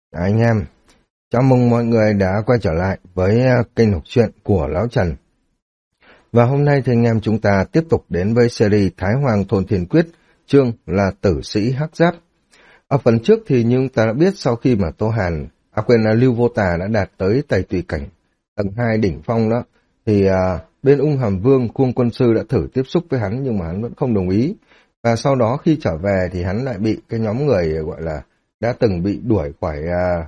Anh em, chào mừng mọi người đã quay trở lại với kênh đọc truyện của Lão Trần. Và hôm nay thì anh em chúng ta tiếp tục đến với series Thái Hoàng Thôn Thiên Quyết, chương là Tử Sĩ Hắc Giáp. Ở phần trước thì như chúng ta đã biết sau khi mà Tô Hàn, quên là Lưu Vô Tà đã đạt tới Tẩy Tùy Cảnh tầng 2 đỉnh phong đó, thì bên Ung Hàm Vương, Cuông Quân Sư đã thử tiếp xúc với hắn nhưng mà hắn vẫn không đồng ý. Và sau đó khi trở về thì hắn lại bị cái nhóm người gọi là đã từng bị đuổi khỏi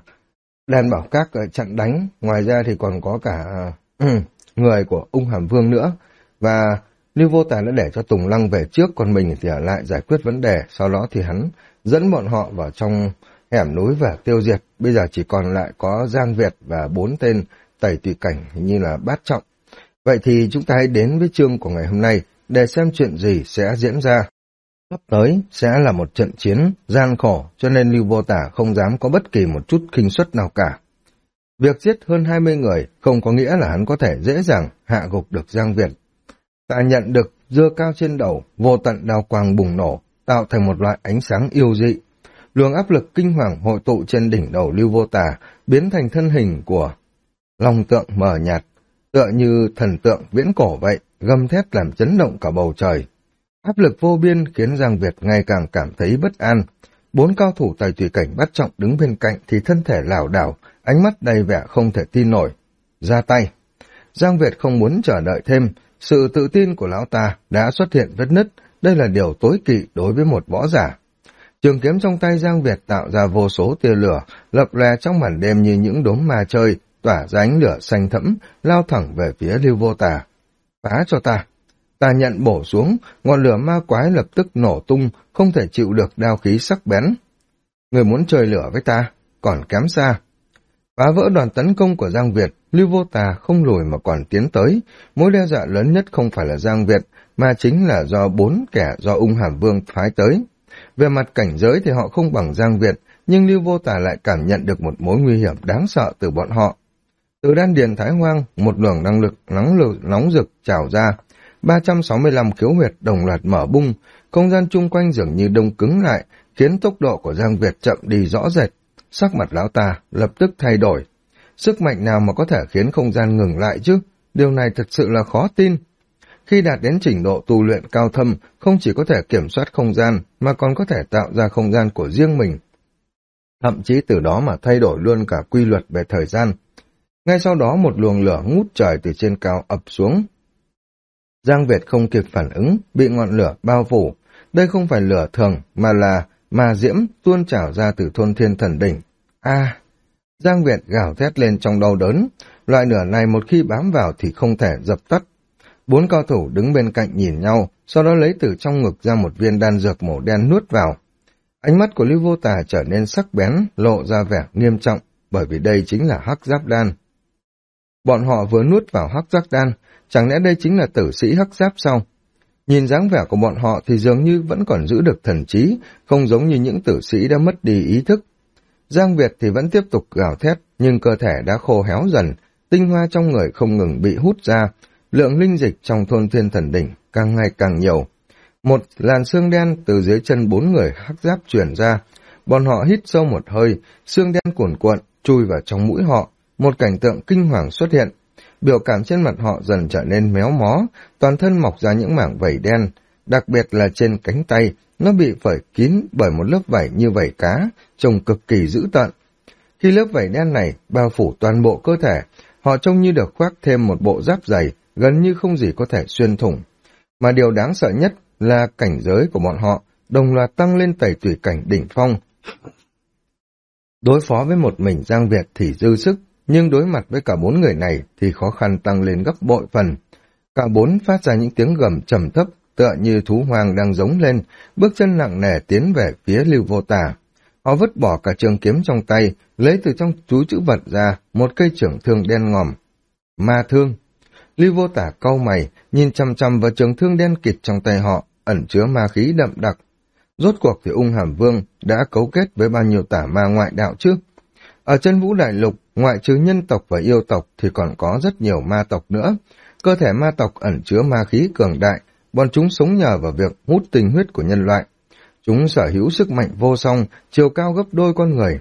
Đan Bảo Các chặn đánh, ngoài ra thì còn có cả người của Ung Hàm Vương nữa. Và Lưu Vô Tà đã để cho Tùng Lăng về trước, còn mình thì ở lại giải quyết vấn đề. Sau đó thì hắn dẫn bọn họ vào trong hẻm núi và tiêu diệt. Bây giờ chỉ còn lại có Giang Việt và 4 tên Tẩy Tùy Cảnh hình như là bát trọng. Vậy thì chúng ta hãy đến với chương của ngày hôm nay để xem chuyện gì sẽ diễn ra. Sắp tới sẽ là một trận chiến gian khổ, cho nên Lưu Vô Tà không dám có bất kỳ một chút khinh suất nào cả. Việc giết hơn 20 người không có nghĩa là hắn có thể dễ dàng hạ gục được Giang Việt. Ta nhận được dưa cao trên đầu, vô tận đao quang bùng nổ, tạo thành một loại ánh sáng yêu dị. Luồng áp lực kinh hoàng hội tụ trên đỉnh đầu Lưu Vô Tà, biến thành thân hình của long tượng mờ nhạt, tựa như thần tượng viễn cổ vậy, gầm thét làm chấn động cả bầu trời. Áp lực vô biên khiến Giang Việt ngày càng cảm thấy bất an. 4 cao thủ Tẩy Tùy Cảnh bát trọng đứng bên cạnh thì thân thể lảo đảo, ánh mắt đầy vẻ không thể tin nổi. Ra tay. Giang Việt không muốn chờ đợi thêm, sự tự tin của lão ta đã xuất hiện vết nứt, đây là điều tối kỵ đối với một võ giả. Trường kiếm trong tay Giang Việt tạo ra vô số tia lửa, lập lòe trong màn đêm như những đốm ma chơi, tỏa ra ánh lửa xanh thẫm, lao thẳng về phía Lưu Vô Tà. Phá cho ta! Ta nhận bổ xuống, ngọn lửa ma quái lập tức nổ tung, không thể chịu được đao khí sắc bén. Người muốn chơi lửa với ta, còn kém xa. Phá vỡ đoàn tấn công của Giang Việt, Lưu Vô Tà không lùi mà còn tiến tới. Mối đe dọa lớn nhất không phải là Giang Việt, mà chính là do 4 kẻ do Ung Hàm Vương phái tới. Về mặt cảnh giới thì họ không bằng Giang Việt, nhưng Lưu Vô Tà lại cảm nhận được một mối nguy hiểm đáng sợ từ bọn họ. Từ đan điền Thái Hoang, một luồng năng lực nóng rực trào ra. 365 khiếu huyệt đồng loạt mở bung, không gian chung quanh dường như đông cứng lại, khiến tốc độ của Giang Việt chậm đi rõ rệt. Sắc mặt lão ta lập tức thay đổi. Sức mạnh nào mà có thể khiến không gian ngừng lại chứ? Điều này thật sự là khó tin. Khi đạt đến trình độ tu luyện cao thâm, không chỉ có thể kiểm soát không gian, mà còn có thể tạo ra không gian của riêng mình. Thậm chí từ đó mà thay đổi luôn cả quy luật về thời gian. Ngay sau đó một luồng lửa ngút trời từ trên cao ập xuống. Giang Việt không kịp phản ứng, bị ngọn lửa bao phủ. Đây không phải lửa thường, mà là ma diễm tuôn trào ra từ thôn Thiên Thần Đỉnh. Giang Việt gào thét lên trong đau đớn. Loại lửa này một khi bám vào thì không thể dập tắt. 4 cao thủ đứng bên cạnh nhìn nhau, sau đó lấy từ trong ngực ra một viên đan dược màu đen nuốt vào. Ánh mắt của Lưu Vô Tà trở nên sắc bén, lộ ra vẻ nghiêm trọng, bởi vì đây chính là Hắc Giáp Đan. Bọn họ vừa nuốt vào Hắc Giáp Đan, chẳng lẽ đây chính là tử sĩ Hắc Giáp sao? Nhìn dáng vẻ của bọn họ thì dường như vẫn còn giữ được thần trí, không giống như những tử sĩ đã mất đi ý thức. Giang Việt thì vẫn tiếp tục gào thét, nhưng cơ thể đã khô héo dần, tinh hoa trong người không ngừng bị hút ra, lượng linh dịch trong thôn Thiên Thần Đỉnh càng ngày càng nhiều. Một làn xương đen từ dưới chân 4 người Hắc Giáp truyền ra, bọn họ hít sâu một hơi, xương đen cuồn cuộn chui vào trong mũi họ, một cảnh tượng kinh hoàng xuất hiện. Biểu cảm trên mặt họ dần trở nên méo mó, toàn thân mọc ra những mảng vảy đen, đặc biệt là trên cánh tay, nó bị phởi kín bởi một lớp vảy như vảy cá, trông cực kỳ dữ tợn. Khi lớp vảy đen này bao phủ toàn bộ cơ thể, họ trông như được khoác thêm một bộ giáp dày, gần như không gì có thể xuyên thủng. Mà điều đáng sợ nhất là cảnh giới của bọn họ đồng loạt tăng lên Tẩy Tùy Cảnh đỉnh phong. Đối phó với một mình Giang Việt thì dư sức, nhưng đối mặt với cả 4 người này thì khó khăn tăng lên gấp bội phần. Cả 4 phát ra những tiếng gầm trầm thấp, tựa như thú hoang đang giống lên, bước chân nặng nề tiến về phía Lưu Vô Tà. Họ vứt bỏ cả trường kiếm trong tay, lấy từ trong túi trữ vật ra một cây chưởng thương đen ngòm. Ma thương. Lưu Vô Tà cau mày, nhìn chằm chằm vào trường thương đen kịt trong tay họ, ẩn chứa ma khí đậm đặc. Rốt cuộc thì Ung Hàm Vương đã cấu kết với bao nhiêu tà ma ngoại đạo chứ? Ở chân Vũ Đại Lục, ngoại trừ nhân tộc và yêu tộc thì còn có rất nhiều ma tộc nữa. Cơ thể ma tộc ẩn chứa ma khí cường đại, bọn chúng sống nhờ vào việc hút tinh huyết của nhân loại. Chúng sở hữu sức mạnh vô song, chiều cao gấp đôi con người.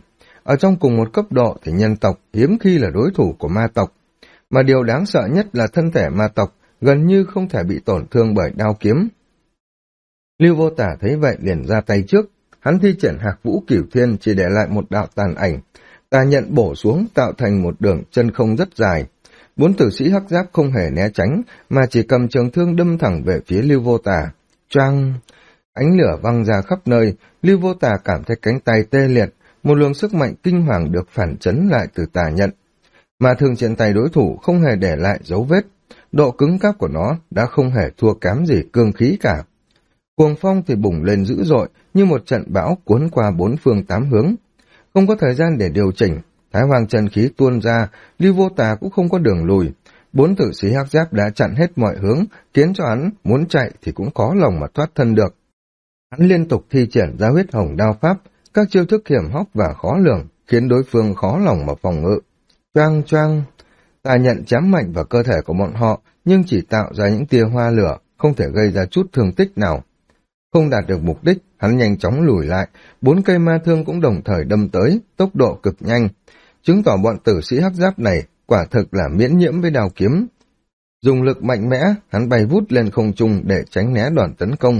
Ở trong cùng một cấp độ thì nhân tộc hiếm khi là đối thủ của ma tộc. Mà điều đáng sợ nhất là thân thể ma tộc gần như không thể bị tổn thương bởi đao kiếm. Lưu Vô Tả thấy vậy liền ra tay trước, hắn thi triển Hạc Vũ Cửu Thiên chỉ để lại một đạo tàn ảnh, tà nhận bổ xuống tạo thành một đường chân không rất dài. 4 tử sĩ hắc giáp không hề né tránh, mà chỉ cầm trường thương đâm thẳng về phía Lưu Vô Tả. Choang! Ánh lửa văng ra khắp nơi, Lưu Vô Tả cảm thấy cánh tay tê liệt, một luồng sức mạnh kinh hoàng được phản chấn lại từ tà nhận. Mà thương trên tay đối thủ không hề để lại dấu vết, độ cứng cáp của nó đã không hề thua kém gì cương khí cả. Cuồng phong thì bùng lên dữ dội như một trận bão cuốn qua 4 phương 8 hướng. Không có thời gian để điều chỉnh, Thái Hoàng chân khí tuôn ra, Lưu Vô Tà cũng không có đường lùi. 4 tử sĩ hắc giáp đã chặn hết mọi hướng, khiến cho hắn muốn chạy thì cũng khó lòng mà thoát thân được. Hắn liên tục thi triển ra huyết hồng đao pháp, các chiêu thức hiểm hóc và khó lường, khiến đối phương khó lòng mà phòng ngự. Choang choang, tà nhận chém mạnh vào cơ thể của bọn họ, nhưng chỉ tạo ra những tia hoa lửa, không thể gây ra chút thương tích nào. Không đạt được mục đích, hắn nhanh chóng lùi lại, 4 cây ma thương cũng đồng thời đâm tới, tốc độ cực nhanh, chứng tỏ bọn tử sĩ hắc giáp này quả thực là miễn nhiễm với đao kiếm. Dùng lực mạnh mẽ, hắn bay vút lên không trung để tránh né đòn tấn công.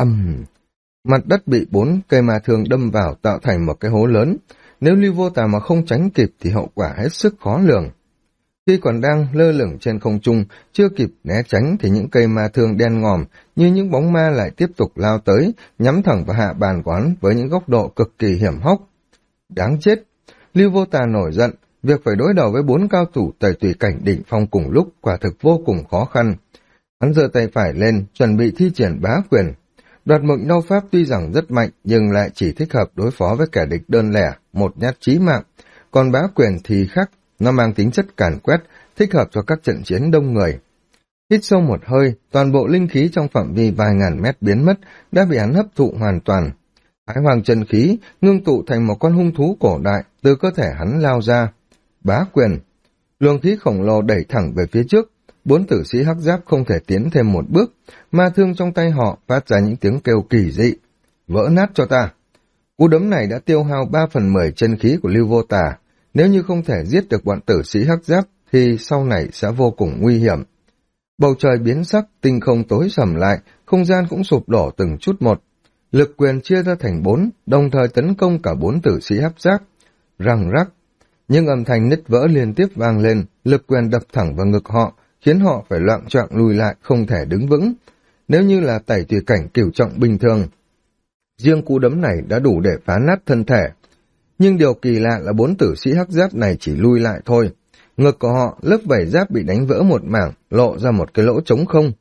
Mặt đất bị 4 cây ma thương đâm vào tạo thành một cái hố lớn. Nếu Lưu Vô Tà mà không tránh kịp thì hậu quả hết sức khó lường. Khi còn đang lơ lửng trên không trung, chưa kịp né tránh thì những cây ma thương đen ngòm như những bóng ma lại tiếp tục lao tới, nhắm thẳng vào hạ bàn của hắn với những góc độ cực kỳ hiểm hóc. Đáng chết! Lưu Vô Tà nổi giận, việc phải đối đầu với 4 cao thủ tẩy tùy cảnh đỉnh phong cùng lúc quả thực vô cùng khó khăn. Hắn giơ tay phải lên, chuẩn bị thi triển bá quyền. Đoạt mệnh đao pháp tuy rằng rất mạnh nhưng lại chỉ thích hợp đối phó với kẻ địch đơn lẻ, một nhát chí mạng. Còn bá quyền thì khác, nó mang tính chất càn quét, thích hợp cho các trận chiến đông người. Hít sâu một hơi, toàn bộ linh khí trong phạm vi vài ngàn mét biến mất, đã bị hắn hấp thụ hoàn toàn. Thái Hoàng chân khí ngưng tụ thành một con hung thú cổ đại, từ cơ thể hắn lao ra. Bá quyền, luồng khí khổng lồ đẩy thẳng về phía trước, 4 tử sĩ hắc giáp không thể tiến thêm một bước, ma thương trong tay họ phát ra những tiếng kêu kỳ dị. Vỡ nát cho ta! Cú đấm này đã tiêu hao 3/10 chân khí của Lưu Vô Tà. Nếu như không thể giết được bọn tử sĩ hắc giáp thì sau này sẽ vô cùng nguy hiểm. Bầu trời biến sắc, tinh không tối sầm lại, không gian cũng sụp đổ từng chút một. Lực quyền chia ra thành 4, đồng thời tấn công cả 4 tử sĩ hắc giáp. Răng rắc, nhưng âm thanh nứt vỡ liên tiếp vang lên, lực quyền đập thẳng vào ngực họ, khiến họ phải loạng choạng lùi lại, không thể đứng vững. Nếu như là tẩy tùy cảnh cửu trọng bình thường, riêng cú đấm này đã đủ để phá nát thân thể. Nhưng điều kỳ lạ là 4 tử sĩ hắc giáp này chỉ lui lại thôi. Ngực của họ, lớp vảy giáp bị đánh vỡ một mảng, lộ ra một cái lỗ trống không.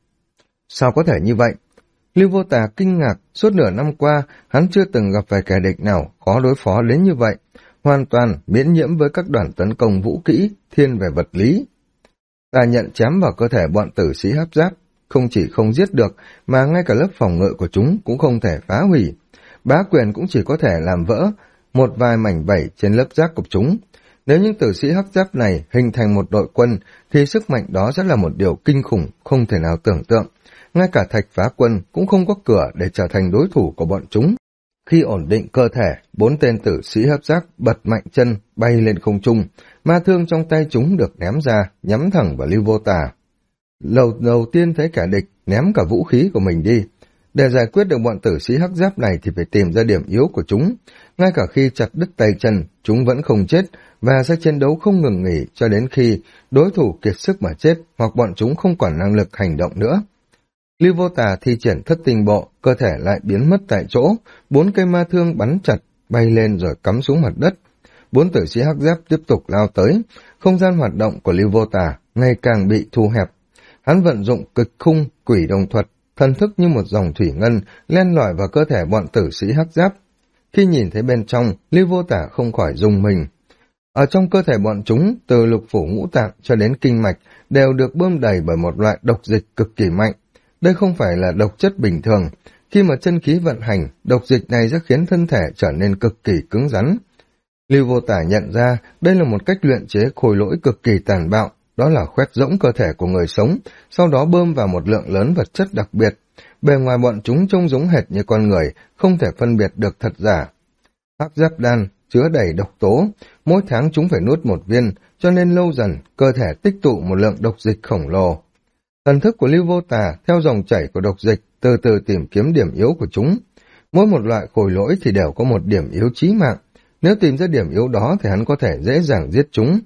Sao có thể như vậy? Lưu Vô Tà kinh ngạc, suốt nửa năm qua, hắn chưa từng gặp phải kẻ địch nào khó đối phó đến như vậy, hoàn toàn miễn nhiễm với các đoàn tấn công vũ kỹ, thiên về vật lý. Tà nhận chém vào cơ thể bọn tử sĩ hắc giáp, không chỉ không giết được, mà ngay cả lớp phòng ngự của chúng cũng không thể phá hủy. Bá quyền cũng chỉ có thể làm vỡ một vài mảnh vảy trên lớp giáp của chúng. Nếu những tử sĩ hắc giáp này hình thành một đội quân, thì sức mạnh đó sẽ là một điều kinh khủng, không thể nào tưởng tượng. Ngay cả Thạch Phá Quân cũng không có cửa để trở thành đối thủ của bọn chúng. Khi ổn định cơ thể, 4 tên tử sĩ hắc giáp bật mạnh chân, bay lên không trung. Ma thương trong tay chúng được ném ra, nhắm thẳng vào Lưu Vô Tà. Đầu tiên thấy kẻ địch, ném cả vũ khí của mình đi. Để giải quyết được bọn tử sĩ hắc giáp này thì phải tìm ra điểm yếu của chúng. Ngay cả khi chặt đứt tay chân, chúng vẫn không chết và sẽ chiến đấu không ngừng nghỉ cho đến khi đối thủ kiệt sức mà chết hoặc bọn chúng không còn năng lực hành động nữa. Lưu Vô Tà thi triển thất tinh bộ, cơ thể lại biến mất tại chỗ, 4 cây ma thương bắn chặt, bay lên rồi cắm xuống mặt đất. 4 tử sĩ hắc giáp tiếp tục lao tới, không gian hoạt động của Lưu Vô Tà ngày càng bị thu hẹp. Hắn vận dụng cực khung, quỷ đồng thuật, thần thức như một dòng thủy ngân len lỏi vào cơ thể bọn tử sĩ hắc giáp. Khi nhìn thấy bên trong, Lưu Vô Tà không khỏi rùng mình. Ở trong cơ thể bọn chúng, từ lục phủ ngũ tạng cho đến kinh mạch đều được bơm đầy bởi một loại độc dịch cực kỳ mạnh. Đây không phải là độc chất bình thường. Khi mà chân khí vận hành, độc dịch này sẽ khiến thân thể trở nên cực kỳ cứng rắn. Lưu Vô Tà nhận ra đây là một cách luyện chế khôi lỗi cực kỳ tàn bạo, đó là khoét rỗng cơ thể của người sống, sau đó bơm vào một lượng lớn vật chất đặc biệt. Bề ngoài bọn chúng trông giống hệt như con người, không thể phân biệt được thật giả. Hắc giáp đan, chứa đầy độc tố, mỗi tháng chúng phải nuốt một viên, cho nên lâu dần cơ thể tích tụ một lượng độc dịch khổng lồ. Thần thức của Lưu Vô Tà theo dòng chảy của độc dịch từ từ tìm kiếm điểm yếu của chúng. Mỗi một loại khối lỗi thì đều có một điểm yếu chí mạng, nếu tìm ra điểm yếu đó thì hắn có thể dễ dàng giết chúng.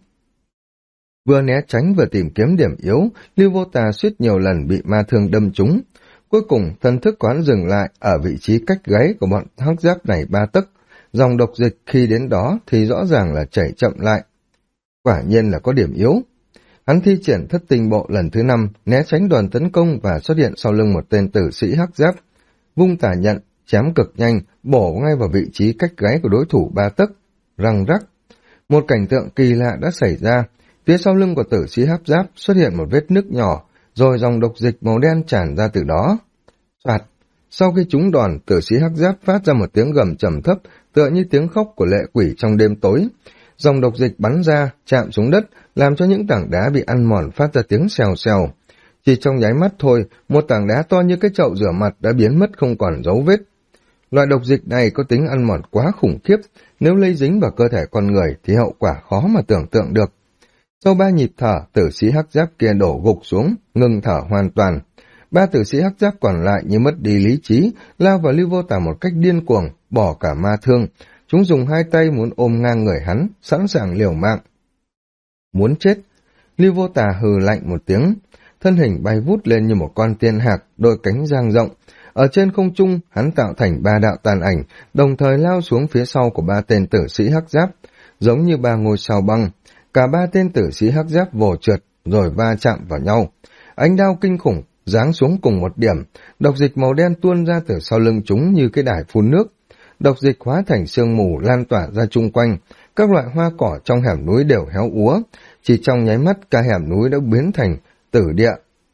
Vừa né tránh vừa tìm kiếm điểm yếu, Lưu Vô Tà suýt nhiều lần bị ma thương đâm trúng. Cuối cùng, thần thức của hắn dừng lại ở vị trí cách gáy của bọn hắc giáp này 3 tấc. Dòng độc dịch khi đến đó thì rõ ràng là chảy chậm lại. Quả nhiên là có điểm yếu. Hắn thi triển thất tinh bộ lần thứ 5, né tránh đoàn tấn công và xuất hiện sau lưng một tên tử sĩ hắc giáp. Vung tà nhận, chém cực nhanh, bổ ngay vào vị trí cách gáy của đối thủ 3 tấc. Răng rắc. Một cảnh tượng kỳ lạ đã xảy ra. Phía sau lưng của tử sĩ hắc giáp xuất hiện một vết nứt nhỏ, rồi dòng độc dịch màu đen tràn ra từ đó. Soạt. Sau khi trúng đòn, tử sĩ hắc giáp phát ra một tiếng gầm trầm thấp, tựa như tiếng khóc của lệ quỷ trong đêm tối. Dòng độc dịch bắn ra, chạm xuống đất, làm cho những tảng đá bị ăn mòn phát ra tiếng xèo xèo. Chỉ trong nháy mắt thôi, một tảng đá to như cái chậu rửa mặt đã biến mất không còn dấu vết. Loại độc dịch này có tính ăn mòn quá khủng khiếp, nếu lây dính vào cơ thể con người thì hậu quả khó mà tưởng tượng được. Sau 3 nhịp thở, tử sĩ hắc giáp kia đổ gục xuống, ngừng thở hoàn toàn. 3 tử sĩ hắc giáp còn lại như mất đi lý trí, lao vào Lưu Vô Tà một cách điên cuồng, bỏ cả ma thương. Chúng dùng 2 tay muốn ôm ngang người hắn, sẵn sàng liều mạng. Muốn chết. Lưu Vô Tà hừ lạnh một tiếng, thân hình bay vút lên như một con tiên hạc, đôi cánh dang rộng. Ở trên không trung, hắn tạo thành 3 đạo tàn ảnh, đồng thời lao xuống phía sau của 3 tên tử sĩ hắc giáp, giống như 3 ngôi sao băng. Cả 3 tên tử sĩ hắc giáp vồ trượt, rồi va chạm vào nhau. Ánh đao kinh khủng giáng xuống cùng một điểm, độc dịch màu đen tuôn ra từ sau lưng chúng như cái đài phun nước. Độc dịch hóa thành sương mù lan tỏa ra chung quanh, các loại hoa cỏ trong hẻm núi đều héo úa, chỉ trong nháy mắt cả hẻm núi đã biến thành tử địa.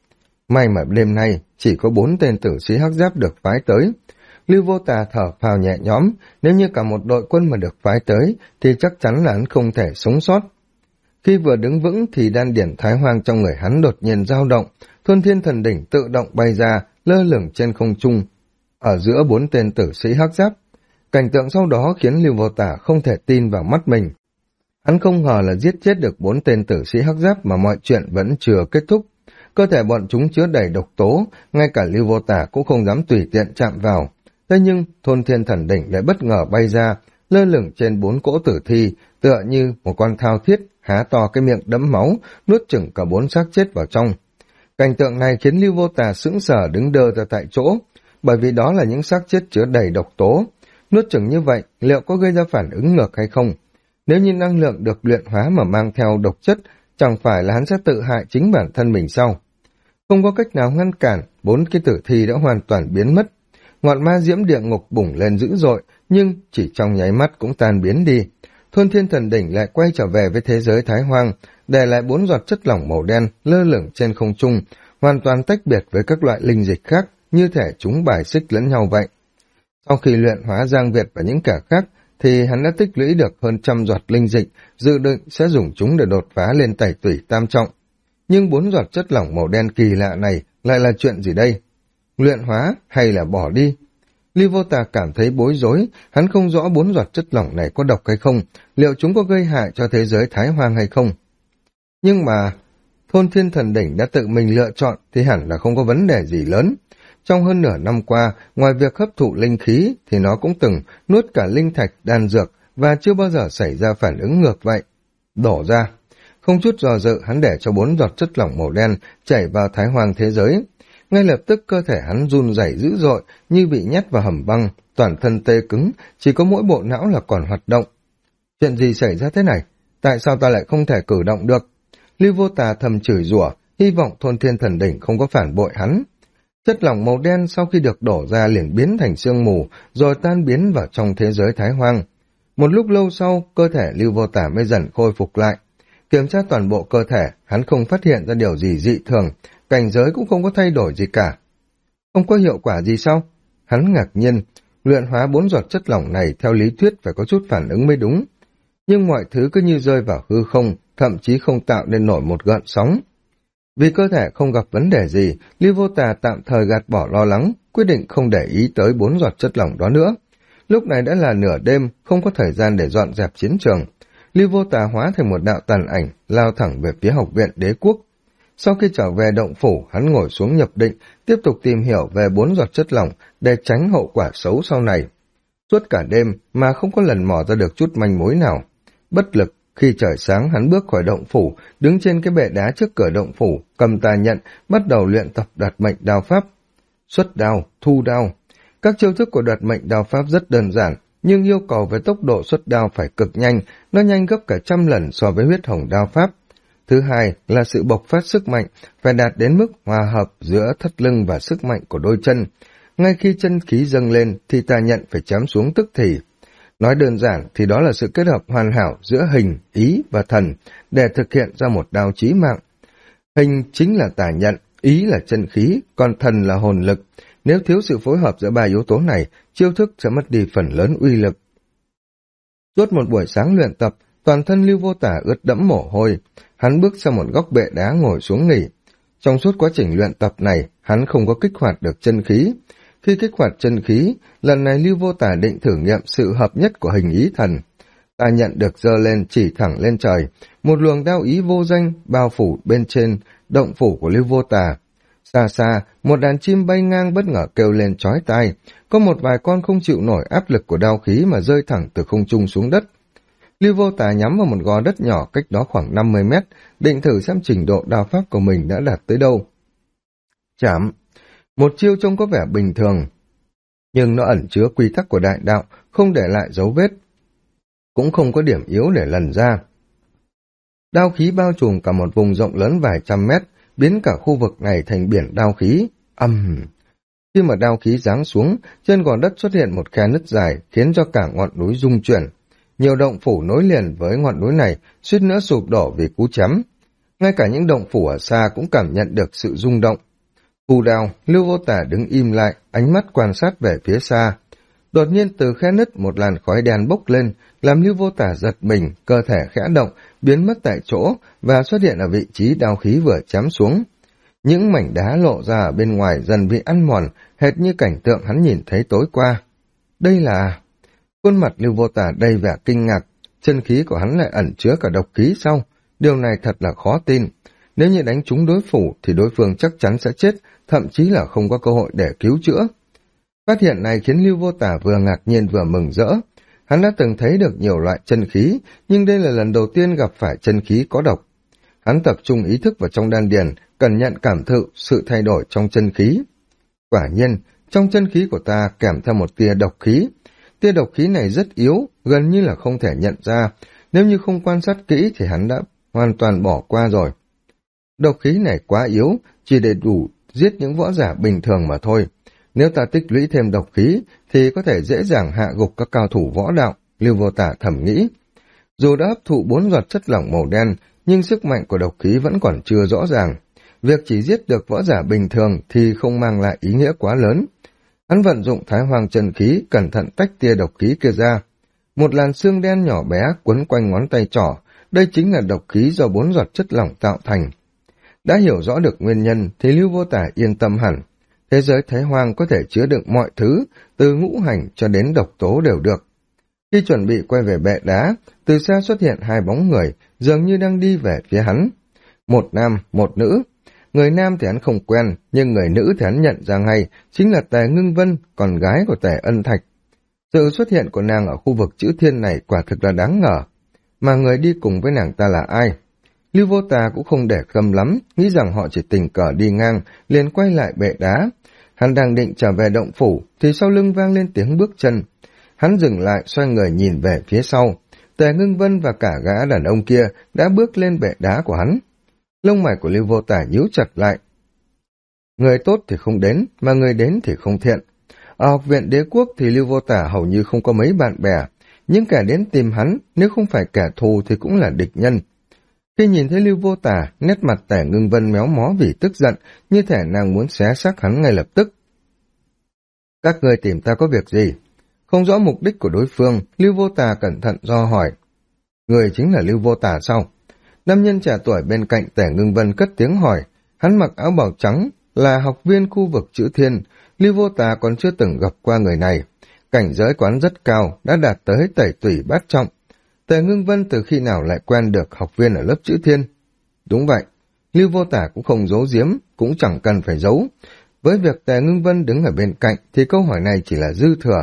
May mà đêm nay chỉ có 4 tên tử sĩ hắc giáp được phái tới. Lưu Vô Tà thở phào nhẹ nhõm, nếu như cả một đội quân mà được phái tới thì chắc chắn là hắn không thể sống sót. Khi vừa đứng vững thì đan điển thái hoang trong người hắn đột nhiên dao động, Thuần Thiên Thần Đỉnh tự động bay ra, lơ lửng trên không trung, ở giữa 4 tên tử sĩ hắc giáp. Cảnh tượng sau đó khiến Lưu Vô Tà không thể tin vào mắt mình. Hắn không ngờ là giết chết được 4 tên tử sĩ hắc giáp mà mọi chuyện vẫn chưa kết thúc. Cơ thể bọn chúng chứa đầy độc tố, ngay cả Lưu Vô Tà cũng không dám tùy tiện chạm vào. Thế nhưng, Thôn Thiên Thần Đỉnh lại bất ngờ bay ra, lơ lửng trên 4 cỗ tử thi, tựa như một con thao thiết, há to cái miệng đẫm máu, nuốt chửng cả 4 xác chết vào trong. Cảnh tượng này khiến Lưu Vô Tà sững sờ đứng đơ ra tại chỗ, bởi vì đó là những xác chết chứa đầy độc tố. Nuốt chửng như vậy, liệu có gây ra phản ứng ngược hay không? Nếu như năng lượng được luyện hóa mà mang theo độc chất, chẳng phải là hắn sẽ tự hại chính bản thân mình sao? Không có cách nào ngăn cản, 4 cái tử thi đã hoàn toàn biến mất. Ngọn ma diễm địa ngục bùng lên dữ dội, nhưng chỉ trong nháy mắt cũng tan biến đi. Thôn Thiên Thần Đỉnh lại quay trở về với thế giới thái hoang, để lại 4 giọt chất lỏng màu đen lơ lửng trên không trung, hoàn toàn tách biệt với các loại linh dịch khác, như thể chúng bài xích lẫn nhau vậy. Sau khi luyện hóa Giang Việt và những kẻ khác, thì hắn đã tích lũy được hơn 100 giọt linh dịch, dự định sẽ dùng chúng để đột phá lên tẩy tủy tam trọng. Nhưng 4 giọt chất lỏng màu đen kỳ lạ này lại là chuyện gì đây? Luyện hóa hay là bỏ đi? Lưu Vô Tà cảm thấy bối rối, hắn không rõ 4 giọt chất lỏng này có độc hay không, liệu chúng có gây hại cho thế giới thái hoang hay không. Nhưng mà, Thôn Thiên Thần Đỉnh đã tự mình lựa chọn thì hẳn là không có vấn đề gì lớn. Trong hơn nửa năm qua, ngoài việc hấp thụ linh khí thì nó cũng từng nuốt cả linh thạch, đan dược và chưa bao giờ xảy ra phản ứng ngược vậy. Đổ ra. Không chút do dự, hắn để cho 4 giọt chất lỏng màu đen chảy vào thái hoang thế giới. Ngay lập tức cơ thể hắn run rẩy dữ dội như bị nhét vào hầm băng, toàn thân tê cứng, chỉ có mỗi bộ não là còn hoạt động. Chuyện gì xảy ra thế này? Tại sao ta lại không thể cử động được? Lưu Vô Tà thầm chửi rủa, hy vọng Thôn Thiên Thần Đỉnh không có phản bội hắn. Chất lỏng màu đen sau khi được đổ ra liền biến thành sương mù, rồi tan biến vào trong thế giới thái hoang. Một lúc lâu sau, cơ thể Lưu Vô Tà mới dần khôi phục lại. Kiểm tra toàn bộ cơ thể, hắn không phát hiện ra điều gì dị thường, cảnh giới cũng không có thay đổi gì cả. Không có hiệu quả gì sao? Hắn ngạc nhiên, luyện hóa 4 giọt chất lỏng này theo lý thuyết phải có chút phản ứng mới đúng. Nhưng mọi thứ cứ như rơi vào hư không, thậm chí không tạo nên nổi một gợn sóng. Vì cơ thể không gặp vấn đề gì, Lưu Vô Tà tạm thời gạt bỏ lo lắng, quyết định không để ý tới 4 giọt chất lỏng đó nữa. Lúc này đã là nửa đêm, không có thời gian để dọn dẹp chiến trường. Lưu Vô Tà hóa thành một đạo tàn ảnh, lao thẳng về phía học viện đế quốc. Sau khi trở về động phủ, hắn ngồi xuống nhập định, tiếp tục tìm hiểu về 4 giọt chất lỏng để tránh hậu quả xấu sau này. Suốt cả đêm mà không có lần mò ra được chút manh mối nào. Bất lực, khi trời sáng hắn bước khỏi động phủ, đứng trên cái bệ đá trước cửa động phủ, cầm tà nhận, bắt đầu luyện tập đoạt mệnh đao pháp. Xuất đao, thu đao. Các chiêu thức của đoạt mệnh đao pháp rất đơn giản, nhưng yêu cầu về tốc độ xuất đao phải cực nhanh, nó nhanh gấp cả 100 lần so với huyết hồng đao pháp. Thứ hai là sự bộc phát sức mạnh, phải đạt đến mức hòa hợp giữa thắt lưng và sức mạnh của đôi chân. Ngay khi chân khí dâng lên thì tà nhận phải chém xuống tức thì. Nói đơn giản thì đó là sự kết hợp hoàn hảo giữa hình, ý và thần để thực hiện ra một đao chí mạng. Hình chính là tà nhận, ý là chân khí, còn thần là hồn lực. Nếu thiếu sự phối hợp giữa ba yếu tố này, chiêu thức sẽ mất đi phần lớn uy lực. Suốt một buổi sáng luyện tập, toàn thân Lưu Vô Tả ướt đẫm mồ hôi. Hắn bước sang một góc bệ đá ngồi xuống nghỉ. Trong suốt quá trình luyện tập này, hắn không có kích hoạt được chân khí. Khi kích hoạt chân khí, lần này Lưu Vô Tả định thử nghiệm sự hợp nhất của hình ý thần. Ta nhận được giơ lên chỉ thẳng lên trời, một luồng đao ý vô danh bao phủ bên trên động phủ của Lưu Vô Tả. Xa xa, một đàn chim bay ngang bất ngờ kêu lên chói tai, có một vài con không chịu nổi áp lực của đao khí mà rơi thẳng từ không trung xuống đất. Lưu Vô Tà nhắm vào một gò đất nhỏ cách đó khoảng 50 mét, định thử xem trình độ đao pháp của mình đã đạt tới đâu. Chảm! Một chiêu trông có vẻ bình thường, nhưng nó ẩn chứa quy tắc của đại đạo, không để lại dấu vết, cũng không có điểm yếu để lần ra. Đao khí bao trùm cả một vùng rộng lớn vài trăm mét, biến cả khu vực này thành biển đao khí. Khi mà đao khí giáng xuống, trên gò đất xuất hiện một khe nứt dài, khiến cho cả ngọn núi rung chuyển. Nhiều động phủ nối liền với ngọn núi này, suýt nữa sụp đổ vì cú chém. Ngay cả những động phủ ở xa cũng cảm nhận được sự rung động. Thu đao, Lưu Vô Tả đứng im lại, ánh mắt quan sát về phía xa. Đột nhiên từ khe nứt một làn khói đen bốc lên, làm Lưu Vô Tả giật mình, cơ thể khẽ động, biến mất tại chỗ và xuất hiện ở vị trí đao khí vừa chém xuống. Những mảnh đá lộ ra ở bên ngoài dần bị ăn mòn, hệt như cảnh tượng hắn nhìn thấy tối qua. Đây là... Khuôn mặt Lưu Vô Tả đầy vẻ kinh ngạc, chân khí của hắn lại ẩn chứa cả độc khí sau. Điều này thật là khó tin. Nếu như đánh trúng đối thủ thì đối phương chắc chắn sẽ chết, thậm chí là không có cơ hội để cứu chữa. Phát hiện này khiến Lưu Vô Tả vừa ngạc nhiên vừa mừng rỡ. Hắn đã từng thấy được nhiều loại chân khí, nhưng đây là lần đầu tiên gặp phải chân khí có độc. Hắn tập trung ý thức vào trong đan điền, cẩn nhận cảm thụ sự thay đổi trong chân khí. Quả nhiên, trong chân khí của ta kèm theo một tia độc khí. Tia độc khí này rất yếu, gần như là không thể nhận ra. Nếu như không quan sát kỹ thì hắn đã hoàn toàn bỏ qua rồi. Độc khí này quá yếu, chỉ để đủ giết những võ giả bình thường mà thôi. Nếu ta tích lũy thêm độc khí, thì có thể dễ dàng hạ gục các cao thủ võ đạo, Lưu Vô Tả thầm nghĩ. Dù đã hấp thụ 4 giọt chất lỏng màu đen, nhưng sức mạnh của độc khí vẫn còn chưa rõ ràng. Việc chỉ giết được võ giả bình thường thì không mang lại ý nghĩa quá lớn. Hắn vận dụng Thái Hoàng chân khí, cẩn thận tách tia độc khí kia ra. Một làn xương đen nhỏ bé quấn quanh ngón tay trỏ, đây chính là độc khí do 4 giọt chất lỏng tạo thành. Đã hiểu rõ được nguyên nhân thì Lưu Vô Tả yên tâm hẳn. Thế giới Thái Hoang có thể chứa đựng mọi thứ, từ ngũ hành cho đến độc tố đều được. Khi chuẩn bị quay về bệ đá, từ xa xuất hiện 2 bóng người, dường như đang đi về phía hắn. Một nam, một nữ. Người nam thì hắn không quen, nhưng người nữ thì hắn nhận ra ngay, chính là Tề Ngưng Vân, con gái của Tề Ân Thạch. Sự xuất hiện của nàng ở khu vực chữ thiên này quả thực là đáng ngờ. Mà người đi cùng với nàng ta là ai? Lưu Vô Tà cũng không để tâm lắm, nghĩ rằng họ chỉ tình cờ đi ngang, liền quay lại bệ đá. Hắn đang định trở về động phủ, thì sau lưng vang lên tiếng bước chân. Hắn dừng lại, xoay người nhìn về phía sau. Tề Ngưng Vân và cả gã đàn ông kia đã bước lên bệ đá của hắn. Lông mày của Lưu Vô Tả nhíu chặt lại. Người tốt thì không đến, mà người đến thì không thiện. Ở học viện đế quốc thì Lưu Vô Tả hầu như không có mấy bạn bè. Những kẻ đến tìm hắn, nếu không phải kẻ thù thì cũng là địch nhân. Khi nhìn thấy Lưu Vô Tả, nét mặt Tề Ngưng Vân méo mó vì tức giận, như thể nàng muốn xé xác hắn ngay lập tức. Các người tìm ta có việc gì? Không rõ mục đích của đối phương, Lưu Vô Tả cẩn thận do hỏi. Người chính là Lưu Vô Tả sao? Nam nhân trẻ tuổi bên cạnh Tề Ngưng Vân cất tiếng hỏi. Hắn mặc áo bào trắng, là học viên khu vực chữ thiên. Lưu Vô Tả còn chưa từng gặp qua người này. cảnh giới quán rất cao, đã đạt tới tẩy tủy bát trọng. Tề Ngưng Vân từ khi nào lại quen được học viên ở lớp chữ thiên? Đúng vậy, Lưu Vô Tả cũng không giấu giếm, cũng chẳng cần phải giấu. Với việc Tề Ngưng Vân đứng ở bên cạnh thì câu hỏi này chỉ là dư thừa.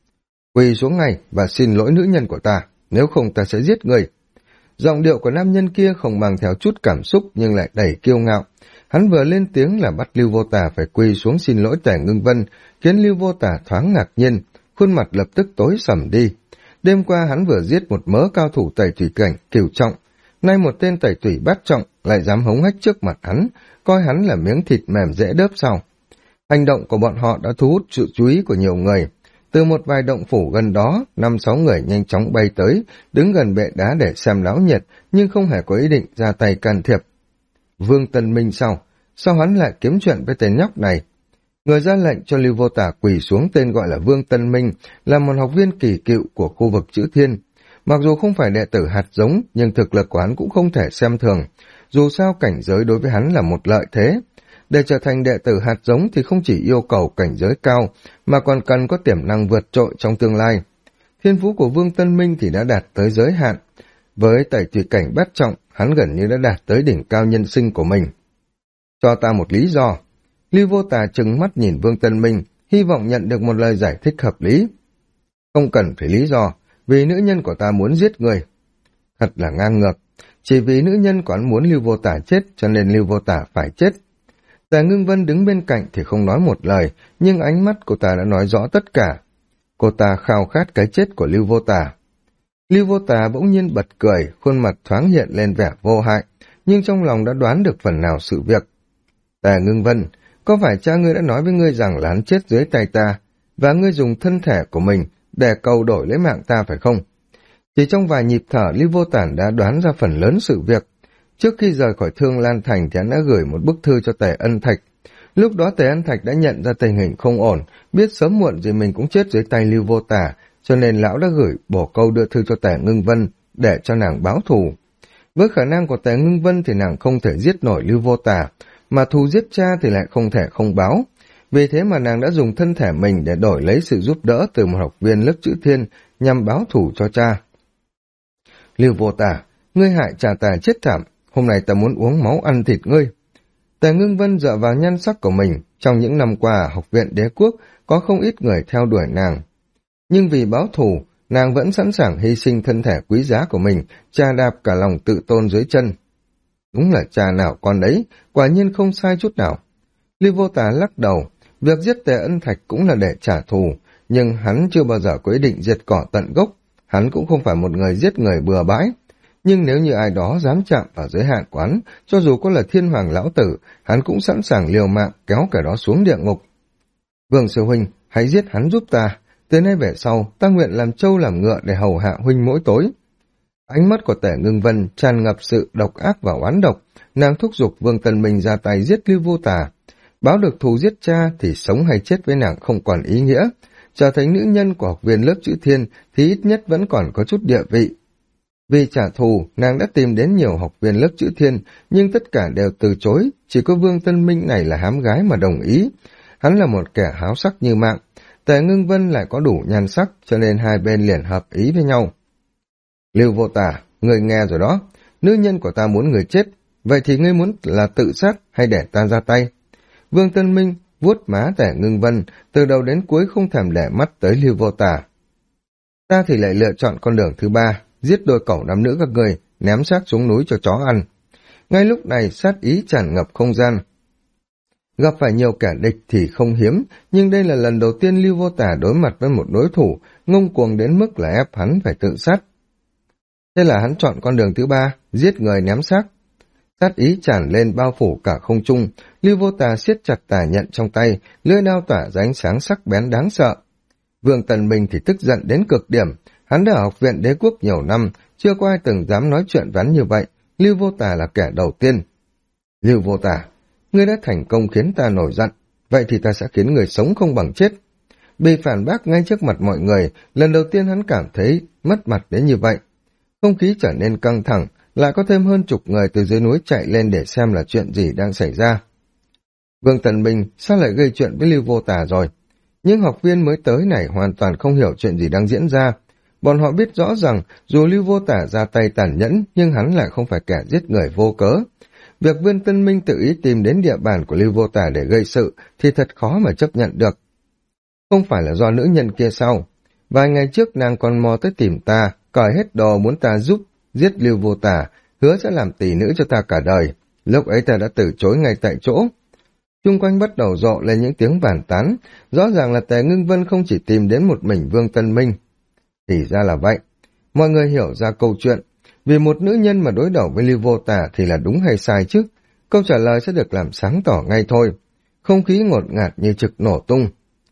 Quỳ xuống ngay và xin lỗi nữ nhân của ta, nếu không ta sẽ giết người. Giọng điệu của nam nhân kia không mang theo chút cảm xúc nhưng lại đầy kiêu ngạo. Hắn vừa lên tiếng là bắt Lưu Vô Tả phải quỳ xuống xin lỗi Tề Ngưng Vân, khiến Lưu Vô Tả thoáng ngạc nhiên, khuôn mặt lập tức tối sầm đi. Đêm qua hắn vừa giết một mớ cao thủ tẩy thủy cảnh cửu trọng, nay một tên tẩy thủy bát trọng lại dám hống hách trước mặt hắn, coi hắn là miếng thịt mềm dễ đớp sao. Hành động của bọn họ đã thu hút sự chú ý của nhiều người. Từ một vài động phủ gần đó, 5-6 người nhanh chóng bay tới, đứng gần bệ đá để xem náo nhiệt, nhưng không hề có ý định ra tay can thiệp. Vương Tân Minh sao? Sao hắn lại kiếm chuyện với tên nhóc này? Người ra lệnh cho Lưu Vô Tả quỳ xuống tên gọi là Vương Tân Minh, là một học viên kỳ cựu của khu vực chữ thiên. Mặc dù không phải đệ tử hạt giống, nhưng thực lực của hắn cũng không thể xem thường. Dù sao cảnh giới đối với hắn là một lợi thế. Để trở thành đệ tử hạt giống thì không chỉ yêu cầu cảnh giới cao, mà còn cần có tiềm năng vượt trội trong tương lai. Thiên phú của Vương Tân Minh thì đã đạt tới giới hạn. Với tẩy thủy cảnh bát trọng, hắn gần như đã đạt tới đỉnh cao nhân sinh của mình. Cho ta một lý do. Lưu Vô Tà trừng mắt nhìn Vương Tân Minh, hy vọng nhận được một lời giải thích hợp lý. Không cần phải lý do, vì nữ nhân của ta muốn giết người. Thật là ngang ngược, chỉ vì nữ nhân của hắn muốn Lưu Vô Tà chết cho nên Lưu Vô Tà phải chết. Tề Ngưng Vân đứng bên cạnh thì không nói một lời, nhưng ánh mắt của ta đã nói rõ tất cả. Cô ta khao khát cái chết của Lưu Vô Tà. Lưu Vô Tà bỗng nhiên bật cười, khuôn mặt thoáng hiện lên vẻ vô hại, nhưng trong lòng đã đoán được phần nào sự việc. Tề Ngưng Vân, có phải cha ngươi đã nói với ngươi rằng là hắn chết dưới tay ta, và ngươi dùng thân thể của mình để cầu đổi lấy mạng ta phải không? Chỉ trong vài nhịp thở, Lưu Vô Tản đã đoán ra phần lớn sự việc. Trước khi rời khỏi Thương Lan Thành thì hắn đã gửi một bức thư cho Tề Ân Thạch. Lúc đó Tề Ân Thạch đã nhận ra tình hình không ổn, biết sớm muộn gì mình cũng chết dưới tay Lưu Vô Tả, cho nên lão đã gửi bổ câu đưa thư cho Tề Ngưng Vân để cho nàng báo thù. Với khả năng của Tề Ngưng Vân thì nàng không thể giết nổi Lưu Vô Tả, mà thù giết cha thì lại không thể không báo. Vì thế mà nàng đã dùng thân thể mình để đổi lấy sự giúp đỡ từ một học viên lớp chữ thiên nhằm báo thù cho cha. Lưu Vô Tả, ngươi hại cha ta chết thảm, hôm nay ta muốn uống máu ăn thịt ngươi. Tề Ngưng Vân dựa vào nhan sắc của mình, trong những năm qua học viện đế quốc có không ít người theo đuổi nàng. Nhưng vì báo thù, nàng vẫn sẵn sàng hy sinh thân thể quý giá của mình, chà đạp cả lòng tự tôn dưới chân. Đúng là cha nào con đấy, quả nhiên không sai chút nào. Lưu Vô Tà lắc đầu, việc giết Tề Ân Thạch cũng là để trả thù, nhưng hắn chưa bao giờ có ý định diệt cỏ tận gốc, hắn cũng không phải một người giết người bừa bãi. Nhưng nếu như ai đó dám chạm vào giới hạn của hắn, cho dù có là thiên hoàng lão tử, hắn cũng sẵn sàng liều mạng kéo kẻ đó xuống địa ngục. Vương sư huynh, hãy giết hắn giúp ta, từ nay về sau, ta nguyện làm trâu làm ngựa để hầu hạ huynh mỗi tối. Ánh mắt của Tề Ngưng Vân tràn ngập sự độc ác và oán độc, nàng thúc giục Vương Tân Minh ra tay giết Lưu Vô Tà. Báo được thù giết cha thì sống hay chết với nàng không còn ý nghĩa, trở thành nữ nhân của học viên lớp chữ thiên thì ít nhất vẫn còn có chút địa vị. Vì trả thù, nàng đã tìm đến nhiều học viên lớp chữ thiên, nhưng tất cả đều từ chối, chỉ có Vương Tân Minh này là hám gái mà đồng ý. Hắn là một kẻ háo sắc như mạng, Tề Ngưng Vân lại có đủ nhan sắc, cho nên hai bên liền hợp ý với nhau. Lưu Vô Tả, người nghe rồi đó, nữ nhân của ta muốn người chết, vậy thì ngươi muốn là tự sát hay để ta ra tay? Vương Tân Minh vuốt má Tề Ngưng Vân, từ đầu đến cuối không thèm để mắt tới Lưu Vô Tả. Ta thì lại lựa chọn con đường thứ ba, giết đôi cẩu nam nữ các người, ném xác xuống núi cho chó ăn. Ngay lúc này sát ý tràn ngập không gian. Gặp phải nhiều kẻ địch thì không hiếm, nhưng đây là lần đầu tiên Lưu Vô Tả đối mặt với một đối thủ, ngông cuồng đến mức là ép hắn phải tự sát. Thế là hắn chọn con đường thứ ba, giết người ném xác. Sát ý tràn lên bao phủ cả không trung, Lưu Vô Tà siết chặt tà nhận trong tay, lưỡi đao tỏa ra ánh sáng sắc bén đáng sợ. Vương Tần Minh thì tức giận đến cực điểm, hắn đã ở học viện đế quốc nhiều năm, chưa có ai từng dám nói chuyện vắn như vậy, Lưu Vô Tà là kẻ đầu tiên. Lưu Vô Tà, ngươi đã thành công khiến ta nổi giận, vậy thì ta sẽ khiến người sống không bằng chết. Bị phản bác ngay trước mặt mọi người, lần đầu tiên hắn cảm thấy mất mặt đến như vậy. Không khí trở nên căng thẳng, lại có thêm hơn chục người từ dưới núi chạy lên để xem là chuyện gì đang xảy ra. Vương Tần Minh sao lại gây chuyện với Lưu Vô Tà rồi? Nhưng học viên mới tới này hoàn toàn không hiểu chuyện gì đang diễn ra. Bọn họ biết rõ rằng dù Lưu Vô Tả ra tay tàn nhẫn nhưng hắn lại không phải kẻ giết người vô cớ. Việc Vương Tân Minh tự ý tìm đến địa bàn của Lưu Vô Tả để gây sự thì thật khó mà chấp nhận được. Không phải là do nữ nhân kia sao? Vài ngày trước nàng còn mò tới tìm ta, cởi hết đồ muốn ta giúp giết Lưu Vô Tả, hứa sẽ làm tỷ nữ cho ta cả đời. Lúc ấy ta đã từ chối ngay tại chỗ. Chung quanh bắt đầu rộ lên những tiếng bàn tán, rõ ràng là Tề Ngưng Vân không chỉ tìm đến một mình Vương Tân Minh. Thì ra là vậy. Mọi người hiểu ra câu chuyện, vì một nữ nhân mà đối đầu với Lưu Vô Tả thì là đúng hay sai chứ? Câu trả lời sẽ được làm sáng tỏ ngay thôi. Không khí ngột ngạt như trực nổ tung.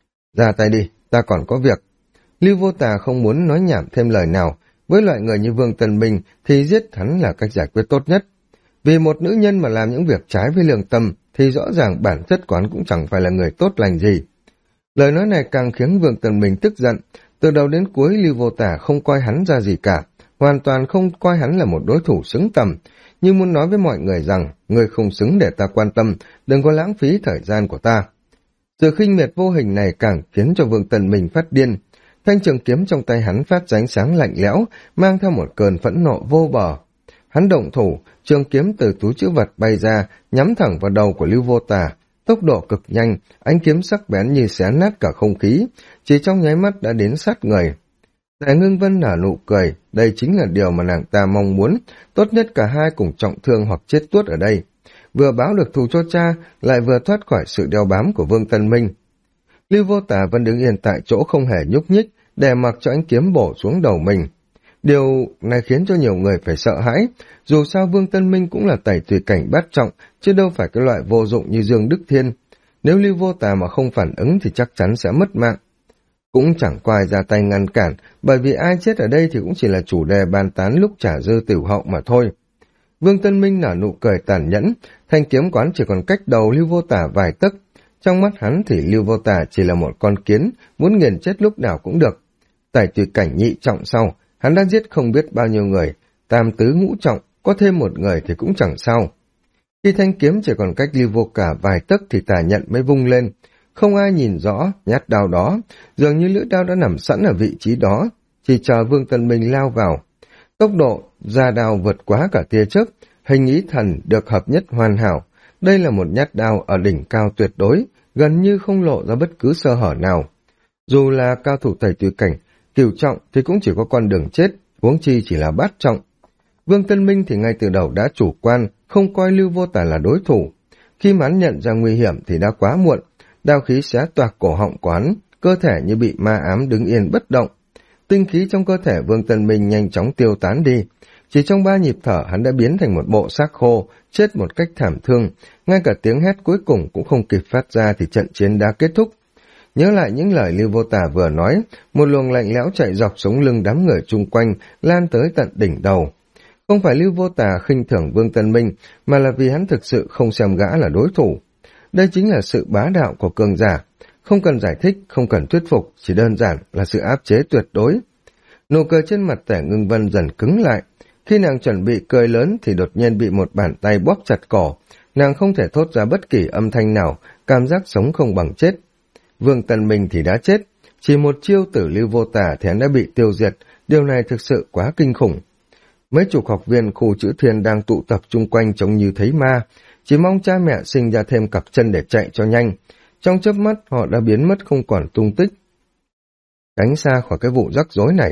Ra tay đi, ta còn có việc. Lưu Vô Tả không muốn nói nhảm thêm lời nào, với loại người như Vương Tân Minh thì giết hắn là cách giải quyết tốt nhất. Vì một nữ nhân mà làm những việc trái với lương tâm thì rõ ràng bản chất của hắn cũng chẳng phải là người tốt lành gì. Lời nói này càng khiến Vương Tân Minh tức giận, từ đầu đến cuối Lưu Vô Tả không coi hắn ra gì cả, hoàn toàn không coi hắn là một đối thủ xứng tầm, nhưng muốn nói với mọi người rằng, người không xứng để ta quan tâm, đừng có lãng phí thời gian của ta. Sự khinh miệt vô hình này càng khiến cho Vương Tân Minh phát điên. Thanh trường kiếm trong tay hắn phát ra ánh sáng lạnh lẽo, mang theo một cơn phẫn nộ vô bờ. Hắn động thủ, trường kiếm từ túi trữ vật bay ra, nhắm thẳng vào đầu của Lưu Vô Tả. Tốc độ cực nhanh, ánh kiếm sắc bén như xé nát cả không khí, chỉ trong nháy mắt đã đến sát người. Tề Ngưng Vân nở nụ cười, đây chính là điều mà nàng ta mong muốn, tốt nhất cả hai cùng trọng thương hoặc chết tuốt ở đây. Vừa báo được thù cho cha, lại vừa thoát khỏi sự đeo bám của Vương Tân Minh. Lưu Vô Tả vẫn đứng yên tại chỗ không hề nhúc nhích, để mặc cho ánh kiếm bổ xuống đầu mình. Điều này khiến cho nhiều người phải sợ hãi, dù sao Vương Tân Minh cũng là tẩy tùy cảnh bát trọng, chứ đâu phải cái loại vô dụng như Dương Đức Thiên. Nếu Lưu Vô Tả mà không phản ứng thì chắc chắn sẽ mất mạng. Cũng chẳng có ai ra tay ngăn cản, bởi vì ai chết ở đây thì cũng chỉ là chủ đề bàn tán lúc trả dư tiểu hậu mà thôi. Vương Tân Minh nở nụ cười tàn nhẫn, thanh kiếm quán chỉ còn cách đầu Lưu Vô Tả vài tấc. Trong mắt hắn thì Lưu Vô Tả chỉ là một con kiến, muốn nghiền chết lúc nào cũng được. Tẩy tùy cảnh nhị trọng sau, hắn đã giết không biết bao nhiêu người, tam tứ ngũ trọng, có thêm một người thì cũng chẳng sao. Khi thanh kiếm chỉ còn cách Lưu Vô Cả vài tấc thì tà nhận mới vung lên. Không ai nhìn rõ nhát đao đó, dường như lưỡi đao đã nằm sẵn ở vị trí đó, chỉ chờ Vương Tân Minh lao vào. Tốc độ ra đao vượt quá cả tia chớp, hình ý thần được hợp nhất hoàn hảo. Đây là một nhát đao ở đỉnh cao tuyệt đối, gần như không lộ ra bất cứ sơ hở nào. Dù là cao thủ tẩy tùy cảnh, cửu trọng thì cũng chỉ có con đường chết, huống chi chỉ là bát trọng. Vương Tân Minh thì ngay từ đầu đã chủ quan, không coi Lưu Vô Tả là đối thủ. Khi mà hắn nhận ra nguy hiểm thì đã quá muộn, đao khí xé toạc cổ họng quán, cơ thể như bị ma ám đứng yên bất động. Tinh khí trong cơ thể Vương Tân Minh nhanh chóng tiêu tán đi. Chỉ trong 3 nhịp thở hắn đã biến thành một bộ xác khô, chết một cách thảm thương. Ngay cả tiếng hét cuối cùng cũng không kịp phát ra thì trận chiến đã kết thúc. Nhớ lại những lời Lưu Vô Tả vừa nói, một luồng lạnh lẽo chạy dọc sống lưng đám người chung quanh, lan tới tận đỉnh đầu. Không phải Lưu Vô Tả khinh thường Vương Tân Minh, mà là vì hắn thực sự không xem gã là đối thủ. Đây chính là sự bá đạo của cường giả. Không cần giải thích, không cần thuyết phục, chỉ đơn giản là sự áp chế tuyệt đối. Nụ cười trên mặt Tề Ngưng Vân dần cứng lại. Khi nàng chuẩn bị cười lớn thì đột nhiên bị một bàn tay bóp chặt cổ. Nàng không thể thốt ra bất kỳ âm thanh nào, cảm giác sống không bằng chết. Vương Tân Minh thì đã chết. Chỉ một chiêu tử Lưu Vô Tả thì hắn đã bị tiêu diệt. Điều này thực sự quá kinh khủng. Mấy chục học viên khu chữ thiên đang tụ tập chung quanh trông như thấy ma. Chỉ mong cha mẹ sinh ra thêm cặp chân để chạy cho nhanh. Trong chớp mắt họ đã biến mất không còn tung tích. Tránh xa khỏi cái vụ rắc rối này.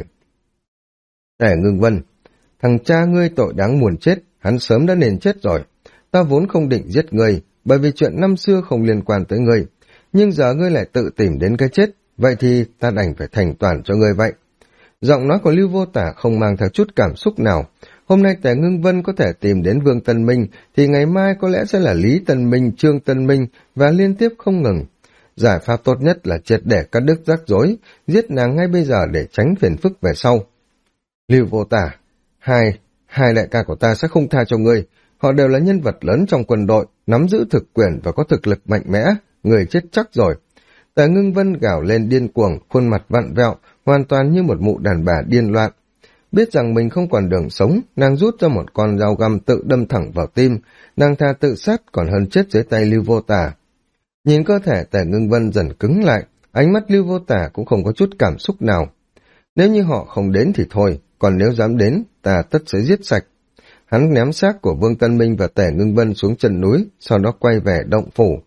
Tề Ngưng Vân, thằng cha ngươi tội đáng muôn chết, hắn sớm đã nên chết rồi. Ta vốn không định giết ngươi, bởi vì chuyện năm xưa không liên quan tới ngươi. Nhưng giờ ngươi lại tự tìm đến cái chết, vậy thì ta đành phải thành toàn cho ngươi vậy. Giọng nói của Lưu Vô Tả không mang theo chút cảm xúc nào. Hôm nay Tề Ngưng Vân có thể tìm đến Vương Tân Minh, thì ngày mai có lẽ sẽ là Lý Tân Minh, Trương Tân Minh, và liên tiếp không ngừng. Giải pháp tốt nhất là triệt để cắt đứt rắc rối, giết nàng ngay bây giờ để tránh phiền phức về sau. Lưu Vô Tả, hai đại ca của ta sẽ không tha cho ngươi. Họ đều là nhân vật lớn trong quân đội, nắm giữ thực quyền và có thực lực mạnh mẽ, người chết chắc rồi. Tề Ngưng Vân gào lên điên cuồng, khuôn mặt vặn vẹo, hoàn toàn như một mụ đàn bà điên loạn. Biết rằng mình không còn đường sống, nàng rút ra một con dao găm tự đâm thẳng vào tim, nàng thà tự sát còn hơn chết dưới tay Lưu Vô Tả. Nhìn cơ thể Tề Ngưng Vân dần cứng lại, Ánh mắt Lưu Vô Tả cũng không có chút cảm xúc nào. Nếu như họ không đến thì thôi, còn nếu dám đến, ta tất sẽ giết sạch. Hắn ném xác của Vương Tân Minh và Tề Ngưng Vân xuống chân núi, sau đó quay về động phủ.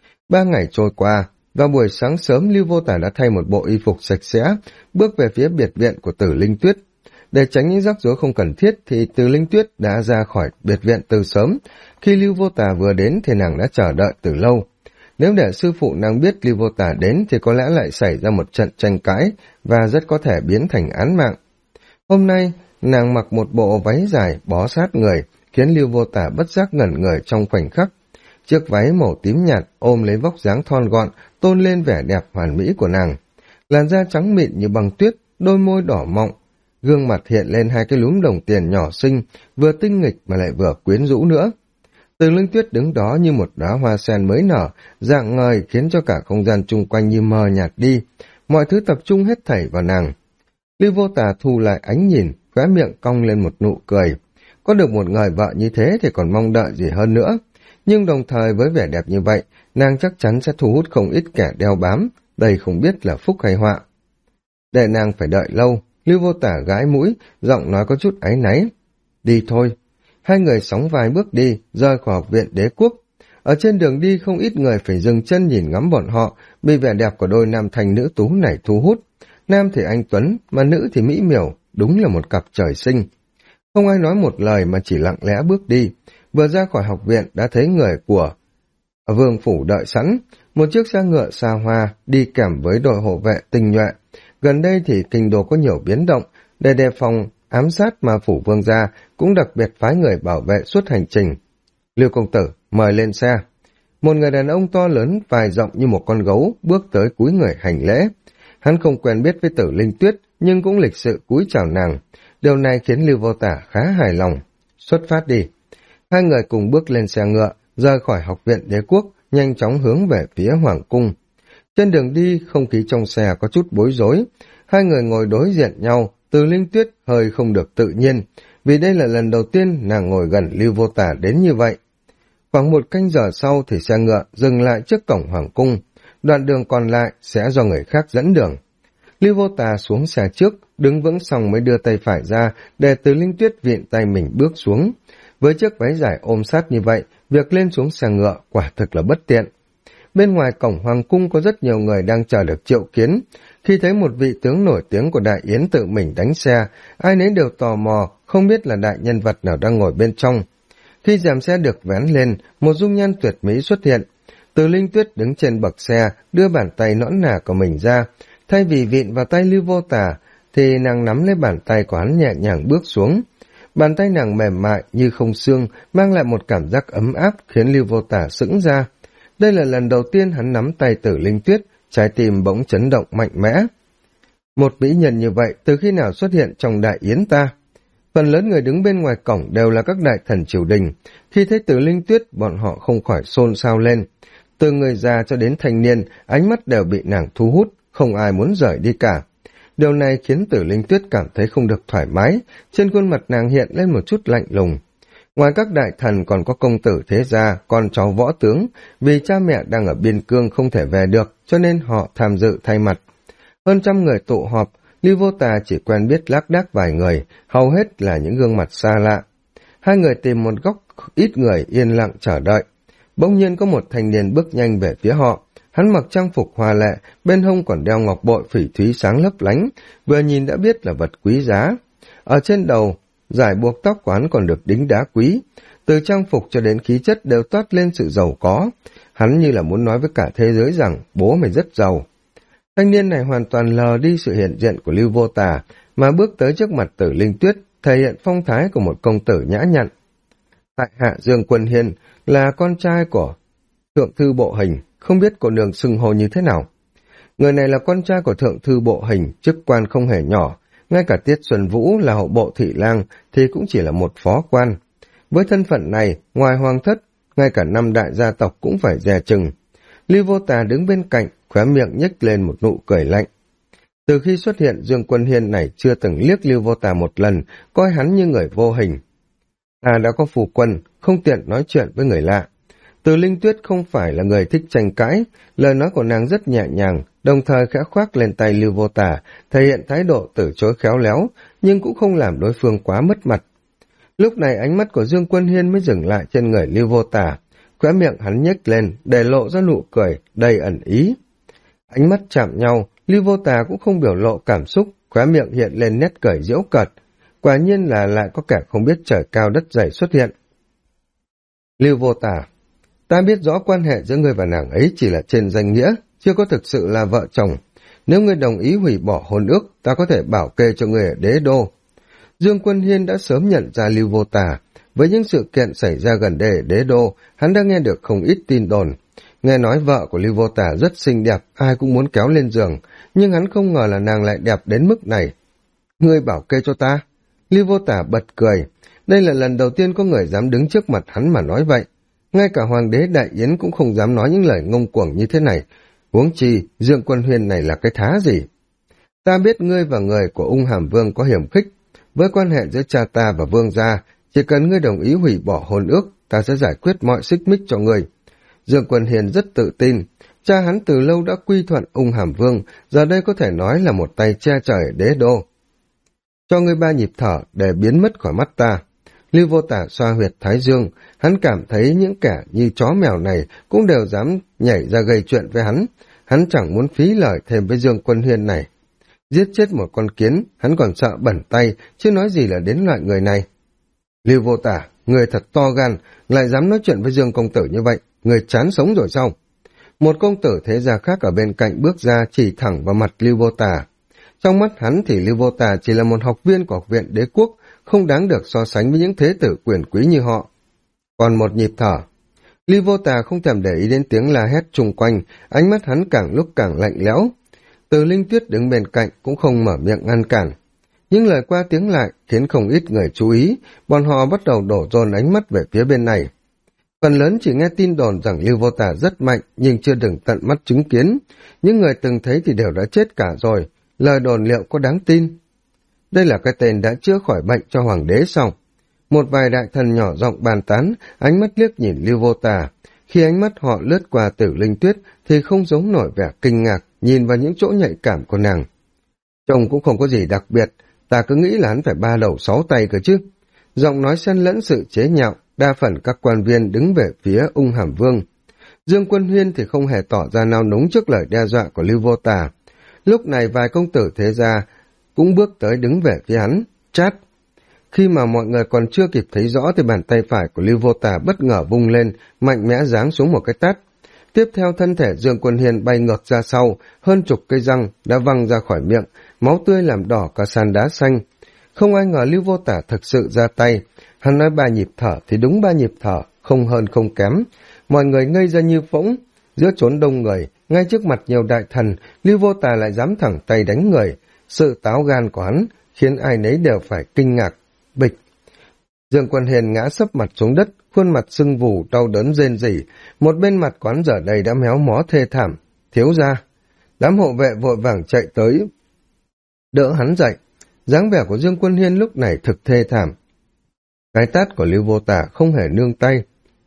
3 ngày trôi qua, vào buổi sáng sớm Lưu Vô Tả đã thay một bộ y phục sạch sẽ, bước về phía biệt viện của Tử Linh Tuyết. Để tránh những rắc rối không cần thiết thì Tử Linh Tuyết đã ra khỏi biệt viện từ sớm. Khi Lưu Vô Tả vừa đến thì nàng đã chờ đợi từ lâu. Nếu để sư phụ nàng biết Lưu Vô Tả đến thì có lẽ lại xảy ra một trận tranh cãi và rất có thể biến thành án mạng. Hôm nay, nàng mặc một bộ váy dài bó sát người, khiến Lưu Vô Tả bất giác ngẩn người trong khoảnh khắc. Chiếc váy màu tím nhạt ôm lấy vóc dáng thon gọn, tôn lên vẻ đẹp hoàn mỹ của nàng. Làn da trắng mịn như băng tuyết, đôi môi đỏ mọng, gương mặt hiện lên 2 cái lúm đồng tiền nhỏ xinh, vừa tinh nghịch mà lại vừa quyến rũ nữa. Từ Linh Tuyết đứng đó như một đóa hoa sen mới nở, rạng ngời khiến cho cả không gian chung quanh như mờ nhạt đi, mọi thứ tập trung hết thảy vào nàng. Lưu Vô Tả thu lại ánh nhìn, khóe miệng cong lên một nụ cười. Có được một người vợ như thế thì còn mong đợi gì hơn nữa. Nhưng đồng thời với vẻ đẹp như vậy, nàng chắc chắn sẽ thu hút không ít kẻ đeo bám, đây không biết là phúc hay họa. Để nàng phải đợi lâu, Lưu Vô Tả gãi mũi, giọng nói có chút áy náy. Đi thôi. 2 người sóng vai bước đi, rời khỏi học viện Đế Quốc. Ở trên đường đi không ít người phải dừng chân nhìn ngắm bọn họ, bị vẻ đẹp của đôi nam thanh nữ tú này thu hút. Nam thì anh tuấn, mà nữ thì mỹ miều, đúng là một cặp trời sinh. Không ai nói một lời mà chỉ lặng lẽ bước đi. Vừa ra khỏi học viện đã thấy người của Vương Phủ đợi sẵn, một chiếc xe ngựa xa hoa đi kèm với đội hộ vệ tinh nhuệ. Gần đây thì kinh đô có nhiều biến động, để đề phòng ám sát mà Phủ Vương gia cũng đặc biệt phái người bảo vệ suốt hành trình. Lưu công tử, mời lên xe. Một người đàn ông to lớn, vai rộng như một con gấu, bước tới cúi người hành lễ. Hắn không quen biết với Tử Linh Tuyết, nhưng cũng lịch sự cúi chào nàng. Điều này khiến Lưu Vô Tả khá hài lòng. Xuất phát đi. 2 người cùng bước lên xe ngựa, rời khỏi học viện Đế Quốc, nhanh chóng hướng về phía Hoàng Cung. Trên đường đi, không khí trong xe có chút bối rối. 2 người ngồi đối diện nhau, Từ Linh Tuyết hơi không được tự nhiên, vì đây là lần đầu tiên nàng ngồi gần Lưu Vô Tả đến như vậy. Khoảng 1 canh giờ sau thì xe ngựa dừng lại trước cổng Hoàng Cung, đoạn đường còn lại sẽ do người khác dẫn đường. Lưu Vô Tả xuống xe trước, đứng vững xong mới đưa tay phải ra để Từ Linh Tuyết viện tay mình bước xuống. Với chiếc váy dài ôm sát như vậy, việc lên xuống xe ngựa quả thực là bất tiện. Bên ngoài cổng Hoàng Cung có rất nhiều người đang chờ được triệu kiến. Khi thấy một vị tướng nổi tiếng của Đại Yến tự mình đánh xe, ai nấy đều tò mò, không biết là đại nhân vật nào đang ngồi bên trong. Khi rèm xe được vén lên, một dung nhan tuyệt mỹ xuất hiện. Từ Linh Tuyết đứng trên bậc xe, đưa bàn tay nõn nà của mình ra. Thay vì vịn vào tay Lưu Vô Tả, thì nàng nắm lấy bàn tay của hắn nhẹ nhàng bước xuống. Bàn tay nàng mềm mại như không xương, mang lại một cảm giác ấm áp khiến Lưu Vô Tả sững ra. Đây là lần đầu tiên hắn nắm tay Tử Linh Tuyết, trái tim bỗng chấn động mạnh mẽ. Một mỹ nhân như vậy từ khi nào xuất hiện trong Đại Yến ta? Phần lớn người đứng bên ngoài cổng đều là các đại thần triều đình. Khi thấy Tử Linh Tuyết, bọn họ không khỏi xôn xao lên. Từ người già cho đến thanh niên, ánh mắt đều bị nàng thu hút, không ai muốn rời đi cả. Điều này khiến Tử Linh Tuyết cảm thấy không được thoải mái, trên khuôn mặt nàng hiện lên một chút lạnh lùng. Ngoài các đại thần còn có công tử thế gia, con cháu võ tướng, vì cha mẹ đang ở biên cương không thể về được, cho nên họ tham dự thay mặt. Hơn 100 người tụ họp, Lưu Vô Tả chỉ quen biết lác đác vài người, hầu hết là những gương mặt xa lạ. 2 người tìm một góc ít người yên lặng chờ đợi. Bỗng nhiên có một thanh niên bước nhanh về phía họ. Hắn mặc trang phục hoa lệ, bên hông còn đeo ngọc bội phỉ thúy sáng lấp lánh, vừa nhìn đã biết là vật quý giá. Ở trên đầu, giải buộc tóc của hắn còn được đính đá quý. Từ trang phục cho đến khí chất đều toát lên sự giàu có. Hắn như là muốn nói với cả thế giới rằng bố mày rất giàu. Thanh niên này hoàn toàn lờ đi sự hiện diện của Lưu Vô Tả, mà bước tới trước mặt Tử Linh Tuyết, thể hiện phong thái của một công tử nhã nhặn. Tại hạ Dương Quân Hiên là con trai của Thượng Thư Bộ Hình, không biết cô nương xưng hô như thế nào. Người này là con trai của Thượng Thư Bộ Hình, chức quan không hề nhỏ, ngay cả Tiết Xuân Vũ là hậu bộ thị lang thì cũng chỉ là một phó quan. Với thân phận này, ngoài hoàng thất, ngay cả 5 đại gia tộc cũng phải dè chừng. Lưu Vô Tả đứng bên cạnh, khóe miệng nhếch lên một nụ cười lạnh. Từ khi xuất hiện, Dương Quân Hiên này chưa từng liếc Lưu Vô Tả một lần, coi hắn như người vô hình. Đã có phu quân, không tiện nói chuyện với người lạ. Từ Linh Tuyết không phải là người thích tranh cãi, lời nói của nàng rất nhẹ nhàng, đồng thời khẽ khoác lên tay Lưu Vô Tả, thể hiện thái độ từ chối khéo léo, nhưng cũng không làm đối phương quá mất mặt. Lúc này ánh mắt của Dương Quân Hiên mới dừng lại trên người Lưu Vô Tả, khóe miệng hắn nhếch lên để lộ ra nụ cười đầy ẩn ý. Ánh mắt chạm nhau, Lưu Vô Tả cũng không biểu lộ cảm xúc, khóe miệng hiện lên nét cười giễu cợt. Quả nhiên là lại có kẻ không biết trời cao đất dày xuất hiện. Lưu Vô Tả, ta biết rõ quan hệ giữa ngươi và nàng ấy chỉ là trên danh nghĩa, chưa có thực sự là vợ chồng. Nếu ngươi đồng ý hủy bỏ hôn ước, ta có thể bảo kê cho ngươi ở Đế Đô. Dương Quân Hiên đã sớm nhận ra Lưu Vô Tả. Với những sự kiện xảy ra gần đây ở Đế Đô, hắn đã nghe được không ít tin đồn. Nghe nói vợ của Lưu Vô Tả rất xinh đẹp, ai cũng muốn kéo lên giường, nhưng hắn không ngờ là nàng lại đẹp đến mức này. Ngươi bảo kê cho ta? Lưu Vô Tả bật cười. Đây là lần đầu tiên có người dám đứng trước mặt hắn mà nói vậy. Ngay cả Hoàng đế Đại Yến cũng không dám nói những lời ngông cuồng như thế này. Huống chi, Dương Quân Hiên này là cái thá gì? Ta biết ngươi và người của Ung Hàm Vương có hiểm khích. Với quan hệ giữa cha ta và Vương gia, chỉ cần ngươi đồng ý hủy bỏ hôn ước, ta sẽ giải quyết mọi xích mích cho ngươi. Dương Quân Hiên rất tự tin. Cha hắn từ lâu đã quy thuận Ung Hàm Vương, giờ đây có thể nói là một tay che trời Đế Đô. Cho ngươi 3 nhịp thở để biến mất khỏi mắt ta. Lưu Vô Tả xoa huyệt thái dương, hắn cảm thấy những kẻ như chó mèo này cũng đều dám nhảy ra gây chuyện với hắn. Hắn chẳng muốn phí lời thêm với Dương Quân Hiên này. Giết chết một con kiến, hắn còn sợ bẩn tay, chứ nói gì là đến loại người này. Lưu Vô Tả, người thật to gan, lại dám nói chuyện với Dương công tử như vậy, người chán sống rồi sao? Một công tử thế gia khác ở bên cạnh bước ra chỉ thẳng vào mặt Lưu Vô Tả. Trong mắt hắn thì Lưu Vô Tả chỉ là một học viên của học viện đế quốc, không đáng được so sánh với những thế tử quyền quý như họ. Còn một nhịp thở. Lưu Vô Tả không thèm để ý đến tiếng la hét chung quanh, ánh mắt hắn càng lúc càng lạnh lẽo. Từ Linh Tuyết đứng bên cạnh cũng không mở miệng ngăn cản. Những lời qua tiếng lại khiến không ít người chú ý, bọn họ bắt đầu đổ dồn ánh mắt về phía bên này. Phần lớn chỉ nghe tin đồn rằng Lưu Vô Tả rất mạnh nhưng chưa từng tận mắt chứng kiến. Những người từng thấy thì đều đã chết cả rồi, lời đồn liệu có đáng tin? Đây là cái tên đã chữa khỏi bệnh cho hoàng đế xong. Một vài đại thần nhỏ giọng bàn tán, ánh mắt liếc nhìn Lưu Vô Tả. Khi ánh mắt họ lướt qua Tử Linh Tuyết thì không giống nổi vẻ kinh ngạc, nhìn vào những chỗ nhạy cảm của nàng. Trông cũng không có gì đặc biệt, ta cứ nghĩ là hắn phải 3 đầu 6 tay cơ chứ. Giọng nói xen lẫn sự chế nhạo, đa phần các quan viên đứng về phía Ung Hàm Vương. Dương Quân Hiên thì không hề tỏ ra nao núng trước lời đe dọa của Lưu Vô Tả. Lúc này vài công tử thế gia cũng bước tới đứng về phía hắn, chát. Khi mà mọi người còn chưa kịp thấy rõ thì bàn tay phải của Lưu Vô Tả bất ngờ vung lên, mạnh mẽ giáng xuống một cái tát. Tiếp theo thân thể Dương Quân Hiên bay ngược ra sau, hơn chục cây răng đã văng ra khỏi miệng, máu tươi làm đỏ cả sàn đá xanh. Không ai ngờ Lưu Vô Tả thực sự ra tay, hắn nói 3 nhịp thở thì đúng 3 nhịp thở, không hơn không kém. Mọi người ngây ra như phỗng, giữa chốn đông người, ngay trước mặt nhiều đại thần, Lưu Vô Tả lại dám thẳng tay đánh người. Sự táo gan của hắn khiến ai nấy đều phải kinh ngạc. Bịch! Dương Quân Hiên ngã sấp mặt xuống đất, khuôn mặt sưng vù, đau đớn rên rỉ. Một bên mặt quán giờ đây đã méo mó thê thảm. Thiếu gia! Đám hộ vệ vội vàng chạy tới, đỡ hắn dậy. Dáng vẻ của Dương Quân Hiên lúc này thực thê thảm. Cái tát của Lưu Vô Tả không hề nương tay.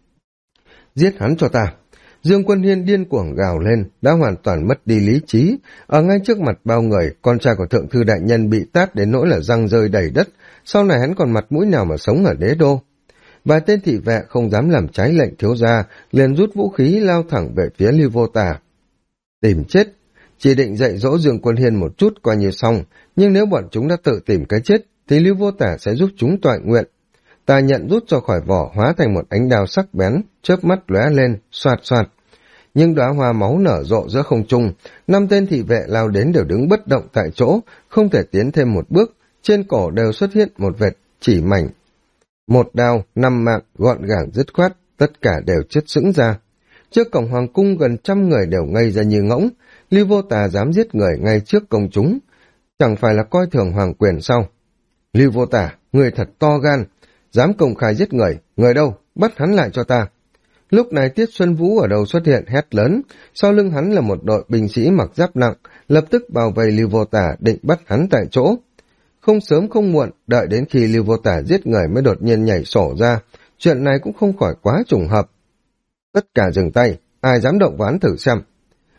Giết hắn cho ta! Dương Quân Hiên điên cuồng gào lên, đã hoàn toàn mất đi lý trí. Ở ngay trước mặt bao người, con trai của thượng thư đại nhân bị tát đến nỗi là răng rơi đầy đất. Sau này hắn còn mặt mũi nào mà sống ở đế đô. Vài tên thị vệ không dám làm trái lệnh thiếu gia, liền rút vũ khí lao thẳng về phía Lưu Vô Tả. Tìm chết! Chỉ định dạy dỗ Dương Quân Hiên một chút coi như xong, nhưng nếu bọn chúng đã tự tìm cái chết, thì Lưu Vô Tả sẽ giúp chúng toại nguyện. Tà nhận rút ra khỏi vỏ hóa thành một ánh đao sắc bén, chớp mắt lóe lên, xoạt xoạt. Nhưng đóa hoa máu nở rộ giữa không trung, 5 tên thị vệ lao đến đều đứng bất động tại chỗ, không thể tiến thêm một bước, trên cổ đều xuất hiện một vệt chỉ mảnh. 1 đao, 5 mạng, gọn gàng dứt khoát, tất cả đều chết sững ra. Trước cổng hoàng cung gần 100 người đều ngây ra như ngỗng, Lưu Vô Tả dám giết người ngay trước công chúng, chẳng phải là coi thường hoàng quyền sao? Lưu Vô Tả, người thật to gan, dám công khai giết người, người đâu, bắt hắn lại cho ta. Lúc này Tiết Xuân Vũ ở đầu xuất hiện hét lớn, sau lưng hắn là một đội binh sĩ mặc giáp nặng, lập tức bao vây Lưu Vô Tả định bắt hắn tại chỗ. Không sớm không muộn, đợi đến khi Lưu Vô Tả giết người mới đột nhiên nhảy sổ ra, chuyện này cũng không khỏi quá trùng hợp. Tất cả dừng tay, ai dám động vào hắn thử xem.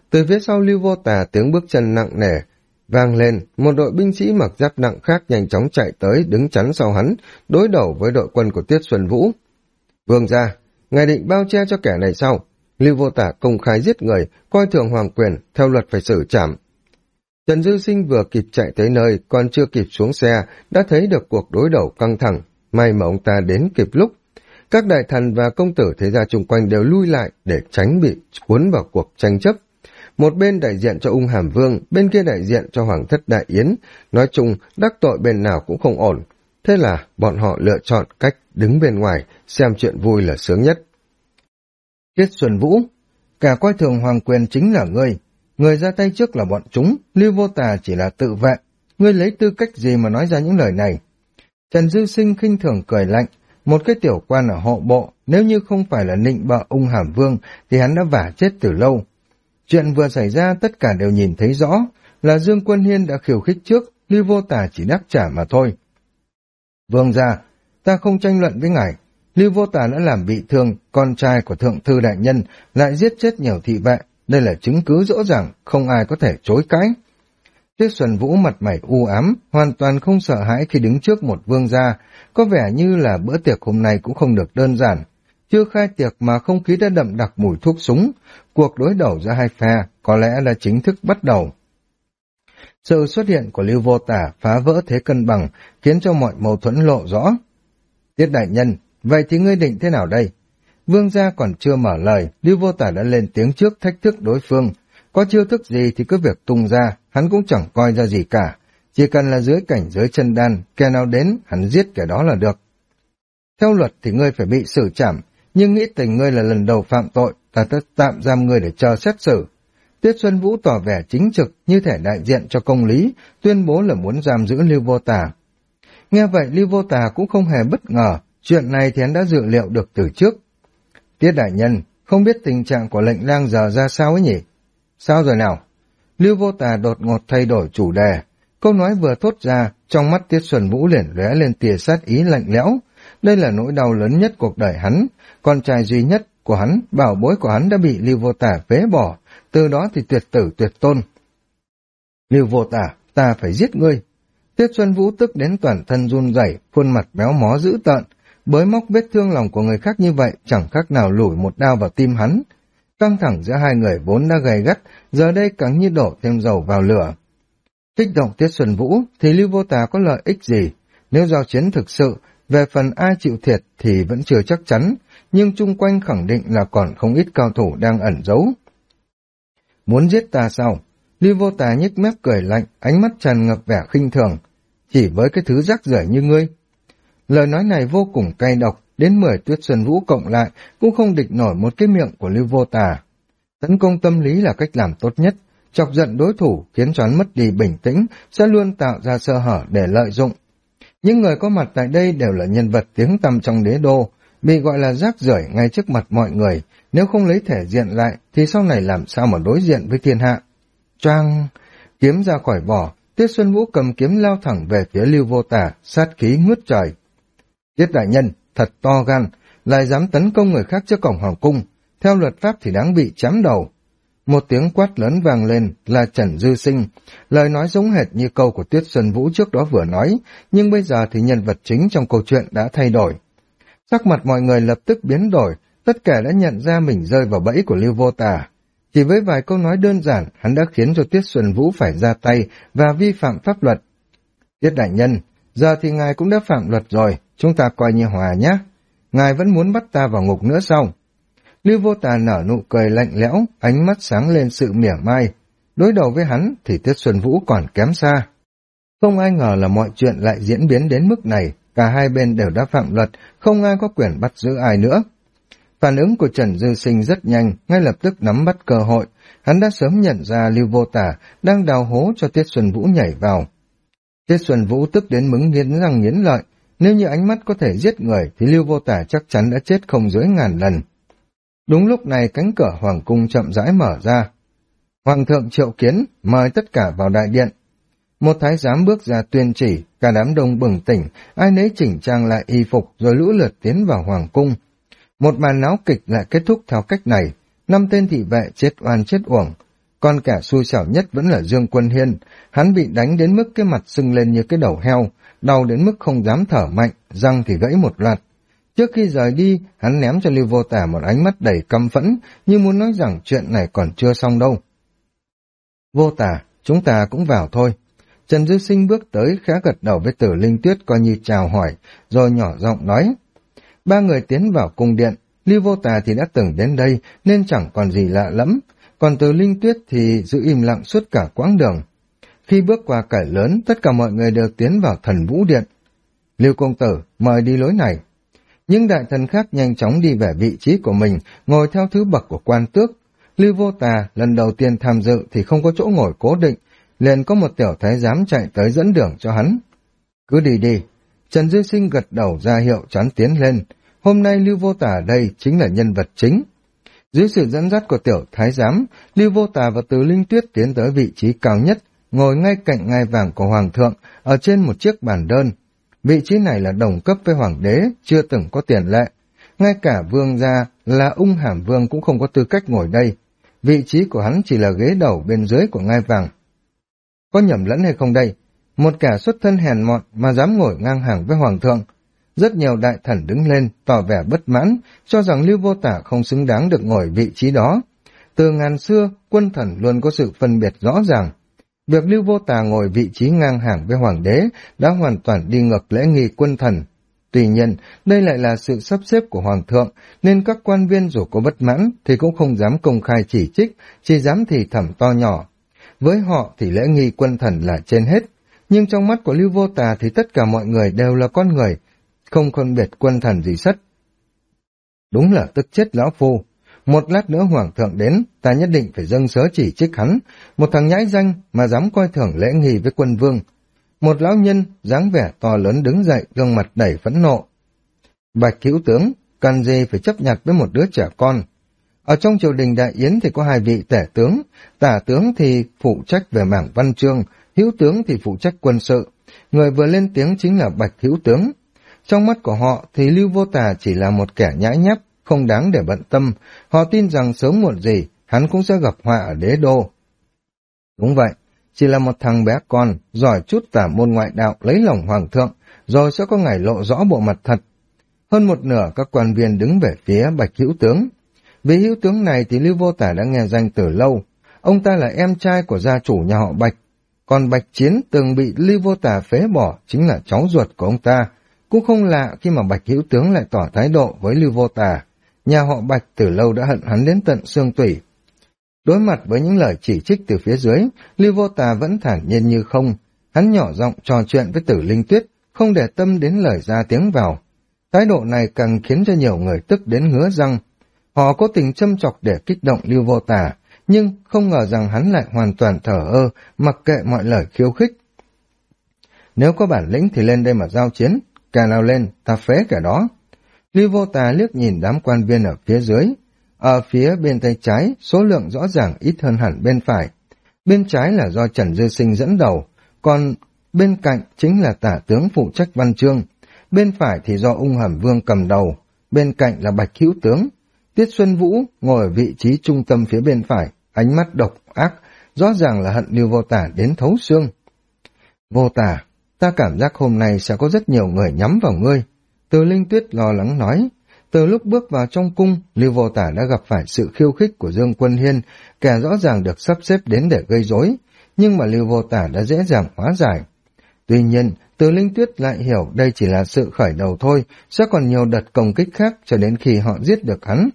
Từ phía sau Lưu Vô Tà tiếng bước chân nặng nề vang lên, một đội binh sĩ mặc giáp nặng khác nhanh chóng chạy tới đứng chắn sau hắn, đối đầu với đội quân của Tiết Xuân Vũ. Vương gia, ngài định bao che cho kẻ này sao? Lưu Vô Tà công khai giết người, coi thường hoàng quyền, theo luật phải xử trảm. Trần Dư Sinh vừa kịp chạy tới nơi, còn chưa kịp xuống xe, đã thấy được cuộc đối đầu căng thẳng. May mà ông ta đến kịp lúc. Các đại thần và công tử thế gia chung quanh đều lui lại để tránh bị cuốn vào cuộc tranh chấp. Một bên đại diện cho Ung Hàm Vương, bên kia đại diện cho Hoàng thất Đại Yến. Nói chung, đắc tội bên nào cũng không ổn. Thế là bọn họ lựa chọn cách đứng bên ngoài, xem chuyện vui là sướng nhất. Tiết Xuân Vũ, cả coi thường hoàng quyền chính là ngươi. Người ra tay trước là bọn chúng, Lưu Vô Tà chỉ là tự vệ. Ngươi lấy tư cách gì mà nói ra những lời này? Trần Dư Sinh khinh thường cười lạnh. Một cái tiểu quan ở hộ bộ, nếu như không phải là nịnh bợ Ung Hàm Vương, thì hắn đã vả chết từ lâu. Chuyện vừa xảy ra tất cả đều nhìn thấy rõ, là Dương Quân Hiên đã khiêu khích trước, Lưu Vô Tà chỉ đáp trả mà thôi. Vương gia, ta không tranh luận với ngài. Lưu Vô Tà đã làm bị thương con trai của thượng thư đại nhân, lại giết chết nhiều thị vệ. Đây là chứng cứ rõ ràng, không ai có thể chối cãi. Tiết Xuân Vũ mặt mày u ám, hoàn toàn không sợ hãi khi đứng trước một vương gia, có vẻ như là bữa tiệc hôm nay cũng không được đơn giản. Chưa khai tiệc mà không khí đã đậm đặc mùi thuốc súng, cuộc đối đầu giữa hai phe có lẽ là chính thức bắt đầu. Sự xuất hiện của Lưu Vô Tà phá vỡ thế cân bằng, khiến cho mọi mâu thuẫn lộ rõ. Tiết đại nhân, vậy thì ngươi định thế nào đây? Vương gia còn chưa mở lời, Lưu Vô Tà đã lên tiếng trước thách thức đối phương. Có chiêu thức gì thì cứ việc tung ra, hắn cũng chẳng coi ra gì cả. Chỉ cần là dưới cảnh giới chân đan, kẻ nào đến, hắn giết kẻ đó là được. Theo luật thì ngươi phải bị xử trảm, nhưng nghĩ tình ngươi là lần đầu phạm tội, ta tất tạm giam ngươi để chờ xét xử. Tiết Xuân Vũ tỏ vẻ chính trực như thể đại diện cho công lý, tuyên bố là muốn giam giữ Lưu Vô Tà. Nghe vậy Lưu Vô Tà cũng không hề bất ngờ, chuyện này thì hắn đã dự liệu được từ trước. Tiết đại nhân, không biết tình trạng của lệnh lang giờ ra sao ấy nhỉ? Sao rồi nào? Lưu Vô Tà đột ngột thay đổi chủ đề. Câu nói vừa thốt ra, trong mắt Tiết Xuân Vũ liền lóe lên tia sát ý lạnh lẽo. Đây là nỗi đau lớn nhất cuộc đời hắn. Con trai duy nhất của hắn, bảo bối của hắn đã bị Lưu Vô Tà phế bỏ. Từ đó thì tuyệt tử tuyệt tôn. Lưu Vô Tà, ta phải giết ngươi. Tiết Xuân Vũ tức đến toàn thân run rẩy, khuôn mặt méo mó dữ tợn. Bới móc vết thương lòng của người khác như vậy chẳng khác nào lủi một đao vào tim hắn. Căng thẳng giữa hai người vốn đã gay gắt, giờ đây càng như đổ thêm dầu vào lửa. Kích động Tiết Xuân Vũ thì Lưu Vô Tà có lợi ích gì? Nếu giao chiến thực sự, về phần ai chịu thiệt thì vẫn chưa chắc chắn, nhưng chung quanh khẳng định là còn không ít cao thủ đang ẩn giấu. Muốn giết ta sao? Lưu Vô Tà nhếch mép cười lạnh, ánh mắt tràn ngập vẻ khinh thường. Chỉ với cái thứ rác rưởi như ngươi. Lời nói này vô cùng cay độc, đến 10 Tiết Xuân Vũ cộng lại cũng không địch nổi một cái miệng của Lưu Vô Tà. Tấn công tâm lý là cách làm tốt nhất, chọc giận đối thủ khiến cho hắn mất đi bình tĩnh, sẽ luôn tạo ra sơ hở để lợi dụng. Những người có mặt tại đây đều là nhân vật tiếng tăm trong đế đô, bị gọi là rác rưởi ngay trước mặt mọi người, nếu không lấy thể diện lại thì sau này làm sao mà đối diện với thiên hạ. Choang, kiếm ra khỏi vỏ, Tiết Xuân Vũ cầm kiếm lao thẳng về phía Lưu Vô Tà, sát khí ngút trời. Tiết đại nhân, thật to gan, lại dám tấn công người khác trước cổng hoàng cung, theo luật pháp thì đáng bị chém đầu. Một tiếng quát lớn vang lên là Trần Dư Sinh, lời nói giống hệt như câu của Tiết Xuân Vũ trước đó vừa nói, nhưng bây giờ thì nhân vật chính trong câu chuyện đã thay đổi. Sắc mặt mọi người lập tức biến đổi, tất cả đã nhận ra mình rơi vào bẫy của Lưu Vô Tà. Chỉ với vài câu nói đơn giản, hắn đã khiến cho Tiết Xuân Vũ phải ra tay và vi phạm pháp luật. Tiết đại nhân, giờ thì ngài cũng đã phạm luật rồi, chúng ta coi như hòa nhé. Ngài vẫn muốn bắt ta vào ngục nữa sao? Lưu Vô Tà nở nụ cười lạnh lẽo, ánh mắt sáng lên sự mỉa mai. Đối đầu với hắn thì Tiết Xuân Vũ còn kém xa. Không ai ngờ là mọi chuyện lại diễn biến đến mức này, cả hai bên đều đã phạm luật, không ai có quyền bắt giữ ai nữa. Phản ứng của Trần Dư Sinh rất nhanh, ngay lập tức nắm bắt cơ hội. Hắn đã sớm nhận ra Lưu Vô Tà đang đào hố cho Tiết Xuân Vũ nhảy vào. Tiết Xuân Vũ tức đến mức nghiến răng nghiến lợi. Nếu như ánh mắt có thể giết người thì Lưu Vô Tà chắc chắn đã chết không dưới 1000 lần. Đúng lúc này cánh cửa hoàng cung chậm rãi mở ra. Hoàng thượng triệu kiến, mời tất cả vào đại điện. Một thái giám bước ra tuyên chỉ, cả đám đông bừng tỉnh, ai nấy chỉnh trang lại y phục rồi lũ lượt tiến vào hoàng cung. Một màn náo kịch lại kết thúc theo cách này, 5 tên thị vệ chết oan chết uổng. Còn kẻ xui xẻo nhất vẫn là Dương Quân Hiên, hắn bị đánh đến mức cái mặt sưng lên như cái đầu heo, đau đến mức không dám thở mạnh, răng thì gãy một loạt. Trước khi rời đi, hắn ném cho Lưu Vô Tả một ánh mắt đầy căm phẫn, như muốn nói rằng chuyện này còn chưa xong đâu. Vô Tả, chúng ta cũng vào thôi. Trần Dư Sinh bước tới khẽ gật đầu với Tử Linh Tuyết coi như chào hỏi, rồi nhỏ giọng nói. Ba người tiến vào cung điện, Lưu Vô Tả thì đã từng đến đây nên chẳng còn gì lạ lẫm, còn Tử Linh Tuyết thì giữ im lặng suốt cả quãng đường. Khi bước qua cổng lớn, tất cả mọi người đều tiến vào Thần Vũ Điện. Lưu công tử, mời đi lối này. Những đại thần khác nhanh chóng đi về vị trí của mình, ngồi theo thứ bậc của quan tước. Lưu Vô Tà lần đầu tiên tham dự thì không có chỗ ngồi cố định, liền có một tiểu thái giám chạy tới dẫn đường cho hắn. Cứ đi đi. Trần Dư Sinh gật đầu ra hiệu cho hắn tiến lên. Hôm nay Lưu Vô Tà ở đây chính là nhân vật chính. Dưới sự dẫn dắt của tiểu thái giám, Lưu Vô Tà và Từ Linh Tuyết tiến tới vị trí cao nhất, ngồi ngay cạnh ngai vàng của hoàng thượng, ở trên một chiếc bàn đơn. Vị trí này là đồng cấp với hoàng đế, chưa từng có tiền lệ. Ngay cả vương gia là Ung Hàm Vương cũng không có tư cách ngồi đây. Vị trí của hắn chỉ là ghế đầu bên dưới của ngai vàng. Có nhầm lẫn hay không đây? Một kẻ xuất thân hèn mọn mà dám ngồi ngang hàng với hoàng thượng. Rất nhiều đại thần đứng lên, tỏ vẻ bất mãn, cho rằng Lưu Vô Tả không xứng đáng được ngồi vị trí đó. Từ ngàn xưa, quân thần luôn có sự phân biệt rõ ràng. Việc Lưu Vô Tà ngồi vị trí ngang hàng với hoàng đế đã hoàn toàn đi ngược lễ nghi quân thần. Tuy nhiên, đây lại là sự sắp xếp của hoàng thượng, nên các quan viên dù có bất mãn thì cũng không dám công khai chỉ trích, chỉ dám thì thầm to nhỏ. Với họ thì lễ nghi quân thần là trên hết, nhưng trong mắt của Lưu Vô Tà thì tất cả mọi người đều là con người, không phân biệt quân thần gì sất. Đúng là tức chết lão phu. Một lát nữa hoàng thượng đến, ta nhất định phải dâng sớ chỉ trích hắn, một thằng nhãi danh mà dám coi thường lễ nghi với quân vương. Một lão nhân, dáng vẻ to lớn đứng dậy, gương mặt đầy phẫn nộ. Bạch hữu tướng, cần gì phải chấp nhặt với một đứa trẻ con. Ở trong triều đình đại yến thì có hai vị tể tướng, tả tướng thì phụ trách về mảng văn chương, hữu tướng thì phụ trách quân sự. Người vừa lên tiếng chính là Bạch hữu tướng. Trong mắt của họ thì Lưu Vô Tà chỉ là một kẻ nhãi nháp, không đáng để bận tâm, họ tin rằng sớm muộn gì, hắn cũng sẽ gặp họa ở đế đô. Đúng vậy, chỉ là một thằng bé con, giỏi chút tả môn ngoại đạo lấy lòng hoàng thượng, rồi sẽ có ngày lộ rõ bộ mặt thật. Hơn một nửa các quan viên đứng về phía Bạch hữu tướng. Vì hữu tướng này thì Lưu Vô Tả đã nghe danh từ lâu, ông ta là em trai của gia chủ nhà họ Bạch, còn Bạch Chiến từng bị Lưu Vô Tả phế bỏ chính là cháu ruột của ông ta. Cũng không lạ khi mà Bạch hữu tướng lại tỏ thái độ với Lưu Vô Tả. Nhà họ Bạch từ lâu đã hận hắn đến tận xương tủy. Đối mặt với những lời chỉ trích từ phía dưới, Lưu Vô Tà vẫn thản nhiên như không. Hắn nhỏ giọng trò chuyện với Tử Linh Tuyết, không để tâm đến lời ra tiếng vào. Thái độ này càng khiến cho nhiều người tức đến ngứa răng. Họ cố tình châm chọc để kích động Lưu Vô Tà, nhưng không ngờ rằng hắn lại hoàn toàn thờ ơ, mặc kệ mọi lời khiêu khích. Nếu có bản lĩnh thì lên đây mà giao chiến, kẻ nào lên, ta phế kẻ đó. Lưu Vô Tà liếc nhìn đám quan viên ở phía dưới. Ở phía bên tay trái, số lượng rõ ràng ít hơn hẳn bên phải. Bên trái là do Trần Dư Sinh dẫn đầu, còn bên cạnh chính là tả tướng phụ trách văn chương. Bên phải thì do Ung Hàm Vương cầm đầu, bên cạnh là Bạch hữu tướng. Tiết Xuân Vũ ngồi ở vị trí trung tâm phía bên phải, ánh mắt độc ác, rõ ràng là hận Lưu Vô Tà đến thấu xương. Vô Tà, ta cảm giác hôm nay sẽ có rất nhiều người nhắm vào ngươi. Từ Linh Tuyết lo lắng nói. Từ lúc bước vào trong cung, Lưu Vô Tả đã gặp phải sự khiêu khích của Dương Quân Hiên, kẻ rõ ràng được sắp xếp đến để gây rối, nhưng mà Lưu Vô Tả đã dễ dàng hóa giải. Tuy nhiên, Từ Linh Tuyết lại hiểu đây chỉ là sự khởi đầu thôi, sẽ còn nhiều đợt công kích khác cho đến khi họ giết được hắn.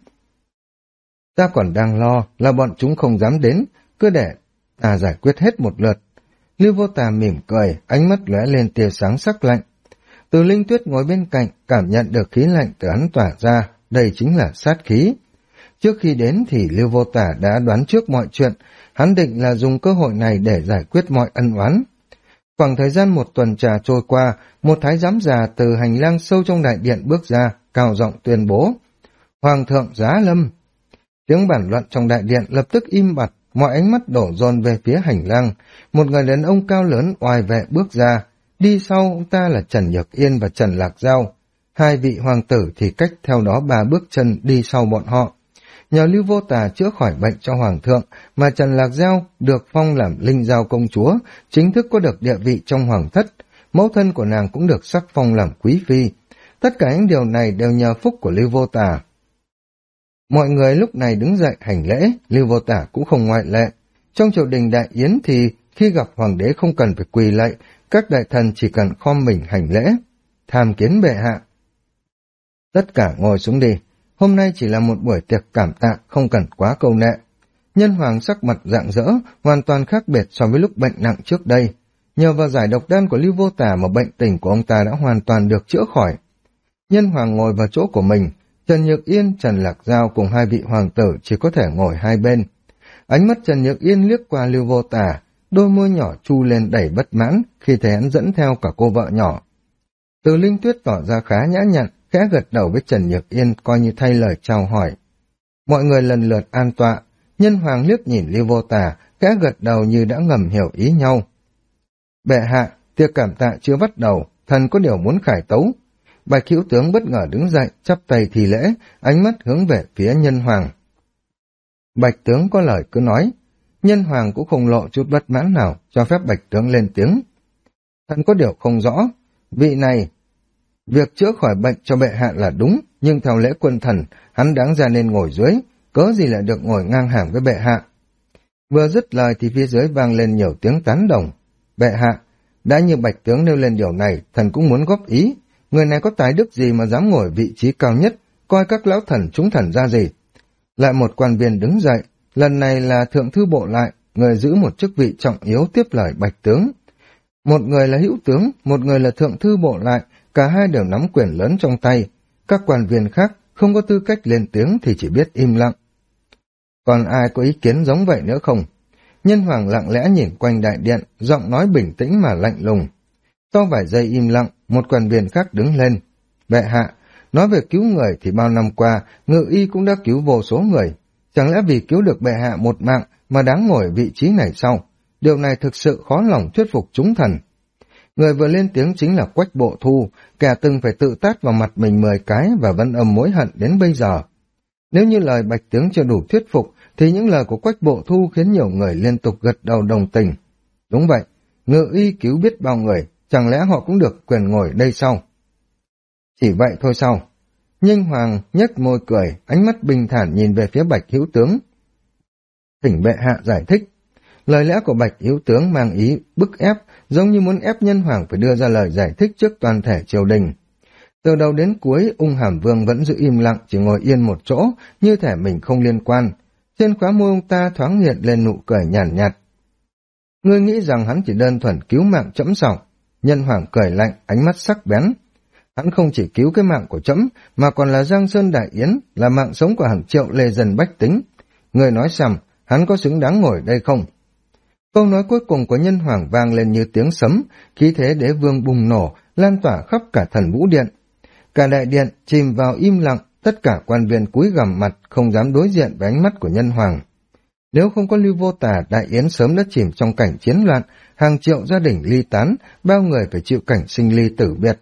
Ta còn đang lo là bọn chúng không dám đến, cứ để ta giải quyết hết một lượt. Lưu Vô Tả mỉm cười, ánh mắt lóe lên tia sáng sắc lạnh. Từ Linh Tuyết ngồi bên cạnh, cảm nhận được khí lạnh từ hắn tỏa ra, đây chính là sát khí. Trước khi đến thì Lưu Vô Tả đã đoán trước mọi chuyện, hắn định là dùng cơ hội này để giải quyết mọi ân oán. Khoảng thời gian một tuần trà trôi qua, một thái giám già từ hành lang sâu trong đại điện bước ra, cao giọng tuyên bố. Hoàng thượng Giá Lâm. Tiếng bàn luận trong đại điện lập tức im bặt, mọi ánh mắt đổ dồn về phía hành lang. Một người đàn ông cao lớn oai vệ bước ra. Đi sau ông ta là Trần Nhược Yên và Trần Lạc Giao. Hai vị hoàng tử thì cách theo đó 3 bước chân đi sau bọn họ. nhờ Lưu Vô Tà chữa khỏi bệnh cho hoàng thượng mà Trần Lạc Giao được phong làm Linh Giao công chúa, chính thức có được địa vị trong hoàng thất, mẫu thân của nàng cũng được sắc phong làm quý phi. Tất cả những điều này đều nhờ phúc của Lưu Vô Tà. Mọi người lúc này đứng dậy hành lễ, Lưu Vô Tà cũng không ngoại lệ. Trong triều đình đại yến thì khi gặp hoàng đế không cần phải quỳ lạy, các đại thần chỉ cần khom mình hành lễ. Tham kiến bệ hạ. Tất cả ngồi xuống đi, hôm nay chỉ là một buổi tiệc cảm tạ, không cần quá câu nệ. Nhân hoàng sắc mặt rạng rỡ, hoàn toàn khác biệt so với lúc bệnh nặng trước đây. Nhờ vào giải độc đan của Lưu Vô Tà mà bệnh tình của ông ta đã hoàn toàn được chữa khỏi. Nhân hoàng ngồi vào chỗ của mình, Trần Nhược Yên, Trần Lạc Giao cùng hai vị hoàng tử chỉ có thể ngồi hai bên. Ánh mắt Trần Nhược Yên liếc qua Lưu Vô Tà, đôi môi nhỏ chu lên đầy bất mãn khi thấy hắn dẫn theo cả cô vợ nhỏ. Từ Linh Tuyết tỏ ra khá nhã nhặn, khẽ gật đầu với Trần Nhược Yên coi như thay lời chào hỏi. Mọi người lần lượt an tọa, nhân hoàng liếc nhìn Lưu Vô Tà, khẽ gật đầu như đã ngầm hiểu ý nhau. Bệ hạ, tiệc cảm tạ chưa bắt đầu, thần có điều muốn khải tấu. Bạch Hữu Tướng bất ngờ đứng dậy, chắp tay thì lễ, ánh mắt hướng về phía nhân hoàng. Bạch tướng có lời cứ nói. Nhân hoàng cũng không lộ chút bất mãn nào, cho phép Bạch tướng lên tiếng. Thần có điều không rõ, vị này, việc chữa khỏi bệnh cho bệ hạ là đúng, nhưng theo lễ quân thần, hắn đáng ra nên ngồi dưới, cớ gì lại được ngồi ngang hàng với bệ hạ. Vừa dứt lời thì phía dưới vang lên nhiều tiếng tán đồng. Bệ hạ, đã như Bạch tướng nêu lên điều này, thần cũng muốn góp ý. Người này có tài đức gì mà dám ngồi vị trí cao nhất, coi các lão thần chúng thần ra gì. Lại một quan viên đứng dậy, lần này là thượng thư bộ lại, người giữ một chức vị trọng yếu tiếp lời Bạch tướng. Một người là hữu tướng, một người là thượng thư bộ lại, cả hai đều nắm quyền lớn trong tay. Các quan viên khác không có tư cách lên tiếng thì chỉ biết im lặng. Còn ai có ý kiến giống vậy nữa không? Nhân hoàng lặng lẽ nhìn quanh đại điện, giọng nói bình tĩnh mà lạnh lùng. Sau vài giây im lặng, một quan viên khác đứng lên. Bệ hạ, nói về cứu người thì bao năm qua, Ngự Y cũng đã cứu vô số người. Chẳng lẽ vì cứu được bệ hạ một mạng mà đáng ngồi vị trí này sao? Điều này thực sự khó lòng thuyết phục chúng thần. Người vừa lên tiếng chính là Quách Bộ Thu, kẻ từng phải tự tát vào mặt mình 10 cái và vẫn âm mối hận đến bây giờ. Nếu như lời Bạch tướng chưa đủ thuyết phục, thì những lời của Quách Bộ Thu khiến nhiều người liên tục gật đầu đồng tình. Đúng vậy, Ngự Y cứu biết bao người, chẳng lẽ họ cũng được quyền ngồi đây sao? Chỉ vậy thôi sao? Nhân hoàng nhếch môi cười, ánh mắt bình thản nhìn về phía Bạch Hữu Tướng. Thỉnh bệ hạ giải thích. Lời lẽ của Bạch Hữu Tướng mang ý bức ép, giống như muốn ép nhân hoàng phải đưa ra lời giải thích trước toàn thể triều đình. Từ đầu đến cuối, Ung Hàm Vương vẫn giữ im lặng, chỉ ngồi yên một chỗ, như thể mình không liên quan. Trên khóe môi ông ta thoáng hiện lên nụ cười nhàn nhạt. Ngươi nghĩ rằng hắn chỉ đơn thuần cứu mạng trẫm sao? Nhân hoàng cười lạnh, ánh mắt sắc bén. Hắn không chỉ cứu cái mạng của trẫm, mà còn là Giang Sơn Đại Yến, là mạng sống của hàng triệu lê dân bách tính. Ngươi nói xem, hắn có xứng đáng ngồi đây không? Câu nói cuối cùng của nhân hoàng vang lên như tiếng sấm, khí thế đế vương bùng nổ, lan tỏa khắp cả Thần Vũ Điện. Cả đại điện chìm vào im lặng, tất cả quan viên cúi gằm mặt, không dám đối diện với ánh mắt của nhân hoàng. Nếu không có Lưu Vô Tà, Đại Yến sớm đã chìm trong cảnh chiến loạn, hàng triệu gia đình ly tán, bao người phải chịu cảnh sinh ly tử biệt.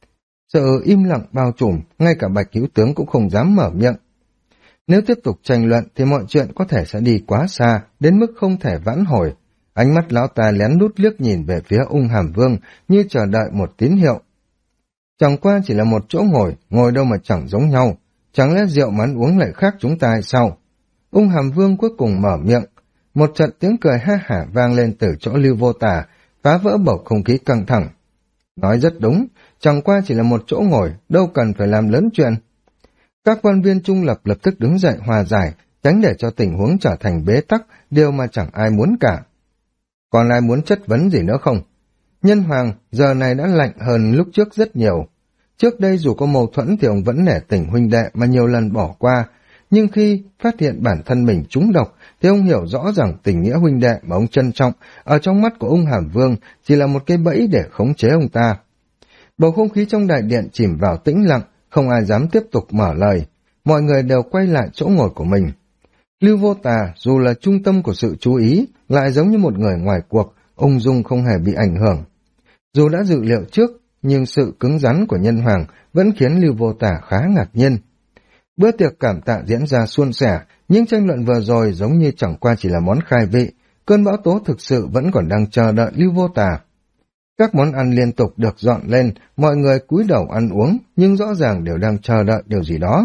Sự im lặng bao trùm, ngay cả Bạch Hữu Tướng cũng không dám mở miệng. Nếu tiếp tục tranh luận thì mọi chuyện có thể sẽ đi quá xa, đến mức không thể vãn hồi. Ánh mắt lão ta lén lút liếc nhìn về phía Ung Hàm Vương như chờ đợi một tín hiệu. Chẳng qua chỉ là một chỗ ngồi đâu mà chẳng giống nhau. Chẳng lẽ rượu mà ăn uống lại khác chúng ta hay sao? Ung Hàm Vương cuối cùng mở miệng. Một trận tiếng cười ha hả vang lên từ chỗ Lưu Vô Tà, phá vỡ bầu không khí căng thẳng. Nói rất đúng, chẳng qua chỉ là một chỗ ngồi, đâu cần phải làm lớn chuyện. Các quan viên trung lập lập tức đứng dậy hòa giải, tránh để cho tình huống trở thành bế tắc, điều mà chẳng ai muốn cả. Còn ai muốn chất vấn gì nữa không? Nhân hoàng giờ này đã lạnh hơn lúc trước rất nhiều. Trước đây dù có mâu thuẫn thì ông vẫn nể tình huynh đệ mà nhiều lần bỏ qua, nhưng khi phát hiện bản thân mình trúng độc thì ông hiểu rõ rằng tình nghĩa huynh đệ mà ông trân trọng ở trong mắt của Ung Hàm Vương chỉ là một cái bẫy để khống chế ông ta. Bầu không khí trong đại điện chìm vào tĩnh lặng, không ai dám tiếp tục mở lời, mọi người đều quay lại chỗ ngồi của mình. Lưu Vô Tà dù là trung tâm của sự chú ý, lại giống như một người ngoài cuộc, ung dung không hề bị ảnh hưởng. Dù đã dự liệu trước, nhưng sự cứng rắn của nhân hoàng vẫn khiến Lưu Vô Tà khá ngạc nhiên. Bữa tiệc cảm tạ diễn ra suôn sẻ, nhưng tranh luận vừa rồi giống như chẳng qua chỉ là món khai vị, cơn bão tố thực sự vẫn còn đang chờ đợi Lưu Vô Tà. Các món ăn liên tục được dọn lên, mọi người cúi đầu ăn uống, nhưng rõ ràng đều đang chờ đợi điều gì đó.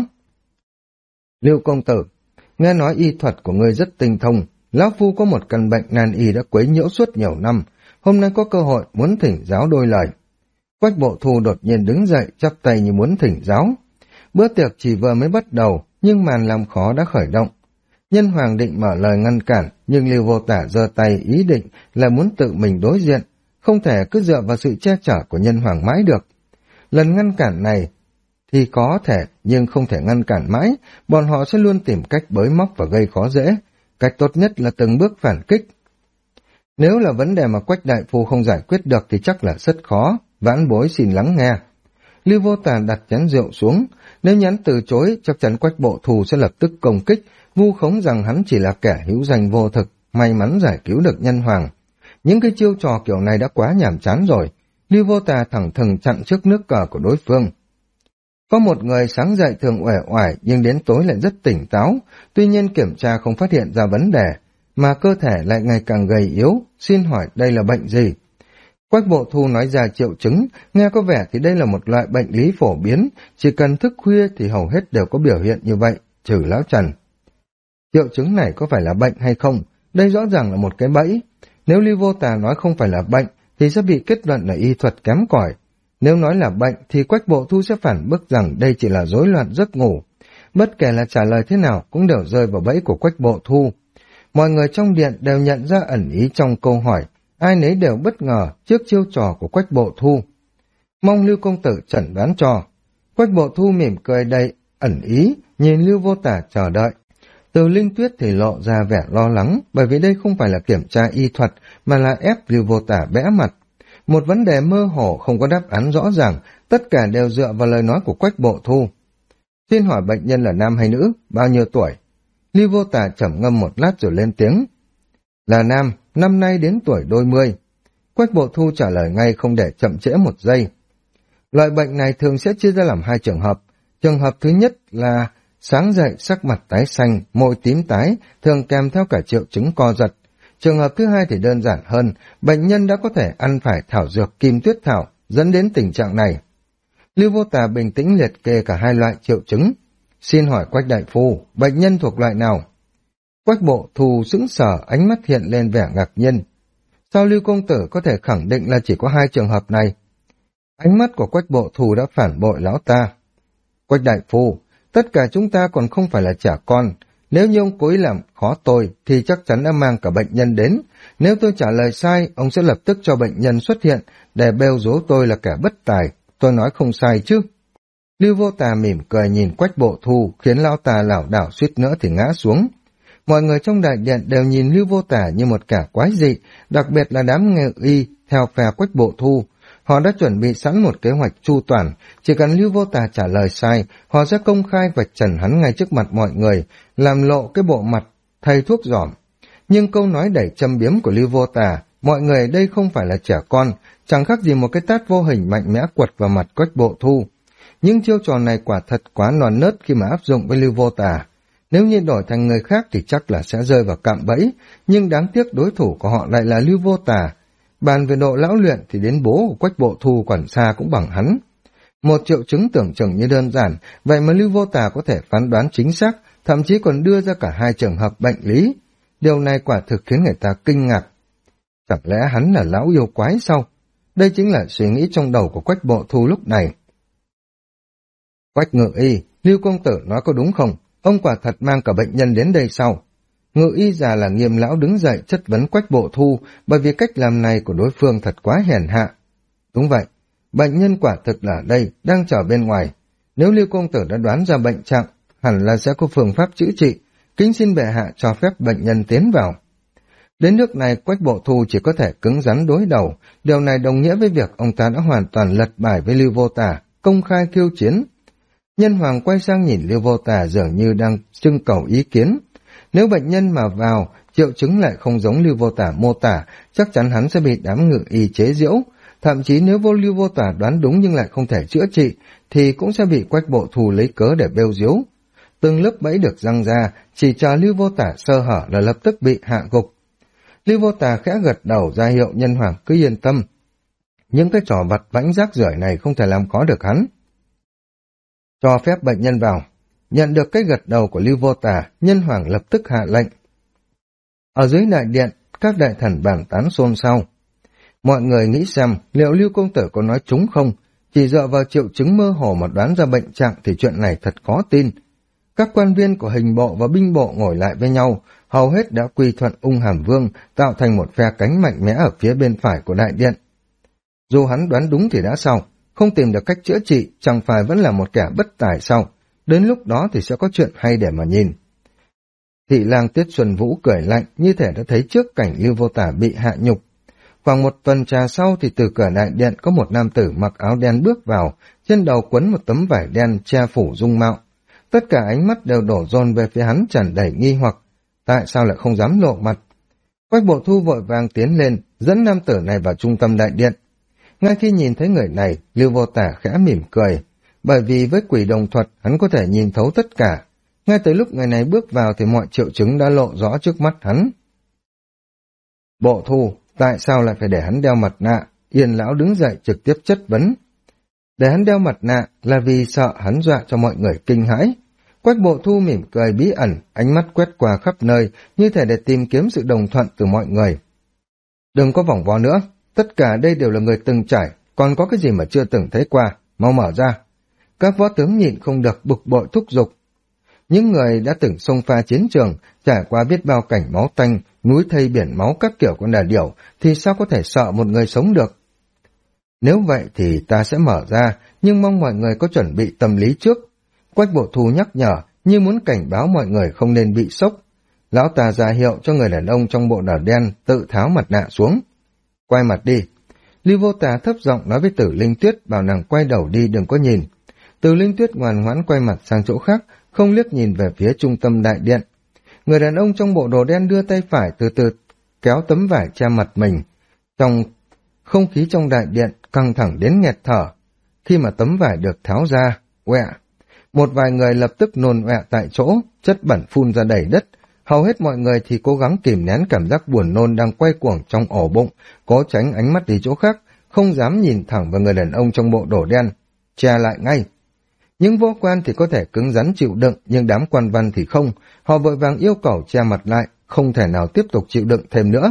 Lưu công tử, nghe nói y thuật của ngươi rất tinh thông, lão phu có một căn bệnh nan y đã quấy nhiễu suốt nhiều năm, hôm nay có cơ hội muốn thỉnh giáo đôi lời. Quách Bộ Thu đột nhiên đứng dậy, chắp tay như muốn thỉnh giáo. Bữa tiệc chỉ vừa mới bắt đầu, nhưng màn làm khó đã khởi động. Nhân Hoàng định mở lời ngăn cản, nhưng Lưu Vô Tả giơ tay ý định là muốn tự mình đối diện, không thể cứ dựa vào sự che chở của Nhân Hoàng mãi được. Lần ngăn cản này thì có thể, nhưng không thể ngăn cản mãi, bọn họ sẽ luôn tìm cách bới móc và gây khó dễ. Cách tốt nhất là từng bước phản kích. Nếu là vấn đề mà Quách đại phu không giải quyết được thì chắc là rất khó, vãn bối xin lắng nghe. Lưu Vô Tà đặt chén rượu xuống, nếu nhắn từ chối chắc chắn Quách Bộ Thù sẽ lập tức công kích, vu khống rằng hắn chỉ là kẻ hữu danh vô thực, may mắn giải cứu được Nhân Hoàng. Những cái chiêu trò kiểu này đã quá nhàm chán rồi. Lưu Vô Tà thẳng thừng chặn trước nước cờ của đối phương. Có một người sáng dậy thường uể oải nhưng đến tối lại rất tỉnh táo, tuy nhiên kiểm tra không phát hiện ra vấn đề, mà cơ thể lại ngày càng gầy yếu, xin hỏi đây là bệnh gì? Quách Bộ Thu nói ra triệu chứng, nghe có vẻ thì đây là một loại bệnh lý phổ biến, chỉ cần thức khuya thì hầu hết đều có biểu hiện như vậy, trừ Lão Trần. Triệu chứng này có phải là bệnh hay không? Đây rõ ràng là một cái bẫy. Nếu Lưu Vô Tà nói không phải là bệnh, thì sẽ bị kết luận là y thuật kém cỏi. Nếu nói là bệnh, thì Quách Bộ Thu sẽ phản bác rằng đây chỉ là rối loạn giấc ngủ. Bất kể là trả lời thế nào cũng đều rơi vào bẫy của Quách Bộ Thu. Mọi người trong điện đều nhận ra ẩn ý trong câu hỏi, ai nấy đều bất ngờ trước chiêu trò của Quách Bộ Thu. Mong Lưu công tử chẩn đoán cho. Quách Bộ Thu mỉm cười đầy ẩn ý, nhìn Lưu Vô Tả chờ đợi. Từ Linh Tuyết thì lộ ra vẻ lo lắng, bởi vì đây không phải là kiểm tra y thuật, mà là ép Lưu Vô Tả bẽ mặt. Một vấn đề mơ hồ không có đáp án rõ ràng, tất cả đều dựa vào lời nói của Quách Bộ Thu. Xin hỏi bệnh nhân là nam hay nữ, bao nhiêu tuổi? Lưu Vô Tả trầm ngâm một lát rồi lên tiếng. Là nam, năm nay đến tuổi đôi mươi. Quách Bộ Thu trả lời ngay không để chậm trễ một giây. Loại bệnh này thường sẽ chia ra làm hai trường hợp. Trường hợp thứ nhất là sáng dậy sắc mặt tái xanh, môi tím tái, thường kèm theo cả triệu chứng co giật. Trường hợp thứ hai thì đơn giản hơn, bệnh nhân đã có thể ăn phải thảo dược kim tuyết thảo, dẫn đến tình trạng này. Lưu Vô Tà bình tĩnh liệt kê cả hai loại triệu chứng. Xin hỏi Quách đại phu, bệnh nhân thuộc loại nào? Quách Bộ Thu sững sờ, ánh mắt hiện lên vẻ ngạc nhiên. Sao Lưu công tử có thể khẳng định là chỉ có hai trường hợp này? Ánh mắt của Quách Bộ Thu đã phản bội lão ta. Quách đại phu, tất cả chúng ta còn không phải là trẻ con. Nếu như ông cố ý làm khó tôi, thì chắc chắn đã mang cả bệnh nhân đến. Nếu tôi trả lời sai, ông sẽ lập tức cho bệnh nhân xuất hiện, để bêu dố tôi là kẻ bất tài. Tôi nói không sai chứ. Lưu Vô Tà mỉm cười nhìn Quách Bộ Thu, khiến lão ta lảo đảo suýt nữa thì ngã xuống. Mọi người trong đại điện đều nhìn Lưu Vô Tả như một kẻ quái dị, đặc biệt là đám ngự y theo phe Quách Bộ Thu. Họ đã chuẩn bị sẵn một kế hoạch chu toàn, chỉ cần Lưu Vô Tả trả lời sai, họ sẽ công khai vạch trần hắn ngay trước mặt mọi người, làm lộ cái bộ mặt thầy thuốc giỏm. Nhưng câu nói đầy châm biếm của Lưu Vô Tả, mọi người ở đây không phải là trẻ con, chẳng khác gì một cái tát vô hình mạnh mẽ quật vào mặt Quách Bộ Thu. Nhưng chiêu trò này quả thật quá non nớt khi mà áp dụng với Lưu Vô Tả. Nếu như đổi thành người khác thì chắc là sẽ rơi vào cạm bẫy, nhưng đáng tiếc đối thủ của họ lại là Lưu Vô Tả. Bàn về độ lão luyện thì đến bố của Quách Bộ Thu còn xa cũng bằng hắn. Một triệu chứng tưởng chừng như đơn giản, vậy mà Lưu Vô Tả có thể phán đoán chính xác, thậm chí còn đưa ra cả hai trường hợp bệnh lý. Điều này quả thực khiến người ta kinh ngạc. Chẳng lẽ hắn là lão yêu quái sao? Đây chính là suy nghĩ trong đầu của Quách Bộ Thu lúc này. Quách ngự y, Lưu công tử nói có đúng không? Ông quả thật mang cả bệnh nhân đến đây sau. Ngự y già là Nghiêm lão đứng dậy chất vấn Quách Bộ Thu, bởi vì cách làm này của đối phương thật quá hèn hạ. Đúng vậy, bệnh nhân quả thực là đây, đang chờ bên ngoài. Nếu Lưu công tử đã đoán ra bệnh trạng, hẳn là sẽ có phương pháp chữa trị, kính xin bệ hạ cho phép bệnh nhân tiến vào. Đến nước này Quách Bộ Thu chỉ có thể cứng rắn đối đầu, điều này đồng nghĩa với việc ông ta đã hoàn toàn lật bài với Lưu Vô Tả, công khai khiêu chiến. Nhân Hoàng quay sang nhìn Lưu Vô Tả dường như đang trưng cầu ý kiến. Nếu bệnh nhân mà vào, triệu chứng lại không giống Lưu Vô Tả mô tả, chắc chắn hắn sẽ bị đám ngự y chế giễu. Thậm chí nếu Lưu Vô Tả đoán đúng nhưng lại không thể chữa trị, thì cũng sẽ bị Quách Bộ Thu lấy cớ để bêu diếu. từng lớp bẫy được răng ra, chỉ chờ Lưu Vô Tả sơ hở là lập tức bị hạ gục. Lưu Vô Tả khẽ gật đầu ra hiệu Nhân Hoàng cứ yên tâm. Những cái trò vặt vãnh rác rưởi này không thể làm khó được hắn. Cho phép bệnh nhân vào. Nhận được cái gật đầu của Lưu Vô Tả, Nhân Hoàng lập tức hạ lệnh. Ở dưới đại điện, các đại thần bàn tán xôn xao. Mọi người nghĩ xem liệu Lưu công tử có nói trúng không, chỉ dựa vào triệu chứng mơ hồ mà đoán ra bệnh trạng thì chuyện này thật khó tin. Các quan viên của hình bộ và binh bộ ngồi lại với nhau, hầu hết đã quy thuận Ung Hàm Vương, tạo thành một phe cánh mạnh mẽ ở phía bên phải của đại điện. Dù hắn đoán đúng thì đã sao, không tìm được cách chữa trị, chẳng phải vẫn là một kẻ bất tài sao, đến lúc đó thì sẽ có chuyện hay để mà nhìn. Thị lang Tiết Xuân Vũ cười lạnh, như thể đã thấy trước cảnh Lưu Vô Tả bị hạ nhục. Khoảng một tuần trà sau thì từ cửa đại điện có một nam tử mặc áo đen bước vào, trên đầu quấn một tấm vải đen che phủ dung mạo. Tất cả ánh mắt đều đổ dồn về phía hắn tràn đầy nghi hoặc, tại sao lại không dám lộ mặt. Quách Bộ Thu vội vàng tiến lên, dẫn nam tử này vào trung tâm đại điện. Ngay khi nhìn thấy người này, Lưu Vô Tả khẽ mỉm cười, bởi vì với quỷ đồng thuật hắn có thể nhìn thấu tất cả. Ngay tới lúc người này bước vào thì mọi triệu chứng đã lộ rõ trước mắt hắn. Bộ Thu, tại sao lại phải để hắn đeo mặt nạ? Yên lão đứng dậy trực tiếp chất vấn. Để hắn đeo mặt nạ là vì sợ hắn dọa cho mọi người kinh hãi. Quách Bộ Thu mỉm cười bí ẩn, ánh mắt quét qua khắp nơi, như thể để tìm kiếm sự đồng thuận từ mọi người. Đừng có vòng vo nữa, tất cả đây đều là người từng trải, còn có cái gì mà chưa từng thấy qua, mau mở ra. Các võ tướng nhịn không được bực bội thúc giục. Những người đã từng xông pha chiến trường, trải qua biết bao cảnh máu tanh, núi thây biển máu các kiểu con đà điểu, thì sao có thể sợ một người sống được? Nếu vậy thì ta sẽ mở ra, nhưng mong mọi người có chuẩn bị tâm lý trước. Quách Bộ Thu nhắc nhở, như muốn cảnh báo mọi người không nên bị sốc. Lão ta ra hiệu cho người đàn ông trong bộ đỏ đen tự tháo mặt nạ xuống. Quay mặt đi. Lưu Vô Tả thấp giọng nói với Tử Linh Tuyết, bảo nàng quay đầu đi đừng có nhìn. Tử Linh Tuyết ngoan ngoãn quay mặt sang chỗ khác, không liếc nhìn về phía trung tâm đại điện. Người đàn ông trong bộ đồ đen đưa tay phải từ từ kéo tấm vải che mặt mình. Trong không khí trong đại điện căng thẳng đến nghẹt thở. Khi mà tấm vải được tháo ra, quẹ, một vài người lập tức nôn ọe tại chỗ, chất bẩn phun ra đầy đất. Hầu hết mọi người thì cố gắng kìm nén cảm giác buồn nôn đang quay cuồng trong ổ bụng, cố tránh ánh mắt đi chỗ khác, không dám nhìn thẳng vào người đàn ông trong bộ đồ đen. Che lại ngay. Những vô quan thì có thể cứng rắn chịu đựng, nhưng đám quan văn thì không. Họ vội vàng yêu cầu che mặt lại, không thể nào tiếp tục chịu đựng thêm nữa.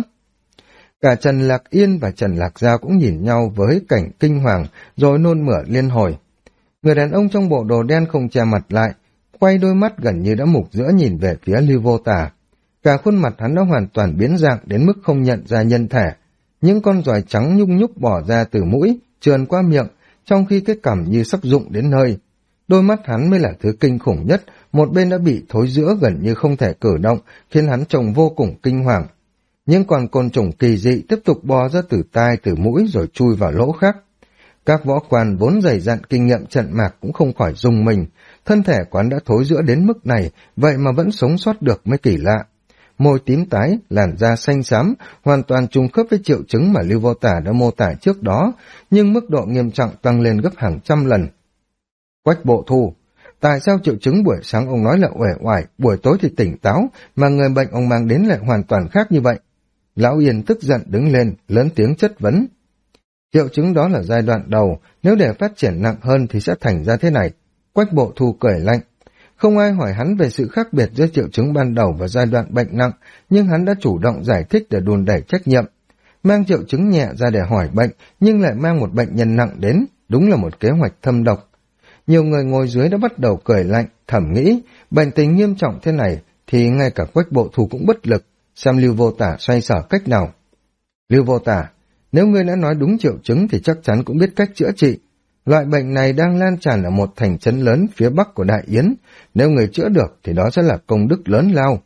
Cả Trần Lạc Yên và Trần Lạc Gia cũng nhìn nhau với cảnh kinh hoàng, rồi nôn mửa liên hồi. Người đàn ông trong bộ đồ đen không che mặt lại, quay đôi mắt gần như đã mục giữa nhìn về phía Lưu Vô Tả. Cả khuôn mặt hắn đã hoàn toàn biến dạng đến mức không nhận ra nhân thể. Những con giòi trắng nhung nhúc bỏ ra từ mũi, trườn qua miệng, trong khi cái cằm như sắp rụng đến nơi. Đôi mắt hắn mới là thứ kinh khủng nhất, một bên đã bị thối rữa gần như không thể cử động, khiến hắn trông vô cùng kinh hoàng. Nhưng còn côn trùng kỳ dị tiếp tục bò ra từ tai từ mũi rồi chui vào lỗ khác. Các võ quan vốn dày dặn kinh nghiệm trận mạc cũng không khỏi rùng mình, thân thể quán đã thối rữa đến mức này, vậy mà vẫn sống sót được mới kỳ lạ. Môi tím tái, làn da xanh xám, hoàn toàn trùng khớp với triệu chứng mà Lưu Vô Tả đã mô tả trước đó, nhưng mức độ nghiêm trọng tăng lên gấp hàng trăm lần. Quách Bộ Thu, tại sao triệu chứng buổi sáng ông nói là uể oải, buổi tối thì tỉnh táo, mà người bệnh ông mang đến lại hoàn toàn khác như vậy? Lão Yên tức giận đứng lên, lớn tiếng chất vấn. Triệu chứng đó là giai đoạn đầu, nếu để phát triển nặng hơn thì sẽ thành ra thế này. Quách Bộ Thu cười lạnh. Không ai hỏi hắn về sự khác biệt giữa triệu chứng ban đầu và giai đoạn bệnh nặng, nhưng hắn đã chủ động giải thích để đùn đẩy trách nhiệm. Mang triệu chứng nhẹ ra để hỏi bệnh, nhưng lại mang một bệnh nhân nặng đến, đúng là một kế hoạch thâm độc. Nhiều người ngồi dưới đã bắt đầu cười lạnh, thầm nghĩ, bệnh tình nghiêm trọng thế này thì ngay cả Quách Bộ Thu cũng bất lực, xem Lưu Vô Tả xoay sở cách nào. Lưu Vô Tả, nếu ngươi đã nói đúng triệu chứng thì chắc chắn cũng biết cách chữa trị. Loại bệnh này đang lan tràn ở một thành trấn lớn phía bắc của Đại Yến, nếu người chữa được thì đó sẽ là công đức lớn lao.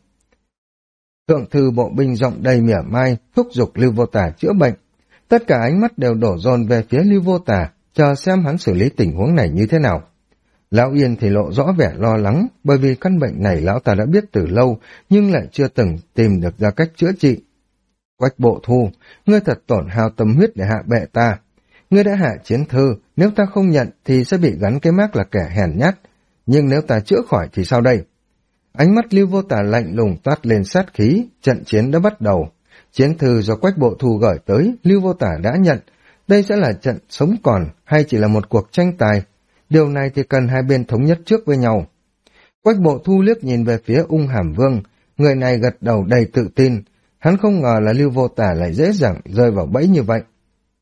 Thượng thư bộ binh rộng đầy mỉa mai, thúc giục Lưu Vô Tả chữa bệnh. Tất cả ánh mắt đều đổ dồn về phía Lưu Vô Tả, chờ xem hắn xử lý tình huống này như thế nào. Lão Yên thì lộ rõ vẻ lo lắng, bởi vì căn bệnh này lão ta đã biết từ lâu, nhưng lại chưa từng tìm được ra cách chữa trị. Quách Bộ Thu, ngươi thật tổn hao tâm huyết để hạ bệ ta. Ngươi đã hạ chiến thư, nếu ta không nhận thì sẽ bị gắn cái mác là kẻ hèn nhát. Nhưng nếu ta chữa khỏi thì sao đây? Ánh mắt Lưu Vô Tà lạnh lùng toát lên sát khí, trận chiến đã bắt đầu. Chiến thư do Quách Bộ Thu gửi tới, Lưu Vô Tà đã nhận. Đây sẽ là trận sống còn hay chỉ là một cuộc tranh tài? Điều này thì cần hai bên thống nhất trước với nhau. Quách Bộ Thu liếc nhìn về phía Ung Hàm Vương, người này gật đầu đầy tự tin. Hắn không ngờ là Lưu Vô Tà lại dễ dàng rơi vào bẫy như vậy.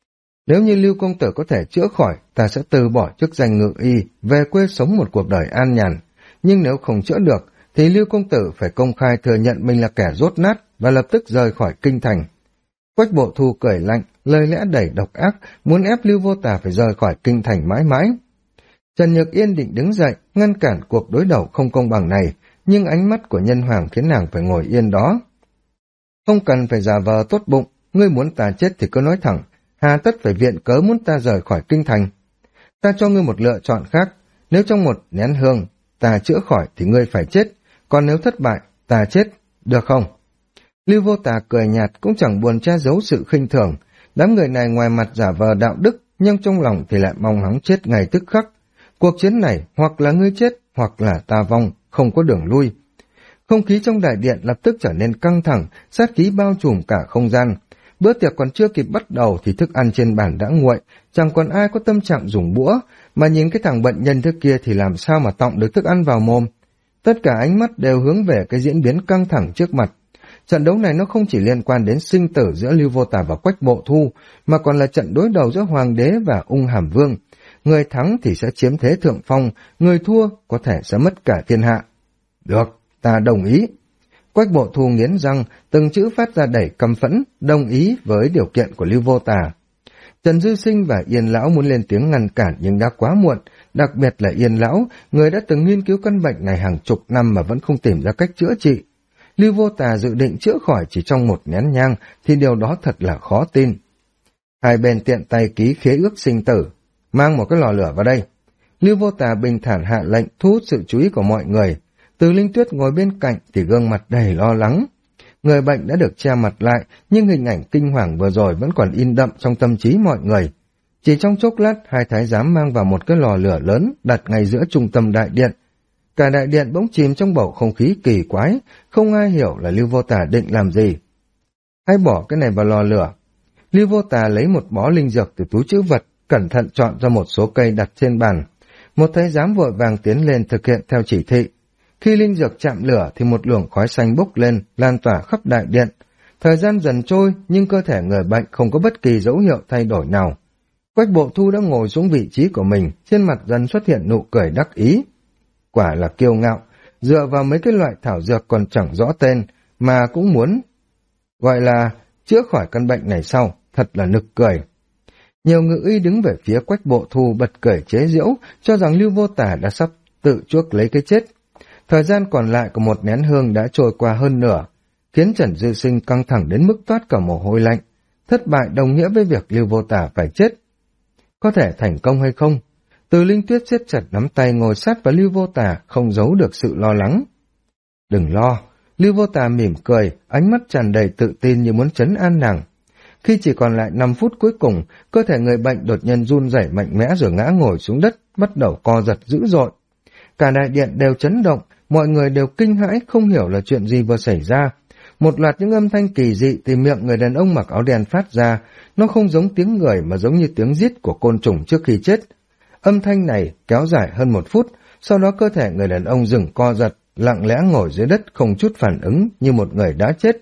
Nếu như Lưu công tử có thể chữa khỏi, ta sẽ từ bỏ chức danh ngự y, về quê sống một cuộc đời an nhàn. Nhưng nếu không chữa được, thì Lưu công tử phải công khai thừa nhận mình là kẻ dốt nát và lập tức rời khỏi kinh thành. Quách Bộ Thu cười lạnh, lời lẽ đầy độc ác, muốn ép Lưu Vô Tà phải rời khỏi kinh thành mãi mãi. Trần Nhược Yên định đứng dậy, ngăn cản cuộc đối đầu không công bằng này, nhưng ánh mắt của Nhân Hoàng khiến nàng phải ngồi yên đó. Không cần phải giả vờ tốt bụng, ngươi muốn ta chết thì cứ nói thẳng, hà tất phải viện cớ muốn ta rời khỏi kinh thành. Ta cho ngươi một lựa chọn khác, nếu trong một nén hương ta chữa khỏi thì ngươi phải chết, còn nếu thất bại, ta chết, được không? Lưu Vô Tà cười nhạt cũng chẳng buồn che giấu sự khinh thường, đám người này ngoài mặt giả vờ đạo đức, nhưng trong lòng thì lại mong hắn chết ngay tức khắc. Cuộc chiến này hoặc là ngươi chết, hoặc là ta vong, không có đường lui. Không khí trong đại điện lập tức trở nên căng thẳng, sát khí bao trùm cả không gian. Bữa tiệc còn chưa kịp bắt đầu thì thức ăn trên bàn đã nguội, chẳng còn ai có tâm trạng dùng bũa, mà nhìn cái thằng bệnh nhân thứ kia thì làm sao mà tọng được thức ăn vào mồm. Tất cả ánh mắt đều hướng về cái diễn biến căng thẳng trước mặt. Trận đấu này nó không chỉ liên quan đến sinh tử giữa Lưu Vô Tà và Quách Bộ Thu, mà còn là trận đối đầu giữa Hoàng đế và Ung Hàm Vương. Người thắng thì sẽ chiếm thế thượng phong, người thua có thể sẽ mất cả thiên hạ. Được, ta đồng ý. Quách Bộ Thu nghiến răng, từng chữ phát ra đầy căm phẫn, đồng ý với điều kiện của Lưu Vô Tà. Trần Dư Sinh và Yên Lão muốn lên tiếng ngăn cản nhưng đã quá muộn, đặc biệt là Yên Lão, người đã từng nghiên cứu căn bệnh này hàng chục năm mà vẫn không tìm ra cách chữa trị. Lưu Vô Tà dự định chữa khỏi chỉ trong một nén nhang thì điều đó thật là khó tin. Hai bên tiện tay ký khế ước sinh tử, mang một cái lò lửa vào đây. Lưu Vô Tà bình thản hạ lệnh thu hút sự chú ý của mọi người. Từ Linh Tuyết ngồi bên cạnh thì gương mặt đầy lo lắng. Người bệnh đã được che mặt lại, nhưng hình ảnh kinh hoàng vừa rồi vẫn còn in đậm trong tâm trí mọi người. Chỉ trong chốc lát, hai thái giám mang vào một cái lò lửa lớn đặt ngay giữa trung tâm đại điện. Cả đại điện bỗng chìm trong bầu không khí kỳ quái, không ai hiểu là Lưu Vô Tà định làm gì. Hãy bỏ cái này vào lò lửa. Lưu Vô Tà lấy một bó linh dược từ túi trữ vật, cẩn thận chọn ra một số cây đặt trên bàn. Một thái giám vội vàng tiến lên thực hiện theo chỉ thị. Khi linh dược chạm lửa thì một luồng khói xanh bốc lên, lan tỏa khắp đại điện. Thời gian dần trôi nhưng cơ thể người bệnh không có bất kỳ dấu hiệu thay đổi nào. Quách Bộ Thu đã ngồi xuống vị trí của mình, trên mặt dần xuất hiện nụ cười đắc ý. Quả là kiêu ngạo, dựa vào mấy cái loại thảo dược còn chẳng rõ tên mà cũng muốn gọi là chữa khỏi căn bệnh này sau, thật là nực cười. Nhiều ngự y đứng về phía Quách Bộ Thu bật cười chế giễu, cho rằng Lưu Vô Tà đã sắp tự chuốc lấy cái chết. Thời gian còn lại của một nén hương đã trôi qua hơn nửa, khiến Trần Dư Sinh căng thẳng đến mức toát cả mồ hôi lạnh. Thất bại đồng nghĩa với việc Lưu Vô Tà phải chết. Có thể thành công hay không? Từ Linh Tuyết siết chặt nắm tay ngồi sát vào Lưu Vô Tà, không giấu được sự lo lắng. Đừng lo, Lưu Vô Tà mỉm cười, ánh mắt tràn đầy tự tin như muốn trấn an nàng. Khi chỉ còn lại 5 phút cuối cùng, cơ thể người bệnh đột nhiên run rẩy mạnh mẽ rồi ngã ngồi xuống đất, bắt đầu co giật dữ dội. Cả đại điện đều chấn động, mọi người đều kinh hãi không hiểu là chuyện gì vừa xảy ra. Một loạt những âm thanh kỳ dị từ miệng người đàn ông mặc áo đen phát ra, nó không giống tiếng người mà giống như tiếng rít của côn trùng trước khi chết. Âm thanh này kéo dài hơn 1 phút, sau đó cơ thể người đàn ông dừng co giật, lặng lẽ ngồi dưới đất không chút phản ứng như một người đã chết.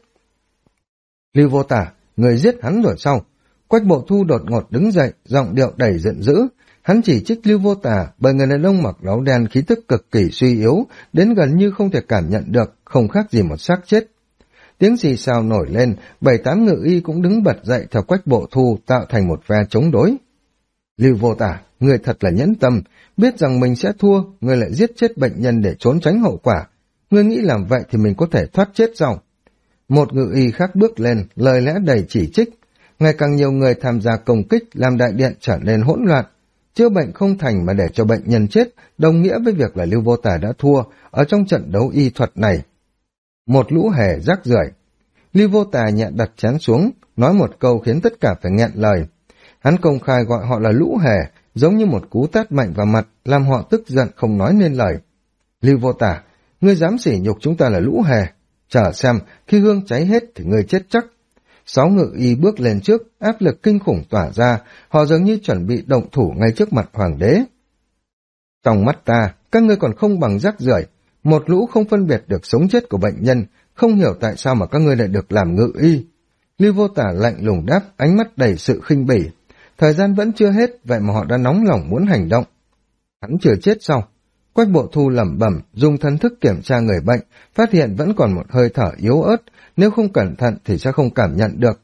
Lưu Vô Tà, người giết hắn rồi sao? Quách Bộ Thu đột ngột đứng dậy, giọng điệu đầy giận dữ. Hắn chỉ trích Lưu Vô Tà bởi người đàn ông mặc áo đen khí tức cực kỳ suy yếu, đến gần như không thể cảm nhận được, không khác gì một xác chết. Tiếng xì xào nổi lên, 7-8 ngự y cũng đứng bật dậy theo Quách Bộ Thu tạo thành một phe chống đối. Lưu Vô Tà, người thật là nhẫn tâm, biết rằng mình sẽ thua, người lại giết chết bệnh nhân để trốn tránh hậu quả. Người nghĩ làm vậy thì mình có thể thoát chết sao? Một ngự y khác bước lên, lời lẽ đầy chỉ trích. Ngày càng nhiều người tham gia công kích làm đại điện trở nên hỗn loạn. Chữa bệnh không thành mà để cho bệnh nhân chết, đồng nghĩa với việc là Lưu Vô Tà đã thua ở trong trận đấu y thuật này. Một lũ hề rác rưởi. Lưu Vô Tà nhẹ đặt chén xuống, nói một câu khiến tất cả phải nghẹn lời. Hắn công khai gọi họ là lũ hề, giống như một cú tát mạnh vào mặt, làm họ tức giận không nói nên lời. Lưu Vô Tà, Ngươi dám sỉ nhục chúng ta là lũ hề. Chờ xem, khi hương cháy hết thì ngươi chết chắc. 6 ngự y bước lên trước, áp lực kinh khủng tỏa ra, họ dường như chuẩn bị động thủ ngay trước mặt hoàng đế. Trong mắt ta, các ngươi còn không bằng rác rưởi, một lũ không phân biệt được sống chết của bệnh nhân, không hiểu tại sao mà các ngươi lại được làm ngự y. Lưu Vô Tả lạnh lùng đáp, ánh mắt đầy sự khinh bỉ. Thời gian vẫn chưa hết, vậy mà họ đã nóng lòng muốn hành động. Hắn chưa chết sao? Quách Bộ Thu lẩm bẩm, dùng thần thức kiểm tra người bệnh, phát hiện vẫn còn một hơi thở yếu ớt, nếu không cẩn thận thì sẽ không cảm nhận được.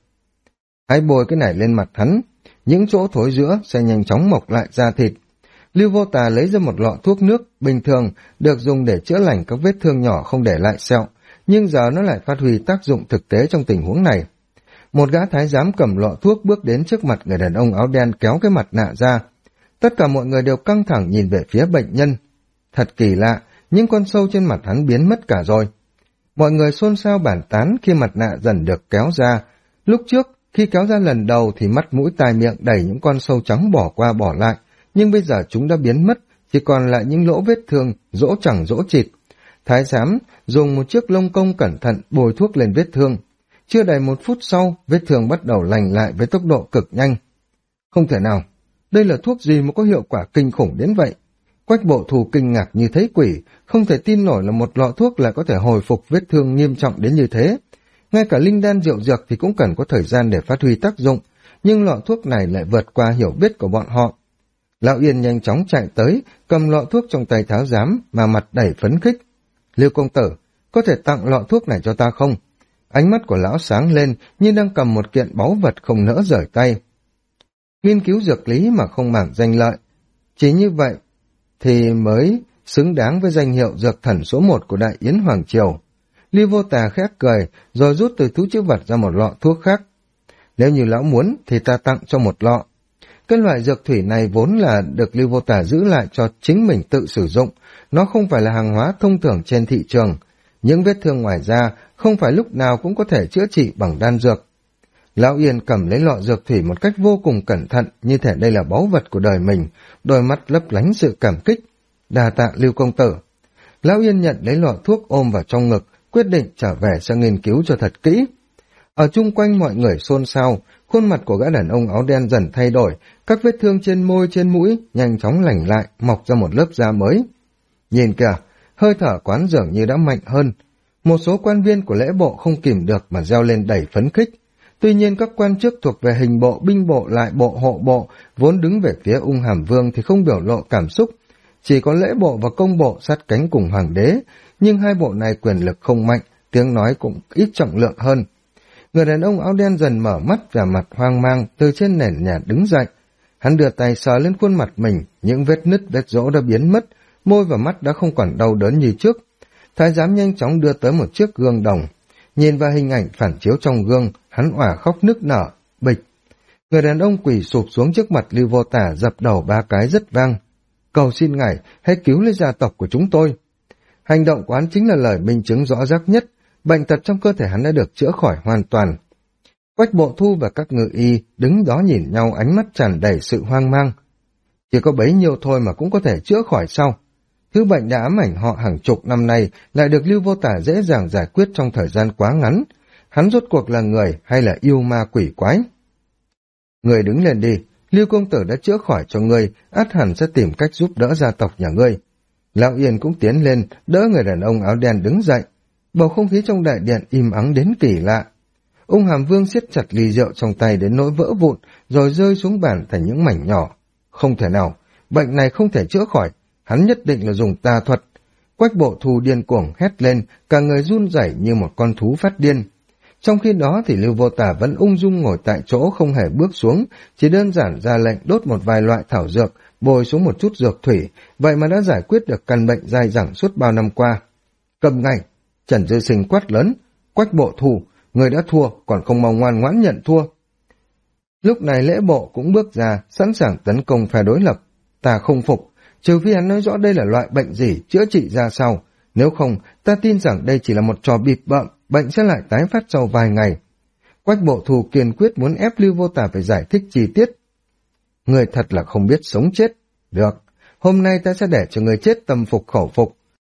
Hãy bôi cái này lên mặt hắn, những chỗ thối rữa sẽ nhanh chóng mọc lại da thịt. Lưu Vô Tà lấy ra một lọ thuốc nước bình thường được dùng để chữa lành các vết thương nhỏ không để lại sẹo, nhưng giờ nó lại phát huy tác dụng thực tế trong tình huống này. Một gã thái giám cầm lọ thuốc bước đến trước mặt người đàn ông áo đen kéo cái mặt nạ ra. Tất cả mọi người đều căng thẳng nhìn về phía bệnh nhân. Thật kỳ lạ, những con sâu trên mặt hắn biến mất cả rồi. Mọi người xôn xao bàn tán khi mặt nạ dần được kéo ra. Lúc trước, khi kéo ra lần đầu thì mắt mũi tai miệng đầy những con sâu trắng bỏ qua bỏ lại, nhưng bây giờ chúng đã biến mất, chỉ còn lại những lỗ vết thương, rỗ chẳng rỗ chịt. Thái giám dùng một chiếc lông công cẩn thận bôi thuốc lên vết thương. Chưa đầy 1 phút sau, vết thương bắt đầu lành lại với tốc độ cực nhanh. Không thể nào, đây là thuốc gì mà có hiệu quả kinh khủng đến vậy? Quách Bộ Thù kinh ngạc như thấy quỷ, không thể tin nổi là một lọ thuốc lại có thể hồi phục vết thương nghiêm trọng đến như thế. Ngay cả linh đan rượu dược thì cũng cần có thời gian để phát huy tác dụng, nhưng lọ thuốc này lại vượt qua hiểu biết của bọn họ. Lão Yên nhanh chóng chạy tới, cầm lọ thuốc trong tay thái giám mà mặt đầy phấn khích. Lưu công tử, có thể tặng lọ thuốc này cho ta không? Ánh mắt của lão sáng lên như đang cầm một kiện báu vật không nỡ rời tay. Nghiên cứu dược lý mà không màng danh lợi. Chỉ như vậy thì mới xứng đáng với danh hiệu dược thần số 1 của Đại Yến Hoàng Triều. Lưu Vô Tà khẽ cười, rồi rút từ túi trữ vật ra một lọ thuốc khác. Nếu như lão muốn thì ta tặng cho một lọ. Cái loại dược thủy này vốn là được Lưu Vô Tà giữ lại cho chính mình tự sử dụng, nó không phải là hàng hóa thông thường trên thị trường. Những vết thương ngoài da không phải lúc nào cũng có thể chữa trị bằng đan dược. Lão Yên cầm lấy lọ dược thủy một cách vô cùng cẩn thận, như thể đây là báu vật của đời mình, đôi mắt lấp lánh sự cảm kích. Đà tạ Lưu công tử. Lão Yên nhận lấy lọ thuốc ôm vào trong ngực, quyết định trở về sẽ nghiên cứu cho thật kỹ. Ở chung quanh mọi người xôn xao, khuôn mặt của gã đàn ông áo đen dần thay đổi, các vết thương trên môi trên mũi nhanh chóng lành lại, mọc ra một lớp da mới. Nhìn kìa, hơi thở quán dường như đã mạnh hơn. Một số quan viên của lễ bộ không kìm được mà reo lên đầy phấn khích. Tuy nhiên các quan chức thuộc về hình bộ, binh bộ, lại bộ, hộ bộ vốn đứng về phía Ung Hàm Vương thì không biểu lộ cảm xúc. Chỉ có lễ bộ và công bộ sát cánh cùng hoàng đế, nhưng hai bộ này quyền lực không mạnh, tiếng nói cũng ít trọng lượng hơn. Người đàn ông áo đen dần mở mắt và mặt hoang mang từ trên nền nhà đứng dậy. Hắn đưa tay sờ lên khuôn mặt mình, những vết nứt vết rỗ đã biến mất, môi và mắt đã không còn đau đớn như trước. Thái giám nhanh chóng đưa tới một chiếc gương đồng. Nhìn vào hình ảnh phản chiếu trong gương, hắn òa khóc nức nở, bịch. Người đàn ông quỳ sụp xuống trước mặt Lưu Vô Tả dập đầu 3 cái rất vang. Cầu xin ngài, hãy cứu lấy gia tộc của chúng tôi. Hành động của hắn chính là lời minh chứng rõ ràng nhất, bệnh tật trong cơ thể hắn đã được chữa khỏi hoàn toàn. Quách Bộ Thu và các ngự y đứng đó nhìn nhau, ánh mắt tràn đầy sự hoang mang. Chỉ có bấy nhiêu thôi mà cũng có thể chữa khỏi sao? Thứ bệnh đã ám ảnh họ hàng chục năm nay lại được Lưu Vô Tả dễ dàng giải quyết trong thời gian quá ngắn. Hắn rốt cuộc là người hay là yêu ma quỷ quái? Người đứng lên đi, Lưu công tử đã chữa khỏi cho ngươi, ắt hẳn sẽ tìm cách giúp đỡ gia tộc nhà ngươi. Lão Yên cũng tiến lên, đỡ người đàn ông áo đen đứng dậy. Bầu không khí trong đại điện im ắng đến kỳ lạ. Ung Hàm Vương siết chặt ly rượu trong tay đến nỗi vỡ vụn, rồi rơi xuống bàn thành những mảnh nhỏ. Không thể nào, bệnh này không thể chữa khỏi, hắn nhất định là dùng tà thuật. Quách Bộ Thu điên cuồng hét lên, cả người run rẩy như một con thú phát điên. Trong khi đó thì Lưu Vô Tả vẫn ung dung ngồi tại chỗ không hề bước xuống, chỉ đơn giản ra lệnh đốt một vài loại thảo dược, bồi xuống một chút dược thủy, vậy mà đã giải quyết được căn bệnh dai dẳng suốt bao năm qua. Cầm ngay! Trần Dư Sinh quát lớn, Quách Bộ Thu, người đã thua, còn không mau ngoan ngoãn nhận thua. Lúc này lễ bộ cũng bước ra, sẵn sàng tấn công phe đối lập. Ta không phục, trừ phi hắn nói rõ đây là loại bệnh gì, chữa trị ra sao. Nếu không, ta tin rằng đây chỉ là một trò bịp bợm, bệnh sẽ lại tái phát sau vài ngày. Quách Bộ Thu kiên quyết muốn ép Lưu Vô Tả phải giải thích chi tiết. Người thật là không biết sống chết. Được, hôm nay ta sẽ để cho người chết tâm phục khẩu phục.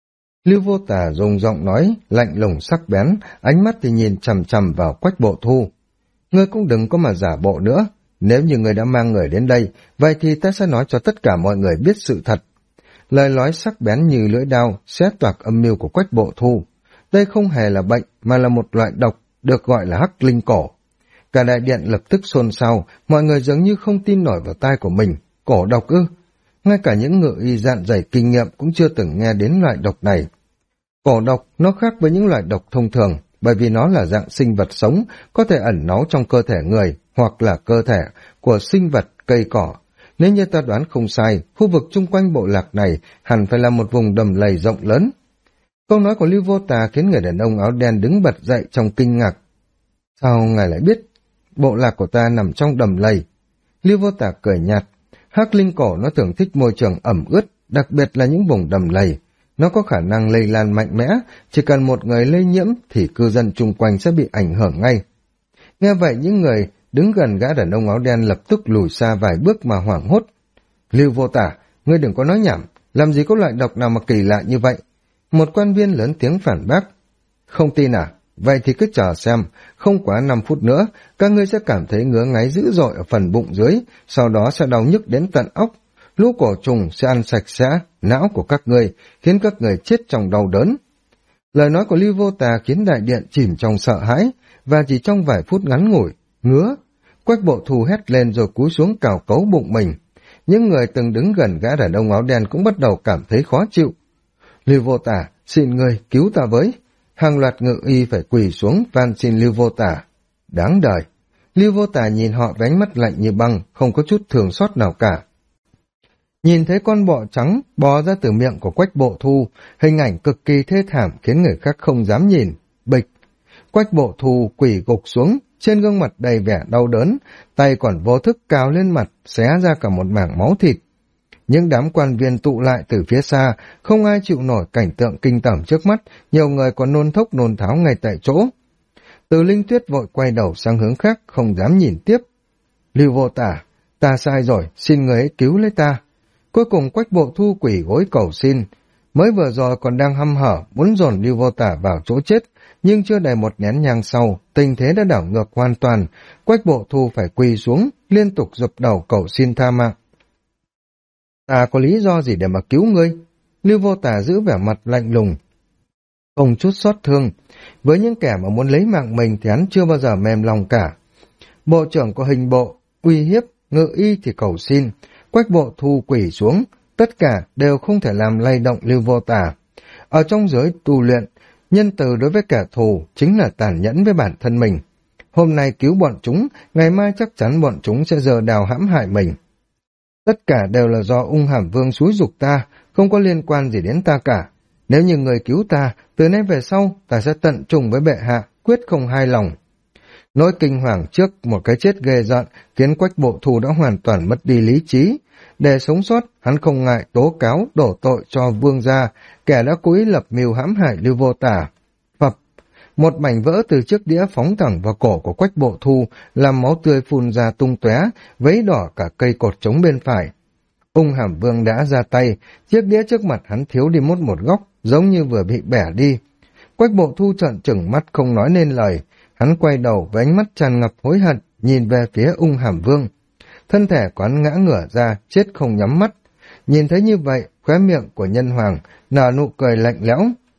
Lưu Vô Tà dùng giọng nói, lạnh lùng sắc bén, ánh mắt thì nhìn chằm chằm vào Quách Bộ Thu. Ngươi cũng đừng có mà giả bộ nữa, nếu như ngươi đã mang người đến đây, vậy thì ta sẽ nói cho tất cả mọi người biết sự thật. Lời nói sắc bén như lưỡi đao, xé toạc âm mưu của Quách Bộ Thu. Đây không hề là bệnh, mà là một loại độc, được gọi là hắc linh cổ. Cả đại điện lập tức xôn xao, mọi người dường như không tin nổi vào tai của mình. Cổ độc ư? Ngay cả những ngự y dạn dày kinh nghiệm cũng chưa từng nghe đến loại độc này. Cổ độc nó khác với những loại độc thông thường, bởi vì nó là dạng sinh vật sống, có thể ẩn náu trong cơ thể người, hoặc là cơ thể của sinh vật, cây cỏ. Nếu như ta đoán không sai, khu vực chung quanh bộ lạc này hẳn phải là một vùng đầm lầy rộng lớn. Câu nói của Lưu Vô Tà khiến người đàn ông áo đen đứng bật dậy trong kinh ngạc. Sao ngài lại biết? Bộ lạc của ta nằm trong đầm lầy. Lưu Vô Tà cười nhạt. Hắc linh cổ nó thường thích môi trường ẩm ướt, đặc biệt là những vùng đầm lầy. Nó có khả năng lây lan mạnh mẽ, chỉ cần một người lây nhiễm thì cư dân chung quanh sẽ bị ảnh hưởng ngay. Nghe vậy những người đứng gần gã đàn ông áo đen lập tức lùi xa vài bước mà hoảng hốt. Lưu Vô Tà, ngươi đừng có nói nhảm, làm gì có loại độc nào mà kỳ lạ như vậy? Một quan viên lớn tiếng phản bác. Không tin à? Vậy thì cứ chờ xem, không quá 5 phút nữa, các ngươi sẽ cảm thấy ngứa ngáy dữ dội ở phần bụng dưới, sau đó sẽ đau nhức đến tận óc. Lũ cổ trùng sẽ ăn sạch sẽ não của các ngươi, khiến các người chết trong đau đớn. Lời nói của Lưu Vô Tà khiến đại điện chìm trong sợ hãi, và chỉ trong vài phút ngắn ngủi, ngứa. Quách Bộ Thu hét lên rồi cúi xuống cào cấu bụng mình. Những người từng đứng gần gã đàn ông áo đen cũng bắt đầu cảm thấy khó chịu. Lưu Vô Tà, xin ngươi cứu ta với. Hàng loạt ngự y phải quỳ xuống van xin Lưu Vô Tà. Đáng đời. Lưu Vô Tà nhìn họ với ánh mắt lạnh như băng, không có chút thương xót nào cả. Nhìn thấy con bọ trắng bò ra từ miệng của Quách Bộ Thu, hình ảnh cực kỳ thê thảm khiến người khác không dám nhìn. Bịch. Quách Bộ Thu quỳ gục xuống, trên gương mặt đầy vẻ đau đớn, tay còn vô thức cào lên mặt, xé ra cả một mảng máu thịt. Những đám quan viên tụ lại từ phía xa, không ai chịu nổi cảnh tượng kinh tởm trước mắt, nhiều người còn nôn thốc nôn tháo ngay tại chỗ. Từ Linh Tuyết vội quay đầu sang hướng khác, không dám nhìn tiếp. Lưu Vô Tà, ta sai rồi, xin người ấy cứu lấy ta. Cuối cùng Quách Bộ Thu quỳ gối cầu xin. Mới vừa rồi còn đang hăm hở, muốn dồn Lưu Vô Tà vào chỗ chết, nhưng chưa đầy một nén nhang sau, tình thế đã đảo ngược hoàn toàn. Quách Bộ Thu phải quỳ xuống, liên tục dập đầu cầu xin tha mạng. Ta có lý do gì để mà cứu ngươi? Lưu Vô Tà giữ vẻ mặt lạnh lùng, không chút xót thương. Với những kẻ mà muốn lấy mạng mình thì hắn chưa bao giờ mềm lòng cả. Bộ trưởng có hình bộ, uy hiếp, ngự y thì cầu xin. Quách Bộ Thu quỳ xuống, tất cả đều không thể làm lay động Lưu Vô Tà. Ở trong giới tu luyện, nhân từ đối với kẻ thù chính là tàn nhẫn với bản thân mình. Hôm nay cứu bọn chúng, ngày mai chắc chắn bọn chúng sẽ giơ đào hãm hại mình. Tất cả đều là do Ung Hàm Vương xúi giục ta, không có liên quan gì đến ta cả. Nếu như người cứu ta, từ nay về sau, ta sẽ tận trùng với bệ hạ, quyết không hai lòng. Nỗi kinh hoàng trước một cái chết ghê rợn khiến Quách Bộ Thu đã hoàn toàn mất đi lý trí. Để sống sót, hắn không ngại tố cáo, đổ tội cho vương gia, kẻ đã cố ý lập mưu hãm hại Lưu Vô Tà. Phập, một mảnh vỡ từ chiếc đĩa phóng thẳng vào cổ của Quách Bộ Thu, làm máu tươi phun ra tung tóe, vấy đỏ cả cây cột trống bên phải. Ung Hàm Vương đã ra tay, chiếc đĩa trước mặt hắn thiếu đi một góc, giống như vừa bị bẻ đi. Quách Bộ Thu trợn trừng mắt không nói nên lời, hắn quay đầu với ánh mắt tràn ngập hối hận, nhìn về phía Ung Hàm Vương. Thân thể của hắn ngã ngửa ra, chết không nhắm mắt. Nhìn thấy như vậy, khóe miệng của Nhân Hoàng nở nụ cười lạnh lẽo.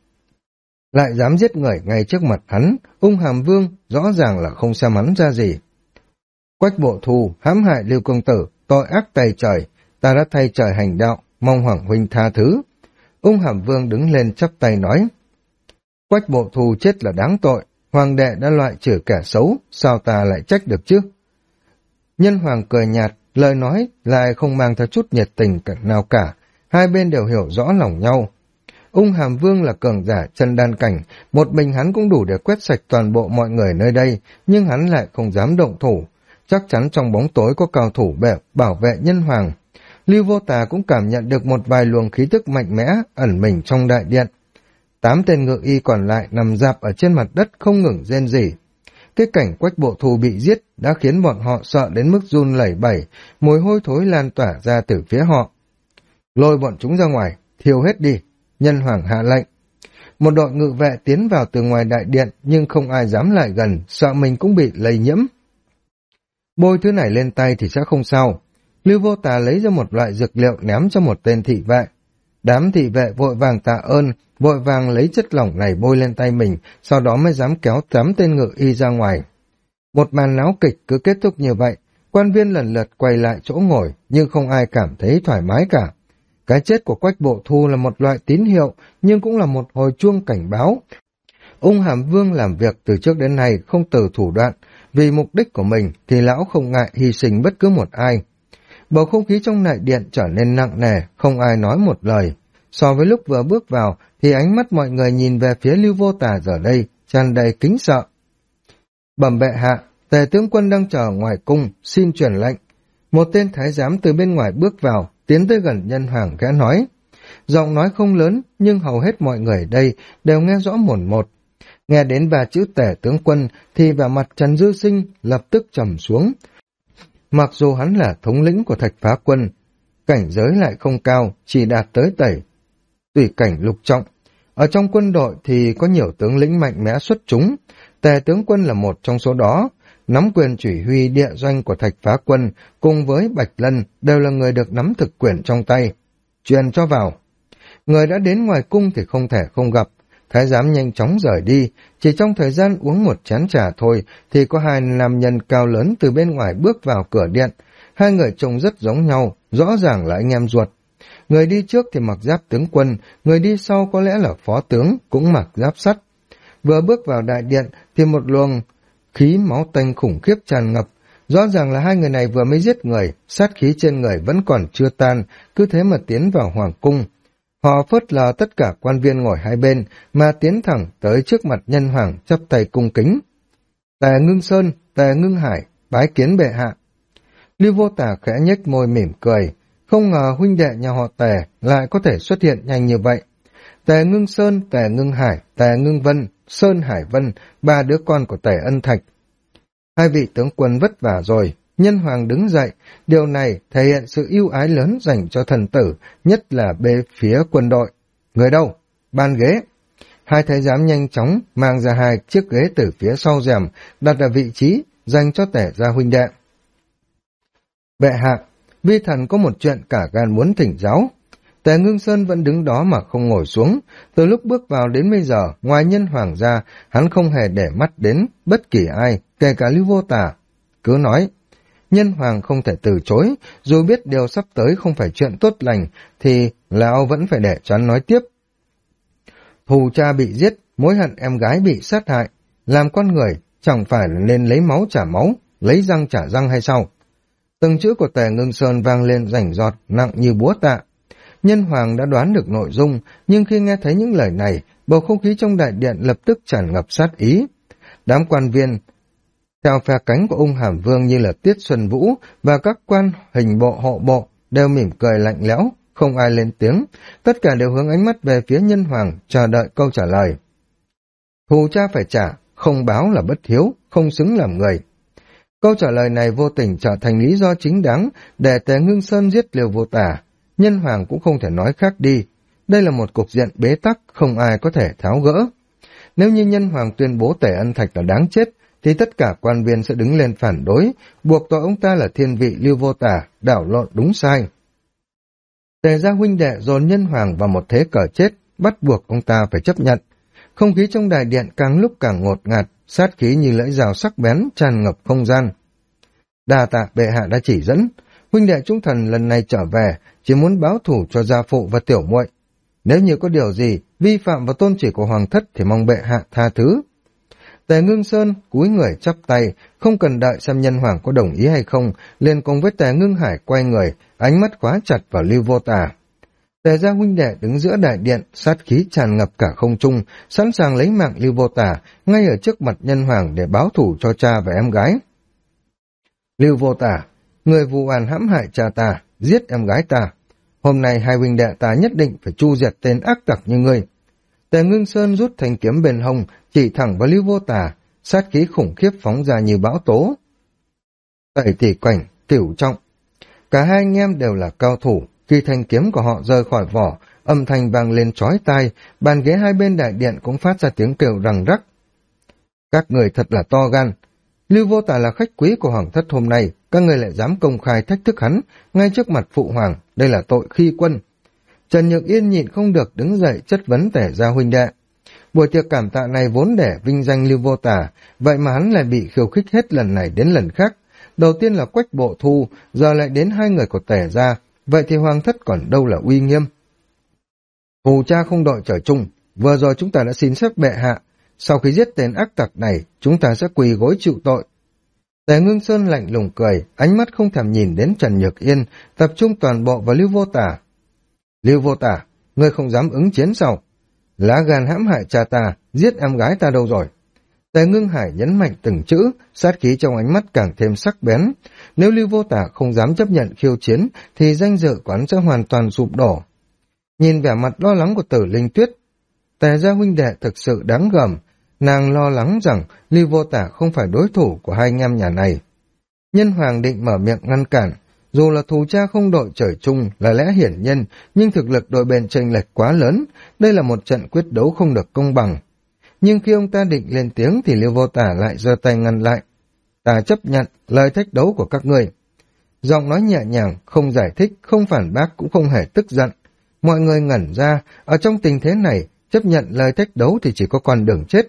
Lại dám giết người ngay trước mặt hắn, Ung Hàm Vương rõ ràng là không xem hắn ra gì. Quách Bộ Thu hãm hại Lưu công tử, tội ác tày trời, ta đã thay trời hành đạo, mong Hoàng huynh tha thứ. Ung Hàm Vương đứng lên chắp tay nói. Quách Bộ Thu chết là đáng tội, Hoàng đệ đã loại trừ kẻ xấu, sao ta lại trách được chứ? Nhân Hoàng cười nhạt, lời nói lại không mang theo chút nhiệt tình nào cả, hai bên đều hiểu rõ lòng nhau. Ung Hàm Vương là cường giả chân đan cảnh, một mình hắn cũng đủ để quét sạch toàn bộ mọi người nơi đây, nhưng hắn lại không dám động thủ. Chắc chắn trong bóng tối có cao thủ bảo vệ Nhân Hoàng. Lưu Vô Tà cũng cảm nhận được một vài luồng khí tức mạnh mẽ ẩn mình trong đại điện. 8 tên ngự y còn lại nằm rạp ở trên mặt đất không ngừng rên rỉ. Cái cảnh Quách Bộ Thu bị giết đã khiến bọn họ sợ đến mức run lẩy bẩy, mùi hôi thối lan tỏa ra từ phía họ. Lôi bọn chúng ra ngoài, thiêu hết đi, Nhân Hoàng hạ lệnh. Một đội ngự vệ tiến vào từ ngoài đại điện, nhưng không ai dám lại gần, sợ mình cũng bị lây nhiễm. Bôi thứ này lên tay thì sẽ không sao. Lưu Vô Tà lấy ra một loại dược liệu ném cho một tên thị vệ. Đám thị vệ vội vàng tạ ơn, vội vàng lấy chất lỏng này bôi lên tay mình, sau đó mới dám kéo 8 tên ngự y ra ngoài. Một màn náo kịch cứ kết thúc như vậy, quan viên lần lượt quay lại chỗ ngồi, nhưng không ai cảm thấy thoải mái cả. Cái chết của Quách Bộ Thu là một loại tín hiệu, nhưng cũng là một hồi chuông cảnh báo. Ung Hàm Vương làm việc từ trước đến nay không từ thủ đoạn, vì mục đích của mình thì lão không ngại hy sinh bất cứ một ai. Bầu không khí trong đại điện trở nên nặng nề, không ai nói một lời. So với lúc vừa bước vào thì ánh mắt mọi người nhìn về phía Lưu Vô Tà giờ đây tràn đầy kính sợ. Bẩm bệ hạ, Tề tướng quân đang chờ ngoài cung, xin truyền lệnh. Một tên thái giám từ bên ngoài bước vào, tiến tới gần Nhân Hoàng khẽ nói. Giọng nói không lớn, nhưng hầu hết mọi người ở đây đều nghe rõ mồn một. Nghe đến 3 chữ Tề tướng quân thì vẻ mặt Trần Dư Sinh lập tức trầm xuống. Mặc dù hắn là thống lĩnh của Thạch Phá Quân, cảnh giới lại không cao, chỉ đạt tới tẩy tùy cảnh lục trọng. Ở trong quân đội thì có nhiều tướng lĩnh mạnh mẽ xuất chúng, Tề tướng quân là một trong số đó, nắm quyền chỉ huy địa doanh của Thạch Phá Quân cùng với Bạch Lân đều là người được nắm thực quyền trong tay. Truyền cho vào. Người đã đến ngoài cung thì không thể không gặp. Thái giám nhanh chóng rời đi, chỉ trong thời gian uống một chén trà thôi thì có 2 nam nhân cao lớn từ bên ngoài bước vào cửa điện. 2 người trông rất giống nhau, rõ ràng là anh em ruột. Người đi trước thì mặc giáp tướng quân, người đi sau có lẽ là phó tướng, cũng mặc giáp sắt. Vừa bước vào đại điện thì một luồng khí máu tanh khủng khiếp tràn ngập. Rõ ràng là 2 người này vừa mới giết người, sát khí trên người vẫn còn chưa tan, cứ thế mà tiến vào hoàng cung. Họ phớt lờ tất cả quan viên ngồi hai bên, mà tiến thẳng tới trước mặt Nhân Hoàng chắp tay cung kính. Tề Ngưng Sơn, Tề Ngưng Hải, bái kiến bệ hạ. Lưu Vô Tà khẽ nhếch môi mỉm cười, không ngờ huynh đệ nhà họ Tề lại có thể xuất hiện nhanh như vậy. Tề Ngưng Sơn, Tề Ngưng Hải, Tề Ngưng Vân, Sơn Hải Vân, 3 đứa con của Tề Ân Thạch. 2 vị tướng quân vất vả rồi. Nhân Hoàng đứng dậy, điều này thể hiện sự ưu ái lớn dành cho thần tử, nhất là bên phía quân đội. Người đâu? Ban ghế. 2 thái giám nhanh chóng mang ra 2 chiếc ghế từ phía sau rèm, đặt ở vị trí dành cho Tề gia huynh đệ. Bệ hạ, vi thần có một chuyện cả gan muốn thỉnh giáo. Tề Ngưng Sơn vẫn đứng đó mà không ngồi xuống. Từ lúc bước vào đến bây giờ, ngoài Nhân Hoàng ra, hắn không hề để mắt đến bất kỳ ai, kể cả Lưu Vô Tà. Cứ nói, Nhân Hoàng không thể từ chối, dù biết điều sắp tới không phải chuyện tốt lành, thì lão vẫn phải để cho hắn nói tiếp. Thù cha bị giết, mối hận em gái bị sát hại. Làm con người, chẳng phải là nên lấy máu trả máu, lấy răng trả răng hay sao? Từng chữ của Tề Ngưng Sơn vang lên rành rọt, nặng như búa tạ. Nhân Hoàng đã đoán được nội dung, nhưng khi nghe thấy những lời này, bầu không khí trong đại điện lập tức tràn ngập sát ý. Đám quan viên theo phe cánh của Ung Hàm Vương như là Tiết Xuân Vũ và các quan hình bộ hộ bộ đều mỉm cười lạnh lẽo, không ai lên tiếng, tất cả đều hướng ánh mắt về phía Nhân Hoàng chờ đợi câu trả lời. Thù cha phải trả, không báo là bất hiếu, không xứng làm người. Câu trả lời này vô tình trở thành lý do chính đáng để Tề Ngưng Sơn giết Lưu Vô Tà. Nhân Hoàng cũng không thể nói khác đi. Đây là một cục diện bế tắc, không ai có thể tháo gỡ. Nếu như Nhân Hoàng tuyên bố Tề Ân Thạch là đáng chết, thì tất cả quan viên sẽ đứng lên phản đối, buộc tội ông ta là thiên vị Lưu Vô Tà, đảo lộn đúng sai. Tề gia huynh đệ dồn Nhân Hoàng vào một thế cờ chết, bắt buộc ông ta phải chấp nhận. Không khí trong đại điện càng lúc càng ngột ngạt, sát khí như lưỡi dao sắc bén tràn ngập không gian. Đa tạ bệ hạ đã chỉ dẫn, huynh đệ chúng thần lần này trở về chỉ muốn báo thù cho gia phụ và tiểu muội. Nếu như có điều gì vi phạm vào tôn chỉ của hoàng thất thì mong bệ hạ tha thứ. Tề Ngưng Sơn cúi người chắp tay, không cần đợi xem Nhân Hoàng có đồng ý hay không, liền cùng với Tề Ngưng Hải quay người, ánh mắt khóa chặt vào Lưu Vô Tà. Tề gia huynh đệ đứng giữa đại điện, sát khí tràn ngập cả không trung, sẵn sàng lấy mạng Lưu Vô Tà ngay ở trước mặt Nhân Hoàng để báo thù cho cha và em gái. Lưu Vô Tà, người vụ oan hãm hại cha ta, giết em gái ta. Hôm nay 2 huynh đệ ta nhất định phải chu diệt tên ác tặc như ngươi. Tề Ngưng Sơn rút thanh kiếm bên hông, chỉ thẳng vào Lưu Vô Tà, sát khí khủng khiếp phóng ra như bão tố. Tẩy tỷ cảnh, cửu trọng. Cả 2 anh em đều là cao thủ, khi thanh kiếm của họ rơi khỏi vỏ, âm thanh vang lên chói tai, bàn ghế hai bên đại điện cũng phát ra tiếng kêu răng rắc. Các người thật là to gan. Lưu Vô Tà là khách quý của hoàng thất hôm nay, các người lại dám công khai thách thức hắn, ngay trước mặt phụ hoàng, đây là tội khi quân. Trần Nhược Yên nhịn không được đứng dậy chất vấn Tể Gia huynh đệ. Buổi tiệc cảm tạ này vốn để vinh danh Lưu Vô Tà, vậy mà hắn lại bị khiêu khích hết lần này đến lần khác. Đầu tiên là Quách Bộ Thu, giờ lại đến hai người của Tể Gia, vậy thì hoàng thất còn đâu là uy nghiêm. Thù cha không đội trời chung, vừa rồi chúng ta đã xin phép bệ hạ, sau khi giết tên ác tặc này, chúng ta sẽ quỳ gối chịu tội. Tề Ngưng Sơn lạnh lùng cười, ánh mắt không thèm nhìn đến Trần Nhược Yên, tập trung toàn bộ vào Lưu Vô Tà. Lưu Vô Tà, ngươi không dám ứng chiến sao? Lá gan hãm hại cha ta, giết em gái ta đâu rồi? Tề Ngưng Hải nhấn mạnh từng chữ, sát khí trong ánh mắt càng thêm sắc bén. Nếu Lưu Vô Tà không dám chấp nhận khiêu chiến, thì danh dự của hắn sẽ hoàn toàn sụp đổ. Nhìn vẻ mặt lo lắng của Tử Linh Tuyết, Tề gia huynh đệ thực sự đáng gờm, nàng lo lắng rằng Lưu Vô Tà không phải đối thủ của hai anh em nhà này. Nhân Hoàng định mở miệng ngăn cản, dù là thù cha không đội trời chung là lẽ hiển nhiên, nhưng thực lực đội bên chênh lệch quá lớn, đây là một trận quyết đấu không được công bằng. Nhưng khi ông ta định lên tiếng thì Lưu Vô Tà lại giơ tay ngăn lại. Ta chấp nhận lời thách đấu của các ngươi. Giọng nói nhẹ nhàng, không giải thích, không phản bác cũng không hề tức giận. Mọi người ngẩn ra, ở trong tình thế này, chấp nhận lời thách đấu thì chỉ có con đường chết.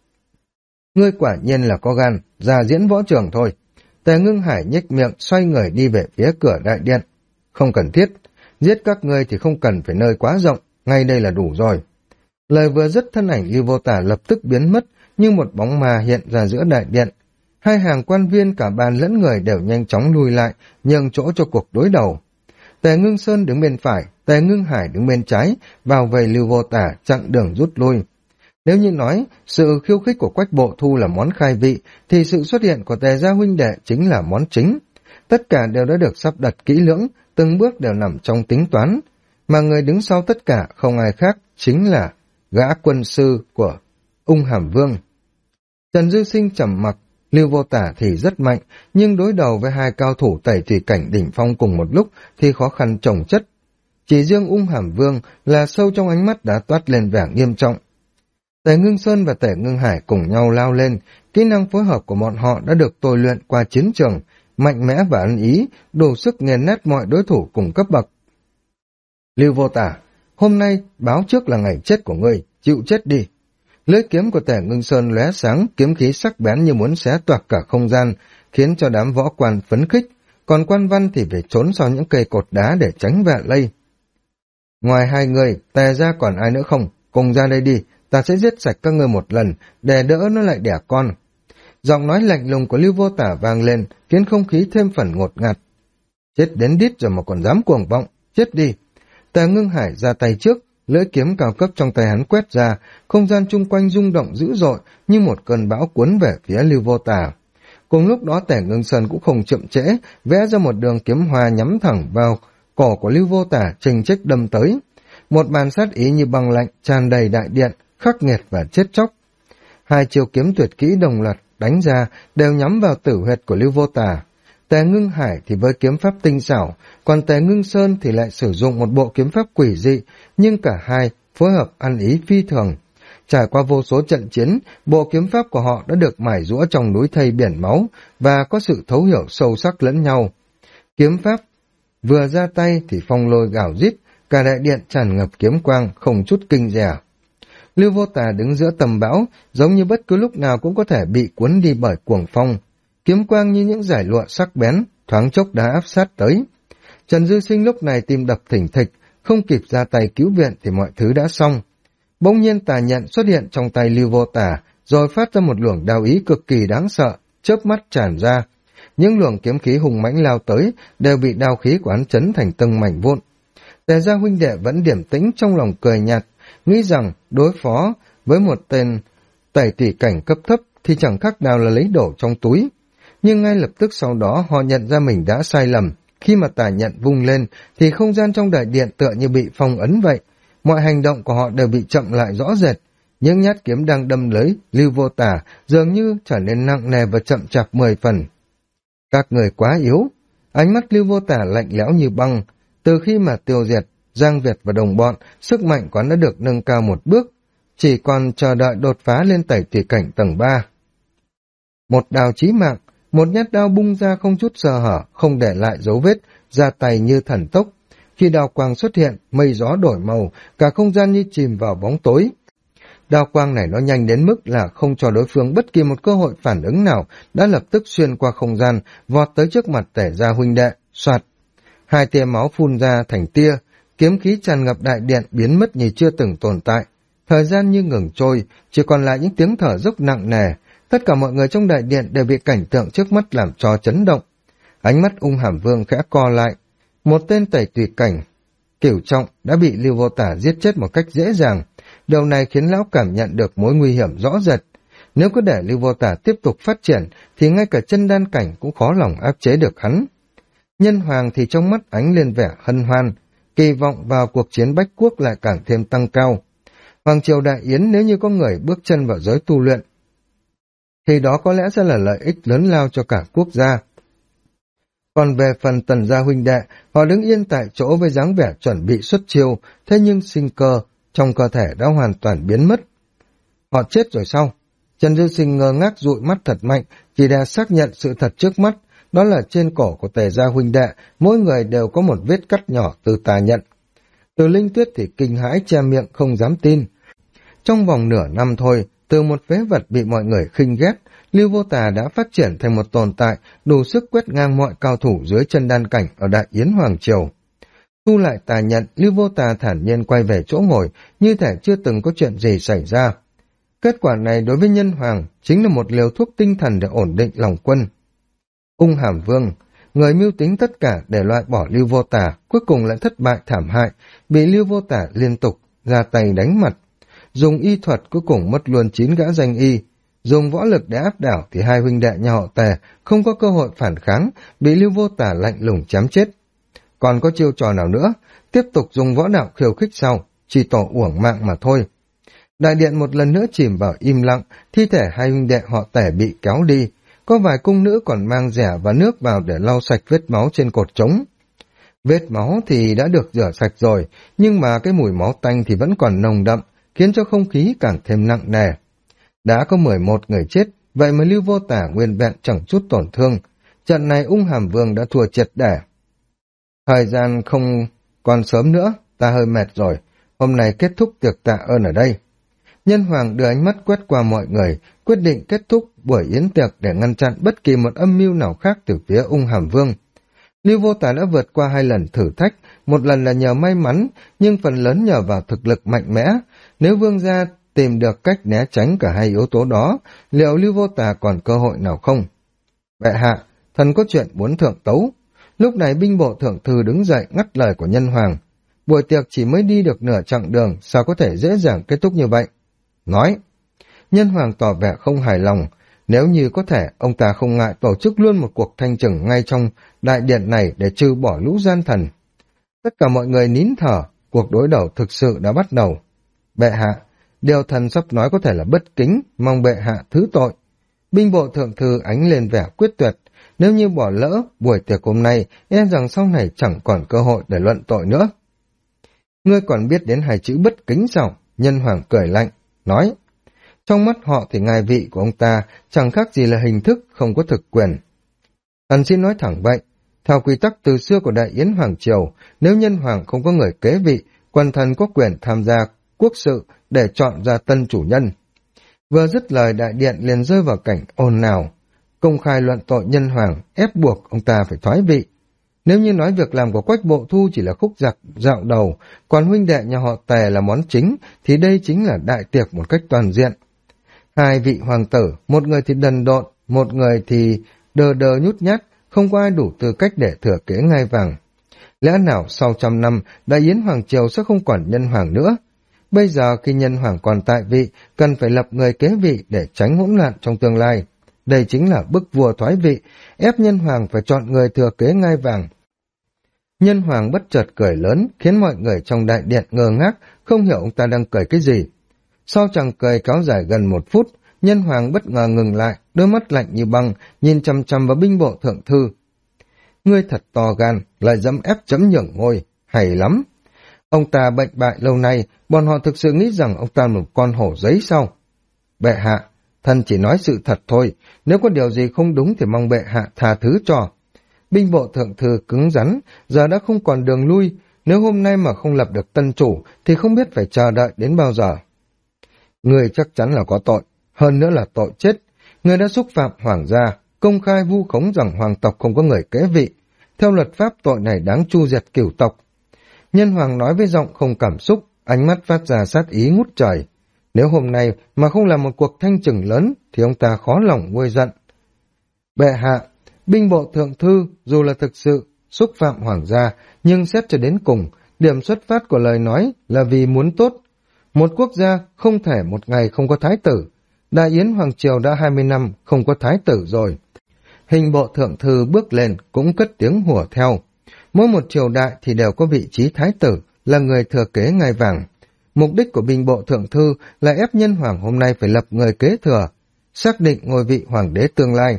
Ngươi quả nhiên là có gan, ra diễn võ trường thôi. Tề Ngưng Hải nhếch miệng, xoay người đi về phía cửa đại điện. Không cần thiết, giết các ngươi thì không cần phải nơi quá rộng, ngay đây là đủ rồi. Lời vừa dứt, thân ảnh Lưu Vô Tà lập tức biến mất, như một bóng ma hiện ra giữa đại điện. Hai hàng quan viên cả bàn lẫn người đều nhanh chóng lùi lại, nhường chỗ cho cuộc đối đầu. Tề Ngưng Sơn đứng bên phải, Tề Ngưng Hải đứng bên trái, vào về Lưu Vô Tà chặn đường rút lui. Nếu như nói sự khiêu khích của Quách Bộ Thu là món khai vị, thì sự xuất hiện của Tề gia huynh đệ chính là món chính. Tất cả đều đã được sắp đặt kỹ lưỡng, từng bước đều nằm trong tính toán, mà người đứng sau tất cả không ai khác chính là gã quân sư của Ung Hàm Vương. Trần Dư Sinh trầm mặc, Lưu Vô Tà thì rất mạnh, nhưng đối đầu với hai cao thủ tẩy thủy cảnh đỉnh phong cùng một lúc thì khó khăn chồng chất. Chỉ riêng Ung Hàm Vương là sâu trong ánh mắt đã toát lên vẻ nghiêm trọng. Tề Ngưng Sơn và Tề Ngưng Hải cùng nhau lao lên, kỹ năng phối hợp của bọn họ đã được tôi luyện qua chiến trường, mạnh mẽ và ăn ý, đủ sức nghiền nát mọi đối thủ cùng cấp bậc. Lưu Vô Tà, hôm nay báo trước là ngày chết của ngươi, chịu chết đi. Lưỡi kiếm của Tề Ngưng Sơn lóe sáng, kiếm khí sắc bén như muốn xé toạc cả không gian, khiến cho đám võ quan phấn khích, còn quan văn thì phải trốn sau những cây cột đá để tránh vạ lây. Ngoài hai người, Tề gia còn ai nữa không? Cùng ra đây đi, ta sẽ giết sạch các ngươi một lần, để đỡ nó lại đẻ con. Giọng nói lạnh lùng của Lưu Vô Tà vang lên, khiến không khí thêm phần ngột ngạt. Chết đến đít rồi mà còn dám cuồng vọng, chết đi. Tề Ngưng Hải ra tay trước, lưỡi kiếm cao cấp trong tay hắn quét ra, không gian chung quanh rung động dữ dội như một cơn bão cuốn về phía Lưu Vô Tà. Cùng lúc đó Tề Ngưng Sơn cũng không chậm trễ, vẽ ra một đường kiếm hoa nhắm thẳng vào cổ của Lưu Vô Tà, chình chích đâm tới. Một màn sát ý như băng lạnh tràn đầy đại điện, khắc nghiệt và chết chóc. Hai chiêu kiếm tuyệt kỹ đồng loạt đánh ra đều nhắm vào tử huyệt của Lưu Vô Tà. Tề Ngưng Hải thì với kiếm pháp tinh xảo, còn Tề Ngưng Sơn thì lại sử dụng một bộ kiếm pháp quỷ dị, nhưng cả hai phối hợp ăn ý phi thường. Trải qua vô số trận chiến, bộ kiếm pháp của họ đã được mài giũa trong núi thây biển máu và có sự thấu hiểu sâu sắc lẫn nhau. Kiếm pháp vừa ra tay thì phong lôi gào rít, cả đại điện tràn ngập kiếm quang, không chút kinh dè. Lưu Vô Tà đứng giữa tầm bão, giống như bất cứ lúc nào cũng có thể bị cuốn đi bởi cuồng phong. Kiếm quang như những dải lụa sắc bén, thoáng chốc đã áp sát tới. Trần Dư Sinh lúc này tim đập thình thịch, không kịp ra tay cứu viện thì mọi thứ đã xong. Bỗng nhiên tà nhận xuất hiện trong tay Lưu Vô Tà, rồi phát ra một luồng đao ý cực kỳ đáng sợ, chớp mắt tràn ra. Những luồng kiếm khí hùng mãnh lao tới đều bị đao khí của hắn chấn thành từng mảnh vụn. Tề gia huynh đệ vẫn điềm tĩnh, trong lòng cười nhạt, nghĩ rằng đối phó với một tên tẩy tủy cảnh cấp thấp thì chẳng khác nào là lấy đổ trong túi. Nhưng ngay lập tức sau đó họ nhận ra mình đã sai lầm. Khi mà tà nhận vung lên thì không gian trong đại điện tựa như bị phong ấn vậy. Mọi hành động của họ đều bị chậm lại rõ rệt. Những nhát kiếm đang đâm lưới Lưu Vô Tà dường như trở nên nặng nề và chậm chạp 10 phần. Các người quá yếu. Ánh mắt Lưu Vô Tà lạnh lẽo như băng. Từ khi mà tiêu diệt Giang Việt và đồng bọn, sức mạnh của hắn đã được nâng cao một bước, chỉ còn chờ đợi đột phá lên tẩy thủy cảnh tầng 3. Một đao chí mạng, một nhát đao bung ra không chút sơ hở, không để lại dấu vết, ra tay như thần tốc. Khi đao quang xuất hiện, mây gió đổi màu, cả không gian như chìm vào bóng tối. Đao quang này nó nhanh đến mức là không cho đối phương bất kỳ một cơ hội phản ứng nào, đã lập tức xuyên qua không gian, vọt tới trước mặt Tể Gia huynh đệ, soạt. Hai tia máu phun ra thành tia, kiếm khí tràn ngập đại điện biến mất như chưa từng tồn tại. Thời gian như ngừng trôi, chỉ còn lại những tiếng thở dốc nặng nề. Tất cả mọi người trong đại điện đều bị cảnh tượng trước mắt làm cho chấn động. Ánh mắt Ung Hàm Vương khẽ co lại. Một tên tẩy tùy cảnh, Cửu Trọng đã bị Lưu Vô Tả giết chết một cách dễ dàng. Điều này khiến lão cảm nhận được mối nguy hiểm rõ rệt. Nếu cứ để Lưu Vô Tả tiếp tục phát triển, thì ngay cả chân đan cảnh cũng khó lòng áp chế được hắn. Nhân Hoàng thì trong mắt ánh lên vẻ hân hoan, kỳ vọng vào cuộc chiến bách quốc lại càng thêm tăng cao. Hoàng triều Đại Yến nếu như có người bước chân vào giới tu luyện, thì đó có lẽ sẽ là lợi ích lớn lao cho cả quốc gia. Còn về phần Tần gia huynh đệ, họ đứng yên tại chỗ với dáng vẻ chuẩn bị xuất chiêu, thế nhưng sinh cơ trong cơ thể đã hoàn toàn biến mất. Họ chết rồi sao? Trần Dư Sinh ngơ ngác dụi mắt thật mạnh, chỉ để xác nhận sự thật trước mắt, đó là trên cổ của Tề gia huynh đệ, mỗi người đều có một vết cắt nhỏ từ tà nhận. Từ Linh Tuyết thì kinh hãi che miệng không dám tin. Trong vòng nửa năm thôi, từ một phế vật bị mọi người khinh ghét, Lưu Vô Tà đã phát triển thành một tồn tại đủ sức quét ngang mọi cao thủ dưới chân đan cảnh ở Đại Yến Hoàng Triều. Thu lại tà nhận, Lưu Vô Tà thản nhiên quay về chỗ ngồi, như thể chưa từng có chuyện gì xảy ra. Kết quả này đối với Nhân Hoàng chính là một liều thuốc tinh thần để ổn định lòng quân. Ung Hàm Vương, người mưu tính tất cả để loại bỏ Lưu Vô Tà, cuối cùng lại thất bại thảm hại, bị Lưu Vô Tà liên tục ra tay đánh mặt. Dùng y thuật cuối cùng mất luôn 9 gã danh y, dùng võ lực để áp đảo thì hai huynh đệ nhà họ Tề không có cơ hội phản kháng, bị Lưu Vô Tà lạnh lùng chém chết. Còn có chiêu trò nào nữa, tiếp tục dùng võ đạo khiêu khích sau, chỉ tỏ uổng mạng mà thôi. Đại điện một lần nữa chìm vào im lặng, thi thể hai huynh đệ họ Tề bị kéo đi, có vài cung nữ còn mang dẻ và nước vào để lau sạch vết máu trên cột trống. Vết máu thì đã được rửa sạch rồi, nhưng mà cái mùi máu tanh thì vẫn còn nồng đậm, khiến cho không khí càng thêm nặng nề. Đã có 11 người chết, vậy mà Lưu Vô Tả nguyên vẹn chẳng chút tổn thương. Trận này Ung Hàm Vương đã thua triệt để. Thời gian không còn sớm nữa, ta hơi mệt rồi, hôm nay kết thúc tiệc tạ ơn ở đây. Nhân Hoàng đưa ánh mắt quét qua mọi người, quyết định kết thúc buổi yến tiệc để ngăn chặn bất kỳ một âm mưu nào khác từ phía Ung Hàm Vương. Lưu Vô Tả đã vượt qua 2 lần thử thách, một lần là nhờ may mắn, nhưng phần lớn nhờ vào thực lực mạnh mẽ. Nếu Vương gia tìm được cách né tránh cả hai yếu tố đó, liệu Lưu Vô Tả còn cơ hội nào không? Bệ hạ, thần có chuyện muốn thượng tấu. Lúc này binh bộ thượng thư đứng dậy ngắt lời của Nhân Hoàng. Buổi tiệc chỉ mới đi được nửa chặng đường, sao có thể dễ dàng kết thúc như vậy? Nói. Nhân Hoàng tỏ vẻ không hài lòng. Nếu như có thể, ông ta không ngại tổ chức luôn một cuộc thanh trừng ngay trong đại điện này để trừ bỏ lũ gian thần. Tất cả mọi người nín thở, cuộc đối đầu thực sự đã bắt đầu. Bệ hạ, điều thần sắp nói có thể là bất kính, mong bệ hạ thứ tội. Binh bộ thượng thư ánh lên vẻ quyết tuyệt. Nếu như bỏ lỡ buổi tiệc hôm nay, e rằng sau này chẳng còn cơ hội để luận tội nữa. Ngươi còn biết đến 2 chữ bất kính sao? Nhân Hoàng cười lạnh, nói. Trong mắt họ thì ngài vị của ông ta chẳng khác gì là hình thức, không có thực quyền. Thần xin nói thẳng vậy. Theo quy tắc từ xưa của Đại Yến Hoàng Triều, nếu Nhân Hoàng không có người kế vị, quần thần có quyền tham gia quốc sự để chọn ra tân chủ nhân. Vừa dứt lời, đại điện liền rơi vào cảnh ồn ào, công khai luận tội Nhân Hoàng, ép buộc ông ta phải thoái vị. Nếu như nói việc làm của Quách Bộ Thu chỉ là khúc giặc dạo đầu, còn huynh đệ nhà họ Tề là món chính, thì đây chính là đại tiệc một cách toàn diện. 2 vị hoàng tử, một người thì đần độn, một người thì đờ đờ nhút nhát, không có ai đủ tư cách để thừa kế ngai vàng. Lẽ nào sau 100 năm, Đại Yến Hoàng Triều sẽ không còn Nhân Hoàng nữa? Bây giờ khi Nhân Hoàng còn tại vị, cần phải lập người kế vị để tránh hỗn loạn trong tương lai. Đây chính là bức vua thoái vị, ép Nhân Hoàng phải chọn người thừa kế ngai vàng. Nhân Hoàng bất chợt cười lớn, khiến mọi người trong đại điện ngơ ngác, không hiểu ông ta đang cười cái gì. Sau chàng cười kéo dài gần 1 phút, Nhân Hoàng bất ngờ ngừng lại, đôi mắt lạnh như băng, nhìn chằm chằm vào binh bộ thượng thư. Ngươi thật to gan, lại dẫm ép chấm nhường ngôi, hay lắm. Ông ta bệnh bại lâu nay, bọn họ thực sự nghĩ rằng ông ta là một con hổ giấy sao? Bệ hạ, thần chỉ nói sự thật thôi, nếu có điều gì không đúng thì mong bệ hạ tha thứ cho. Binh bộ thượng thư cứng rắn, giờ đã không còn đường lui, nếu hôm nay mà không lập được tân chủ thì không biết phải chờ đợi đến bao giờ. Người chắc chắn là có tội, hơn nữa là tội chết. Người đã xúc phạm hoàng gia, công khai vu khống rằng hoàng tộc không có người kế vị. Theo luật pháp tội này đáng tru diệt cửu tộc. Nhân hoàng nói với giọng không cảm xúc, ánh mắt phát ra sát ý ngút trời. Nếu hôm nay mà không làm một cuộc thanh trừng lớn thì ông ta khó lòng nguôi giận. Bệ hạ, binh bộ thượng thư dù là thực sự xúc phạm hoàng gia, nhưng xét cho đến cùng, điểm xuất phát của lời nói là vì muốn tốt. Một quốc gia không thể một ngày không có thái tử. Đại Yến Hoàng Triều đã 20 năm không có thái tử rồi. Hình bộ thượng thư bước lên cũng cất tiếng hùa theo. Mỗi một triều đại thì đều có vị trí thái tử, là người thừa kế ngai vàng. Mục đích của binh bộ thượng thư là ép nhân hoàng hôm nay phải lập người kế thừa, xác định ngôi vị hoàng đế tương lai.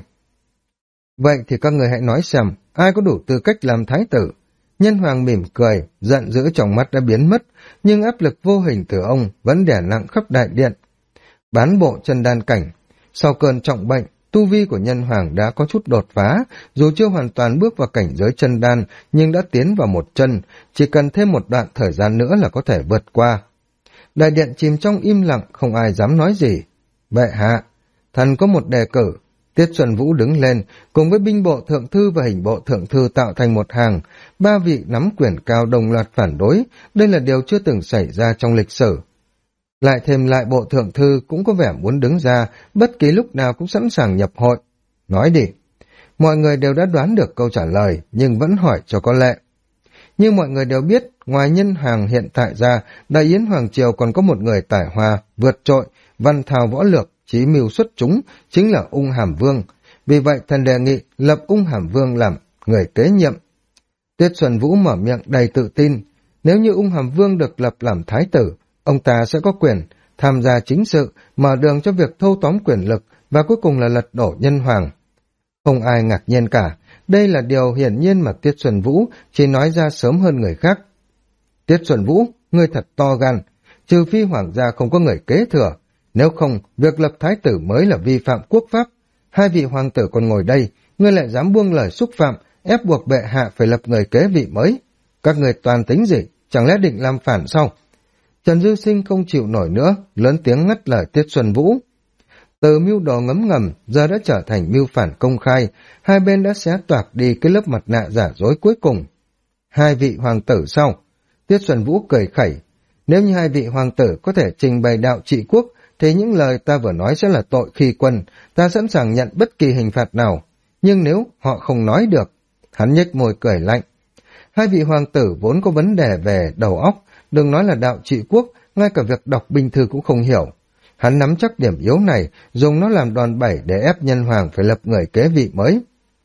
Vậy thì các người hãy nói xem, ai có đủ tư cách làm thái tử? Nhân hoàng mỉm cười, giận dữ trong mắt đã biến mất, nhưng áp lực vô hình từ ông vẫn đè nặng khắp đại điện. Bán bộ chân đan cảnh, sau cơn trọng bệnh, tu vi của nhân hoàng đã có chút đột phá, dù chưa hoàn toàn bước vào cảnh giới chân đan, nhưng đã tiến vào một chân, chỉ cần thêm một đoạn thời gian nữa là có thể vượt qua. Đại điện chìm trong im lặng, không ai dám nói gì. Bệ hạ, thần có một đề cử. Tiết Xuân Vũ đứng lên, cùng với binh bộ thượng thư và hình bộ thượng thư tạo thành một hàng, ba vị nắm quyền cao đồng loạt phản đối, đây là điều chưa từng xảy ra trong lịch sử. Lại thêm lại bộ thượng thư cũng có vẻ muốn đứng ra, bất kỳ lúc nào cũng sẵn sàng nhập hội. Nói đi. Mọi người đều đã đoán được câu trả lời, nhưng vẫn hỏi cho có lệ. Nhưng mọi người đều biết, ngoài nhân hoàng hiện tại ra, Đại Yến Hoàng Triều còn có một người tài hoa, vượt trội, văn thao võ lược, chí mưu xuất chúng, chính là Ung Hàm Vương. Vì vậy thần đề nghị lập Ung Hàm Vương làm người kế nhiệm. Tiết Xuân Vũ mở miệng đầy tự tin, nếu như Ung Hàm Vương được lập làm thái tử, ông ta sẽ có quyền tham gia chính sự, mở đường cho việc thâu tóm quyền lực và cuối cùng là lật đổ nhân hoàng. Không ai ngạc nhiên cả, đây là điều hiển nhiên mà Tiết Xuân Vũ chỉ nói ra sớm hơn người khác. Tiết Xuân Vũ, ngươi thật to gan, trừ phi hoàng gia không có người kế thừa, nếu không, việc lập thái tử mới là vi phạm quốc pháp. Hai vị hoàng tử còn ngồi đây, ngươi lại dám buông lời xúc phạm, ép buộc bệ hạ phải lập người kế vị mới. Các người toàn tính gì, chẳng lẽ định làm phản sao? Trần Dư Sinh không chịu nổi nữa, lớn tiếng ngắt lời Tiết Xuân Vũ. Từ mưu đồ ngấm ngầm, giờ đã trở thành mưu phản công khai, hai bên đã xé toạc đi cái lớp mặt nạ giả dối cuối cùng. Hai vị hoàng tử sau. Tiết Xuân Vũ cười khẩy. Nếu như hai vị hoàng tử có thể trình bày đạo trị quốc, thì những lời ta vừa nói sẽ là tội khi quân, ta sẵn sàng nhận bất kỳ hình phạt nào. Nhưng nếu họ không nói được, hắn nhếch môi cười lạnh. Hai vị hoàng tử vốn có vấn đề về đầu óc, đừng nói là đạo trị quốc, ngay cả việc đọc binh thư cũng không hiểu. Hắn nắm chắc điểm yếu này, dùng nó làm đòn bẩy để ép nhân hoàng phải lập người kế vị mới.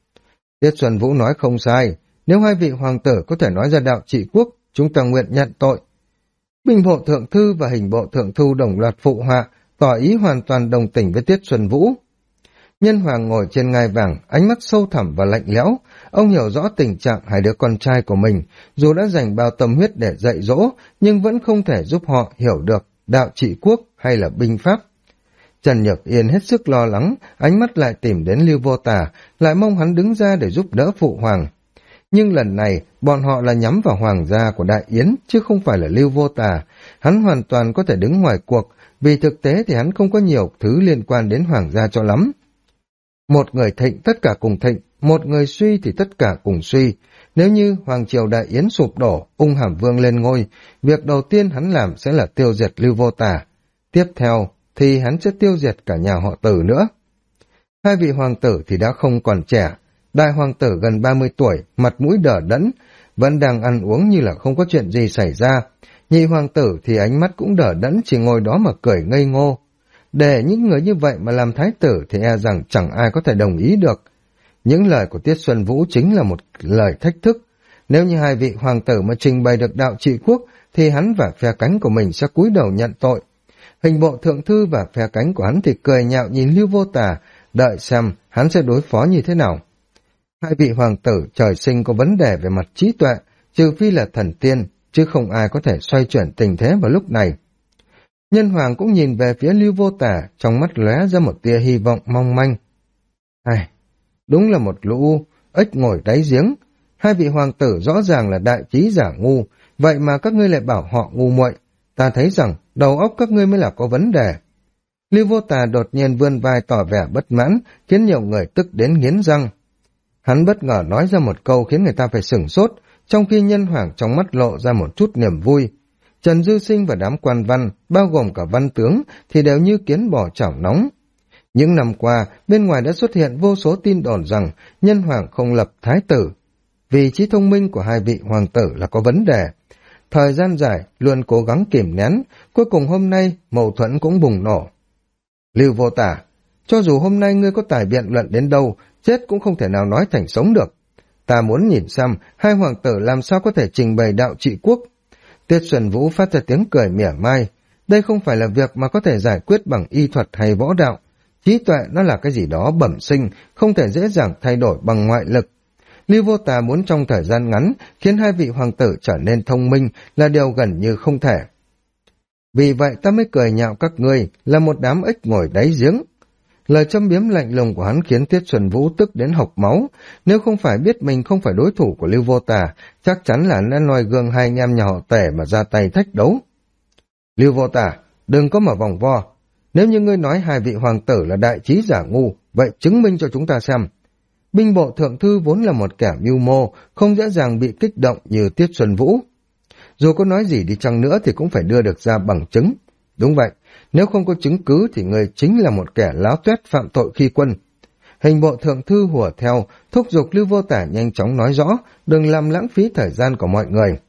Tiết Xuân Vũ nói không sai, nếu hai vị hoàng tử có thể nói ra đạo trị quốc, chúng ta nguyện nhận tội. Binh bộ thượng thư và hình bộ thượng thư đồng loạt phụ họa, tỏ ý hoàn toàn đồng tình với Tiết Xuân Vũ. Nhân hoàng ngồi trên ngai vàng, ánh mắt sâu thẳm và lạnh lẽo. Ông hiểu rõ tình trạng hai đứa con trai của mình, dù đã dành bao tâm huyết để dạy dỗ, nhưng vẫn không thể giúp họ hiểu được đạo trị quốc hay là binh pháp. Trần Nhược Yên hết sức lo lắng, ánh mắt lại tìm đến Lưu Vô Tà, lại mong hắn đứng ra để giúp đỡ phụ hoàng. Nhưng lần này, bọn họ là nhắm vào hoàng gia của Đại Yến, chứ không phải là Lưu Vô Tà. Hắn hoàn toàn có thể đứng ngoài cuộc, vì thực tế thì hắn không có nhiều thứ liên quan đến hoàng gia cho lắm. Một người thịnh tất cả cùng thịnh, một người suy thì tất cả cùng suy. Nếu như Hoàng triều Đại Yến sụp đổ, Ung Hàm Vương lên ngôi, việc đầu tiên hắn làm sẽ là tiêu diệt Lưu Vô Tà. Tiếp theo thì hắn sẽ tiêu diệt cả nhà họ Từ nữa. Hai vị hoàng tử thì đã không còn trẻ. Đại hoàng tử gần 30 tuổi, mặt mũi đờ đẫn, vẫn đang ăn uống như là không có chuyện gì xảy ra. Nhị hoàng tử thì ánh mắt cũng đờ đẫn, chỉ ngồi đó mà cười ngây ngô. Để những người như vậy mà làm thái tử thì e rằng chẳng ai có thể đồng ý được. Những lời của Tiết Xuân Vũ chính là một lời thách thức. Nếu như hai vị hoàng tử mà trình bày được đạo trị quốc, thì hắn và phe cánh của mình sẽ cúi đầu nhận tội. Hình bộ thượng thư và phe cánh của hắn thì cười nhạo nhìn Lưu Vô Tà, đợi xem hắn sẽ đối phó như thế nào. Hai vị hoàng tử trời sinh có vấn đề về mặt trí tuệ, trừ phi là thần tiên, chứ không ai có thể xoay chuyển tình thế vào lúc này. Nhân hoàng cũng nhìn về phía Lưu Vô Tả, trong mắt lóe ra một tia hy vọng mong manh. Ai, đúng là một lũ ếch ngồi đáy giếng. Hai vị hoàng tử rõ ràng là đại trí giả ngu, vậy mà các ngươi lại bảo họ ngu muội. Ta thấy rằng đầu óc các ngươi mới là có vấn đề. Lưu Vô Tà đột nhiên vươn vai tỏ vẻ bất mãn, khiến nhiều người tức đến nghiến răng. Hắn bất ngờ nói ra một câu khiến người ta phải sửng sốt, trong khi Nhân hoàng trong mắt lộ ra một chút niềm vui. Trần Dư Sinh và đám quan văn, bao gồm cả văn tướng, thì đều như kiến bò chảo nóng. Những năm qua, bên ngoài đã xuất hiện vô số tin đồn rằng Nhân hoàng không lập thái tử. Vì trí thông minh của hai vị hoàng tử là có vấn đề. Thời gian dài, luôn cố gắng kìm nén, cuối cùng hôm nay mâu thuẫn cũng bùng nổ. Lưu Vô Tả, cho dù hôm nay ngươi có tài biện luận đến đâu, chết cũng không thể nào nói thành sống được. Ta muốn nhìn xem hai hoàng tử làm sao có thể trình bày đạo trị quốc. Tiết Xuân Vũ phát ra tiếng cười mỉa mai. Đây không phải là việc mà có thể giải quyết bằng y thuật hay võ đạo. Trí tuệ nó là cái gì đó bẩm sinh, không thể dễ dàng thay đổi bằng ngoại lực. Lưu Vô Tà muốn trong thời gian ngắn khiến hai vị hoàng tử trở nên thông minh là điều gần như không thể. Vì vậy ta mới cười nhạo các ngươi là một đám ếch ngồi đáy giếng. Lời châm biếm lạnh lùng của hắn khiến Tiết Xuân Vũ tức đến hộc máu. Nếu không phải biết mình không phải đối thủ của Lưu Vô Tà, chắc chắn là hắn đã noi gương hai anh em nhà họ Tể mà ra tay thách đấu. Lưu Vô Tà, đừng có mở vòng vo. Nếu như ngươi nói hai vị hoàng tử là đại trí giả ngu, vậy chứng minh cho chúng ta xem. Binh bộ thượng thư vốn là một kẻ mưu mô, không dễ dàng bị kích động như Tiết Xuân Vũ. Dù có nói gì đi chăng nữa thì cũng phải đưa được ra bằng chứng. Đúng vậy, nếu không có chứng cứ thì người chính là một kẻ láo tuét phạm tội khi quân. Hình bộ thượng thư hùa theo, thúc giục Lưu Vô Tả nhanh chóng nói rõ, đừng làm lãng phí thời gian của mọi người.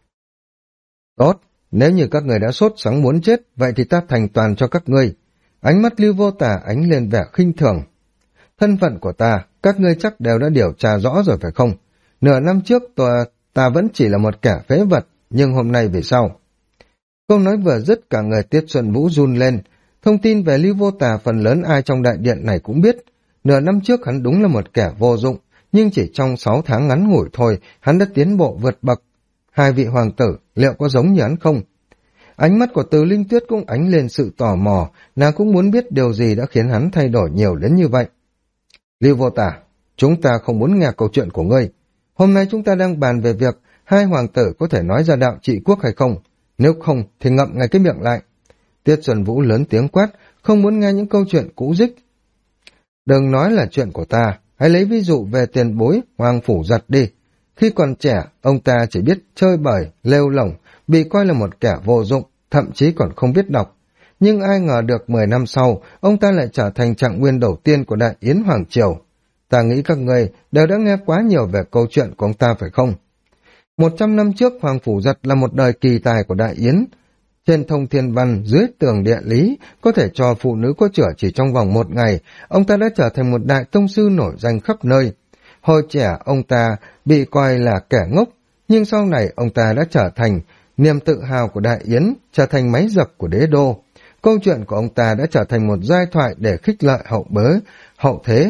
Tốt, nếu như các người đã sốt sắng muốn chết, vậy thì ta thành toàn cho các ngươi. Ánh mắt Lưu Vô Tả ánh lên vẻ khinh thường. Thân phận của ta, các ngươi chắc đều đã điều tra rõ rồi phải không? Nửa năm trước ta vẫn chỉ là một kẻ phế vật, nhưng hôm nay vì sao? Câu nói vừa dứt cả người Tiết Xuân Vũ run lên. Thông tin về Lưu Vô Tà phần lớn ai trong đại điện này cũng biết. Nửa năm trước hắn đúng là một kẻ vô dụng, nhưng chỉ trong 6 tháng ngắn ngủi thôi, hắn đã tiến bộ vượt bậc. Hai vị hoàng tử, liệu có giống như hắn không? Ánh mắt của Từ Linh Tuyết cũng ánh lên sự tò mò, nàng cũng muốn biết điều gì đã khiến hắn thay đổi nhiều đến như vậy. Lưu Vô Tả, chúng ta không muốn nghe câu chuyện của ngươi. Hôm nay chúng ta đang bàn về việc hai hoàng tử có thể nói ra đạo trị quốc hay không. Nếu không thì ngậm ngay cái miệng lại. Tiết Xuân Vũ lớn tiếng quát, không muốn nghe những câu chuyện cũ dích. Đừng nói là chuyện của ta, hãy lấy ví dụ về tiền bối Hoàng Phủ Giật đi. Khi còn trẻ, ông ta chỉ biết chơi bời, lêu lổng, bị coi là một kẻ vô dụng, thậm chí còn không biết đọc. Nhưng ai ngờ được 10 năm sau, ông ta lại trở thành trạng nguyên đầu tiên của Đại Yến Hoàng Triều. Ta nghĩ các người đều đã nghe quá nhiều về câu chuyện của ông ta phải không? 100 năm trước, Hoàng Phủ Giật là một đời kỳ tài của Đại Yến. Trên thông thiên văn, dưới tường địa lý, có thể cho phụ nữ có chữa chỉ trong vòng 1 ngày, ông ta đã trở thành một đại tông sư nổi danh khắp nơi. Hồi trẻ, ông ta bị coi là kẻ ngốc, nhưng sau này ông ta đã trở thành niềm tự hào của Đại Yến, trở thành máy giặc của đế đô. Câu chuyện của ông ta đã trở thành một giai thoại để khích lệ hậu thế.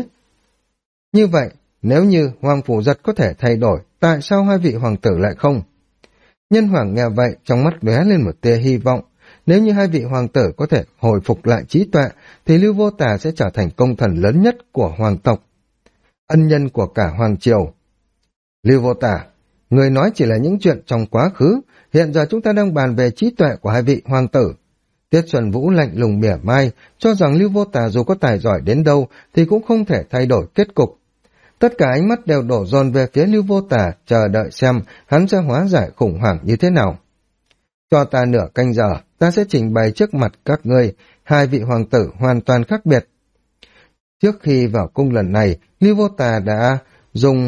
Như vậy, nếu như Hoàng Phủ Giật có thể thay đổi, tại sao hai vị hoàng tử lại không? Nhân hoàng nghe vậy, trong mắt lóe lên một tia hy vọng. Nếu như hai vị hoàng tử có thể hồi phục lại trí tuệ, thì Lưu Vô Tà sẽ trở thành công thần lớn nhất của hoàng tộc, ân nhân của cả hoàng triều. Lưu Vô Tà, người nói chỉ là những chuyện trong quá khứ, hiện giờ chúng ta đang bàn về trí tuệ của hai vị hoàng tử. Tiết Xuân Vũ lạnh lùng mỉa mai, cho rằng Lưu Vô Tà dù có tài giỏi đến đâu thì cũng không thể thay đổi kết cục. Tất cả ánh mắt đều đổ dồn về phía Lưu Vô Tà, chờ đợi xem hắn sẽ hóa giải khủng hoảng như thế nào. Cho ta nửa canh giờ, ta sẽ trình bày trước mặt các ngươi, hai vị hoàng tử hoàn toàn khác biệt. Trước khi vào cung lần này, Lưu Vô Tà đã dùng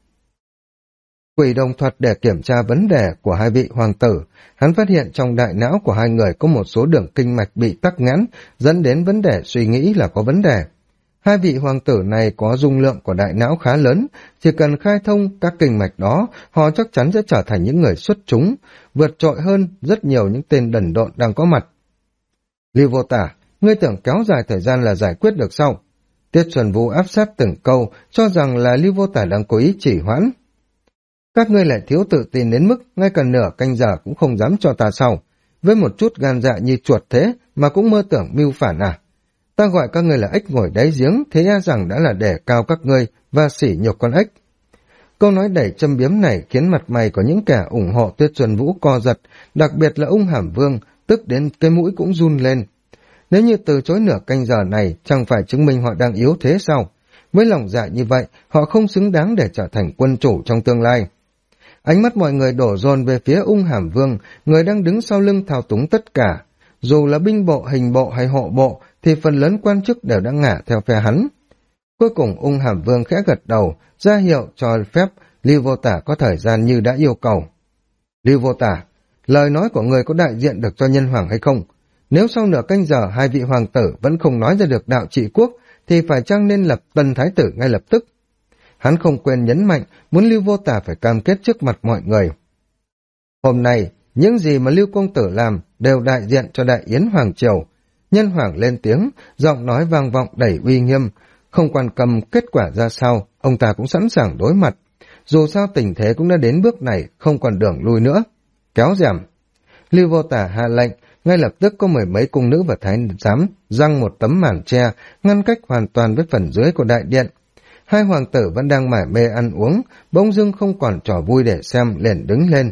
quỷ đồng thuật để kiểm tra vấn đề của hai vị hoàng tử. Hắn phát hiện trong đại não của hai người có một số đường kinh mạch bị tắc nghẽn, dẫn đến vấn đề suy nghĩ là có vấn đề. Hai vị hoàng tử này có dung lượng của đại não khá lớn, chỉ cần khai thông các kinh mạch đó, họ chắc chắn sẽ trở thành những người xuất chúng, vượt trội hơn rất nhiều những tên đần độn đang có mặt. Lưu Vô Tả, ngươi tưởng kéo dài thời gian là giải quyết được sao? Tiết Xuân Vũ áp sát từng câu, cho rằng là Lưu Vô Tả đang cố ý chỉ hoãn. Các ngươi lại thiếu tự tin đến mức ngay cả nửa canh giờ cũng không dám cho ta sau. Với một chút gan dạ như chuột thế mà cũng mơ tưởng mưu phản à? Ta gọi các ngươi là ếch ngồi đáy giếng, thế e rằng đã là để cao các ngươi và sỉ nhục con ếch. Câu nói đầy châm biếm này khiến mặt mày của những kẻ ủng hộ Tuyết Xuân Vũ co giật, đặc biệt là Ung Hàm Vương, tức đến cái mũi cũng run lên. Nếu như từ chối nửa canh giờ này, chẳng phải chứng minh họ đang yếu thế sao? Với lòng dạ như vậy, họ không xứng đáng để trở thành quân chủ trong tương lai. Ánh mắt mọi người đổ dồn về phía Ung Hàm Vương, người đang đứng sau lưng thao túng tất cả. Dù là binh bộ, hình bộ hay hộ bộ, thì phần lớn quan chức đều đã ngả theo phe hắn. Cuối cùng Ung Hàm Vương khẽ gật đầu, ra hiệu cho phép Lưu Vô Tả có thời gian như đã yêu cầu. Lưu Vô Tả, lời nói của người có đại diện được cho nhân hoàng hay không? Nếu sau nửa canh giờ hai vị hoàng tử vẫn không nói ra được đạo trị quốc, thì phải chăng nên lập tân thái tử ngay lập tức? Hắn không quên nhấn mạnh, muốn Lưu Vô Tả phải cam kết trước mặt mọi người. Hôm nay, những gì mà Lưu Công Tử làm đều đại diện cho Đại Yến Hoàng Triều. Nhân hoàng lên tiếng, giọng nói vang vọng đầy uy nghiêm. Không quan tâm kết quả ra sao, ông ta cũng sẵn sàng đối mặt. Dù sao tình thế cũng đã đến bước này, không còn đường lui nữa. Kéo rèm. Lưu Vô Tả hạ lệnh, ngay lập tức có mười mấy cung nữ và thái giám giăng một tấm màn tre, ngăn cách hoàn toàn với phần dưới của đại điện. Hai hoàng tử vẫn đang mải mê ăn uống, bỗng dưng không còn trò vui để xem, liền đứng lên.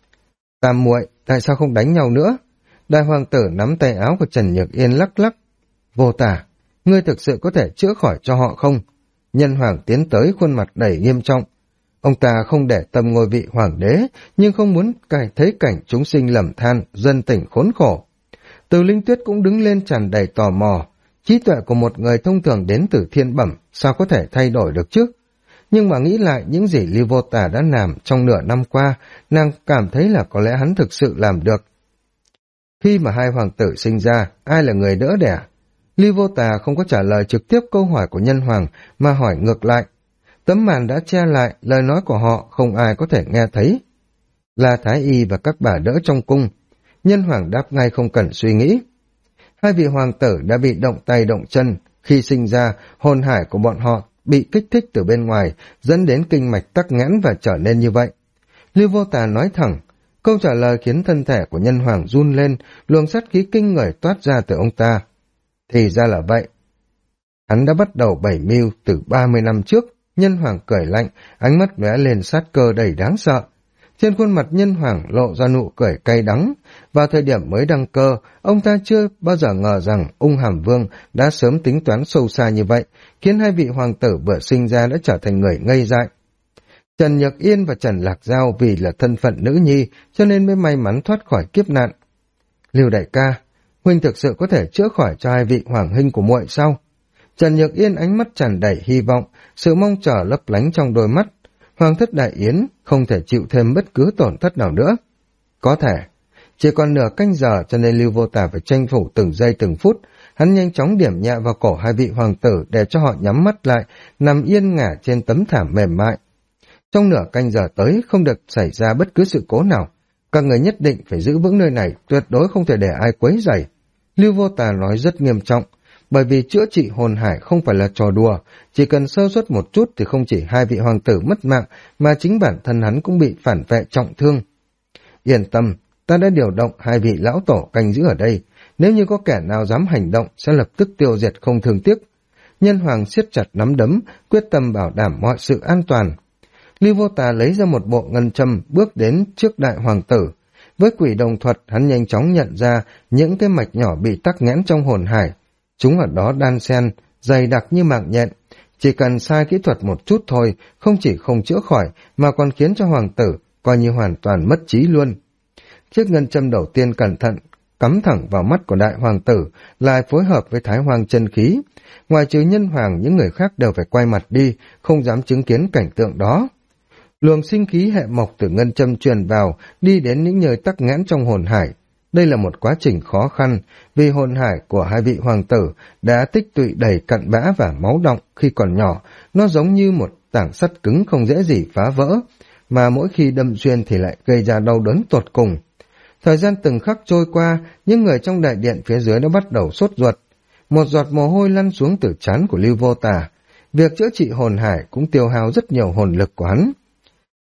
Tam muội, tại sao không đánh nhau nữa? Đại hoàng tử nắm tay áo của Trần Nhược Yên lắc lắc. Vô Tả, ngươi thực sự có thể chữa khỏi cho họ không? Nhân hoàng tiến tới, khuôn mặt đầy nghiêm trọng. Ông ta không để tâm ngôi vị hoàng đế, nhưng không muốn thấy cảnh chúng sinh lầm than, dân tỉnh khốn khổ. Từ Linh Tuyết cũng đứng lên tràn đầy tò mò. Trí tuệ của một người thông thường đến từ thiên bẩm, sao có thể thay đổi được chứ? Nhưng mà nghĩ lại những gì Lưu Vô Tả đã làm trong nửa năm qua, nàng cảm thấy là có lẽ hắn thực sự làm được. Khi mà hai hoàng tử sinh ra, ai là người đỡ đẻ? Lưu Vô Tả không có trả lời trực tiếp câu hỏi của nhân hoàng, mà hỏi ngược lại. Tấm màn đã che lại, lời nói của họ không ai có thể nghe thấy. Là Thái Y và các bà đỡ trong cung. Nhân hoàng đáp ngay không cần suy nghĩ. Hai vị hoàng tử đã bị động tay động chân. Khi sinh ra, hồn hải của bọn họ bị kích thích từ bên ngoài, dẫn đến kinh mạch tắc nghẽn và trở nên như vậy. Lưu Vô Tả nói thẳng. Câu trả lời khiến thân thể của nhân hoàng run lên, luồng sát khí kinh người toát ra từ ông ta. Thì ra là vậy. Hắn đã bắt đầu bày mưu từ 30 năm trước. Nhân hoàng cười lạnh, ánh mắt lóe lên sát cơ đầy đáng sợ. Trên khuôn mặt nhân hoàng lộ ra nụ cười cay đắng. Vào thời điểm mới đăng cơ, ông ta chưa bao giờ ngờ rằng Ung Hàm Vương đã sớm tính toán sâu xa như vậy, khiến hai vị hoàng tử vừa sinh ra đã trở thành người ngây dại. Trần Nhược Yên và Trần Lạc Giao vì là thân phận nữ nhi, cho nên mới may mắn thoát khỏi kiếp nạn. Lưu đại ca, huynh thực sự có thể chữa khỏi cho hai vị hoàng huynh của muội sao? Trần Nhược Yên ánh mắt tràn đầy hy vọng, sự mong chờ lấp lánh trong đôi mắt. Hoàng thất Đại Yến không thể chịu thêm bất cứ tổn thất nào nữa. Có thể, chỉ còn nửa canh giờ cho nên Lưu Vô Tả phải tranh thủ từng giây từng phút. Hắn nhanh chóng điểm nhẹ vào cổ hai vị hoàng tử để cho họ nhắm mắt lại, nằm yên ngả trên tấm thảm mềm mại. Trong nửa canh giờ tới không được xảy ra bất cứ sự cố nào. Các người nhất định phải giữ vững nơi này, tuyệt đối không thể để ai quấy rầy. Lưu Vô Tả nói rất nghiêm trọng. Bởi vì chữa trị hồn hải không phải là trò đùa, chỉ cần sơ suất một chút thì không chỉ hai vị hoàng tử mất mạng, mà chính bản thân hắn cũng bị phản vệ trọng thương. Yên tâm, ta đã điều động hai vị lão tổ canh giữ ở đây, nếu như có kẻ nào dám hành động sẽ lập tức tiêu diệt không thương tiếc. Nhân hoàng siết chặt nắm đấm, quyết tâm bảo đảm mọi sự an toàn. Lưu Vô Tả lấy ra một bộ ngân châm bước đến trước đại hoàng tử. Với quỷ đồng thuật, hắn nhanh chóng nhận ra những cái mạch nhỏ bị tắc nghẽn trong hồn hải. Chúng ở đó đan xen, dày đặc như mạng nhện. Chỉ cần sai kỹ thuật một chút thôi, không chỉ không chữa khỏi, mà còn khiến cho hoàng tử coi như hoàn toàn mất trí luôn. Chiếc ngân châm đầu tiên cẩn thận, cắm thẳng vào mắt của đại hoàng tử, lại phối hợp với thái hoàng chân khí. Ngoài trừ nhân hoàng, những người khác đều phải quay mặt đi, không dám chứng kiến cảnh tượng đó. Luồng sinh khí hệ mộc từ ngân châm truyền vào, đi đến những nơi tắc nghẽn trong hồn hải. Đây là một quá trình khó khăn, vì hồn hải của hai vị hoàng tử đã tích tụy đầy cặn bã và máu đọng khi còn nhỏ, nó giống như một tảng sắt cứng không dễ gì phá vỡ, mà mỗi khi đâm xuyên thì lại gây ra đau đớn tột cùng. Thời gian từng khắc trôi qua, những người trong đại điện phía dưới đã bắt đầu sốt ruột. Một giọt mồ hôi lăn xuống từ trán của Lưu Vô Tả. Việc chữa trị hồn hải cũng tiêu hao rất nhiều hồn lực của hắn.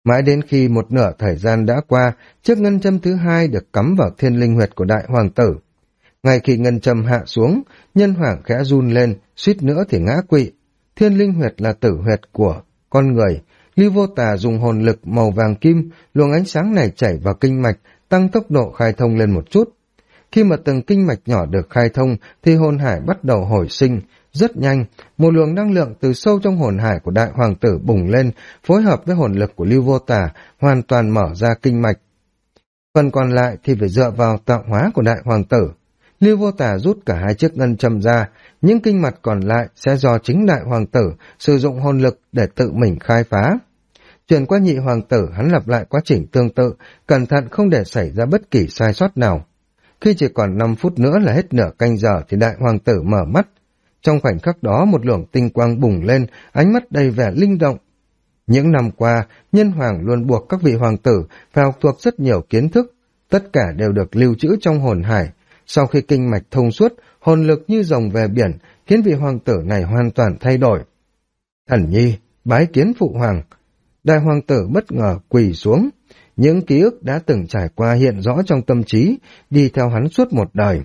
Mãi đến khi một nửa thời gian đã qua, chiếc ngân châm thứ hai được cắm vào thiên linh huyệt của đại hoàng tử. Ngay khi ngân châm hạ xuống, nhân hoàng khẽ run lên, suýt nữa thì ngã quỵ. Thiên linh huyệt là tử huyệt của con người. Lưu Vô Tà dùng hồn lực màu vàng kim, luồng ánh sáng này chảy vào kinh mạch, tăng tốc độ khai thông lên một chút. Khi mà từng kinh mạch nhỏ được khai thông, thì hồn hải bắt đầu hồi sinh. Rất nhanh, một luồng năng lượng từ sâu trong hồn hải của đại hoàng tử bùng lên, phối hợp với hồn lực của Lưu Vô Tà, hoàn toàn mở ra kinh mạch. Phần còn lại thì phải dựa vào tạo hóa của đại hoàng tử. Lưu Vô Tà rút cả hai chiếc ngân châm ra, những kinh mạch còn lại sẽ do chính đại hoàng tử sử dụng hồn lực để tự mình khai phá. Chuyển qua nhị hoàng tử, hắn lặp lại quá trình tương tự, cẩn thận không để xảy ra bất kỳ sai sót nào. Khi chỉ còn 5 phút nữa là hết nửa canh giờ thì đại hoàng tử mở mắt. Trong khoảnh khắc đó một luồng tinh quang bùng lên, ánh mắt đầy vẻ linh động. Những năm qua, nhân hoàng luôn buộc các vị hoàng tử phải học thuộc rất nhiều kiến thức, tất cả đều được lưu trữ trong hồn hải. Sau khi kinh mạch thông suốt, hồn lực như rồng về biển, khiến vị hoàng tử này hoàn toàn thay đổi. Thần nhi, bái kiến phụ hoàng. Đại hoàng tử bất ngờ quỳ xuống. Những ký ức đã từng trải qua hiện rõ trong tâm trí, đi theo hắn suốt một đời.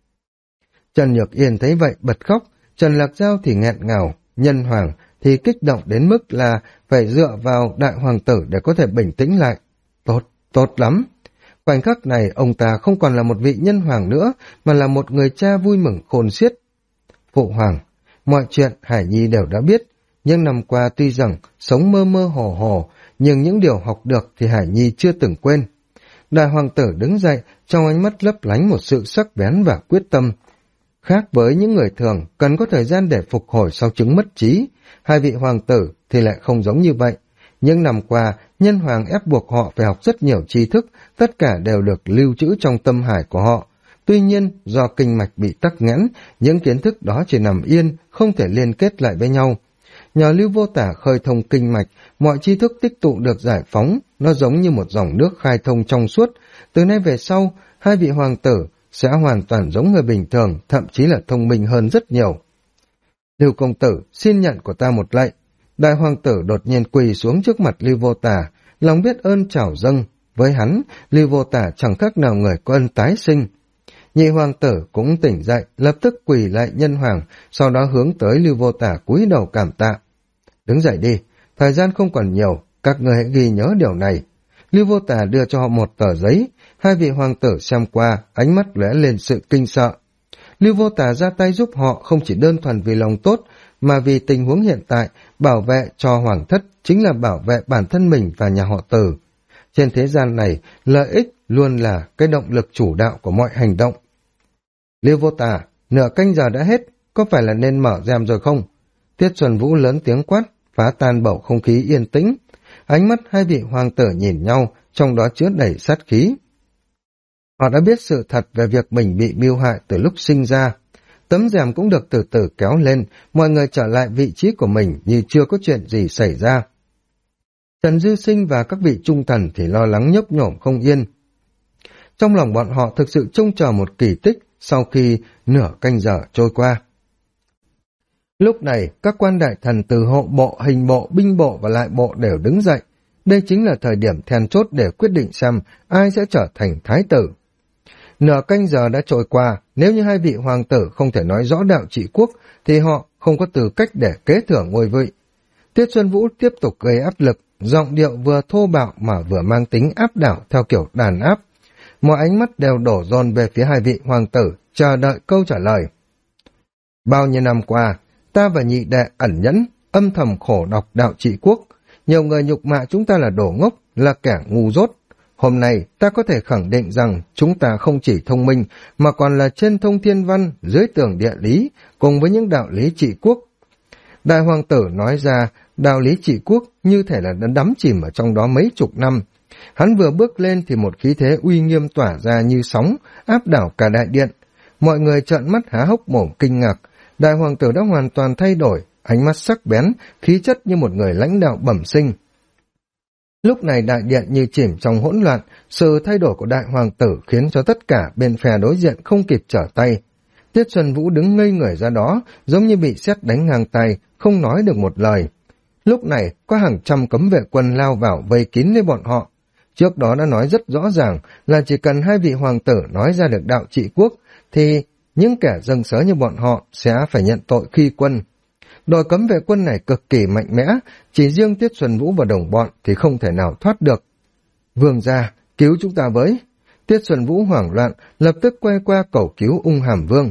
Trần Nhược Yên thấy vậy bật khóc, Trần Lạc Giao thì nghẹn ngào, nhân hoàng thì kích động đến mức là phải dựa vào đại hoàng tử để có thể bình tĩnh lại. Tốt lắm. Khoảnh khắc này ông ta không còn là một vị nhân hoàng nữa, mà là một người cha vui mừng khôn xiết. Phụ hoàng, mọi chuyện Hải Nhi đều đã biết, nhưng năm qua tuy rằng sống mơ mơ hồ hồ, nhưng những điều học được thì Hải Nhi chưa từng quên. Đại hoàng tử đứng dậy, trong ánh mắt lấp lánh một sự sắc bén và quyết tâm. Khác với những người thường, cần có thời gian để phục hồi sau chứng mất trí, hai vị hoàng tử thì lại không giống như vậy. Nhưng năm qua, nhân hoàng ép buộc họ phải học rất nhiều tri thức, tất cả đều được lưu trữ trong tâm hải của họ. Tuy nhiên, do kinh mạch bị tắc nghẽn, những kiến thức đó chỉ nằm yên, không thể liên kết lại với nhau. Nhờ Lưu Vô Tả khơi thông kinh mạch, mọi tri thức tích tụ được giải phóng, nó giống như một dòng nước khai thông trong suốt. Từ nay về sau, hai vị hoàng tử sẽ hoàn toàn giống người bình thường, thậm chí là thông minh hơn rất nhiều. Lưu công tử, xin nhận của ta một lạy. Đại hoàng tử đột nhiên quỳ xuống trước mặt Lưu Vô Tả, lòng biết ơn trào dâng. Với hắn, Lưu Vô Tả chẳng khác nào người có ân tái sinh. Nhị hoàng tử cũng tỉnh dậy, lập tức quỳ lại nhân hoàng, sau đó hướng tới Lưu Vô Tả cúi đầu cảm tạ. Đứng dậy đi, thời gian không còn nhiều, các người hãy ghi nhớ điều này. Lưu Vô Tả đưa cho họ một tờ giấy, hai vị hoàng tử xem qua, ánh mắt lóe lên sự kinh sợ. Lưu Vô Tả ra tay giúp họ không chỉ đơn thuần vì lòng tốt, mà vì tình huống hiện tại, bảo vệ cho hoàng thất chính là bảo vệ bản thân mình và nhà họ Từ. Trên thế gian này, lợi ích luôn là cái động lực chủ đạo của mọi hành động. Lưu Vô Tả, nửa canh giờ đã hết, có phải là nên mở rèm rồi không? Tiết Xuân Vũ lớn tiếng quát, phá tan bầu không khí yên tĩnh. Ánh mắt hai vị hoàng tử nhìn nhau, trong đó chứa đầy sát khí. Họ đã biết sự thật về việc mình bị mưu hại từ lúc sinh ra. Tấm rèm cũng được từ từ kéo lên, mọi người trở lại vị trí của mình như chưa có chuyện gì xảy ra. Trần Dư Sinh và các vị trung thần thì lo lắng nhấp nhổm không yên. Trong lòng bọn họ thực sự trông chờ một kỳ tích sau khi nửa canh giờ trôi qua. Lúc này, các quan đại thần từ hộ bộ, hình bộ, binh bộ và lại bộ đều đứng dậy. Đây chính là thời điểm then chốt để quyết định xem ai sẽ trở thành thái tử. Nửa canh giờ đã trôi qua, nếu như hai vị hoàng tử không thể nói rõ đạo trị quốc, thì họ không có tư cách để kế thừa ngôi vị. Tiết Xuân Vũ tiếp tục gây áp lực, giọng điệu vừa thô bạo mà vừa mang tính áp đảo theo kiểu đàn áp. Mọi ánh mắt đều đổ dồn về phía hai vị hoàng tử, chờ đợi câu trả lời. Bao nhiêu năm qua, ta và nhị đệ ẩn nhẫn, âm thầm khổ đọc đạo trị quốc. Nhiều người nhục mạ chúng ta là đồ ngốc, là kẻ ngu dốt. Hôm nay ta có thể khẳng định rằng chúng ta không chỉ thông minh mà còn là trên thông thiên văn, dưới tường địa lý, cùng với những đạo lý trị quốc. Đại hoàng tử nói ra đạo lý trị quốc như thể là đã đắm chìm ở trong đó mấy chục năm. Hắn vừa bước lên thì một khí thế uy nghiêm tỏa ra như sóng, áp đảo cả đại điện. Mọi người trợn mắt há hốc mồm kinh ngạc. Đại hoàng tử đã hoàn toàn thay đổi, ánh mắt sắc bén, khí chất như một người lãnh đạo bẩm sinh. Lúc này đại điện như chìm trong hỗn loạn, sự thay đổi của đại hoàng tử khiến cho tất cả bên phe đối diện không kịp trở tay. Tiết Xuân Vũ đứng ngây người ra đó, giống như bị sét đánh ngang tay, không nói được một lời. Lúc này có hàng trăm cấm vệ quân lao vào vây kín lấy bọn họ. Trước đó đã nói rất rõ ràng là chỉ cần hai vị hoàng tử nói ra được đạo trị quốc thì những kẻ dâng sớ như bọn họ sẽ phải nhận tội khi quân. Đội cấm vệ quân này cực kỳ mạnh mẽ, chỉ riêng Tiết Xuân Vũ và đồng bọn thì không thể nào thoát được. Vương gia, cứu chúng ta với. Tiết Xuân Vũ hoảng loạn, lập tức quay qua cầu cứu Ung Hàm Vương.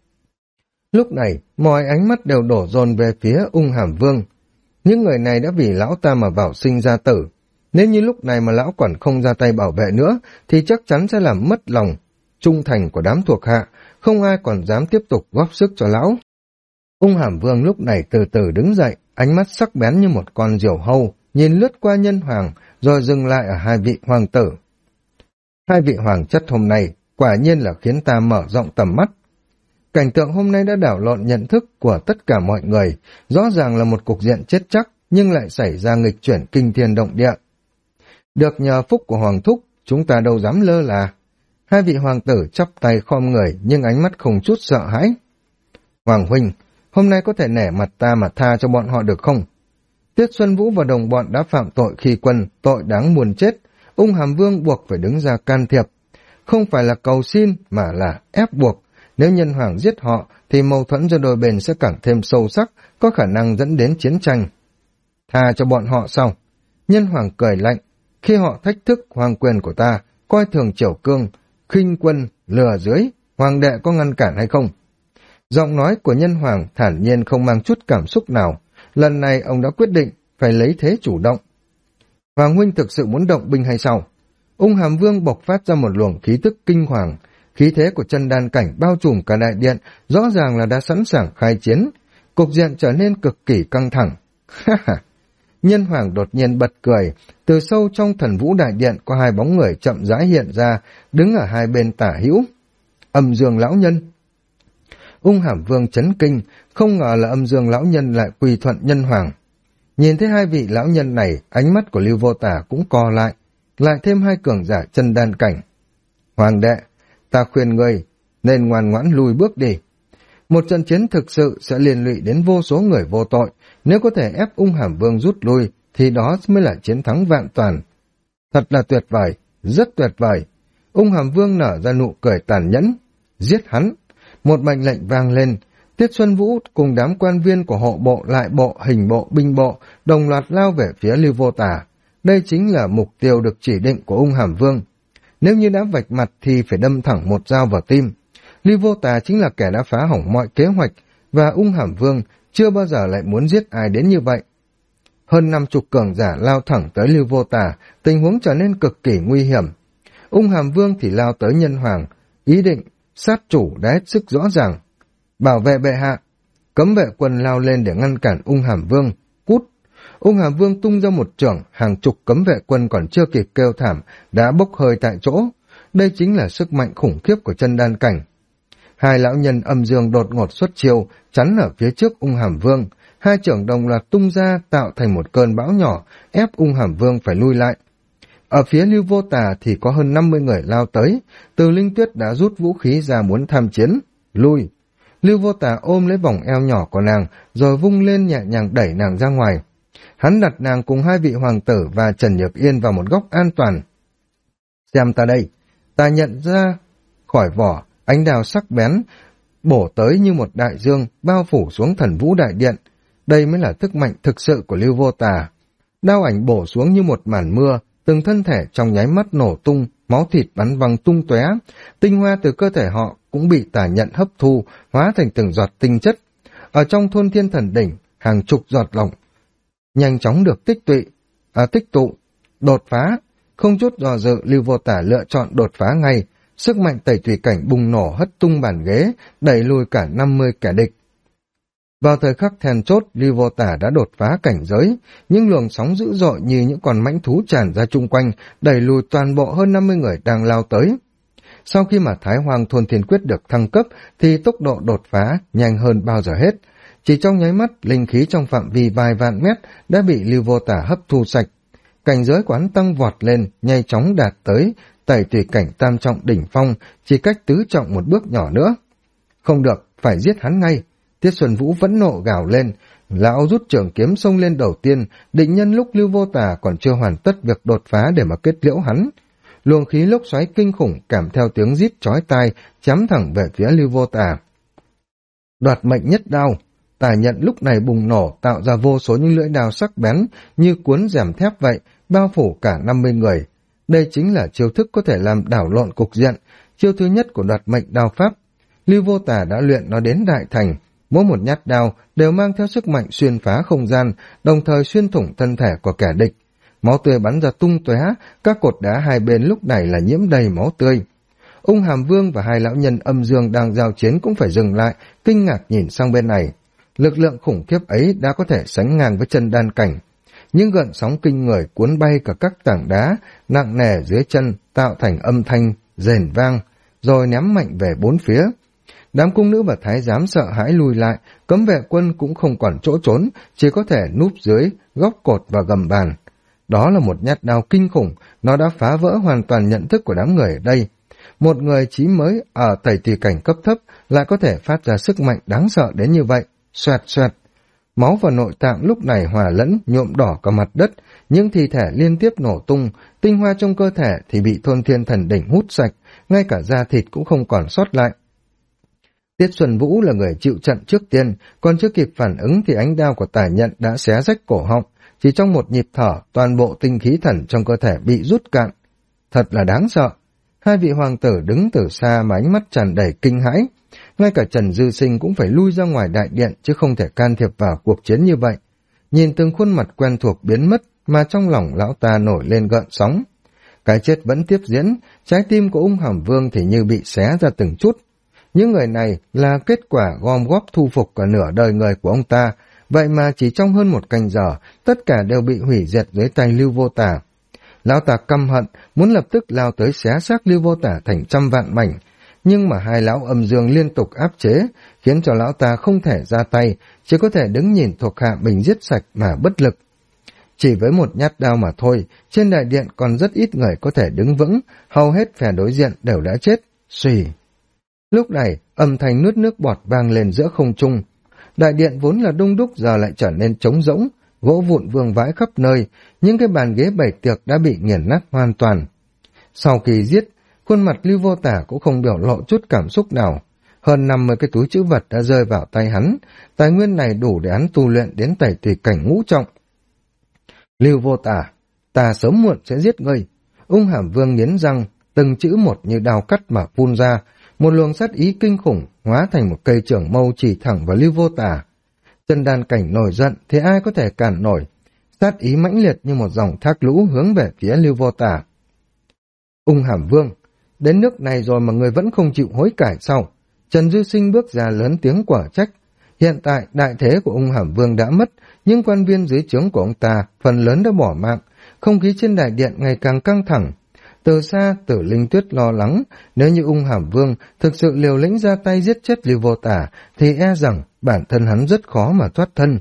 Lúc này, mọi ánh mắt đều đổ dồn về phía Ung Hàm Vương. Những người này đã vì lão ta mà vào sinh ra tử. Nếu như lúc này mà lão còn không ra tay bảo vệ nữa, thì chắc chắn sẽ làm mất lòng trung thành của đám thuộc hạ, không ai còn dám tiếp tục góp sức cho lão. Ung Hàm Vương lúc này từ từ đứng dậy, ánh mắt sắc bén như một con diều hâu, nhìn lướt qua Nhân Hoàng, rồi dừng lại ở hai vị hoàng tử. Hai vị hoàng chất hôm nay quả nhiên là khiến ta mở rộng tầm mắt. Cảnh tượng hôm nay đã đảo lộn nhận thức của tất cả mọi người, rõ ràng là một cục diện chết chắc, nhưng lại xảy ra nghịch chuyển kinh thiên động địa. Được nhờ phúc của Hoàng Thúc, chúng ta đâu dám lơ là. Hai vị hoàng tử chắp tay khom người, nhưng ánh mắt không chút sợ hãi. Hoàng huynh, hôm nay có thể nể mặt ta mà tha cho bọn họ được không? Tiết Xuân Vũ và đồng bọn đã phạm tội khi quân, tội đáng muôn chết. Ung Hàm Vương buộc phải đứng ra can thiệp. Không phải là cầu xin, mà là ép buộc. Nếu Nhân Hoàng giết họ, thì mâu thuẫn giữa đôi bên sẽ càng thêm sâu sắc, có khả năng dẫn đến chiến tranh. Tha cho bọn họ sao? Nhân Hoàng cười lạnh. Khi họ thách thức hoàng quyền của ta, coi thường Triều Cương, khinh quân, lừa dưới, hoàng đệ có ngăn cản hay không? Giọng nói của Nhân Hoàng thản nhiên không mang chút cảm xúc nào. Lần này ông đã quyết định phải lấy thế chủ động. Hoàng huynh thực sự muốn động binh hay sao? Ung Hàm Vương bộc phát ra một luồng khí tức kinh hoàng. Khí thế của chân đan cảnh bao trùm cả đại điện, rõ ràng là đã sẵn sàng khai chiến. Cục diện trở nên cực kỳ căng thẳng. Nhân Hoàng đột nhiên bật cười. Từ sâu trong Thần Vũ đại điện có hai bóng người chậm rãi hiện ra, đứng ở hai bên tả hữu. Âm Dương lão nhân. Ung Hàm Vương chấn kinh, không ngờ là Âm Dương lão nhân lại quy thuận Nhân Hoàng. Nhìn thấy hai vị lão nhân này, ánh mắt của Lưu Vô Tả cũng co lại thêm hai cường giả chân đan cảnh. Hoàng đệ, ta khuyên ngươi nên ngoan ngoãn lùi bước đi. Một trận chiến thực sự sẽ liên lụy đến vô số người vô tội. Nếu có thể ép Ung Hàm Vương rút lui, thì đó mới là chiến thắng vạn toàn. Thật là tuyệt vời, rất tuyệt vời. Ung Hàm Vương nở ra nụ cười tàn nhẫn. Giết hắn. Một mệnh lệnh vang lên. Tiết Xuân Vũ cùng đám quan viên của hộ bộ, lại bộ, hình bộ, binh bộ đồng loạt lao về phía Lưu Vô Tả. Đây chính là mục tiêu được chỉ định của Ung Hàm Vương. Nếu như đã vạch mặt thì phải đâm thẳng một dao vào tim. Lưu Vô Tả chính là kẻ đã phá hỏng mọi kế hoạch, và Ung Hàm Vương chưa bao giờ lại muốn giết ai đến như vậy. Hơn 50 cường giả lao thẳng tới Lưu Vô Tả, tình huống trở nên cực kỳ nguy hiểm. Ung Hàm Vương thì lao tới Nhân Hoàng, ý định sát chủ đã hết sức rõ ràng. Bảo vệ bệ hạ. Cấm vệ quân lao lên để ngăn cản Ung Hàm Vương. Cút. Ung Hàm Vương tung ra một chưởng, hàng chục cấm vệ quân còn chưa kịp kêu thảm đã bốc hơi tại chỗ. Đây chính là sức mạnh khủng khiếp của chân đan cảnh. Hai lão nhân Âm Dương đột ngột xuất chiêu, chắn ở phía trước Ung Hàm Vương. Hai chưởng đồng loạt tung ra, tạo thành một cơn bão nhỏ, ép Ung Hàm Vương phải lui lại. Ở phía Lưu Vô Tả thì có hơn 50 người lao tới. Từ Linh Tuyết đã rút vũ khí ra muốn tham chiến. Lui. Lưu Vô Tả ôm lấy vòng eo nhỏ của nàng, rồi vung lên nhẹ nhàng đẩy nàng ra ngoài. Hắn đặt nàng cùng hai vị hoàng tử và Trần Nhược Yên vào một góc an toàn. Xem ta đây. Ta nhận ra khỏi vỏ, ánh đao sắc bén, bổ tới như một đại dương, bao phủ xuống Thần Vũ đại điện. Đây mới là sức mạnh thực sự của Lưu Vô Tả. Đao ảnh bổ xuống như một màn mưa, từng thân thể trong nháy mắt nổ tung, máu thịt bắn văng tung tóe, tinh hoa từ cơ thể họ cũng bị tà nhận hấp thu, hóa thành từng giọt tinh chất. Ở trong thôn Thiên Thần Đỉnh, hàng chục giọt lỏng nhanh chóng được tích tụ, đột phá. Không chút do dự, Lưu Vô Tả lựa chọn đột phá ngay. Sức mạnh tẩy thủy cảnh bùng nổ hất tung bàn ghế, đẩy lùi cả 50 kẻ địch. Vào thời khắc then chốt, Lưu Vô Tả đã đột phá cảnh giới, những luồng sóng dữ dội như những con mãnh thú tràn ra chung quanh, đẩy lùi toàn bộ hơn 50 người đang lao tới. Sau khi mà Thái Hoang Thôn Thiên Quyết được thăng cấp, thì tốc độ đột phá nhanh hơn bao giờ hết. Chỉ trong nháy mắt, linh khí trong phạm vi vài vạn mét đã bị Lưu Vô Tả hấp thu sạch. Cảnh giới quán tăng vọt lên, nhanh chóng đạt tới tẩy tùy cảnh tam trọng đỉnh phong, chỉ cách tứ trọng một bước nhỏ nữa. Không được, phải giết hắn ngay. Tiết Xuân Vũ vẫn nộ gào lên, Lão rút trường kiếm xông lên đầu tiên, định nhân lúc Lưu Vô Tà còn chưa hoàn tất việc đột phá để mà kết liễu hắn. Luồng khí lốc xoáy kinh khủng kèm theo tiếng rít chói tai chém thẳng về phía Lưu Vô Tà. Đoạt mệnh nhất đao, Tà Nhận lúc này bùng nổ tạo ra vô số những lưỡi đao sắc bén như cuốn rèm thép vậy, bao phủ cả 50 người. Đây chính là chiêu thức có thể làm đảo lộn cục diện, chiêu thứ nhất của đoạt mệnh đao pháp. Lưu Vô Tà đã luyện nó đến đại thành, mỗi một nhát đao đều mang theo sức mạnh xuyên phá không gian, đồng thời xuyên thủng thân thể của kẻ địch. Máu tươi bắn ra tung tóe, các cột đá hai bên lúc này là nhiễm đầy máu tươi. Ung Hàm Vương và hai lão nhân âm dương đang giao chiến cũng phải dừng lại, kinh ngạc nhìn sang bên này. Lực lượng khủng khiếp ấy đã có thể sánh ngang với chân đan cảnh. Những gợn sóng kinh người cuốn bay cả các tảng đá nặng nề dưới chân, tạo thành âm thanh rền vang, rồi ném mạnh về bốn phía. Đám cung nữ và thái giám sợ hãi lùi lại, cấm vệ quân cũng không còn chỗ trốn, chỉ có thể núp dưới góc cột và gầm bàn. Đó là một nhát đao kinh khủng, nó đã phá vỡ hoàn toàn nhận thức của đám người ở đây. Một người chí mới ở tẩy tùy cảnh cấp thấp lại có thể phát ra sức mạnh đáng sợ đến như vậy. Xoẹt xoẹt, máu và nội tạng lúc này hòa lẫn, nhuộm đỏ cả mặt đất, những thi thể liên tiếp nổ tung, tinh hoa trong cơ thể thì bị Thôn Thiên Thần Đỉnh hút sạch, ngay cả da thịt cũng không còn sót lại. Tiết Xuân Vũ là người chịu trận trước tiên, còn chưa kịp phản ứng thì ánh đao của Tà Nhận đã xé rách cổ họng, chỉ trong một nhịp thở, toàn bộ tinh khí thần trong cơ thể bị rút cạn. Thật là đáng sợ. Hai vị hoàng tử đứng từ xa mà ánh mắt tràn đầy kinh hãi. Ngay cả Trần Dư Sinh cũng phải lui ra ngoài đại điện chứ không thể can thiệp vào cuộc chiến như vậy. Nhìn từng khuôn mặt quen thuộc biến mất mà trong lòng lão ta nổi lên gợn sóng. Cái chết vẫn tiếp diễn, trái tim của Ung Hàm Vương thì như bị xé ra từng chút. Những người này là kết quả gom góp thu phục cả nửa đời người của ông ta, vậy mà chỉ trong hơn một canh giờ, tất cả đều bị hủy diệt dưới tay Lưu Vô Tà. Lão ta căm hận, muốn lập tức lao tới xé xác Lưu Vô Tà thành trăm vạn mảnh, nhưng mà hai lão âm dương liên tục áp chế, khiến cho lão ta không thể ra tay, chỉ có thể đứng nhìn thuộc hạ mình giết sạch mà bất lực. Chỉ với một nhát đao mà thôi, trên đại điện còn rất ít người có thể đứng vững, hầu hết phe đối diện đều đã chết. Xùy. Lúc này, âm thanh nuốt nước bọt vang lên giữa không trung. Đại điện vốn là đông đúc giờ lại trở nên trống rỗng, gỗ vụn vương vãi khắp nơi, những cái bàn ghế bày tiệc đã bị nghiền nát hoàn toàn. Sau khi giết, khuôn mặt Lưu Vô Tà cũng không biểu lộ chút cảm xúc nào. Hơn 50 cái túi trữ vật đã rơi vào tay hắn, tài nguyên này đủ để hắn tu luyện đến tẩy tùy cảnh ngũ trọng. Lưu Vô Tà, ta sớm muộn sẽ giết ngươi. Ung Hàm Vương nghiến răng, từng chữ một như đao cắt mà phun ra, một luồng sát ý kinh khủng hóa thành một cây trưởng mâu chỉ thẳng vào Lưu Vô Tà. Chân đan cảnh nổi giận thì ai có thể cản nổi, sát ý mãnh liệt như một dòng thác lũ hướng về phía Lưu Vô Tà. Ung Hàm Vương, đến nước này rồi mà người vẫn không chịu hối cải sao? Trần Dư Sinh bước ra lớn tiếng quả trách. Hiện tại đại thế của Ung Hàm Vương đã mất, nhưng quan viên dưới trướng của ông ta phần lớn đã bỏ mạng, không khí trên đại điện ngày càng căng thẳng. Từ xa, Tử Linh Tuyết lo lắng, nếu như Ung Hàm Vương thực sự liều lĩnh ra tay giết chết Lưu Vô Tà, thì e rằng bản thân hắn rất khó mà thoát thân.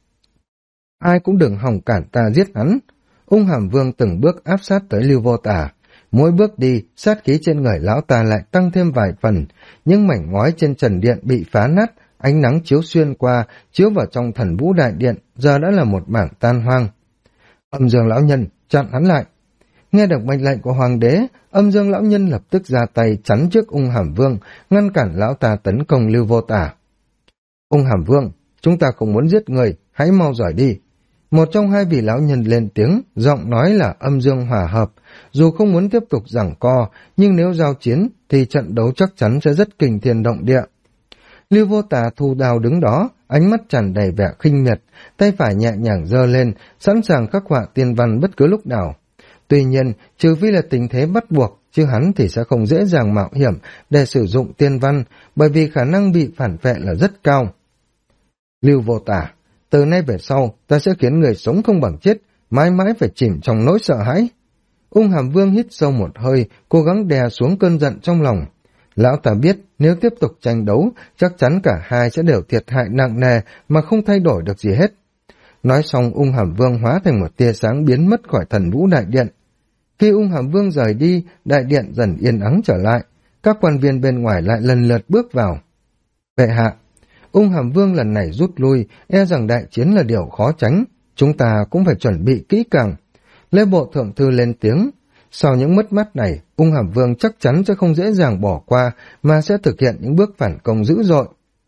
Ai cũng đừng hòng cản ta giết hắn. Ung Hàm Vương từng bước áp sát tới Lưu Vô Tà. Mỗi bước đi, sát khí trên người lão ta lại tăng thêm vài phần, những mảnh ngói trên trần điện bị phá nát, ánh nắng chiếu xuyên qua, chiếu vào trong Thần Vũ đại điện, giờ đã là một mảng tan hoang. Âm Dương lão nhân, chặn hắn lại. Nghe được mệnh lệnh của hoàng đế, Âm Dương lão nhân lập tức ra tay chắn trước Ung Hàm Vương, ngăn cản lão ta tấn công Lưu Vô Tà. Ung Hàm Vương, chúng ta không muốn giết người, hãy mau rời đi. Một trong hai vị lão nhân lên tiếng, giọng nói là âm dương hòa hợp, dù không muốn tiếp tục giằng co, nhưng nếu giao chiến thì trận đấu chắc chắn sẽ rất kinh thiên động địa. Lưu Vô Tà thu đao đứng đó, ánh mắt tràn đầy vẻ khinh miệt, tay phải nhẹ nhàng giơ lên, sẵn sàng khắc họa tiên văn bất cứ lúc nào. Tuy nhiên, trừ phi là tình thế bắt buộc, chứ hắn thì sẽ không dễ dàng mạo hiểm để sử dụng tiên văn, bởi vì khả năng bị phản vệ là rất cao. Lưu Vô Tà, từ nay về sau, ta sẽ khiến người sống không bằng chết, mãi mãi phải chìm trong nỗi sợ hãi. Ung Hàm Vương hít sâu một hơi, cố gắng đè xuống cơn giận trong lòng. Lão ta biết nếu tiếp tục tranh đấu, chắc chắn cả hai sẽ đều thiệt hại nặng nề mà không thay đổi được gì hết. Nói xong, Ung Hàm Vương hóa thành một tia sáng biến mất khỏi Thần Vũ đại điện. Khi Ung Hàm Vương rời đi, đại điện dần yên ắng trở lại. Các quan viên bên ngoài lại lần lượt bước vào. Bệ hạ, Ung Hàm Vương lần này rút lui, e rằng đại chiến là điều khó tránh, chúng ta cũng phải chuẩn bị kỹ càng. Lễ bộ thượng thư lên tiếng, sau những mất mát này, Ung Hàm Vương chắc chắn sẽ không dễ dàng bỏ qua mà sẽ thực hiện những bước phản công dữ dội.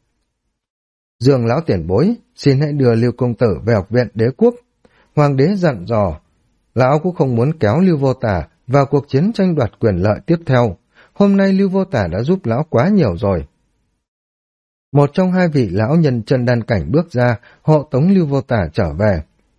Dương lão tiền bối, xin hãy đưa Lưu công tử về học viện đế quốc. Hoàng đế dặn dò, lão cũng không muốn kéo Lưu Vô Tả vào cuộc chiến tranh đoạt quyền lợi tiếp theo. Hôm nay Lưu Vô Tả đã giúp lão quá nhiều rồi. Một trong hai vị lão nhân chân đan cảnh bước ra, hộ tống Lưu Vô Tả trở về.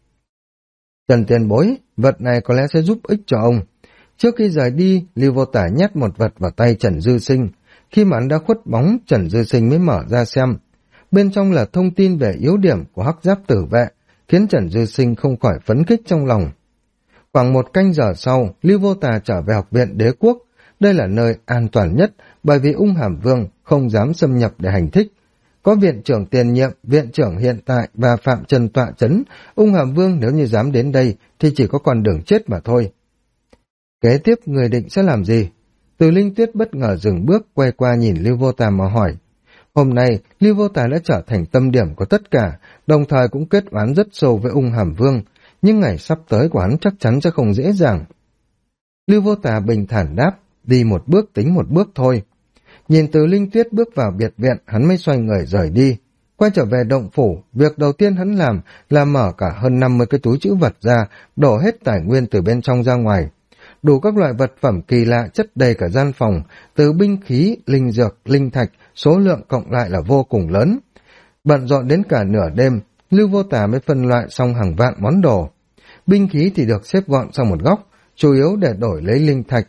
Trần tiền bối, vật này có lẽ sẽ giúp ích cho ông. Trước khi rời đi, Lưu Vô Tả nhét một vật vào tay Trần Dư Sinh. Khi mà hắn đã khuất bóng, Trần Dư Sinh mới mở ra xem. Bên trong là thông tin về yếu điểm của hắc giáp tử vệ, khiến Trần Dư Sinh không khỏi phấn khích trong lòng. Khoảng 1 canh giờ sau, Lưu Vô Tả trở về học viện đế quốc. Đây là nơi an toàn nhất, bởi vì Ung Hàm Vương không dám xâm nhập để hành thích. Có viện trưởng tiền nhiệm, viện trưởng hiện tại và Phạm Trần tọa chấn, Ung Hàm Vương nếu như dám đến đây thì chỉ có con đường chết mà thôi. Kế tiếp người định sẽ làm gì? Từ Linh Tuyết bất ngờ dừng bước, quay qua nhìn Lưu Vô Tả mà hỏi. Hôm nay, Lưu Vô Tả đã trở thành tâm điểm của tất cả, đồng thời cũng kết oán rất sâu với Ung Hàm Vương, nhưng ngày sắp tới của hắn chắc chắn sẽ không dễ dàng. Lưu Vô Tả bình thản đáp, đi một bước tính một bước thôi. Nhìn Từ Linh Tuyết bước vào biệt viện, hắn mới xoay người rời đi. Quay trở về động phủ, việc đầu tiên hắn làm là mở cả hơn 50 cái túi trữ vật ra, đổ hết tài nguyên từ bên trong ra ngoài. Đủ các loại vật phẩm kỳ lạ chất đầy cả gian phòng, từ binh khí, linh dược, linh thạch, số lượng cộng lại là vô cùng lớn. Bận rộn đến cả nửa đêm, Lưu Vô Tả mới phân loại xong hàng vạn món đồ. Binh khí thì được xếp gọn sang một góc, chủ yếu để đổi lấy linh thạch,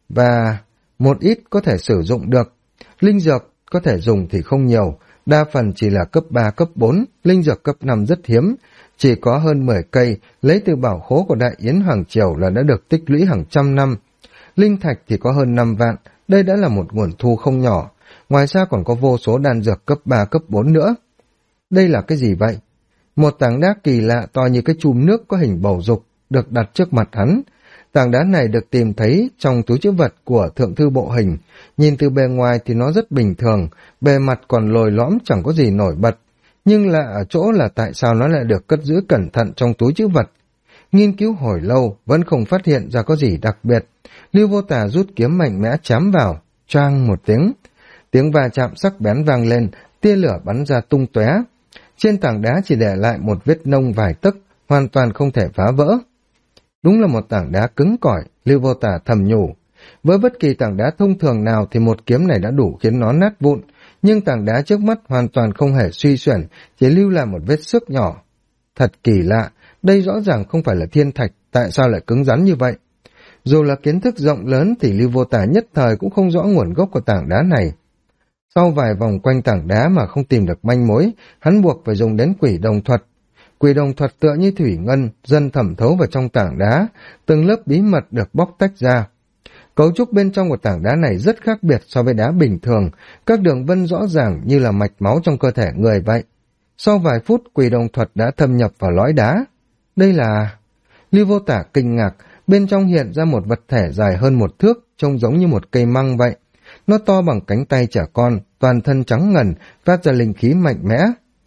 và một ít có thể sử dụng được. Linh dược có thể dùng thì không nhiều, đa phần chỉ là cấp 3, cấp 4, linh dược cấp 5 rất hiếm, chỉ có hơn 10 cây, lấy từ bảo khố của Đại Yến Hoàng Triều là đã được tích lũy hàng trăm năm. Linh thạch thì có hơn 5 vạn, đây đã là một nguồn thu không nhỏ, ngoài ra còn có vô số đan dược cấp 3, cấp 4 nữa. Đây là cái gì vậy? Một tảng đá kỳ lạ to như cái chùm nước có hình bầu dục được đặt trước mặt hắn. Tảng đá này được tìm thấy trong túi trữ vật của thượng thư bộ hình. Nhìn từ bề ngoài thì nó rất bình thường, bề mặt còn lồi lõm chẳng có gì nổi bật. Nhưng lạ ở chỗ là tại sao nó lại được cất giữ cẩn thận trong túi trữ vật. Nghiên cứu hồi lâu vẫn không phát hiện ra có gì đặc biệt. Lưu Vô Tả rút kiếm mạnh mẽ chám vào, choang một tiếng. Tiếng va chạm sắc bén vang lên, tia lửa bắn ra tung tóe. Trên tảng đá chỉ để lại một vết nông vài tấc, hoàn toàn không thể phá vỡ. Đúng là một tảng đá cứng cỏi, Lưu Vô Tả thầm nhủ. Với bất kỳ tảng đá thông thường nào thì một kiếm này đã đủ khiến nó nát vụn, nhưng tảng đá trước mắt hoàn toàn không hề suy xuyển, chỉ lưu lại một vết xước nhỏ. Thật kỳ lạ, đây rõ ràng không phải là thiên thạch, tại sao lại cứng rắn như vậy? Dù là kiến thức rộng lớn thì Lưu Vô Tả nhất thời cũng không rõ nguồn gốc của tảng đá này. Sau vài vòng quanh tảng đá mà không tìm được manh mối, hắn buộc phải dùng đến quỷ đồng thuật. Quỷ đồng thuật tựa như thủy ngân, dần thẩm thấu vào trong tảng đá, từng lớp bí mật được bóc tách ra. Cấu trúc bên trong của tảng đá này rất khác biệt so với đá bình thường, các đường vân rõ ràng như là mạch máu trong cơ thể người vậy. Sau vài phút, quỷ đồng thuật đã thâm nhập vào lõi đá. Đây là... Lưu Vô Tả kinh ngạc, bên trong hiện ra một vật thể dài hơn 1 thước, trông giống như một cây măng vậy. Nó to bằng cánh tay trẻ con, toàn thân trắng ngần, phát ra linh khí mạnh mẽ.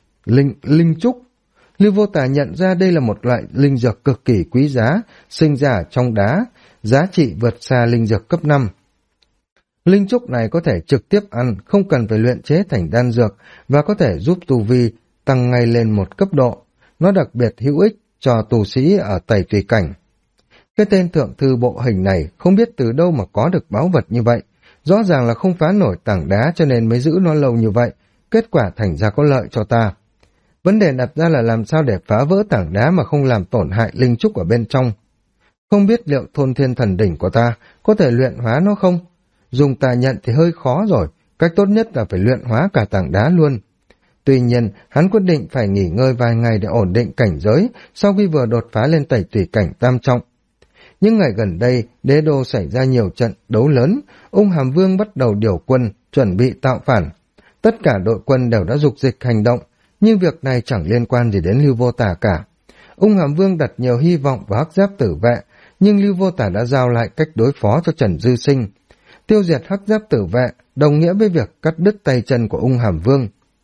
Linh trúc. Lưu Vô Tả nhận ra đây là một loại linh dược cực kỳ quý giá, sinh ra trong đá, giá trị vượt xa linh dược cấp 5. Linh trúc này có thể trực tiếp ăn, không cần phải luyện chế thành đan dược, và có thể giúp tu vi tăng ngay lên một cấp độ. Nó đặc biệt hữu ích cho tu sĩ ở Tẩy Tùy Cảnh. Cái tên thượng thư bộ hình này không biết từ đâu mà có được báu vật như vậy. Rõ ràng là không phá nổi tảng đá cho nên mới giữ nó lâu như vậy, kết quả thành ra có lợi cho ta. Vấn đề đặt ra là làm sao để phá vỡ tảng đá mà không làm tổn hại linh trúc ở bên trong. Không biết liệu thôn thiên thần đỉnh của ta có thể luyện hóa nó không? Dùng tà nhận thì hơi khó rồi, cách tốt nhất là phải luyện hóa cả tảng đá luôn. Tuy nhiên, hắn quyết định phải nghỉ ngơi vài ngày để ổn định cảnh giới sau khi vừa đột phá lên Tẩy Tùy Cảnh tam trọng. Những ngày gần đây, đế đô xảy ra nhiều trận đấu lớn, Ung Hàm Vương bắt đầu điều quân, chuẩn bị tạo phản. Tất cả đội quân đều đã dục dịch hành động, nhưng việc này chẳng liên quan gì đến Lưu Vô Tả cả. Ung Hàm Vương đặt nhiều hy vọng vào hắc giáp tử vệ, nhưng Lưu Vô Tả đã giao lại cách đối phó cho Trần Dư Sinh. Tiêu diệt hắc giáp tử vệ đồng nghĩa với việc cắt đứt tay chân của Ung Hàm Vương.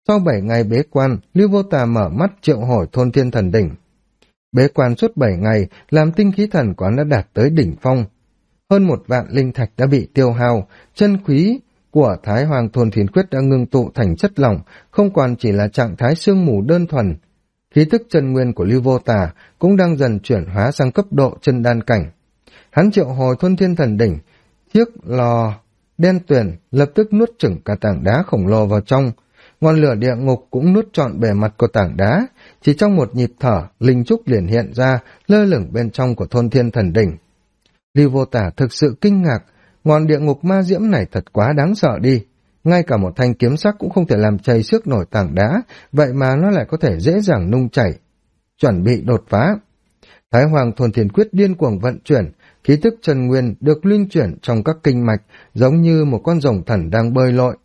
Sau 7 ngày bế quan, Lưu Vô Tà mở mắt triệu hồi Thôn Thiên Thần Đỉnh. Bế quan suốt 7 ngày, làm tinh khí thần của hắn đã đạt tới đỉnh phong. Hơn 1 vạn linh thạch đã bị tiêu hao, chân khí của Thái Hoàng Thôn Thiên Quyết đã ngưng tụ thành chất lỏng, không còn chỉ là trạng thái sương mù đơn thuần. Khí tức chân nguyên của Lưu Vô Tà cũng đang dần chuyển hóa sang cấp độ chân đan cảnh. Hắn triệu hồi Thôn Thiên Thần Đỉnh, chiếc lò đen tuyền lập tức nuốt chửng cả tảng đá khổng lồ vào trong. Ngọn lửa địa ngục cũng nuốt trọn bề mặt của tảng đá, chỉ trong một nhịp thở, linh trúc liền hiện ra, lơ lửng bên trong của Thôn Thiên Thần Đỉnh. Lưu Vô Tả thực sự kinh ngạc, ngọn địa ngục ma diễm này thật quá đáng sợ đi. Ngay cả một thanh kiếm sắc cũng không thể làm chảy xước nổi tảng đá, vậy mà nó lại có thể dễ dàng nung chảy. Chuẩn bị đột phá. Thái Hoàng Thôn Thiên Quyết điên cuồng vận chuyển, khí tức chân nguyên được luân chuyển trong các kinh mạch, giống như một con rồng thần đang bơi lội.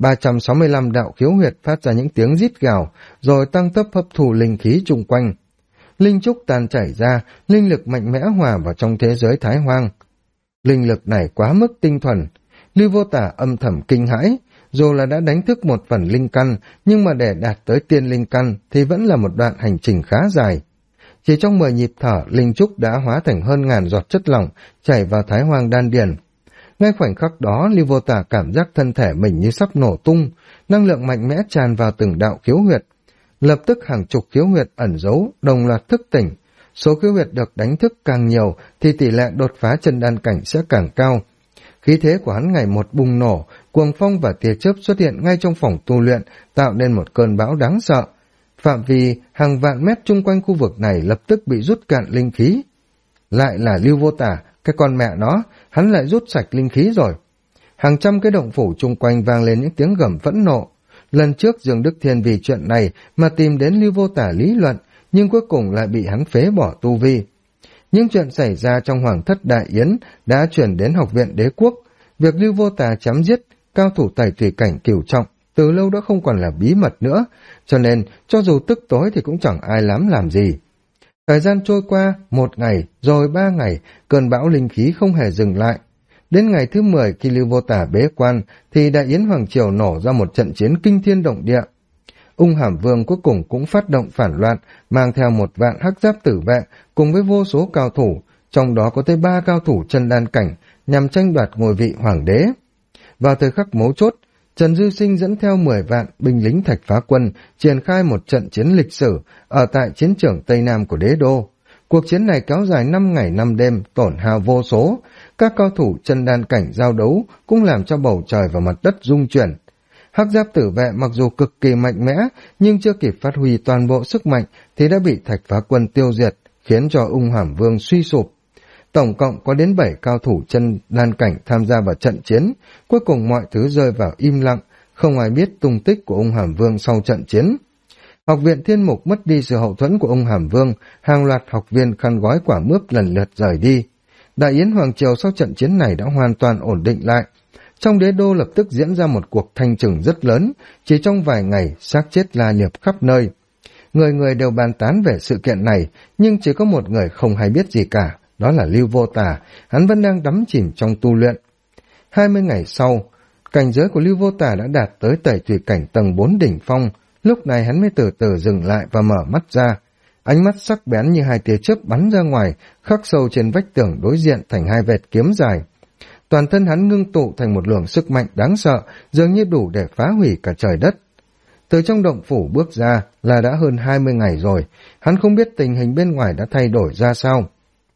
365 đạo khiếu huyệt phát ra những tiếng rít gào, rồi tăng tốc hấp thụ linh khí chung quanh. Linh trúc tan chảy ra, linh lực mạnh mẽ hòa vào trong thế giới Thái Hoang. Linh lực này quá mức tinh thuần. Lưu Vô Tả âm thầm kinh hãi, dù là đã đánh thức một phần linh căn, nhưng mà để đạt tới tiên linh căn thì vẫn là một đoạn hành trình khá dài. Chỉ trong 10 nhịp thở, linh trúc đã hóa thành hơn ngàn giọt chất lỏng chảy vào Thái Hoang đan điền. Ngay khoảnh khắc đó, Lưu Vô Tả cảm giác thân thể mình như sắp nổ tung, năng lượng mạnh mẽ tràn vào từng đạo khiếu huyệt. Lập tức hàng chục khiếu huyệt ẩn giấu, đồng loạt thức tỉnh. Số khiếu huyệt được đánh thức càng nhiều thì tỷ lệ đột phá chân đan cảnh sẽ càng cao. Khí thế của hắn ngày một bùng nổ, cuồng phong và tia chớp xuất hiện ngay trong phòng tu luyện, tạo nên một cơn bão đáng sợ. Phạm vi hàng vạn mét chung quanh khu vực này lập tức bị rút cạn linh khí. Lại là Lưu Vô Tả, cái con mẹ nó, hắn lại rút sạch linh khí rồi. Hàng trăm cái động phủ chung quanh vang lên những tiếng gầm phẫn nộ. Lần trước Dương Đức Thiên vì chuyện này mà tìm đến Lưu Vô Tả lý luận, nhưng cuối cùng lại bị hắn phế bỏ tu vi. Những chuyện xảy ra trong Hoàng thất Đại Yến đã chuyển đến Học viện Đế quốc. Việc Lưu Vô Tả chém giết cao thủ Tẩy Thủy cảnh cửu trọng từ lâu đã không còn là bí mật nữa, cho nên cho dù tức tối thì cũng chẳng ai lắm làm gì. Thời gian trôi qua, 1 ngày, rồi 3 ngày, cơn bão linh khí không hề dừng lại. Đến ngày thứ 10 khi Lưu Vô Tả bế quan, thì Đại Yến Hoàng Triều nổ ra một trận chiến kinh thiên động địa. Ung Hàm Vương cuối cùng cũng phát động phản loạn, mang theo 1 vạn hắc giáp tử vệ, cùng với vô số cao thủ, trong đó có tới 3 cao thủ chân đan cảnh, nhằm tranh đoạt ngôi vị hoàng đế. Vào thời khắc mấu chốt, Trần Dư Sinh dẫn theo 10 vạn binh lính Thạch Phá Quân triển khai một trận chiến lịch sử ở tại chiến trường Tây Nam của đế đô. Cuộc chiến này kéo dài 5 ngày 5 đêm, tổn hao vô số. Các cao thủ chân đan cảnh giao đấu cũng làm cho bầu trời và mặt đất rung chuyển. Hắc giáp tử vệ mặc dù cực kỳ mạnh mẽ, nhưng chưa kịp phát huy toàn bộ sức mạnh thì đã bị Thạch Phá Quân tiêu diệt, khiến cho Ung Hàm Vương suy sụp. Tổng cộng có đến 7 cao thủ chân đan cảnh tham gia vào trận chiến, cuối cùng mọi thứ rơi vào im lặng, không ai biết tung tích của Ung Hàm Vương sau trận chiến. Học viện Thiên Mục mất đi sự hậu thuẫn của Ung Hàm Vương, hàng loạt học viên khăn gói quả mướp lần lượt rời đi. Đại Yến Hoàng Triều sau trận chiến này đã hoàn toàn ổn định lại. Trong đế đô lập tức diễn ra một cuộc thanh trừng rất lớn, chỉ trong vài ngày xác chết la liệt khắp nơi. Người người đều bàn tán về sự kiện này, nhưng chỉ có một người không hay biết gì cả, đó là Lưu Vô Tả, hắn vẫn đang đắm chìm trong tu luyện. 20 ngày sau, cảnh giới của Lưu Vô Tả đã đạt tới Tẩy Thủy cảnh tầng 4 đỉnh phong, lúc này hắn mới từ từ dừng lại và mở mắt ra. Ánh mắt sắc bén như 2 tia chớp bắn ra ngoài, khắc sâu trên vách tường đối diện thành 2 vệt kiếm dài. Toàn thân hắn ngưng tụ thành một luồng sức mạnh đáng sợ, dường như đủ để phá hủy cả trời đất. Từ trong động phủ bước ra là đã hơn 20 ngày rồi, hắn không biết tình hình bên ngoài đã thay đổi ra sao.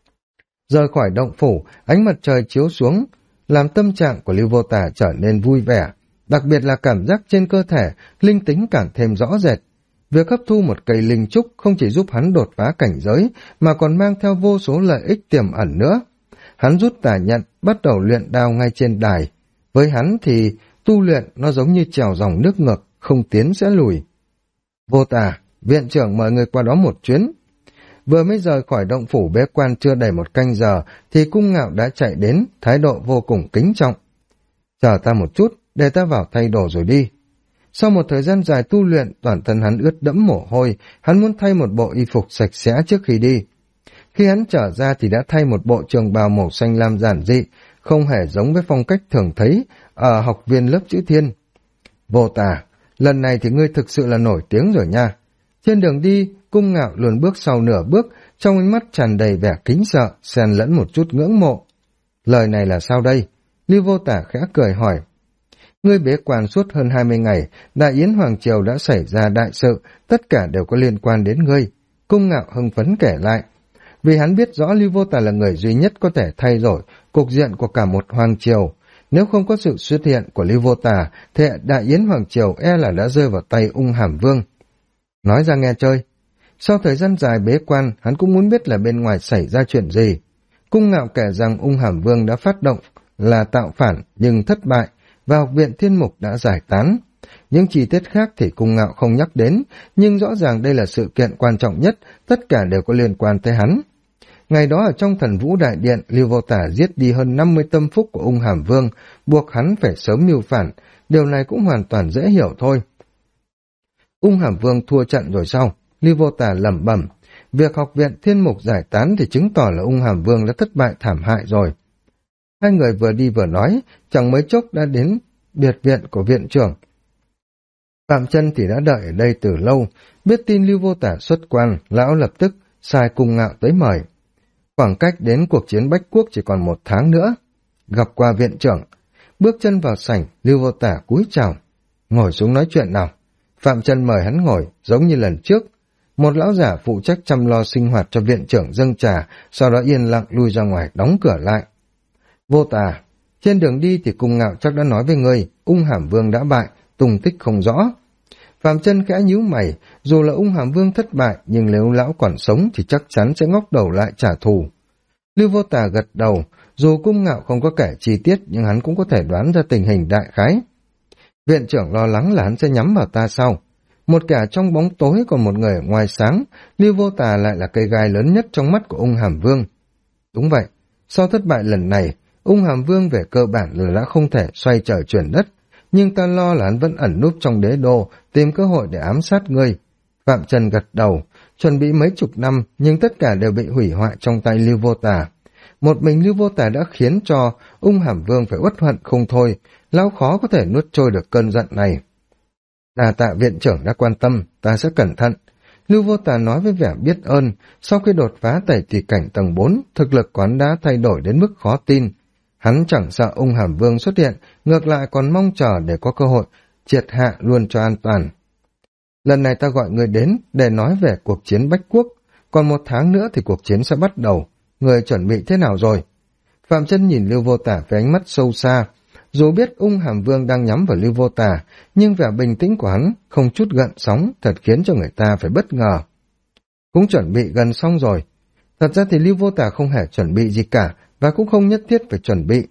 Rời khỏi động phủ, ánh mặt trời chiếu xuống, làm tâm trạng của Lưu Vô Tả trở nên vui vẻ, đặc biệt là cảm giác trên cơ thể, linh tính càng thêm rõ rệt. Việc hấp thu một cây linh trúc không chỉ giúp hắn đột phá cảnh giới, mà còn mang theo vô số lợi ích tiềm ẩn nữa. Hắn rút tà nhận, bắt đầu luyện đao ngay trên đài. Với hắn thì tu luyện nó giống như trèo dòng nước ngược, không tiến sẽ lùi. Vô Tả, viện trưởng mời người qua đó một chuyến. Vừa mới rời khỏi động phủ bế quan chưa đầy 1 canh giờ, thì Cung Ngạo đã chạy đến, thái độ vô cùng kính trọng. Chờ ta một chút, để ta vào thay đồ rồi đi. Sau một thời gian dài tu luyện, toàn thân hắn ướt đẫm mồ hôi, hắn muốn thay một bộ y phục sạch sẽ trước khi đi. Khi hắn trở ra thì đã thay một bộ trường bào màu xanh lam giản dị, không hề giống với phong cách thường thấy ở học viên lớp chữ Thiên. Vô Tả, lần này thì ngươi thực sự là nổi tiếng rồi nha. Trên đường đi, Cung Ngạo luôn bước sau nửa bước, trong ánh mắt tràn đầy vẻ kính sợ, xen lẫn một chút ngưỡng mộ. Lời này là sao đây? Lưu Vô Tả khẽ cười hỏi. Ngươi bế quan suốt hơn 20 ngày, Đại Yến Hoàng Triều đã xảy ra đại sự, tất cả đều có liên quan đến ngươi. Cung Ngạo hưng phấn kể lại. Vì hắn biết rõ Lưu Vô Tả là người duy nhất có thể thay đổi cục diện của cả một Hoàng Triều. Nếu không có sự xuất hiện của Lưu Vô Tả, thì Đại Yến Hoàng Triều e là đã rơi vào tay Ung Hàm Vương. Nói ra nghe chơi. Sau thời gian dài bế quan, hắn cũng muốn biết là bên ngoài xảy ra chuyện gì. Cung Ngạo kể rằng Ung Hàm Vương đã phát động là tạo phản nhưng thất bại, và học viện Thiên Mục đã giải tán. Những chi tiết khác thì Cung Ngạo không nhắc đến, nhưng rõ ràng đây là sự kiện quan trọng nhất, tất cả đều có liên quan tới hắn. Ngày đó ở trong Thần Vũ Đại Điện, Lưu Vô Tả giết đi hơn 50 tâm phúc của Ung Hàm Vương, buộc hắn phải sớm mưu phản, điều này cũng hoàn toàn dễ hiểu thôi. Ung Hàm Vương thua trận rồi sao? Lưu Vô Tả lẩm bẩm, việc học viện Thiên Mục giải tán thì chứng tỏ là Ung Hàm Vương đã thất bại thảm hại rồi. Hai người vừa đi vừa nói, chẳng mấy chốc đã đến biệt viện của viện trưởng. Phạm Chân thì đã đợi ở đây từ lâu, biết tin Lưu Vô Tả xuất quan, lão lập tức sai Cung Ngạo tới mời. Khoảng cách đến cuộc chiến Bách Quốc chỉ còn 1 tháng nữa. Gặp qua viện trưởng, bước chân vào sảnh, Lưu Vô Tả cúi chào. Ngồi xuống nói chuyện nào. Phạm Chân mời hắn ngồi, giống như lần trước. Một lão giả phụ trách chăm lo sinh hoạt cho viện trưởng dâng trà, sau đó yên lặng lui ra ngoài đóng cửa lại. Vô Tả, trên đường đi thì Cung Ngạo chắc đã nói với ngươi, Ung Hàm Vương đã bại, tung tích không rõ. Phạm Chân khẽ nhíu mày, dù là Ung Hàm Vương thất bại, nhưng nếu lão còn sống thì chắc chắn sẽ ngóc đầu lại trả thù. Lưu Vô Tả gật đầu, dù Cung Ngạo không có kể chi tiết nhưng hắn cũng có thể đoán ra tình hình đại khái. Viện trưởng lo lắng là hắn sẽ nhắm vào ta sau. Một kẻ trong bóng tối còn một người ở ngoài sáng, Lưu Vô Tả lại là cây gai lớn nhất trong mắt của Ung Hàm Vương. Đúng vậy, sau thất bại lần này, Ung Hàm Vương về cơ bản là đã không thể xoay trời chuyển đất, nhưng ta lo là hắn vẫn ẩn núp trong đế đô, tìm cơ hội để ám sát ngươi. Phạm Trần gật đầu, chuẩn bị mấy chục năm, nhưng tất cả đều bị hủy hoại trong tay Lưu Vô Tả. Một mình Lưu Vô Tả đã khiến cho Ung Hàm Vương phải uất hận không thôi, lão khó có thể nuốt trôi được cơn giận này. Đà tạ viện trưởng đã quan tâm, ta sẽ cẩn thận. Lưu Vô Tả nói với vẻ biết ơn, sau khi đột phá tẩy tùy cảnh tầng 4, thực lực quán đã thay đổi đến mức khó tin. Hắn chẳng sợ Ung Hàm Vương xuất hiện, ngược lại còn mong chờ để có cơ hội triệt hạ luôn cho an toàn. Lần này ta gọi người đến để nói về cuộc chiến Bách Quốc, còn 1 tháng nữa thì cuộc chiến sẽ bắt đầu. Người chuẩn bị thế nào rồi? Phạm Chân nhìn Lưu Vô Tả với ánh mắt sâu xa. Dù biết Ung Hàm Vương đang nhắm vào Lưu Vô Tả, nhưng vẻ bình tĩnh của hắn không chút gợn sóng, thật khiến cho người ta phải bất ngờ. Cũng chuẩn bị gần xong rồi. Thật ra thì Lưu Vô Tả không hề chuẩn bị gì cả, và cũng không nhất thiết phải chuẩn bị.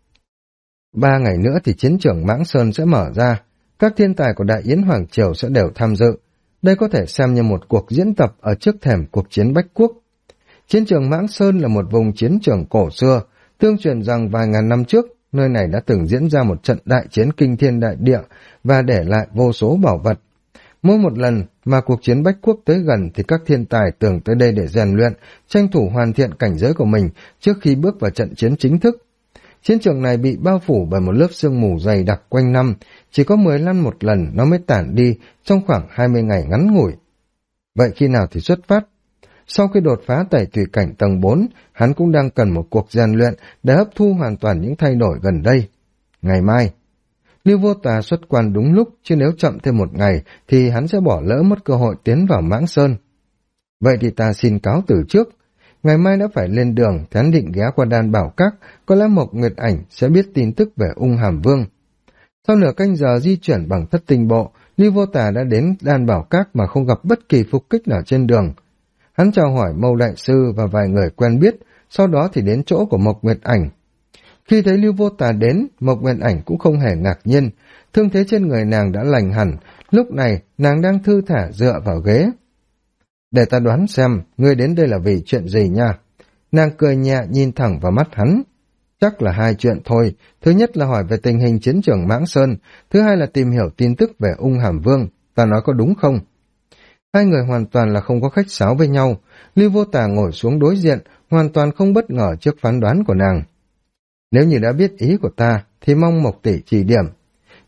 3 ngày nữa thì chiến trường Mãng Sơn sẽ mở ra, các thiên tài của Đại Yến Hoàng Triều sẽ đều tham dự. Đây có thể xem như một cuộc diễn tập ở trước thềm cuộc chiến Bách Quốc. Chiến trường Mãng Sơn là một vùng chiến trường cổ xưa, tương truyền rằng vài ngàn năm trước, nơi này đã từng diễn ra một trận đại chiến kinh thiên đại địa và để lại vô số bảo vật. Mỗi một lần mà cuộc chiến Bách Quốc tới gần thì các thiên tài tưởng tới đây để rèn luyện, tranh thủ hoàn thiện cảnh giới của mình trước khi bước vào trận chiến chính thức. Chiến trường này bị bao phủ bởi một lớp sương mù dày đặc quanh năm, chỉ có 10 năm một lần nó mới tản đi trong khoảng 20 ngày ngắn ngủi. Vậy khi nào thì xuất phát? Sau khi đột phá tẩy tùy cảnh tầng 4, hắn cũng đang cần một cuộc rèn luyện để hấp thu hoàn toàn những thay đổi gần đây. Ngày mai, Lưu Vô Tả xuất quan đúng lúc, chứ nếu chậm thêm 1 ngày thì hắn sẽ bỏ lỡ mất cơ hội tiến vào Mãng Sơn. Vậy thì ta xin cáo từ trước. Ngày mai đã phải lên đường, hắn định ghé qua Đan Bảo Các, có lẽ Mộc Nguyệt Ảnh sẽ biết tin tức về Ung Hàm Vương. Sau nửa canh giờ di chuyển bằng thất tinh bộ, Lưu Vô Tả đã đến Đan Bảo Các mà không gặp bất kỳ phục kích nào trên đường. Hắn chào hỏi Mâu Đại Sư và vài người quen biết, sau đó thì đến chỗ của Mộc Nguyệt Ảnh. Khi thấy Lưu Vô Tả đến, Mộc Nguyệt Ảnh cũng không hề ngạc nhiên, thương thế trên người nàng đã lành hẳn, lúc này nàng đang thư thả dựa vào ghế. Để ta đoán xem, ngươi đến đây là vì chuyện gì nha? Nàng cười nhẹ nhìn thẳng vào mắt hắn. Chắc là 2 chuyện thôi, thứ nhất là hỏi về tình hình chiến trường Mãng Sơn, thứ hai là tìm hiểu tin tức về Ung Hàm Vương, ta nói có đúng không? Hai người hoàn toàn là không có khách sáo với nhau, Lưu Vô Tả ngồi xuống đối diện, hoàn toàn không bất ngờ trước phán đoán của nàng. Nếu như đã biết ý của ta, thì mong Mộc tỷ chỉ điểm.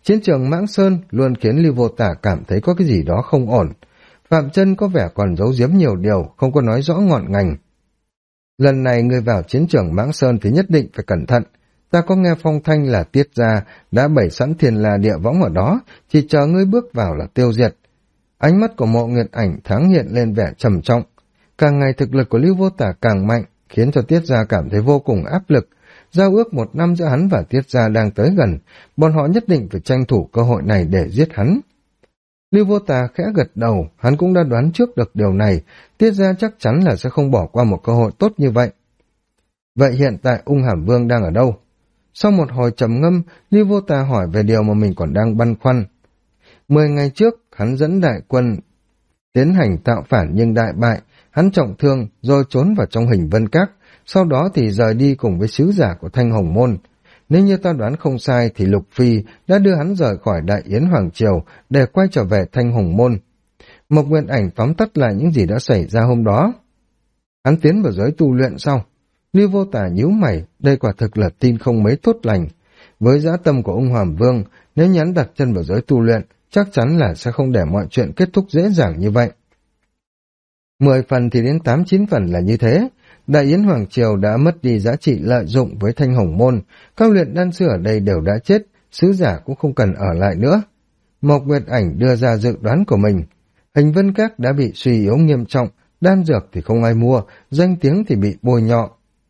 Chiến trường Mãng Sơn luôn khiến Lưu Vô Tả cảm thấy có cái gì đó không ổn. Phạm Chân có vẻ còn giấu giếm nhiều điều, không có nói rõ ngọn ngành. Lần này ngươi vào chiến trường Mãng Sơn thì nhất định phải cẩn thận. Ta có nghe phong thanh là Tiết gia đã bày sẵn Thiên La Địa Võng ở đó, chỉ chờ ngươi bước vào là tiêu diệt. Ánh mắt của Mộ Nguyệt Ảnh thoáng hiện lên vẻ trầm trọng. Càng ngày thực lực của Lưu Vô Tả càng mạnh, khiến cho Tiết gia cảm thấy vô cùng áp lực. Giao ước 1 năm giữa hắn và Tiết gia đang tới gần, bọn họ nhất định phải tranh thủ cơ hội này để giết hắn. Lưu Vô Tà khẽ gật đầu, hắn cũng đã đoán trước được điều này, Tiết gia chắc chắn là sẽ không bỏ qua một cơ hội tốt như vậy. Vậy hiện tại Ung Hàm Vương đang ở đâu? Sau một hồi trầm ngâm, Lưu Vô Tà hỏi về điều mà mình còn đang băn khoăn. 10 ngày trước, hắn dẫn đại quân tiến hành tạo phản nhưng đại bại, hắn trọng thương rồi trốn vào trong Hình Vân Các, sau đó thì rời đi cùng với sứ giả của Thanh Hồng Môn. Nếu như ta đoán không sai thì Lục Phi đã đưa hắn rời khỏi Đại Yến Hoàng Triều để quay trở về Thanh Hồng Môn. Mộc Nguyên Ảnh tóm tắt lại những gì đã xảy ra hôm đó. Hắn tiến vào giới tu luyện sau. Lưu Vô Tả nhíu mày, đây quả thực là tin không mấy tốt lành. Với dã tâm của Ung Hàm Vương, nếu nhắn đặt chân vào giới tu luyện, chắc chắn là sẽ không để mọi chuyện kết thúc dễ dàng như vậy. 10 phần thì đến 8-9 phần là như thế. Đại Yến Hoàng Triều đã mất đi giá trị lợi dụng với Thanh Hồng Môn, các luyện đan sư ở đây đều đã chết, sứ giả cũng không cần ở lại nữa. Mộc Nguyệt Ảnh đưa ra dự đoán của mình. Hình Vân Các đã bị suy yếu nghiêm trọng, đan dược thì không ai mua, danh tiếng thì bị bôi nhọ.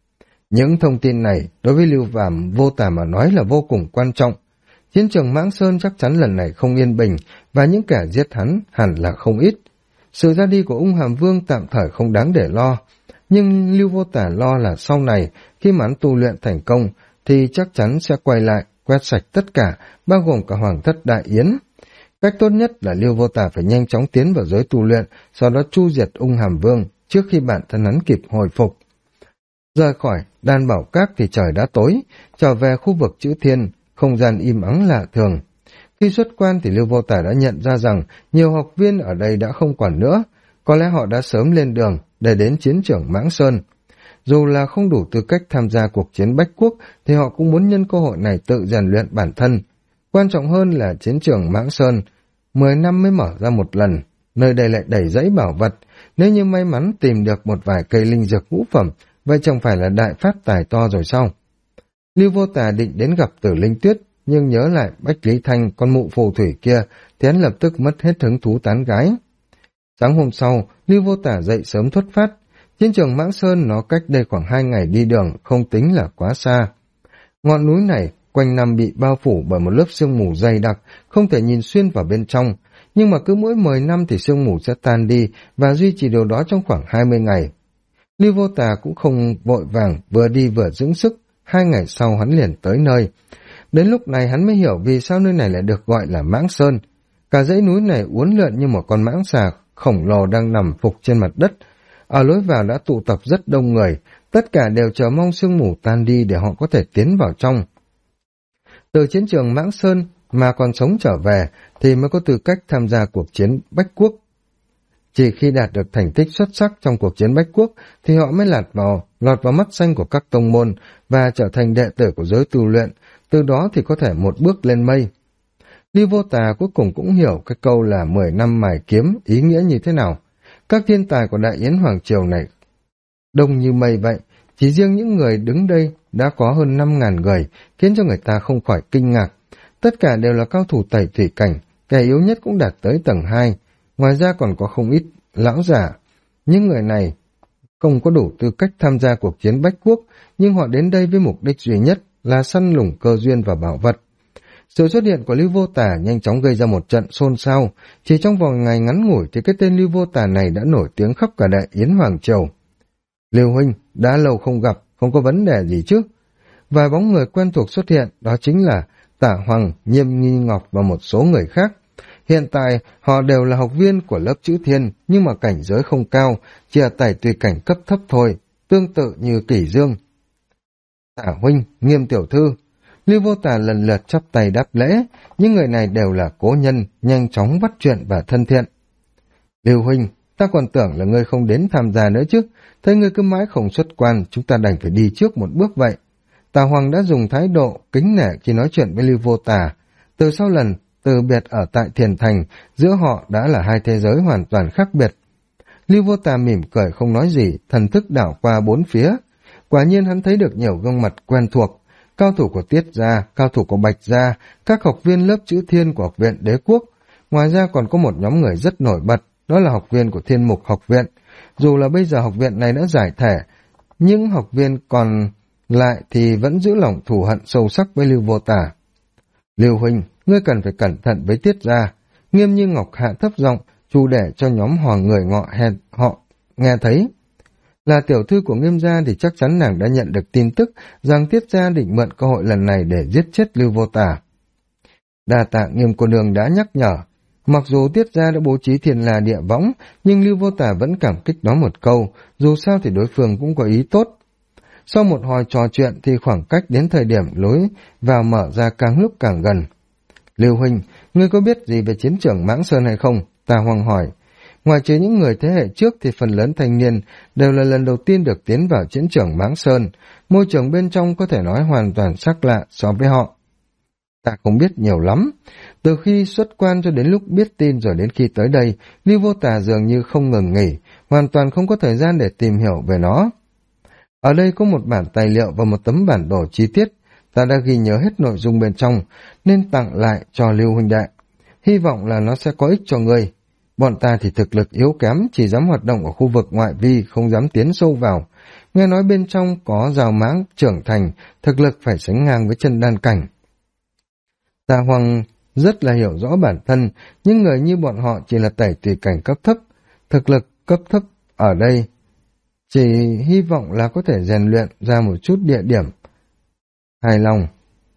Những thông tin này đối với Lưu Vô Tả mà nói là vô cùng quan trọng. Chiến trường Mãng Sơn chắc chắn lần này không yên bình, và những kẻ giết hắn hẳn là không ít. Sự ra đi của Ung Hàm Vương tạm thời không đáng để lo, nhưng Lưu Vô Tả lo là sau này, khi mà hắn tu luyện thành công, thì chắc chắn sẽ quay lại, quét sạch tất cả, bao gồm cả Hoàng thất Đại Yến. Cách tốt nhất là Lưu Vô Tả phải nhanh chóng tiến vào giới tu luyện, sau đó tru diệt Ung Hàm Vương, trước khi bản thân hắn kịp hồi phục. Rời khỏi Đan Bảo Các thì trời đã tối, trở về khu vực Chữ Thiên, không gian im ắng lạ thường. Khi xuất quan thì Lưu Vô Tả đã nhận ra rằng nhiều học viên ở đây đã không còn nữa, có lẽ họ đã sớm lên đường để đến chiến trường Mãng Sơn. Dù là không đủ tư cách tham gia cuộc chiến Bách Quốc thì họ cũng muốn nhân cơ hội này tự rèn luyện bản thân. Quan trọng hơn là chiến trường Mãng Sơn 10 năm mới mở ra một lần, nơi đây lại đầy dãy bảo vật, nếu như may mắn tìm được một vài cây linh dược ngũ phẩm, vậy chẳng phải là đại phát tài to rồi sao? Lưu Vô Tả định đến gặp Tử Linh Tuyết, nhưng nhớ lại Bách Lý Thanh, con mụ phù thủy kia, thì hắn lập tức mất hết hứng thú tán gái. Sáng hôm sau, Lưu Vô Tả dậy sớm xuất phát. Chiến trường Mãng Sơn nó cách đây khoảng 2 ngày đi đường, không tính là quá xa. Ngọn núi này quanh năm bị bao phủ bởi một lớp sương mù dày đặc, không thể nhìn xuyên vào bên trong, nhưng mà cứ mỗi 10 năm thì sương mù sẽ tan đi và duy trì điều đó trong khoảng 20 ngày. Lưu Vô Tả cũng không vội vàng, vừa đi vừa dưỡng sức, 2 ngày sau hắn liền tới nơi. Đến lúc này hắn mới hiểu vì sao nơi này lại được gọi là Mãng Sơn. Cả dãy núi này uốn lượn như một con mãng xà khổng lồ đang nằm phục trên mặt đất. Ở lối vào đã tụ tập rất đông người, tất cả đều chờ mong sương mù tan đi để họ có thể tiến vào trong. Từ chiến trường Mãng Sơn mà còn sống trở về thì mới có tư cách tham gia cuộc chiến Bách Quốc. Chỉ khi đạt được thành tích xuất sắc trong cuộc chiến Bách Quốc thì họ mới lọt vào mắt xanh của các tông môn và trở thành đệ tử của giới tu luyện, từ đó thì có thể một bước lên mây. Lưu Vô Tà cuối cùng cũng hiểu cái câu là 10 năm mài kiếm ý nghĩa như thế nào. Các thiên tài của Đại Yến Hoàng Triều này đông như mây vậy, chỉ riêng những người đứng đây đã có hơn 5.000 người, khiến cho người ta không khỏi kinh ngạc. Tất cả đều là cao thủ tẩy thủy cảnh, kẻ yếu nhất cũng đạt tới tầng 2. Ngoài ra còn có không ít lão giả. Những người này không có đủ tư cách tham gia cuộc chiến Bách Quốc, nhưng họ đến đây với mục đích duy nhất là săn lùng cơ duyên và bảo vật. Sự xuất hiện của Lưu Vô Tả nhanh chóng gây ra một trận xôn xao, chỉ trong vòng ngày ngắn ngủi thì cái tên Lưu Vô Tả này đã nổi tiếng khắp cả Đại Yến Hoàng Triều. Lưu huynh, đã lâu không gặp, không có vấn đề gì chứ? Vài bóng người quen thuộc xuất hiện, đó chính là Tả Hoàng, Nhiêm Nghi Ngọc và một số người khác. Hiện tại, họ đều là học viên của lớp Chữ Thiên, nhưng mà cảnh giới không cao, chỉ là tẩy tùy cảnh cấp thấp thôi, tương tự như Kỷ Dương. Tả huynh, Nghiêm tiểu thư. Lưu Vô Tả lần lượt chắp tay đáp lễ, những người này đều là cố nhân, nhanh chóng bắt chuyện và thân thiện. Lưu huynh, ta còn tưởng là ngươi không đến tham gia nữa chứ, thấy ngươi cứ mãi không xuất quan, chúng ta đành phải đi trước một bước vậy. Tả Hoàng đã dùng thái độ kính nể khi nói chuyện với Lưu Vô Tả, Từ sau lần từ biệt ở tại Thiền Thành, giữa họ đã là hai thế giới hoàn toàn khác biệt. Lưu Vô Tà mỉm cười không nói gì, thần thức đảo qua bốn phía. Quả nhiên hắn thấy được nhiều gương mặt quen thuộc, cao thủ của Tiết gia, cao thủ của Bạch gia, các học viên lớp chữ Thiên của học viện Đế Quốc. Ngoài ra còn có một nhóm người rất nổi bật, đó là học viên của Thiên Mục học viện. Dù là bây giờ học viện này đã giải thể, những học viên còn lại thì vẫn giữ lòng thù hận sâu sắc với Lưu Vô Tà. Lưu huynh, ngươi cần phải cẩn thận với Tiết gia. Nghiêm Như Ngọc hạ thấp giọng, chu để cho nhóm người họ nghe thấy. Là tiểu thư của Nghiêm gia thì chắc chắn nàng đã nhận được tin tức rằng Tiết gia định mượn cơ hội lần này để giết chết Lưu Vô Tà. Đa tạ Nghiêm cô nương đã nhắc nhở. Mặc dù Tiết gia đã bố trí Thiên La địa võng, nhưng Lưu Vô Tà vẫn cảm kích nói một câu, dù sao thì đối phương cũng có ý tốt. Sau một hồi trò chuyện thì khoảng cách đến thời điểm lối vào mở ra càng lúc càng gần. Lưu huynh, ngươi có biết gì về chiến trường Mãng Sơn hay không? Tà Hoàng hỏi. Ngoài trừ những người thế hệ trước thì phần lớn thanh niên đều là lần đầu tiên được tiến vào chiến trường Mãng Sơn. Môi trường bên trong có thể nói hoàn toàn khác lạ so với họ. Ta không biết nhiều lắm. Từ khi xuất quan cho đến lúc biết tin rồi đến khi tới đây, Lưu Vô Tà dường như không ngừng nghỉ, hoàn toàn không có thời gian để tìm hiểu về nó. Ở đây có một bản tài liệu và một tấm bản đồ chi tiết. Ta đã ghi nhớ hết nội dung bên trong, nên tặng lại cho Lưu huynh đệ. Hy vọng là nó sẽ có ích cho ngươi. Bọn ta thì thực lực yếu kém, chỉ dám hoạt động ở khu vực ngoại vi, không dám tiến sâu vào. Nghe nói bên trong có Giao Mãng trưởng thành, thực lực phải sánh ngang với chân đan cảnh. Tà Hoàng rất là hiểu rõ bản thân, những người như bọn họ chỉ là tẩy tùy cảnh cấp thấp. Thực lực cấp thấp ở đây chỉ hy vọng là có thể rèn luyện ra một chút địa điểm hài lòng.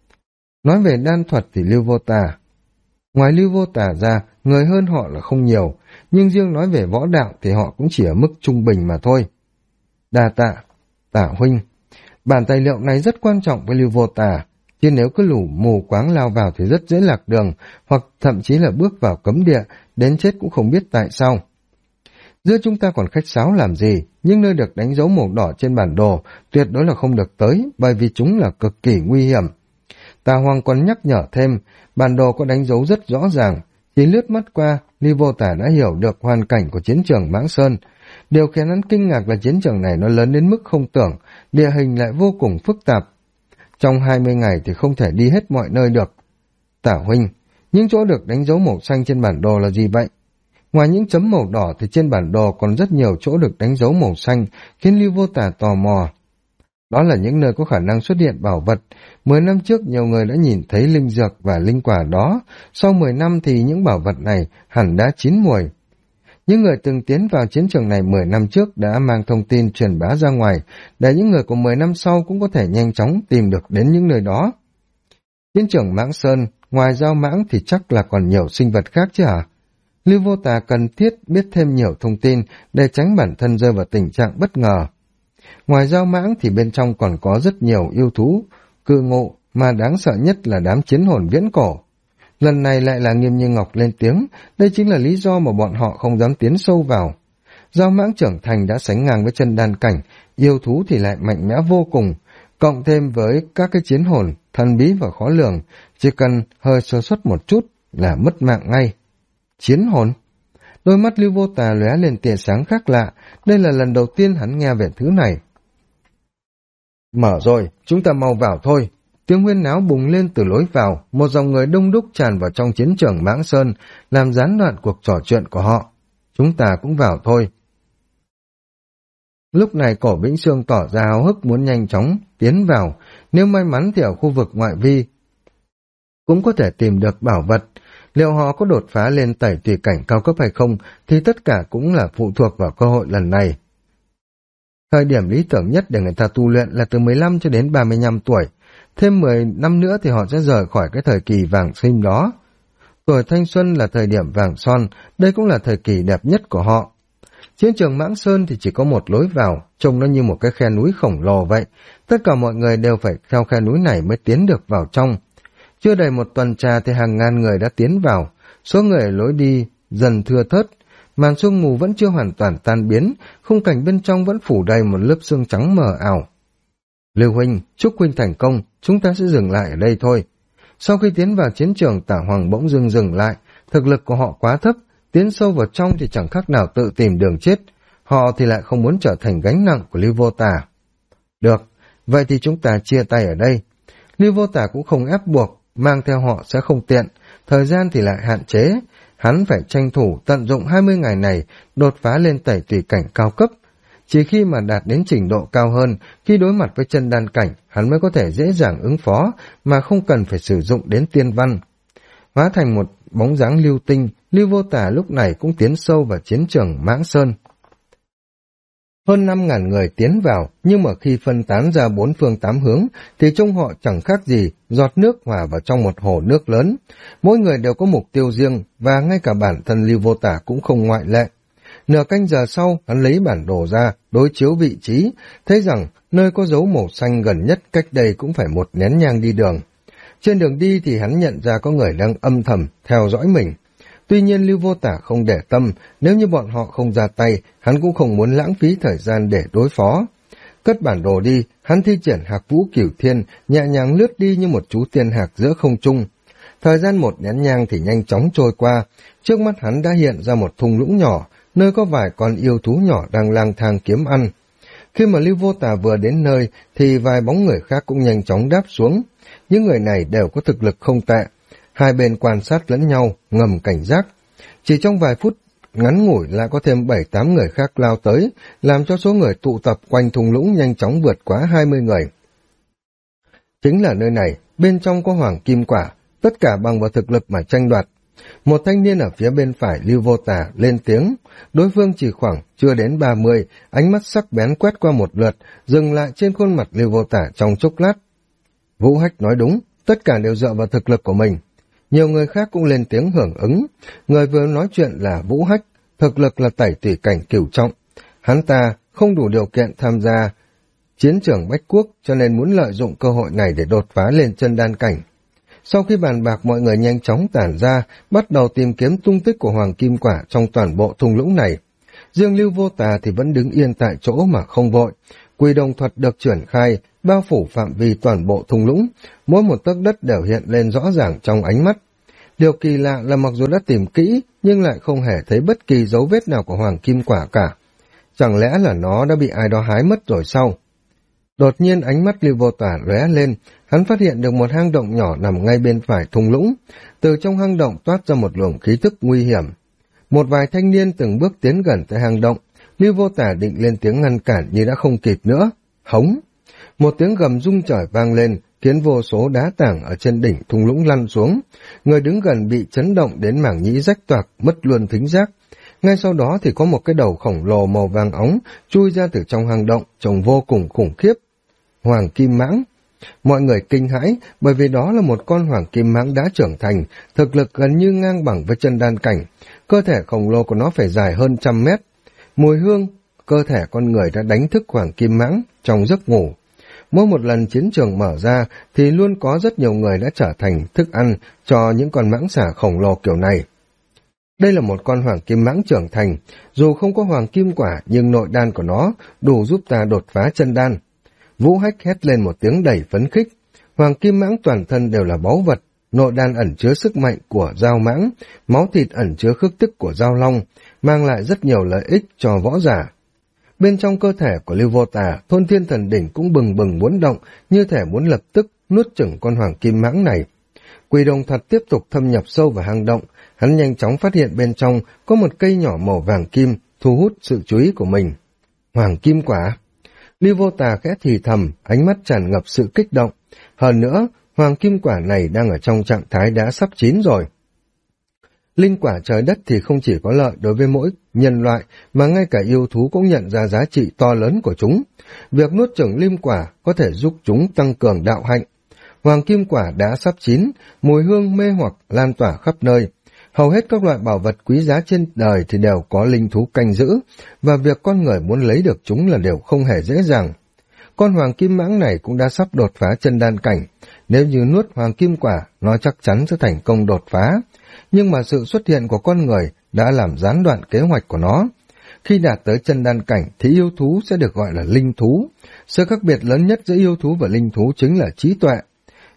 Nói về đan thuật thì Lưu Vô Tà, ngoài Lưu Vô Tà ra, người hơn họ là không nhiều, nhưng riêng nói về võ đạo thì họ cũng chỉ ở mức trung bình mà thôi. Đa tạ, Tả huynh. Bản tài liệu này rất quan trọng với Lưu Vô Tà, chứ nếu cứ mù quáng lao vào thì rất dễ lạc đường, hoặc thậm chí là bước vào cấm địa, đến chết cũng không biết tại sao. Giữa chúng ta còn khách sáo làm gì, nhưng nơi được đánh dấu màu đỏ trên bản đồ tuyệt đối là không được tới, bởi vì chúng là cực kỳ nguy hiểm. Tà Hoàng còn nhắc nhở thêm, bản đồ có đánh dấu rất rõ ràng, chỉ lướt mắt qua, Lưu Vô Tà đã hiểu được hoàn cảnh của chiến trường Mãng Sơn. Điều khiến hắn kinh ngạc là chiến trường này nó lớn đến mức không tưởng, địa hình lại vô cùng phức tạp. Trong 20 ngày thì không thể đi hết mọi nơi được. Tả huynh, những chỗ được đánh dấu màu xanh trên bản đồ là gì vậy? Ngoài những chấm màu đỏ thì trên bản đồ còn rất nhiều chỗ được đánh dấu màu xanh, khiến Lưu Vô Tà tò mò. Đó là những nơi có khả năng xuất hiện bảo vật. 10 năm trước nhiều người đã nhìn thấy linh dược và linh quả đó, sau 10 năm thì những bảo vật này hẳn đã chín mùi. Những người từng tiến vào chiến trường này 10 năm trước đã mang thông tin truyền bá ra ngoài, để những người của 10 năm sau cũng có thể nhanh chóng tìm được đến những nơi đó. Chiến trường Mãng Sơn, ngoài Giao Mãng thì chắc là còn nhiều sinh vật khác chứ hả? Lưu Vô Tà cần thiết biết thêm nhiều thông tin để tránh bản thân rơi vào tình trạng bất ngờ. Ngoài Giao Mãng thì bên trong còn có rất nhiều yêu thú, cư ngụ, mà đáng sợ nhất là đám chiến hồn viễn cổ. Lần này lại là Nghiêm Như Ngọc lên tiếng, đây chính là lý do mà bọn họ không dám tiến sâu vào. Giao Mãng trưởng thành đã sánh ngang với chân đan cảnh, yêu thú thì lại mạnh mẽ vô cùng, cộng thêm với các cái chiến hồn, thần bí và khó lường, chỉ cần hơi sơ suất một chút là mất mạng ngay. Chiến hồn? Đôi mắt Lưu Vô Tà lóe lên tia sáng khác lạ, đây là lần đầu tiên hắn nghe về thứ này. Mở rồi, chúng ta mau vào thôi. Tiếng huyên náo bùng lên từ lối vào, một dòng người đông đúc tràn vào trong chiến trường Mãng Sơn, làm gián đoạn cuộc trò chuyện của họ. Chúng ta cũng vào thôi. Lúc này Cổ Vĩnh Sương tỏ ra háo hức muốn nhanh chóng tiến vào, nếu may mắn thì ở khu vực ngoại vi cũng có thể tìm được bảo vật. Liệu họ có đột phá lên tẩy tùy cảnh cao cấp hay không thì tất cả cũng là phụ thuộc vào cơ hội lần này. Thời điểm lý tưởng nhất để người ta tu luyện là từ 15 cho đến 35 tuổi. Thêm 10 năm nữa thì họ sẽ rời khỏi cái thời kỳ vàng sinh đó. Tuổi thanh xuân là thời điểm vàng son, đây cũng là thời kỳ đẹp nhất của họ. Chiến trường Mãng Sơn thì chỉ có một lối vào, trông nó như một cái khe núi khổng lồ vậy. Tất cả mọi người đều phải theo khe núi này mới tiến được vào trong. Chưa đầy một tuần trà thì hàng ngàn người đã tiến vào, số người ở lối đi dần thưa thớt. Màn sương mù vẫn chưa hoàn toàn tan biến, khung cảnh bên trong vẫn phủ đầy một lớp sương trắng mờ ảo. Lưu huynh, chúc huynh thành công, chúng ta sẽ dừng lại ở đây thôi. Sau khi tiến vào chiến trường, Tả Hoàng bỗng dưng dừng lại, thực lực của họ quá thấp, tiến sâu vào trong thì chẳng khác nào tự tìm đường chết, họ thì lại không muốn trở thành gánh nặng của Lưu Vô Tả. Được, vậy thì chúng ta chia tay ở đây. Lưu Vô Tả cũng không ép buộc, mang theo họ sẽ không tiện, thời gian thì lại hạn chế, hắn phải tranh thủ tận dụng 20 ngày này đột phá lên tẩy tùy cảnh cao cấp. Chỉ khi mà đạt đến trình độ cao hơn, khi đối mặt với chân đan cảnh, hắn mới có thể dễ dàng ứng phó, mà không cần phải sử dụng đến tiên văn. Hóa thành một bóng dáng lưu tinh, Lưu Vô Tả lúc này cũng tiến sâu vào chiến trường Mãng Sơn. Hơn 5.000 người tiến vào, nhưng mà khi phân tán ra 4 phương 8 hướng, thì trông họ chẳng khác gì giọt nước hòa vào trong một hồ nước lớn. Mỗi người đều có mục tiêu riêng, và ngay cả bản thân Lưu Vô Tả cũng không ngoại lệ. Nửa canh giờ sau, hắn lấy bản đồ ra, đối chiếu vị trí, thấy rằng nơi có dấu màu xanh gần nhất cách đây cũng phải một nén nhang đi đường. Trên đường đi thì hắn nhận ra có người đang âm thầm theo dõi mình. Tuy nhiên Lưu Vô Tả không để tâm, nếu như bọn họ không ra tay, hắn cũng không muốn lãng phí thời gian để đối phó. Cất bản đồ đi, hắn thi triển Hạc Vũ Cửu Thiên, nhẹ nhàng lướt đi như một chú tiên hạc giữa không trung. Thời gian một nén nhang thì nhanh chóng trôi qua, trước mắt hắn đã hiện ra một thung lũng nhỏ, nơi có vài con yêu thú nhỏ đang lang thang kiếm ăn. Khi mà Lưu Vô Tả vừa đến nơi, thì vài bóng người khác cũng nhanh chóng đáp xuống. Những người này đều có thực lực không tệ. Hai bên quan sát lẫn nhau, ngầm cảnh giác. Chỉ trong vài phút ngắn ngủi lại có thêm 7-8 người khác lao tới, làm cho số người tụ tập quanh thung lũng nhanh chóng vượt quá 20 người. Chính là nơi này, bên trong có hoàng kim quả, tất cả bằng vào thực lực mà tranh đoạt. Một thanh niên ở phía bên phải Lưu Vô Tả lên tiếng, đối phương chỉ khoảng chưa đến 30, ánh mắt sắc bén quét qua một lượt, dừng lại trên khuôn mặt Lưu Vô Tả trong chốc lát. Vũ Hách nói đúng, tất cả đều dựa vào thực lực của mình. Nhiều người khác cũng lên tiếng hưởng ứng. Người vừa nói chuyện là Vũ Hách, thực lực là tẩy tùy cảnh cửu trọng. Hắn ta không đủ điều kiện tham gia chiến trường Bách Quốc, cho nên muốn lợi dụng cơ hội này để đột phá lên chân đan cảnh. Sau khi bàn bạc, mọi người nhanh chóng tản ra, bắt đầu tìm kiếm tung tích của Hoàng Kim Quả trong toàn bộ thung lũng này. Riêng Lưu Vô Tà thì vẫn đứng yên tại chỗ mà không vội. Quỷ đồng thuật được triển khai, bao phủ phạm vi toàn bộ thung lũng, mỗi một tấc đất đều hiện lên rõ ràng trong ánh mắt. Điều kỳ lạ là mặc dù đã tìm kỹ, nhưng lại không hề thấy bất kỳ dấu vết nào của Hoàng Kim Quả cả. Chẳng lẽ là nó đã bị ai đó hái mất rồi sao? Đột nhiên ánh mắt Lưu Vô Tả lóe lên, hắn phát hiện được một hang động nhỏ nằm ngay bên phải thung lũng. Từ trong hang động toát ra một luồng khí tức nguy hiểm. Một vài thanh niên từng bước tiến gần tới hang động, Lưu Vô Tả định lên tiếng ngăn cản nhưng đã không kịp nữa. Hống! Một tiếng gầm rung trời vang lên, khiến vô số đá tảng ở trên đỉnh thung lũng lăn xuống. Người đứng gần bị chấn động đến mảng nhĩ rách toạc, mất luôn thính giác. Ngay sau đó thì có một cái đầu khổng lồ màu vàng óng chui ra từ trong hang động, trông vô cùng khủng khiếp. Hoàng Kim Mãng. Mọi người kinh hãi, bởi vì đó là một con hoàng kim mãng đã trưởng thành, thực lực gần như ngang bằng với chân đan cảnh. Cơ thể khổng lồ của nó phải dài hơn 100 mét. Mùi hương, cơ thể con người đã đánh thức hoàng kim mãng trong giấc ngủ. Mỗi một lần chiến trường mở ra thì luôn có rất nhiều người đã trở thành thức ăn cho những con mãng xà khổng lồ kiểu này. Đây là một con hoàng kim mãng trưởng thành, dù không có hoàng kim quả nhưng nội đan của nó đủ giúp ta đột phá chân đan. Vũ Hách hét lên một tiếng đầy phấn khích. Hoàng kim mãng toàn thân đều là báu vật, nội đan ẩn chứa sức mạnh của dao mãng, máu thịt ẩn chứa khước tức của dao long, mang lại rất nhiều lợi ích cho võ giả. Bên trong cơ thể của Lưu Vô Tà, Thôn Thiên Thần Đỉnh cũng bừng bừng muốn động, như thể muốn lập tức nuốt chửng con hoàng kim mãng này. Quỷ đồng thuật tiếp tục thâm nhập sâu vào hang động, hắn nhanh chóng phát hiện bên trong có một cây nhỏ màu vàng kim, thu hút sự chú ý của mình. Hoàng kim quả. Lưu Vô Tà khẽ thì thầm, ánh mắt tràn ngập sự kích động. Hơn nữa, hoàng kim quả này đang ở trong trạng thái đã sắp chín rồi. Linh quả trời đất thì không chỉ có lợi đối với mỗi nhân loại, mà ngay cả yêu thú cũng nhận ra giá trị to lớn của chúng. Việc nuốt chửng linh quả có thể giúp chúng tăng cường đạo hạnh. Hoàng kim quả đã sắp chín, mùi hương mê hoặc lan tỏa khắp nơi. Hầu hết các loại bảo vật quý giá trên đời thì đều có linh thú canh giữ, và việc con người muốn lấy được chúng là điều không hề dễ dàng. Con hoàng kim mãng này cũng đã sắp đột phá chân đan cảnh. Nếu như nuốt hoàng kim quả, nó chắc chắn sẽ thành công đột phá. Nhưng mà sự xuất hiện của con người đã làm gián đoạn kế hoạch của nó. Khi đạt tới chân đan cảnh thì yêu thú sẽ được gọi là linh thú. Sự khác biệt lớn nhất giữa yêu thú và linh thú chính là trí tuệ.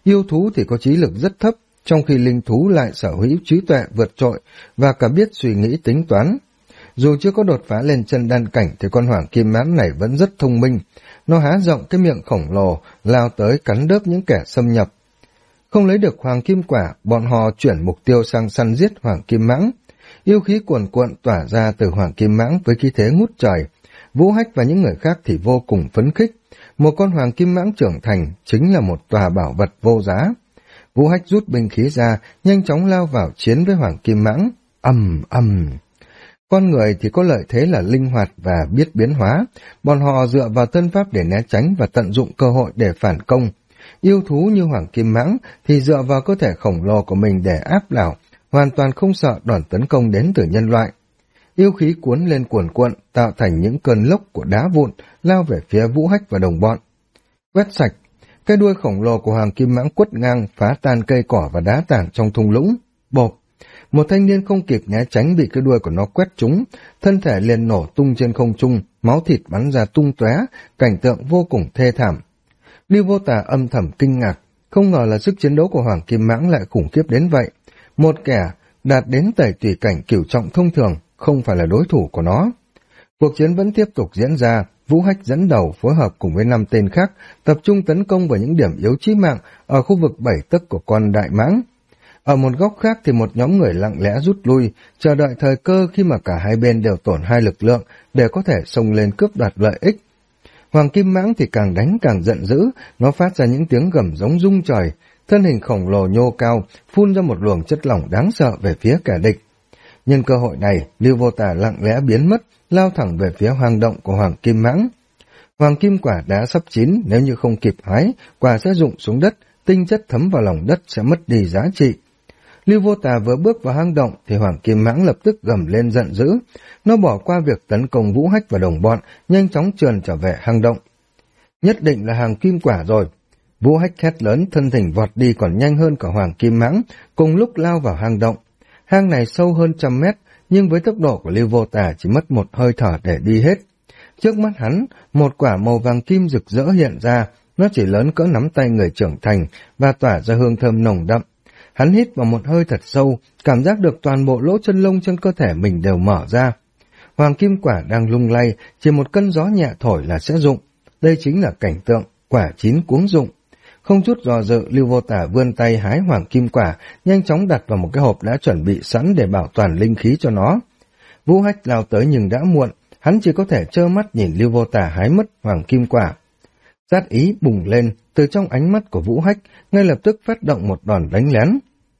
Yêu thú thì có trí lực rất thấp, trong khi linh thú lại sở hữu trí tuệ vượt trội và cả biết suy nghĩ tính toán. Dù chưa có đột phá lên chân đan cảnh thì con hoàng kim mãng này vẫn rất thông minh. Nó há rộng cái miệng khổng lồ, lao tới cắn đớp những kẻ xâm nhập. Không lấy được hoàng kim quả, bọn họ chuyển mục tiêu sang săn giết hoàng kim mãng. Yêu khí cuồn cuộn tỏa ra từ hoàng kim mãng với khí thế ngút trời. Vũ Hách và những người khác thì vô cùng phấn khích. Một con hoàng kim mãng trưởng thành chính là một tòa bảo vật vô giá. Vũ Hách rút binh khí ra, nhanh chóng lao vào chiến với hoàng kim mãng. Ầm ầm. Con người thì có lợi thế là linh hoạt và biết biến hóa. Bọn họ dựa vào thân pháp để né tránh và tận dụng cơ hội để phản công. Yêu thú như hoàng kim mãng thì dựa vào cơ thể khổng lồ của mình để áp đảo, hoàn toàn không sợ đòn tấn công đến từ nhân loại. Yêu khí cuốn lên cuồn cuộn, tạo thành những cơn lốc của đá vụn, lao về phía Vũ Hách và đồng bọn. Quét sạch, cái đuôi khổng lồ của hoàng kim mãng quất ngang, phá tan cây cỏ và đá tảng trong thung lũng. Bộp, một thanh niên không kịp né tránh bị cái đuôi của nó quét trúng, thân thể liền nổ tung trên không trung, máu thịt bắn ra tung tóe, cảnh tượng vô cùng thê thảm. Lưu Vô Tà âm thầm kinh ngạc, không ngờ là sức chiến đấu của hoàng kim mãng lại khủng khiếp đến vậy. Một kẻ đạt đến tẩy tùy cảnh cửu trọng thông thường không phải là đối thủ của nó. Cuộc chiến vẫn tiếp tục diễn ra. Vũ Hách dẫn đầu phối hợp cùng với 5 tên khác tập trung tấn công vào những điểm yếu chí mạng ở khu vực 7 tấc của con đại mãng. Ở một góc khác thì một nhóm người lặng lẽ rút lui, chờ đợi thời cơ khi mà cả hai bên đều tổn hai lực lượng để có thể xông lên cướp đoạt lợi ích. Hoàng kim mãng thì càng đánh càng giận dữ, nó phát ra những tiếng gầm giống rung trời, thân hình khổng lồ nhô cao, phun ra một luồng chất lỏng đáng sợ về phía kẻ địch. Nhân cơ hội này, Lưu Vô Tà lặng lẽ biến mất, lao thẳng về phía hang động của hoàng kim mãng. Hoàng kim quả đã sắp chín, nếu như không kịp hái, quả sẽ rụng xuống đất, tinh chất thấm vào lòng đất sẽ mất đi giá trị. Lưu Vô Tà vừa bước vào hang động thì hoàng kim mãng lập tức gầm lên giận dữ. Nó bỏ qua việc tấn công Vũ Hách và đồng bọn, nhanh chóng trườn trở về hang động. Nhất định là hàng kim quả rồi. Vũ Hách hét lớn, thân hình vọt đi còn nhanh hơn cả hoàng kim mãng, cùng lúc lao vào hang động. Hang này sâu hơn 100 mét, nhưng với tốc độ của Lưu Vô Tà chỉ mất một hơi thở để đi hết. Trước mắt hắn, một quả màu vàng kim rực rỡ hiện ra, nó chỉ lớn cỡ nắm tay người trưởng thành và tỏa ra hương thơm nồng đậm. Hắn hít vào một hơi thật sâu, cảm giác được toàn bộ lỗ chân lông trên cơ thể mình đều mở ra. Hoàng kim quả đang lung lay, chỉ một cơn gió nhẹ thổi là sẽ rụng. Đây chính là cảnh tượng quả chín cuống rụng. Không chút do dự, Lưu Vô Tà vươn tay hái hoàng kim quả, nhanh chóng đặt vào một cái hộp đã chuẩn bị sẵn để bảo toàn linh khí cho nó. Vũ Hách lao tới nhưng đã muộn, hắn chỉ có thể trơ mắt nhìn Lưu Vô Tà hái mất hoàng kim quả. Sát ý bùng lên, từ trong ánh mắt của Vũ Hách, ngay lập tức phát động một đòn đánh lén.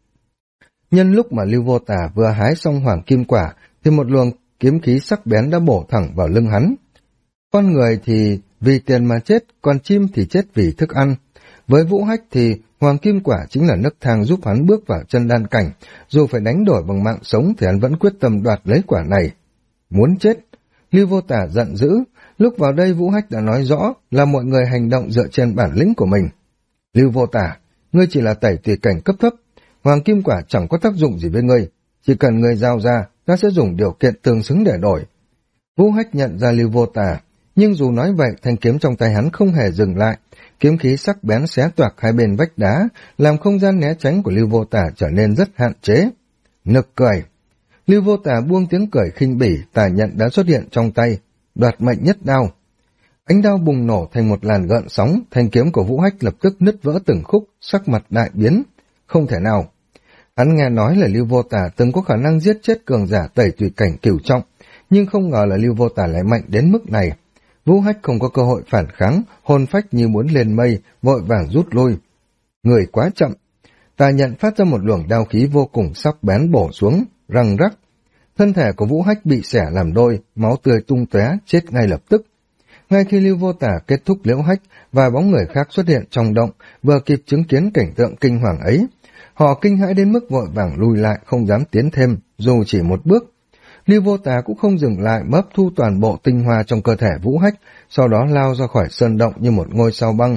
Nhân lúc mà Lưu Vô Tà vừa hái xong hoàng kim quả, thì một luồng kiếm khí sắc bén đã bổ thẳng vào lưng hắn. Con người thì vì tiền mà chết, còn chim thì chết vì thức ăn. Với Vũ Hách thì hoàng kim quả chính là nấc thang giúp hắn bước vào chân đan cảnh, dù phải đánh đổi bằng mạng sống thì hắn vẫn quyết tâm đoạt lấy quả này. Muốn chết! Lưu Vô Tà giận dữ, lúc vào đây Vũ Hách đã nói rõ là mọi người hành động dựa trên bản lĩnh của mình. Lưu Vô Tà, ngươi chỉ là tẩy tùy cảnh cấp thấp, hoàng kim quả chẳng có tác dụng gì với ngươi, chỉ cần ngươi giao ra, ta sẽ dùng điều kiện tương xứng để đổi. Vũ Hách nhận ra Lưu Vô Tà, nhưng dù nói vậy, thanh kiếm trong tay hắn không hề dừng lại, kiếm khí sắc bén xé toạc hai bên vách đá, làm không gian né tránh của Lưu Vô Tà trở nên rất hạn chế. Nực cười. Lưu Vô Tà buông tiếng cười khinh bỉ, tà nhận đã xuất hiện trong tay, đoạt mệnh nhất đao. Ánh đao bùng nổ thành một làn gợn sóng, thanh kiếm của Vũ Hách lập tức nứt vỡ từng khúc, sắc mặt đại biến. Không thể nào. Hắn nghe nói là Lưu Vô Tà từng có khả năng giết chết cường giả tẩy tùy cảnh cửu trọng, nhưng không ngờ là Lưu Vô Tà lại mạnh đến mức này. Vũ Hách không có cơ hội phản kháng, hồn phách như muốn lên mây, vội vàng rút lui. Người quá chậm. Tà nhận phát ra một luồng đao khí vô cùng sắc bén bổ xuống, răng rắc. Thân thể của Vũ Hách bị xẻ làm đôi, máu tươi tung tóe, chết ngay lập tức. Ngay khi Lưu Vô Tà kết thúc liễu hách, vài bóng người khác xuất hiện trong động, vừa kịp chứng kiến cảnh tượng kinh hoàng ấy. Họ kinh hãi đến mức vội vàng lùi lại, không dám tiến thêm, dù chỉ một bước. Lưu Vô Tà cũng không dừng lại, hấp thu toàn bộ tinh hoa trong cơ thể Vũ Hách, sau đó lao ra khỏi sơn động như một ngôi sao băng.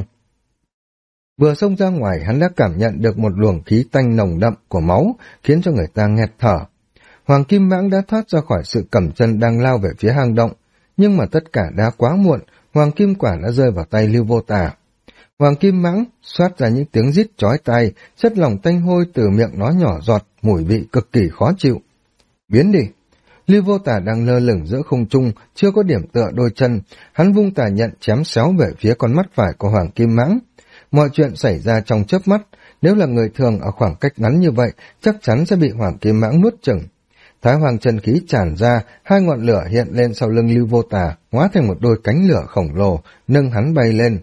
Vừa xông ra ngoài, hắn đã cảm nhận được một luồng khí tanh nồng đậm của máu, khiến cho người ta nghẹt thở. Hoàng Kim Mãng đã thoát ra khỏi sự cẩm chân đang lao về phía hang động, nhưng mà tất cả đã quá muộn, Hoàng Kim Quả đã rơi vào tay Lưu Vô Tà. Hoàng Kim Mãng xoát ra những tiếng rít chói tai, chất lỏng tanh hôi từ miệng nó nhỏ giọt, mùi vị cực kỳ khó chịu. Biến đi! Lưu Vô Tả đang lơ lửng giữa không trung, chưa có điểm tựa đôi chân, hắn vung tà nhận chém xéo về phía con mắt phải của Hoàng Kim Mãng. Mọi chuyện xảy ra trong chớp mắt, nếu là người thường ở khoảng cách ngắn như vậy, chắc chắn sẽ bị Hoàng Kim Mãng nuốt chửng. Thái Hoàng chân khí tràn ra, hai ngọn lửa hiện lên sau lưng Lưu Vô Tả, hóa thành một đôi cánh lửa khổng lồ, nâng hắn bay lên.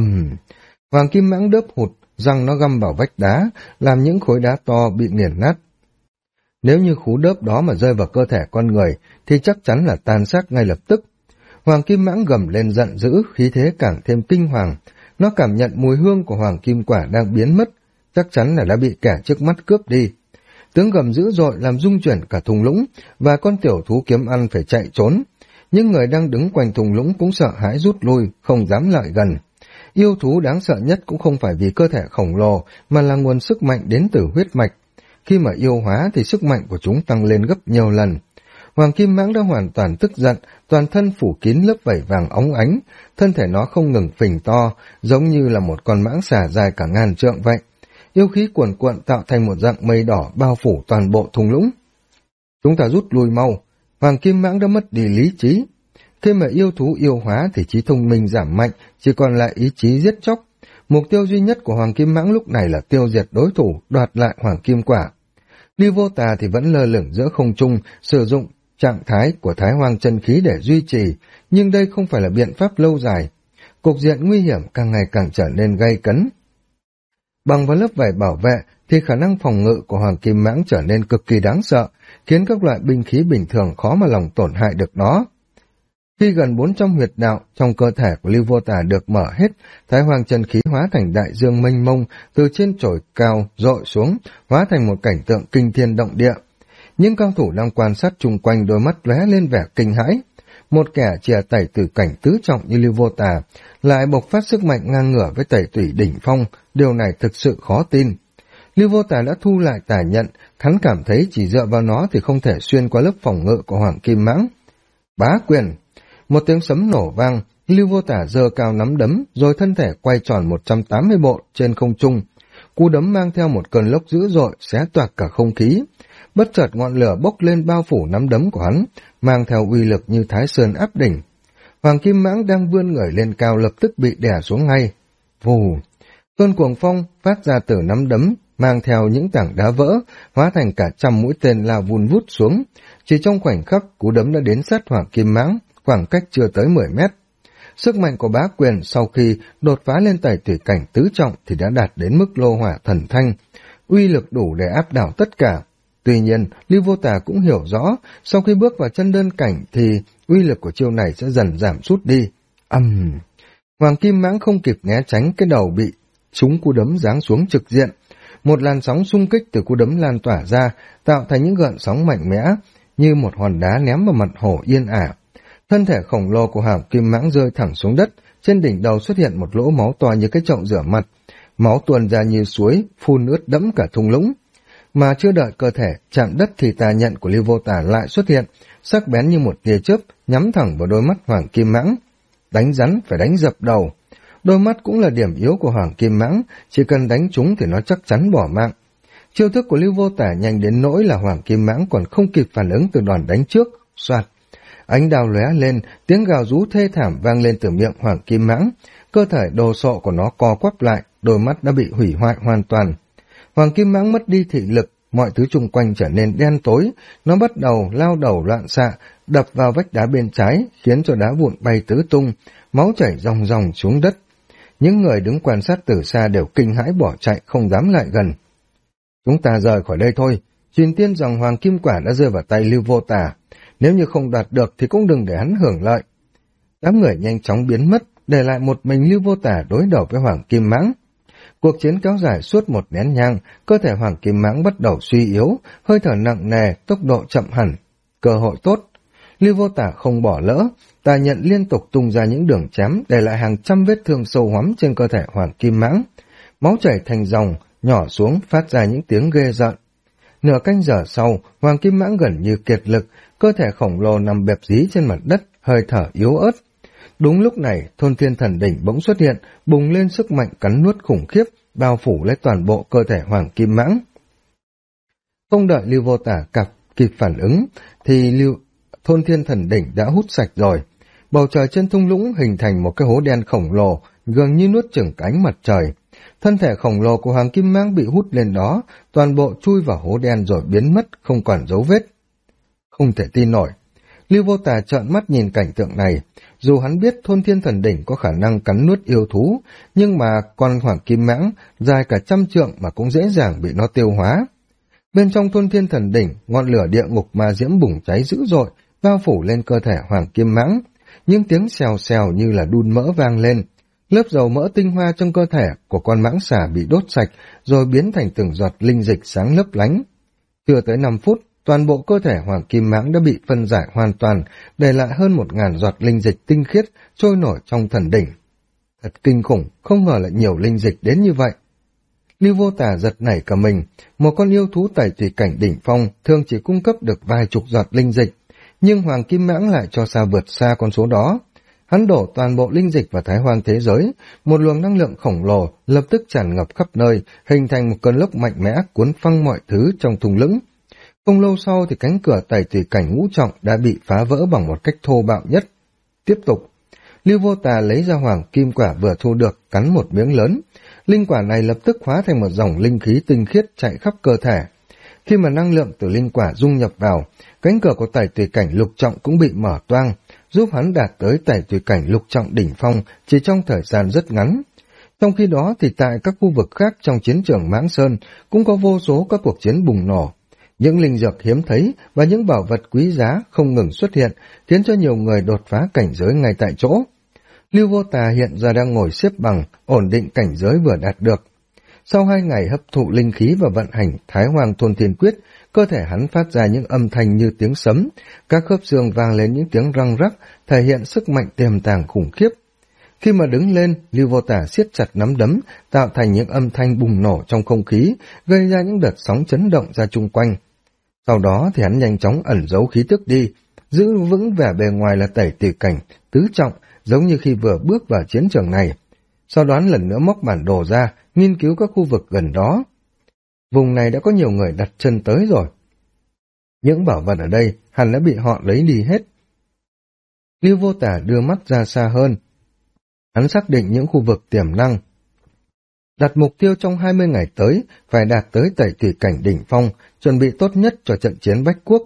Hoàng Kim Mãng đớp hụt, răng nó găm vào vách đá, làm những khối đá to bị nghiền nát. Nếu như cú đớp đó mà rơi vào cơ thể con người, thì chắc chắn là tan xác ngay lập tức. Hoàng Kim Mãng gầm lên giận dữ, khí thế càng thêm kinh hoàng. Nó cảm nhận mùi hương của Hoàng Kim Quả đang biến mất, chắc chắn là đã bị kẻ trước mắt cướp đi. Tiếng gầm dữ dội làm rung chuyển cả thung lũng, và con tiểu thú kiếm ăn phải chạy trốn. Những người đang đứng quanh thung lũng cũng sợ hãi rút lui, không dám lại gần. Yêu thú đáng sợ nhất cũng không phải vì cơ thể khổng lồ, mà là nguồn sức mạnh đến từ huyết mạch. Khi mà yêu hóa thì sức mạnh của chúng tăng lên gấp nhiều lần. Hoàng Kim Mãng đã hoàn toàn tức giận, toàn thân phủ kín lớp vảy vàng óng ánh, thân thể nó không ngừng phình to, giống như là một con mãng xà dài cả ngàn trượng vậy. Yêu khí cuồn cuộn tạo thành một dạng mây đỏ bao phủ toàn bộ thung lũng. Chúng ta rút lui mau, Hoàng Kim Mãng đã mất đi lý trí. Khi mà yêu thú yêu hóa thì trí thông minh giảm mạnh, chỉ còn lại ý chí giết chóc. Mục tiêu duy nhất của Hoàng Kim Mãng lúc này là tiêu diệt đối thủ, đoạt lại Hoàng Kim Quả. Lưu Vô Tà thì vẫn lơ lửng giữa không trung, sử dụng trạng thái của Thái Hoang chân khí để duy trì, nhưng đây không phải là biện pháp lâu dài. Cục diện nguy hiểm càng ngày càng trở nên gay cấn. Bằng vào lớp vảy bảo vệ thì khả năng phòng ngự của Hoàng Kim Mãng trở nên cực kỳ đáng sợ, khiến các loại binh khí bình thường khó mà lòng tổn hại được nó. Khi gần 400 huyệt đạo trong cơ thể của Lưu Vô Tà được mở hết, Thái Hoàng chân khí hóa thành đại dương mênh mông, từ trên chổi cao dội xuống, hóa thành một cảnh tượng kinh thiên động địa. Những cao thủ đang quan sát chung quanh đôi mắt lóe lên vẻ kinh hãi. Một kẻ chìa tẩy tử cảnh tứ trọng như Lưu Vô Tà lại bộc phát sức mạnh ngang ngửa với tẩy tủy đỉnh phong, điều này thực sự khó tin. Lưu Vô Tà đã thu lại tà nhận, hắn cảm thấy chỉ dựa vào nó thì không thể xuyên qua lớp phòng ngự của Hoàng Kim Mãng. Bá quyền! Một tiếng sấm nổ vang, Lưu Vô Tả giơ cao nắm đấm, rồi thân thể quay tròn 180 độ trên không trung. Cú đấm mang theo một cơn lốc dữ dội, xé toạc cả không khí. Bất chợt ngọn lửa bốc lên bao phủ nắm đấm của hắn, mang theo uy lực như Thái Sơn áp đỉnh. Hoàng Kim Mãng đang vươn người lên cao lập tức bị đè xuống ngay. Vù! Cơn cuồng phong phát ra từ nắm đấm, mang theo những tảng đá vỡ, hóa thành cả trăm mũi tên lao vun vút xuống. Chỉ trong khoảnh khắc, cú đấm đã đến sát Hoàng Kim Mãng, khoảng cách chưa tới 10 mét. Sức mạnh của bá quyền sau khi đột phá lên tẩy tủy cảnh tứ trọng thì đã đạt đến mức lô hỏa thần thanh, uy lực đủ để áp đảo tất cả. Tuy nhiên, Lưu Vô Tà cũng hiểu rõ, sau khi bước vào chân đơn cảnh thì uy lực của chiêu này sẽ dần giảm sút đi. Hoàng Kim Mãng không kịp né tránh, cái đầu bị trúng cú đấm giáng xuống trực diện. Một làn sóng xung kích từ cú đấm lan tỏa ra, tạo thành những gợn sóng mạnh mẽ, như một hòn đá ném vào mặt hồ yên ả. Thân thể khổng lồ của Hoàng Kim Mãng rơi thẳng xuống đất, trên đỉnh đầu xuất hiện một lỗ máu to như cái chậu rửa mặt. Máu tuôn ra như suối, phun ướt đẫm cả thung lũng. Mà chưa đợi cơ thể chạm đất thì tà nhận của Lưu Vô Tả lại xuất hiện, sắc bén như một tia chớp, nhắm thẳng vào đôi mắt Hoàng Kim Mãng. Đánh rắn phải đánh dập đầu. Đôi mắt cũng là điểm yếu của Hoàng Kim Mãng, chỉ cần đánh trúng thì nó chắc chắn bỏ mạng. Chiêu thức của Lưu Vô Tả nhanh đến nỗi là Hoàng Kim Mãng còn không kịp phản ứng từ đòn đánh trước. Soạt! Ánh đao lóe lên, tiếng gào rú thê thảm vang lên từ miệng Hoàng Kim Mãng. Cơ thể đồ sộ của nó co quắp lại, đôi mắt đã bị hủy hoại hoàn toàn. Hoàng Kim Mãng mất đi thị lực, mọi thứ xung quanh trở nên đen tối. Nó bắt đầu lao đầu loạn xạ, đập vào vách đá bên trái, khiến cho đá vụn bay tứ tung, máu chảy ròng ròng xuống đất. Những người đứng quan sát từ xa đều kinh hãi bỏ chạy, không dám lại gần. Chúng ta rời khỏi đây thôi. Truyền tiên rằng Hoàng Kim Quả đã rơi vào tay Lưu Vô Tả. Nếu như không đoạt được thì cũng đừng để hắn hưởng lợi. Đám người nhanh chóng biến mất, để lại một mình Lưu Vô Tả đối đầu với Hoàng Kim Mãng. Cuộc chiến kéo dài suốt một nén nhang, cơ thể Hoàng Kim Mãng bắt đầu suy yếu, hơi thở nặng nề, tốc độ chậm hẳn. Cơ hội tốt. Lưu Vô Tả không bỏ lỡ, tà nhận liên tục tung ra những đường chém, để lại hàng trăm vết thương sâu hoắm trên cơ thể Hoàng Kim Mãng. Máu chảy thành dòng, nhỏ xuống phát ra những tiếng ghê rợn. Nửa canh giờ sau, Hoàng Kim Mãng gần như kiệt lực, cơ thể khổng lồ nằm bẹp dí trên mặt đất, hơi thở yếu ớt. Đúng lúc này, Thôn Thiên Thần Đỉnh bỗng xuất hiện, bùng lên sức mạnh cắn nuốt khủng khiếp, bao phủ lấy toàn bộ cơ thể Hoàng Kim Mãng. Không đợi Lưu Vô Tả kịp phản ứng, thì Thôn Thiên Thần Đỉnh đã hút sạch rồi. Bầu trời trên thung lũng hình thành một cái hố đen khổng lồ, gần như nuốt chửng cả ánh mặt trời. Thân thể khổng lồ của Hoàng Kim Mãng bị hút lên đó, toàn bộ chui vào hố đen rồi biến mất, không còn dấu vết. Không thể tin nổi. Lưu Vô Tà trợn mắt nhìn cảnh tượng này. Dù hắn biết Thôn Thiên Thần Đỉnh có khả năng cắn nuốt yêu thú, nhưng mà con Hoàng Kim Mãng dài cả 100 trượng mà cũng dễ dàng bị nó tiêu hóa. Bên trong Thôn Thiên Thần Đỉnh, ngọn lửa địa ngục ma diễm bùng cháy dữ dội, bao phủ lên cơ thể Hoàng Kim Mãng. Những tiếng xèo xèo như là đun mỡ vang lên. Lớp dầu mỡ tinh hoa trong cơ thể của con mãng xà bị đốt sạch, rồi biến thành từng giọt linh dịch sáng lấp lánh. Chưa tới 5 phút, toàn bộ cơ thể Hoàng Kim Mãng đã bị phân giải hoàn toàn, để lại hơn 1000 giọt linh dịch tinh khiết trôi nổi trong thần đỉnh. Thật kinh khủng, không ngờ lại nhiều linh dịch đến như vậy. Lưu Vô Tà giật nảy cả mình, một con yêu thú tẩy tùy cảnh đỉnh phong thường chỉ cung cấp được vài chục giọt linh dịch, nhưng Hoàng Kim Mãng lại cho vượt xa con số đó. Hắn đổ toàn bộ linh dịch vào Thái Hoang thế giới, một luồng năng lượng khổng lồ lập tức tràn ngập khắp nơi, hình thành một cơn lốc mạnh mẽ cuốn phăng mọi thứ trong thung lũng. Không lâu sau thì cánh cửa tẩy tùy cảnh ngũ trọng đã bị phá vỡ bằng một cách thô bạo nhất. Tiếp tục, Lưu Vô Tà lấy ra Hoàng Kim Quả vừa thu được, cắn một miếng lớn. Linh quả này lập tức hóa thành một dòng linh khí tinh khiết chạy khắp cơ thể. Khi mà năng lượng từ linh quả dung nhập vào, cánh cửa của tẩy tùy cảnh lục trọng cũng bị mở toang, giúp hắn đạt tới tẩy tùy cảnh lục trọng đỉnh phong chỉ trong thời gian rất ngắn. Trong khi đó thì tại các khu vực khác trong chiến trường Mãng Sơn cũng có vô số các cuộc chiến bùng nổ. Những linh dược hiếm thấy và những bảo vật quý giá không ngừng xuất hiện, khiến cho nhiều người đột phá cảnh giới ngay tại chỗ. Lưu Vô Tà hiện giờ đang ngồi xếp bằng, ổn định cảnh giới vừa đạt được. Sau 2 ngày hấp thụ linh khí và vận hành Thái Hoang Thôn Thiên Quyết, cơ thể hắn phát ra những âm thanh như tiếng sấm, các khớp xương vang lên những tiếng răng rắc, thể hiện sức mạnh tiềm tàng khủng khiếp. Khi mà đứng lên, Lưu Vô Tà siết chặt nắm đấm, tạo thành những âm thanh bùng nổ trong không khí, gây ra những đợt sóng chấn động ra chung quanh. Sau đó thì hắn nhanh chóng ẩn giấu khí tức đi, giữ vững vẻ bề ngoài là tẩy tùy cảnh tứ trọng, giống như khi vừa bước vào chiến trường này. Sau đó lần nữa móc bản đồ ra, nghiên cứu các khu vực gần đó. Vùng này đã có nhiều người đặt chân tới rồi. Những bảo vật ở đây hẳn đã bị họ lấy đi hết. Lưu Vô Tả đưa mắt ra xa hơn. Hắn xác định những khu vực tiềm năng. Đặt mục tiêu trong 20 ngày tới, phải đạt tới tẩy tùy cảnh đỉnh phong, chuẩn bị tốt nhất cho trận chiến Bách Quốc.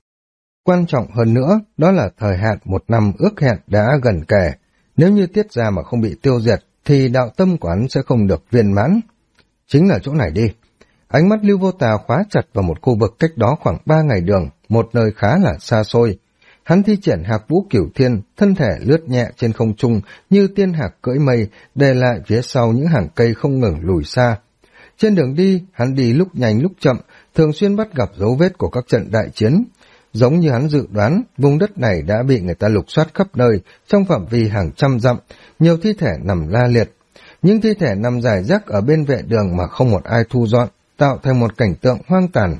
Quan trọng hơn nữa, đó là thời hạn 1 năm ước hẹn đã gần kề. Nếu như tiết ra mà không bị tiêu diệt, thì đạo tâm của hắn sẽ không được viên mãn. Chính là chỗ này đi. Ánh mắt Lưu Vô Tà khóa chặt vào một khu vực cách đó khoảng 3 ngày đường, một nơi khá là xa xôi. Hắn thi triển Hạc Vũ Cửu Thiên, thân thể lướt nhẹ trên không trung như tiên hạc cưỡi mây, để lại phía sau những hàng cây không ngừng lùi xa. Trên đường đi, hắn đi lúc nhanh lúc chậm, thường xuyên bắt gặp dấu vết của các trận đại chiến. Giống như hắn dự đoán, vùng đất này đã bị người ta lục soát khắp nơi, trong phạm vi hàng trăm dặm, nhiều thi thể nằm la liệt. Những thi thể nằm rải rác ở bên vệ đường mà không một ai thu dọn, tạo thành một cảnh tượng hoang tàn.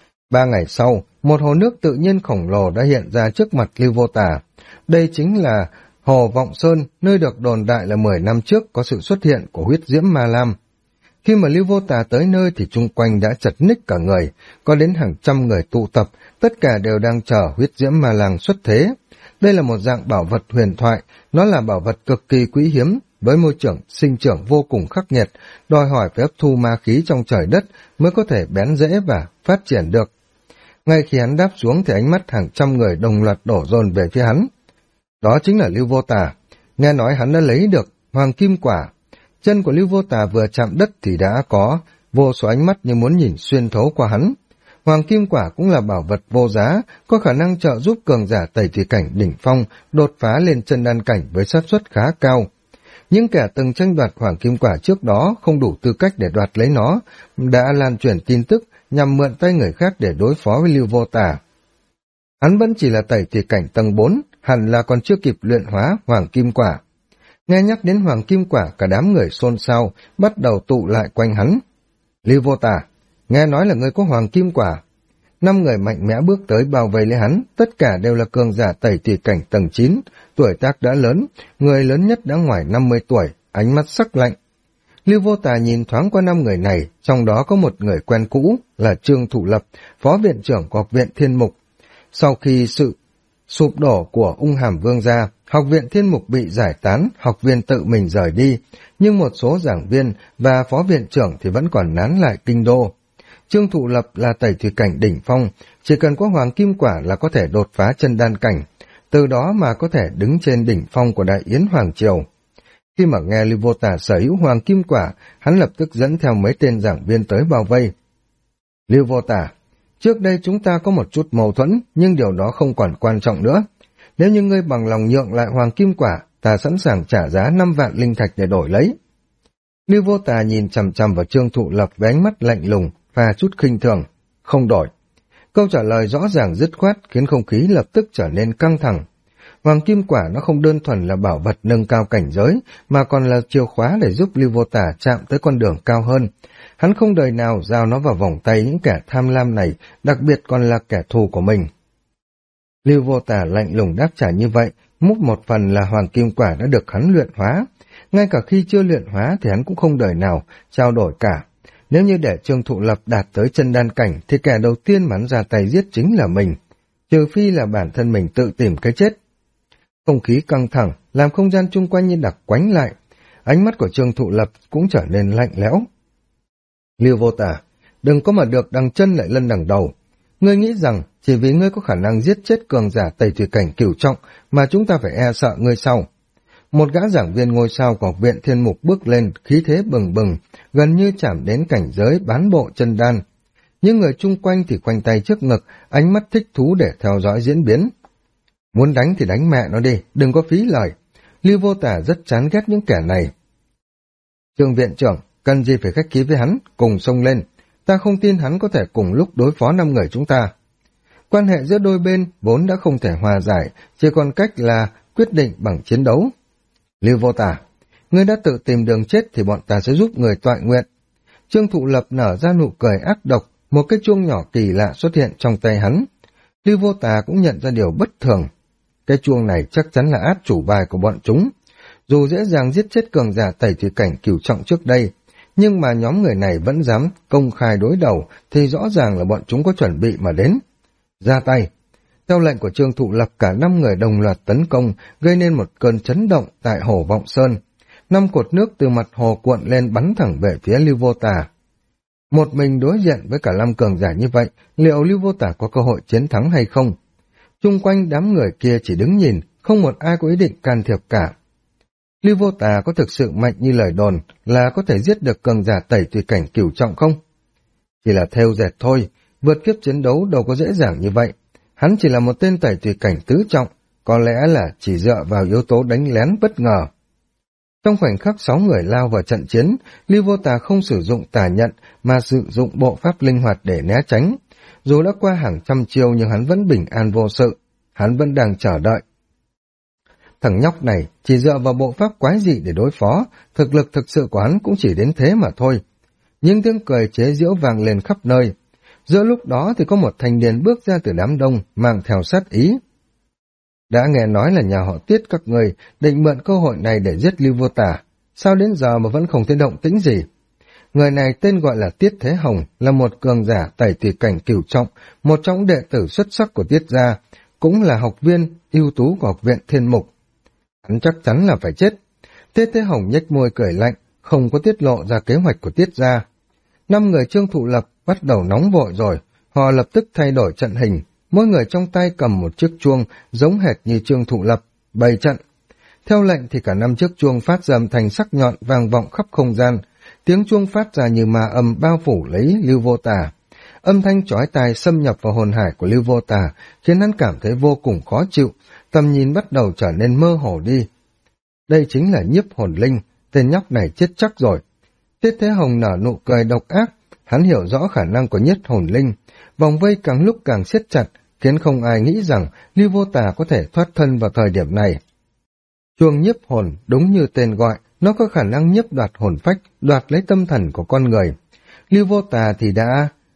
3 ngày sau, một hồ nước tự nhiên khổng lồ đã hiện ra trước mặt Lưu Vô Tà. Đây chính là Hồ Vọng Sơn, nơi được đồn đại là 10 năm trước có sự xuất hiện của huyết diễm ma lam. Khi mà Lưu Vô Tà tới nơi thì chung quanh đã chật ních cả người, có đến hàng trăm người tụ tập, tất cả đều đang chờ huyết diễm ma lang xuất thế. Đây là một dạng bảo vật huyền thoại, nó là bảo vật cực kỳ quý hiếm, với môi trường sinh trưởng vô cùng khắc nghiệt, đòi hỏi phải hấp thu ma khí trong trời đất mới có thể bén rễ và phát triển được. Ngay khi hắn đáp xuống thì ánh mắt hàng trăm người đồng loạt đổ dồn về phía hắn. Đó chính là Lưu Vô Tà. Nghe nói hắn đã lấy được Hoàng Kim Quả. Chân của Lưu Vô Tà vừa chạm đất thì đã có vô số ánh mắt như muốn nhìn xuyên thấu qua hắn. Hoàng Kim Quả cũng là bảo vật vô giá, có khả năng trợ giúp cường giả tẩy tùy cảnh đỉnh phong đột phá lên chân đan cảnh với xác suất khá cao. Những kẻ từng tranh đoạt Hoàng Kim Quả trước đó không đủ tư cách để đoạt lấy nó, đã lan truyền tin tức nhằm mượn tay người khác để đối phó với Lưu Vô Tà. Hắn vẫn chỉ là tẩy tùy cảnh tầng 4, hẳn là còn chưa kịp luyện hóa Hoàng Kim Quả. Nghe nhắc đến Hoàng Kim Quả, cả đám người xôn xao, bắt đầu tụ lại quanh hắn. Lưu Vô Tà, nghe nói là ngươi có Hoàng Kim Quả. 5 người mạnh mẽ bước tới bao vây lấy hắn, tất cả đều là cường giả tẩy tùy cảnh tầng 9, tuổi tác đã lớn, người lớn nhất đã ngoài 50 tuổi, ánh mắt sắc lạnh. Lưu Vô Tà nhìn thoáng qua 5 người này, trong đó có một người quen cũ là Trương Thụ Lập, phó viện trưởng của Học viện Thiên Mục. Sau khi sự sụp đổ của Ung Hàm Vương gia, Học viện Thiên Mục bị giải tán, học viên tự mình rời đi, nhưng một số giảng viên và phó viện trưởng thì vẫn còn nán lại kinh đô. Trương Thụ Lập là tẩy thủy cảnh đỉnh phong, chỉ cần có hoàng kim quả là có thể đột phá chân đan cảnh, từ đó mà có thể đứng trên đỉnh phong của Đại Yến Hoàng Triều. Khi mà nghe Lưu Vô Tà sở hữu hoàng kim quả, hắn lập tức dẫn theo mấy tên giảng viên tới bao vây. Lưu Vô Tà, trước đây chúng ta có một chút mâu thuẫn, nhưng điều đó không còn quan trọng nữa. Nếu như ngươi bằng lòng nhượng lại hoàng kim quả, ta sẵn sàng trả giá 5 vạn linh thạch để đổi lấy. Lưu Vô Tà nhìn chằm chằm vào Trương Thụ Lập với ánh mắt lạnh lùng và chút khinh thường. Không đổi. Câu trả lời rõ ràng dứt khoát khiến không khí lập tức trở nên căng thẳng. Hoàng kim quả nó không đơn thuần là bảo vật nâng cao cảnh giới, mà còn là chìa khóa để giúp Lưu Vô Tà chạm tới con đường cao hơn. Hắn không đời nào giao nó vào vòng tay những kẻ tham lam này, đặc biệt còn là kẻ thù của mình. Lưu Vô Tà lạnh lùng đáp trả như vậy, múc một phần là hoàng kim quả đã được hắn luyện hóa. Ngay cả khi chưa luyện hóa thì hắn cũng không đời nào trao đổi cả. Nếu như để Trương Thụ Lập đạt tới chân đan cảnh thì kẻ đầu tiên mà hắn ra tay giết chính là mình, trừ phi là bản thân mình tự tìm cái chết. Không khí căng thẳng, làm không gian chung quanh như đặc quánh lại. Ánh mắt của Trương Thụ Lập cũng trở nên lạnh lẽo. Lưu Vô Tà, đừng có mà được đằng chân lại lân đằng đầu. Ngươi nghĩ rằng chỉ vì ngươi có khả năng giết chết cường giả tẩy thủy cảnh cửu trọng mà chúng ta phải e sợ ngươi sao? Một gã giảng viên ngôi sao của Học viện Thiên Mục bước lên, khí thế bừng bừng, gần như chạm đến cảnh giới bán bộ chân đan. Những người chung quanh thì khoanh tay trước ngực, ánh mắt thích thú để theo dõi diễn biến. Muốn đánh thì đánh mẹ nó đi, đừng có phí lời. Lưu Vô Tà rất chán ghét những kẻ này. Trương viện trưởng, cần gì phải khách khí với hắn, cùng xông lên. Ta không tin hắn có thể cùng lúc đối phó 5 người chúng ta. Quan hệ giữa đôi bên vốn đã không thể hòa giải, chỉ còn cách là quyết định bằng chiến đấu. Lưu Vô Tà, ngươi đã tự tìm đường chết thì bọn ta sẽ giúp người toại nguyện. Trương Thụ Lập nở ra nụ cười ác độc, một cái chuông nhỏ kỳ lạ xuất hiện trong tay hắn. Lưu Vô Tà cũng nhận ra điều bất thường. Cái chuông này chắc chắn là át chủ bài của bọn chúng. Dù dễ dàng giết chết cường giả tẩy thủy cảnh cửu trọng trước đây, nhưng mà nhóm người này vẫn dám công khai đối đầu thì rõ ràng là bọn chúng có chuẩn bị mà đến. Ra tay. Theo lệnh của Trương Thụ Lập, cả 5 người đồng loạt tấn công, gây nên một cơn chấn động tại hồ Vọng Sơn. 5 cột nước từ mặt hồ cuộn lên bắn thẳng về phía Lưu Vô Tà. Một mình đối diện với cả 5 cường giả như vậy, liệu Lưu Vô Tà có cơ hội chiến thắng hay không? Chung quanh đám người kia chỉ đứng nhìn, không một ai có ý định can thiệp cả. Lưu Vô Tà có thực sự mạnh như lời đồn là có thể giết được cường giả tẩy tùy cảnh cửu trọng không? Chỉ là thêu dệt thôi, vượt kiếp chiến đấu đâu có dễ dàng như vậy. Hắn chỉ là một tên tẩy tùy cảnh tứ trọng, có lẽ là chỉ dựa vào yếu tố đánh lén bất ngờ. Trong khoảnh khắc 6 người lao vào trận chiến, Lưu Vô Tà không sử dụng tà nhận mà sử dụng bộ pháp linh hoạt để né tránh. Dù đã qua hàng trăm chiêu nhưng hắn vẫn bình an vô sự, hắn vẫn đang chờ đợi. Thằng nhóc này chỉ dựa vào bộ pháp quái dị để đối phó, thực lực thực sự của hắn cũng chỉ đến thế mà thôi. Những tiếng cười chế giễu vang lên khắp nơi. Giữa lúc đó thì có một thanh niên bước ra từ đám đông, mang theo sát ý. Đã nghe nói là nhà họ Tiết các người định mượn cơ hội này để giết Lưu Vô Tà, sao đến giờ mà vẫn không thấy động tĩnh gì? Người này tên gọi là Tiết Thế Hồng, là một cường giả tẩy tùy cảnh cửu trọng, một trong đệ tử xuất sắc của Tiết gia, cũng là học viên ưu tú của Học viện Thiên Mục. Hắn chắc chắn là phải chết. Tiết Thế Hồng nhếch môi cười lạnh, không có tiết lộ ra kế hoạch của Tiết gia. 5 người Trương Thụ Lập bắt đầu nóng vội rồi, họ lập tức thay đổi trận hình, mỗi người trong tay cầm một chiếc chuông giống hệt như Trương Thụ Lập, bày trận. Theo lệnh thì cả 5 chiếc chuông phát ra âm thanh sắc nhọn vang vọng khắp không gian, tiếng chuông phát ra như ma âm bao phủ lấy Lưu Vô Tà. Âm thanh chói tai xâm nhập vào hồn hải của Lưu Vô Tà, khiến hắn cảm thấy vô cùng khó chịu, tầm nhìn bắt đầu trở nên mơ hồ đi. Đây chính là nhiếp hồn linh, tên nhóc này chết chắc rồi. Tiết Thế Hồng nở nụ cười độc ác, hắn hiểu rõ khả năng của nhiếp hồn linh, vòng vây càng lúc càng siết chặt, khiến không ai nghĩ rằng Lưu Vô Tà có thể thoát thân vào thời điểm này. Chuông nhiếp hồn đúng như tên gọi, nó có khả năng nhiếp đoạt hồn phách, đoạt lấy tâm thần của con người. Lưu Vô Tà thì đã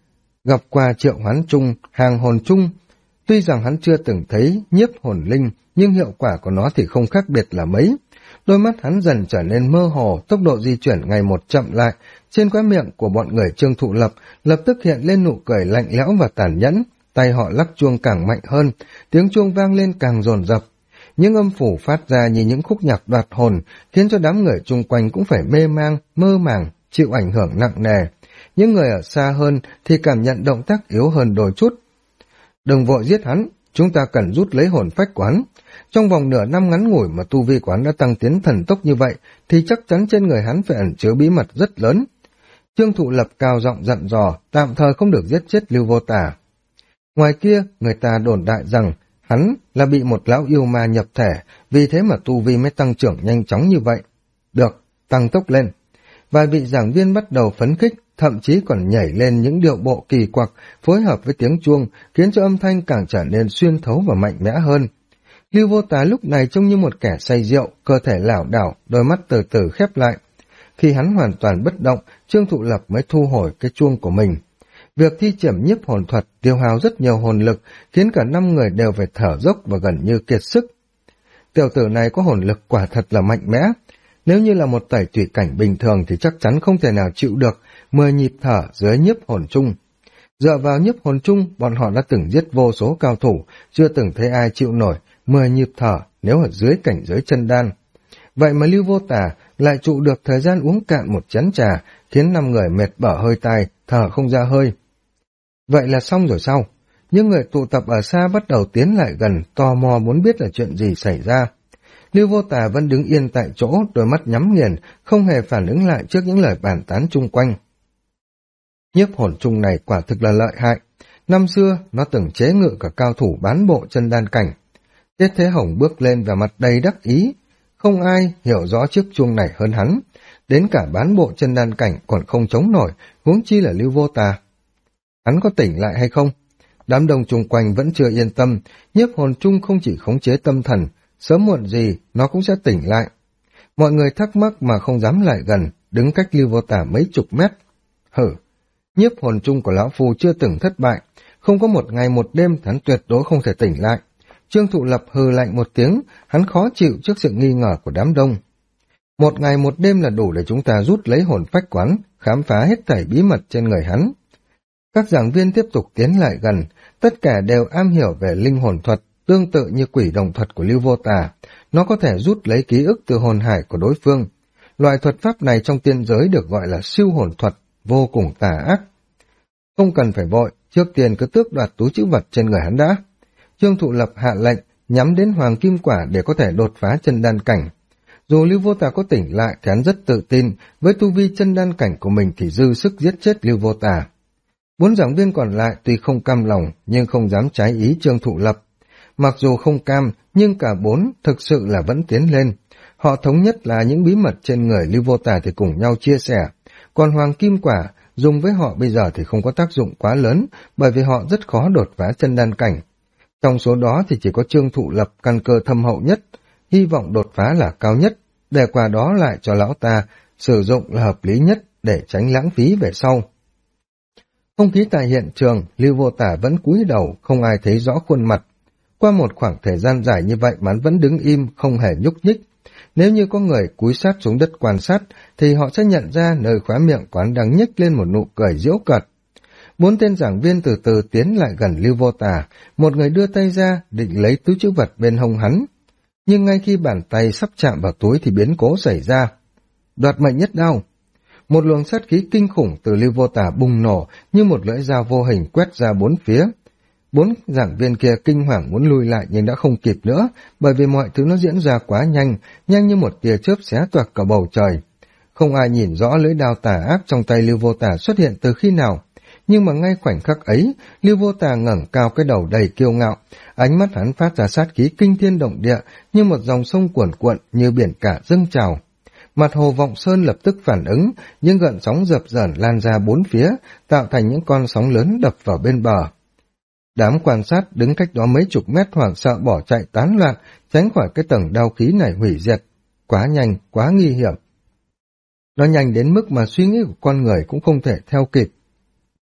gặp qua triệu hoán chung, hàng hồn chung. Tuy rằng hắn chưa từng thấy nhiếp hồn linh, nhưng hiệu quả của nó thì không khác biệt là mấy. Đôi mắt hắn dần trở nên mơ hồ, tốc độ di chuyển ngày một chậm lại, trên khóe miệng của bọn người Trương Thụ Lập lập tức hiện lên nụ cười lạnh lẽo và tàn nhẫn, tay họ lắc chuông càng mạnh hơn, tiếng chuông vang lên càng dồn dập. Những âm phủ phát ra như những khúc nhạc đoạt hồn, khiến cho đám người chung quanh cũng phải mê mang, mơ màng, chịu ảnh hưởng nặng nề. Những người ở xa hơn thì cảm nhận động tác yếu hơn đôi chút. Đừng vội giết hắn, chúng ta cần rút lấy hồn phách của hắn. Trong vòng nửa năm ngắn ngủi mà tu vi của hắn đã tăng tiến thần tốc như vậy, thì chắc chắn trên người hắn phải ẩn chứa bí mật rất lớn. Trương Thụ Lập cao giọng dặn dò, tạm thời không được giết chết Lưu Vô Tả. Ngoài kia, người ta đồn đại rằng hắn là bị một lão yêu ma nhập thể, vì thế mà tu vi mới tăng trưởng nhanh chóng như vậy. Được, tăng tốc lên. Vài vị giảng viên bắt đầu phấn khích, thậm chí còn nhảy lên những điệu bộ kỳ quặc, phối hợp với tiếng chuông, khiến cho âm thanh càng trở nên xuyên thấu và mạnh mẽ hơn. Lưu Vô Tà lúc này trông như một kẻ say rượu, cơ thể lảo đảo, đôi mắt từ từ khép lại. Khi hắn hoàn toàn bất động, Trương Thụ Lập mới thu hồi cái chuông của mình. Việc thi triển nhiếp hồn thuật tiêu hao rất nhiều hồn lực, khiến cả 5 người đều phải thở dốc và gần như kiệt sức. Tiểu tử này có hồn lực quả thật là mạnh mẽ. Nếu như là một tẩy tùy cảnh bình thường thì chắc chắn không thể nào chịu được 10 nhịp thở dưới nhiếp hồn chung. Dựa vào nhiếp hồn chung, bọn họ đã từng giết vô số cao thủ, chưa từng thấy ai chịu nổi 10 nhịp thở nếu ở dưới cảnh giới chân đan. Vậy mà Lưu Vô Tà lại trụ được thời gian uống cạn một chén trà, khiến 5 người mệt bở hơi tai, thở không ra hơi. Vậy là xong rồi sao? Những người tụ tập ở xa bắt đầu tiến lại gần, tò mò muốn biết là chuyện gì xảy ra. Lưu Vô Tà vẫn đứng yên tại chỗ, đôi mắt nhắm nghiền, không hề phản ứng lại trước những lời bàn tán chung quanh. Nhiếp hồn chung này quả thực là lợi hại. Năm xưa, nó từng chế ngự cả cao thủ bán bộ chân đan cảnh. Tiết Thế Hồng bước lên và mặt đầy đắc ý. Không ai hiểu rõ chiếc chuông này hơn hắn. Đến cả bán bộ chân đan cảnh còn không chống nổi, huống chi là Lưu Vô Tà. Hắn có tỉnh lại hay không? Đám đông chung quanh vẫn chưa yên tâm. Nhiếp hồn chung không chỉ khống chế tâm thần, sớm muộn gì nó cũng sẽ tỉnh lại. Mọi người thắc mắc mà không dám lại gần, đứng cách Lưu Vô Tả mấy chục mét. Hử, nhiếp hồn chung của lão phu chưa từng thất bại, không có một ngày một đêm hắn tuyệt đối không thể tỉnh lại. Trương Thụ Lập hừ lạnh một tiếng, hắn khó chịu trước sự nghi ngờ của đám đông. Một ngày một đêm là đủ để chúng ta rút lấy hồn phách quán, khám phá hết thảy bí mật trên người hắn. Các giảng viên tiếp tục tiến lại gần, tất cả đều am hiểu về linh hồn thuật, tương tự như quỷ đồng thuật của Lưu Vô Tà. Nó có thể rút lấy ký ức từ hồn hải của đối phương. Loại thuật pháp này trong tiên giới được gọi là siêu hồn thuật, vô cùng tà ác. Không cần phải vội, trước tiên cứ tước đoạt túi trữ vật trên người hắn đã. Trương Thụ Lập hạ lệnh, nhắm đến Hoàng Kim Quả để có thể đột phá chân đan cảnh. Dù Lưu Vô Tà có tỉnh lại thì hắn rất tự tin, với tu vi chân đan cảnh của mình thì dư sức giết chết Lưu Vô Tà. 4 giảng viên còn lại tuy không cam lòng nhưng không dám trái ý Trương Thụ Lập. Mặc dù không cam, nhưng cả 4 thực sự là vẫn tiến lên. Họ thống nhất là những bí mật trên người Lưu Vô Tà thì cùng nhau chia sẻ. Còn Hoàng Kim Quả dùng với họ bây giờ thì không có tác dụng quá lớn, bởi vì họ rất khó đột phá chân đan cảnh. Trong số đó thì chỉ có Trương Thụ Lập căn cơ thâm hậu nhất, hy vọng đột phá là cao nhất, để qua đó lại cho lão ta sử dụng là hợp lý nhất để tránh lãng phí về sau. Không khí tại hiện trường, Lưu Vô Tả vẫn cúi đầu, không ai thấy rõ khuôn mặt. Qua một khoảng thời gian dài như vậy mà hắn vẫn đứng im, không hề nhúc nhích. Nếu như có người cúi sát xuống đất quan sát, thì họ sẽ nhận ra nơi khóe miệng quán đang nhếch lên một nụ cười giễu cợt. 4 tên giảng viên từ từ tiến lại gần Lưu Vô Tả, một người đưa tay ra định lấy túi trữ vật bên hông hắn. Nhưng ngay khi bàn tay sắp chạm vào túi thì biến cố xảy ra. Đoạt mệnh nhất đao. Một luồng sát khí kinh khủng từ Lưu Vô Tả bùng nổ như một lưỡi dao vô hình quét ra 4 phía. 4 giảng viên kia kinh hoàng muốn lui lại nhưng đã không kịp nữa, bởi vì mọi thứ nó diễn ra quá nhanh, nhanh như một tia chớp xé toạc cả bầu trời. Không ai nhìn rõ lưỡi đao tà ác trong tay Lưu Vô Tả xuất hiện từ khi nào, nhưng mà ngay khoảnh khắc ấy, Lưu Vô Tả ngẩng cao cái đầu đầy kiêu ngạo, ánh mắt hắn phát ra sát khí kinh thiên động địa như một dòng sông cuồn cuộn như biển cả dâng trào. Mặt hồ Vọng Sơn lập tức phản ứng, những gợn sóng dập dờn lan ra 4 phía, tạo thành những con sóng lớn đập vào bên bờ. Đám quan sát đứng cách đó mấy chục mét hoảng sợ bỏ chạy tán loạn, tránh khỏi cái tầng đao khí này hủy diệt. Quá nhanh, quá nguy hiểm. Nó nhanh đến mức mà suy nghĩ của con người cũng không thể theo kịp.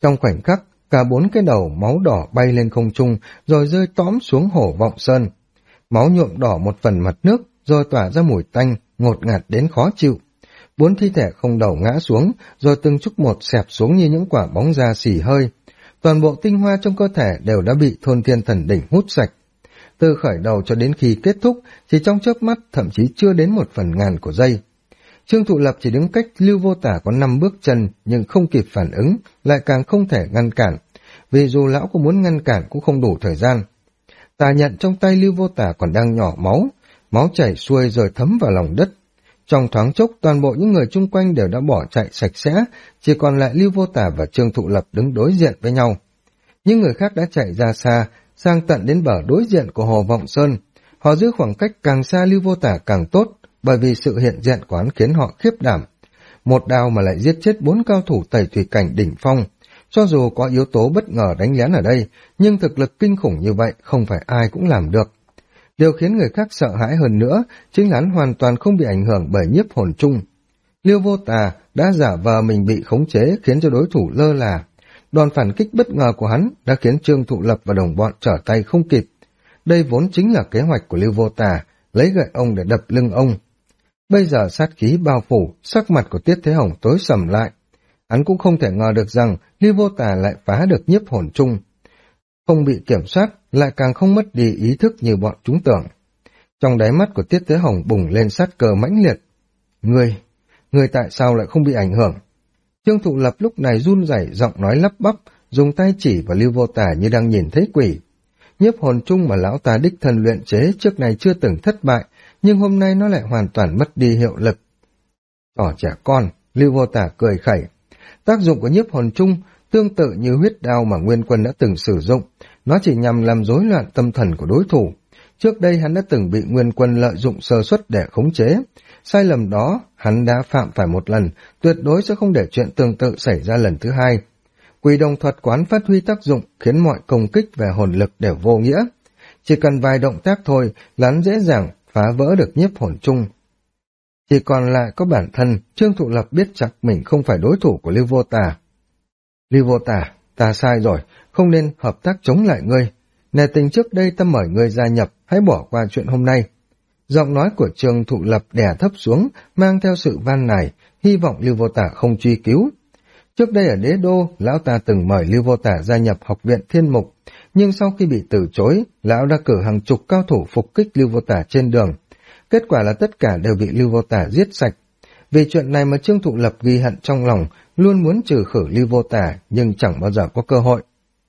Trong khoảnh khắc, cả 4 cái đầu máu đỏ bay lên không trung rồi rơi tõm xuống hồ Vọng Sơn. Máu nhuộm đỏ một phần mặt nước rồi tỏa ra mùi tanh, ngột ngạt đến khó chịu. 4 thi thể không đầu ngã xuống rồi từng chút một xẹp xuống như những quả bóng da xì hơi. Toàn bộ tinh hoa trong cơ thể đều đã bị Thôn Thiên Thần Đỉnh hút sạch. Từ khởi đầu cho đến khi kết thúc, chỉ trong chớp mắt thậm chí chưa đến 1/1000 của giây. Trương Thụ Lập chỉ đứng cách Lưu Vô Tả có 5 bước chân nhưng không kịp phản ứng, lại càng không thể ngăn cản, vì dù lão có muốn ngăn cản cũng không đủ thời gian. Tà nhận trong tay Lưu Vô Tả còn đang nhỏ máu, máu chảy xuôi rồi thấm vào lòng đất. Trong thoáng chốc, toàn bộ những người chung quanh đều đã bỏ chạy sạch sẽ, chỉ còn lại Lưu Vô Tả và Trương Thụ Lập đứng đối diện với nhau. Những người khác đã chạy ra xa, sang tận đến bờ đối diện của hồ Vọng Sơn. Họ giữ khoảng cách càng xa Lưu Vô Tả càng tốt, bởi vì sự hiện diện của hắn khiến họ khiếp đảm. Một đao mà lại giết chết 4 cao thủ tẩy thủy cảnh đỉnh phong. Cho dù có yếu tố bất ngờ đánh lén ở đây, nhưng thực lực kinh khủng như vậy không phải ai cũng làm được. Điều khiến người khác sợ hãi hơn nữa chính là hắn hoàn toàn không bị ảnh hưởng bởi nhiếp hồn chung. Lưu Vô Tà đã giả vờ mình bị khống chế khiến cho đối thủ lơ là. Đòn phản kích bất ngờ của hắn đã khiến Trương Thụ Lập và đồng bọn trở tay không kịp. Đây vốn chính là kế hoạch của Lưu Vô Tà, lấy gậy ông để đập lưng ông. Bây giờ sát khí bao phủ, sắc mặt của Tiết Thế Hồng tối sầm lại. Hắn cũng không thể ngờ được rằng Lưu Vô Tà lại phá được nhiếp hồn chung. Không bị kiểm soát, lại càng không mất đi ý thức như bọn chúng tưởng. Trong đáy mắt của Tiết Thế Hồng bùng lên sát cơ mãnh liệt. Người tại sao lại không bị ảnh hưởng? Trương Thụ Lập lúc này run rẩy, giọng nói lắp bắp, dùng tay chỉ vào Lưu Vô Tà như đang nhìn thấy quỷ. Nhiếp hồn chung mà lão ta đích thân luyện chế trước này chưa từng thất bại, nhưng hôm nay nó lại hoàn toàn mất đi hiệu lực. Trò trẻ con, Lưu Vô Tà cười khẩy. Tác dụng của nhiếp hồn chung tương tự như huyết đao mà Nguyên Quân đã từng sử dụng, nó chỉ nhằm làm rối loạn tâm thần của đối thủ. Trước đây hắn đã từng bị Nguyên Quân lợi dụng sơ suất để khống chế. Sai lầm đó hắn đã phạm phải một lần, tuyệt đối sẽ không để chuyện tương tự xảy ra lần thứ hai. Quỷ đồng thuật quán phát huy tác dụng khiến mọi công kích về hồn lực đều vô nghĩa. Chỉ cần vài động tác thôi là hắn dễ dàng phá vỡ được nhiếp hồn chung. Chỉ còn lại có bản thân, Trương Thụ Lập biết chắc mình không phải đối thủ của Lưu Vô Tà. Lưu Vô Tà, ta sai rồi, không nên hợp tác chống lại ngươi. Nề tình trước đây ta mời ngươi gia nhập, hãy bỏ qua chuyện hôm nay. Giọng nói của Trương Thụ Lập đè thấp xuống, mang theo sự van nài, hy vọng Lưu Vô Tà không truy cứu. Trước đây ở Đế Đô, lão ta từng mời Lưu Vô Tà gia nhập học viện Thiên Mục, nhưng sau khi bị từ chối, lão đã cử hàng chục cao thủ phục kích Lưu Vô Tà trên đường. Kết quả là tất cả đều bị Lưu Vô Tà giết sạch. Vì chuyện này mà Trương Thụ Lập ghi hận trong lòng, luôn muốn trừ khử Lưu Vô Tà, nhưng chẳng bao giờ có cơ hội.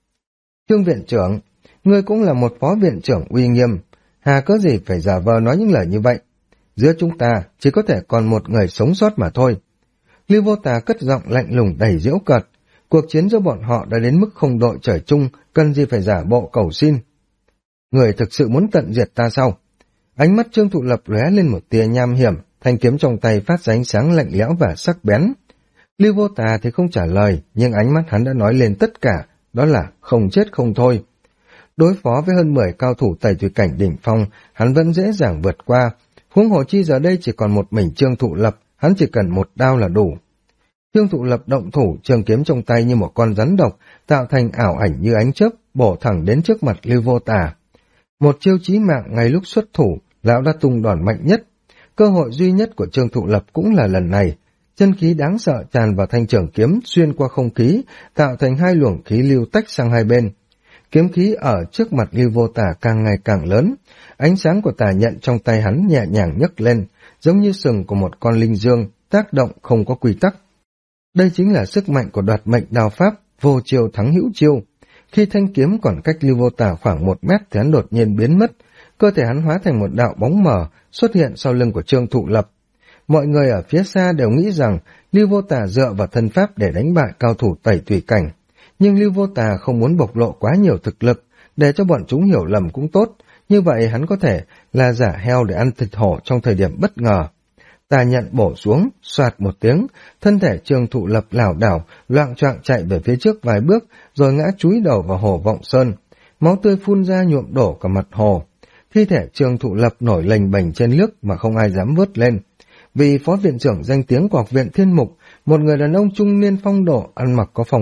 Trương viện trưởng, ngươi cũng là một phó viện trưởng uy nghiêm, hà cớ gì phải giả vờ nói những lời như vậy? Giữa chúng ta chỉ có thể còn một người sống sót mà thôi. Lưu Vô Tà cất giọng lạnh lùng đầy giễu cợt. Cuộc chiến giữa bọn họ đã đến mức không đội trời chung, cần gì phải giả bộ cầu xin. Người thực sự muốn tận diệt ta sao? Ánh mắt Trương Thụ Lập lóe lên một tia nham hiểm, thanh kiếm trong tay phát ra ánh sáng lạnh lẽo và sắc bén. Lưu Vô Tà thì không trả lời, nhưng ánh mắt hắn đã nói lên tất cả, đó là không chết không thôi. Đối phó với hơn 10 cao thủ tẩy thủy cảnh đỉnh phong, hắn vẫn dễ dàng vượt qua. Huống hồ chi giờ đây chỉ còn một mình Trương Thụ Lập, hắn chỉ cần một đao là đủ. Trương Thụ Lập động thủ, trường kiếm trong tay như một con rắn độc, tạo thành ảo ảnh như ánh chớp, bổ thẳng đến trước mặt Lưu Vô Tà. Một chiêu chí mạng ngay lúc xuất thủ, lão đã tung đòn mạnh nhất. Cơ hội duy nhất của Trương Thụ Lập cũng là lần này. Chân khí đáng sợ tràn vào thanh trường kiếm xuyên qua không khí, tạo thành hai luồng khí lưu tách sang hai bên. Kiếm khí ở trước mặt Lưu Vô Tà càng ngày càng lớn, ánh sáng của tà nhận trong tay hắn nhẹ nhàng nhấc lên, giống như sừng của một con linh dương, tác động không có quy tắc. Đây chính là sức mạnh của đoạt mệnh đao pháp, vô chiêu thắng hữu chiêu. Khi thanh kiếm còn cách Lưu Vô Tà khoảng 1 mét thì hắn đột nhiên biến mất, cơ thể hắn hóa thành một đạo bóng mờ xuất hiện sau lưng của Trương Thụ Lập. Mọi người ở phía xa đều nghĩ rằng Lưu Vô Tà dựa vào thân pháp để đánh bại cao thủ tẩy thủy cảnh, nhưng Lưu Vô Tà không muốn bộc lộ quá nhiều thực lực, để cho bọn chúng hiểu lầm cũng tốt, như vậy hắn có thể là giả heo để ăn thịt hổ trong thời điểm bất ngờ. Tà nhận bổ xuống, soạt một tiếng, thân thể Trương Thụ Lập lảo đảo, loạng choạng chạy về phía trước vài bước, rồi ngã chúi đầu vào hồ Vọng Sơn. Máu tươi phun ra nhuộm đổ cả mặt hồ. Thi thể Trương Thụ Lập nổi lềnh bềnh trên nước mà không ai dám vớt lên. Vì phó viện trưởng danh tiếng của học viện Thiên Mục, một người đàn ông trung niên phong độ, ăn mặc có phong cách,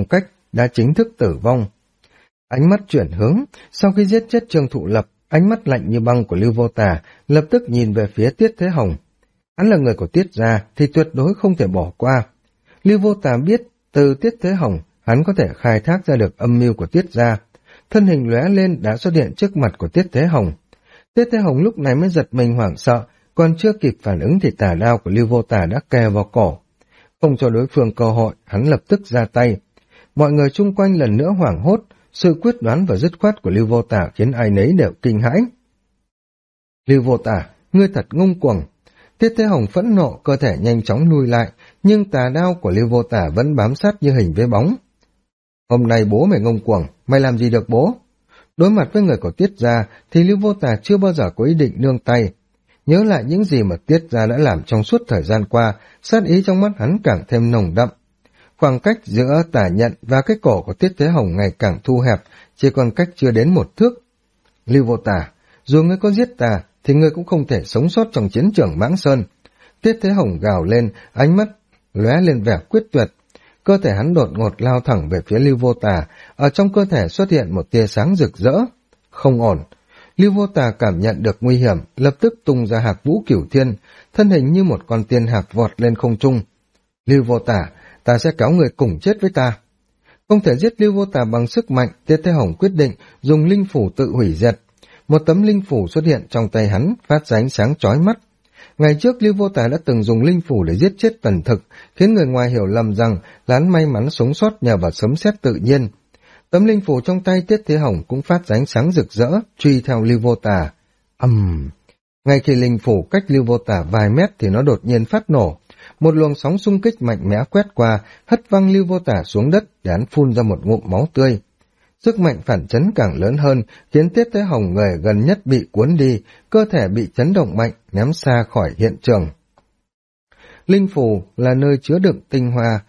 đã chính thức tử vong. Ánh mắt chuyển hướng, sau khi giết chết Trương Thụ Lập, ánh mắt lạnh như băng của Lưu Vô Tà lập tức nhìn về phía Tiết Thế Hồng. Hắn là người của Tiết gia thì tuyệt đối không thể bỏ qua. Lưu Vô Tà biết từ Tiết Thế Hồng hắn có thể khai thác ra được âm mưu của Tiết gia. Thân hình lóe lên đã xuất hiện trước mặt của Tiết Thế Hồng. Tiết Thế Hồng lúc này mới giật mình hoảng sợ, còn chưa kịp phản ứng thì tà đao của Lưu Vô Tà đã kề vào cổ. Không cho đối phương cơ hội, hắn lập tức ra tay. Mọi người chung quanh lần nữa hoảng hốt, sự quyết đoán và dứt khoát của Lưu Vô Tà khiến ai nấy đều kinh hãi. Lưu Vô Tà, ngươi thật ngông cuồng. Tiết Thế Hồng phẫn nộ, cơ thể nhanh chóng lùi lại, nhưng tà đao của Lưu Vô Tà vẫn bám sát như hình với bóng. Hôm nay bố mày ngông cuồng, mày làm gì được bố? Đối mặt với người của Tiết gia thì Lưu Vô Tà chưa bao giờ có ý định nương tay. Nhớ lại những gì mà Tiết gia đã làm trong suốt thời gian qua, sát ý trong mắt hắn càng thêm nồng đậm. Khoảng cách giữa tà nhận và cái cổ của Tiết Thế Hồng ngày càng thu hẹp, chỉ còn cách chưa đến 1 thước. Lưu Vô Tà, dù ngươi có giết ta, thì ngươi cũng không thể sống sót trong chiến trường Mãng Sơn. Tiết Thế Hồng gào lên, ánh mắt lóe lên vẻ quyết tuyệt. Cơ thể hắn đột ngột lao thẳng về phía Lưu Vô Tà, ở trong cơ thể xuất hiện một tia sáng rực rỡ. Không ổn. Lưu Vô Tà cảm nhận được nguy hiểm, lập tức tung ra hạc vũ cửu thiên, thân hình như một con tiên hạc vọt lên không trung. Lưu Vô Tà, ta sẽ kéo người cùng chết với ta. Không thể giết Lưu Vô Tà bằng sức mạnh, Tiết Thế Hồng quyết định dùng linh phủ tự hủy diệt. Một tấm linh phủ xuất hiện trong tay hắn, phát ra ánh sáng chói mắt. Ngày trước Lưu Vô Tà đã từng dùng linh phủ để giết chết Tần Thực, khiến người ngoài hiểu lầm rằng là hắn may mắn sống sót nhờ vào sấm sét tự nhiên. Tấm linh phủ trong tay Tiết Thế Hồng cũng phát ra ánh sáng rực rỡ, truy theo Lưu Vô Tà. Ngay khi linh phủ cách Lưu Vô Tà vài mét thì nó đột nhiên phát nổ. Một luồng sóng xung kích mạnh mẽ quét qua, hất văng Lưu Vô Tà xuống đất để hắn phun ra một ngụm máu tươi. Sức mạnh phản chấn càng lớn hơn, khiến Tiết Thế Hồng người gần nhất bị cuốn đi, cơ thể bị chấn động mạnh, ném xa khỏi hiện trường. Linh phù là nơi chứa đựng tinh hoa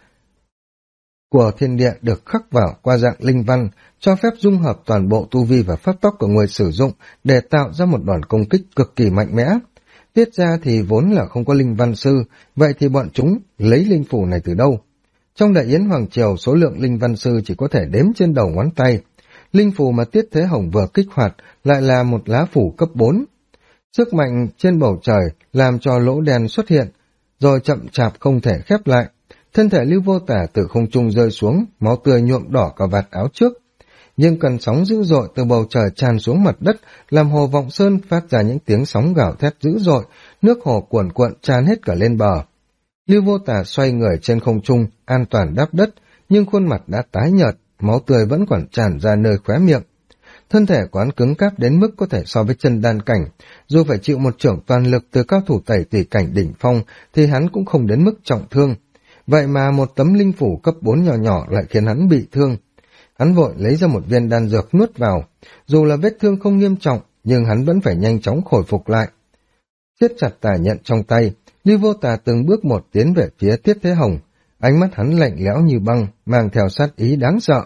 của thiên địa được khắc vào qua dạng linh văn, cho phép dung hợp toàn bộ tu vi và pháp tắc của người sử dụng để tạo ra một đòn công kích cực kỳ mạnh mẽ. Tiết ra thì vốn là không có linh văn sư, vậy thì bọn chúng lấy linh phù này từ đâu? Trong Đại Yến Hoàng Triều, số lượng linh văn sư chỉ có thể đếm trên đầu ngón tay. Linh phù mà Tiết Thế Hồng vừa kích hoạt lại là một lá phủ cấp 4. Sức mạnh trên bầu trời làm cho lỗ đen xuất hiện, rồi chậm chạp không thể khép lại. Thân thể Lưu Vô Tà từ không trung rơi xuống, máu tươi nhuộm đỏ cả vạt áo trước. Nhưng cơn sóng dữ dội từ bầu trời tràn xuống mặt đất, làm hồ Vọng Sơn phát ra những tiếng sóng gào thét dữ dội, nước hồ cuồn cuộn tràn hết cả lên bờ. Lưu Vô Tà xoay người trên không trung, an toàn đáp đất, nhưng khuôn mặt đã tái nhợt, máu tươi vẫn còn tràn ra nơi khóe miệng. Thân thể của hắn cứng cáp đến mức có thể so với chân đan cảnh, dù phải chịu một chưởng toàn lực từ cao thủ tẩy tùy cảnh đỉnh phong thì hắn cũng không đến mức trọng thương. Vậy mà một tấm linh phủ cấp 4 nhỏ nhỏ lại khiến hắn bị thương. Hắn vội lấy ra một viên đan dược nuốt vào, dù là vết thương không nghiêm trọng, nhưng hắn vẫn phải nhanh chóng khôi phục lại. Siết chặt tà nhận trong tay, Lưu Vô Tà từng bước một tiến về phía Tiết Thế Hồng, ánh mắt hắn lạnh lẽo như băng, mang theo sát ý đáng sợ.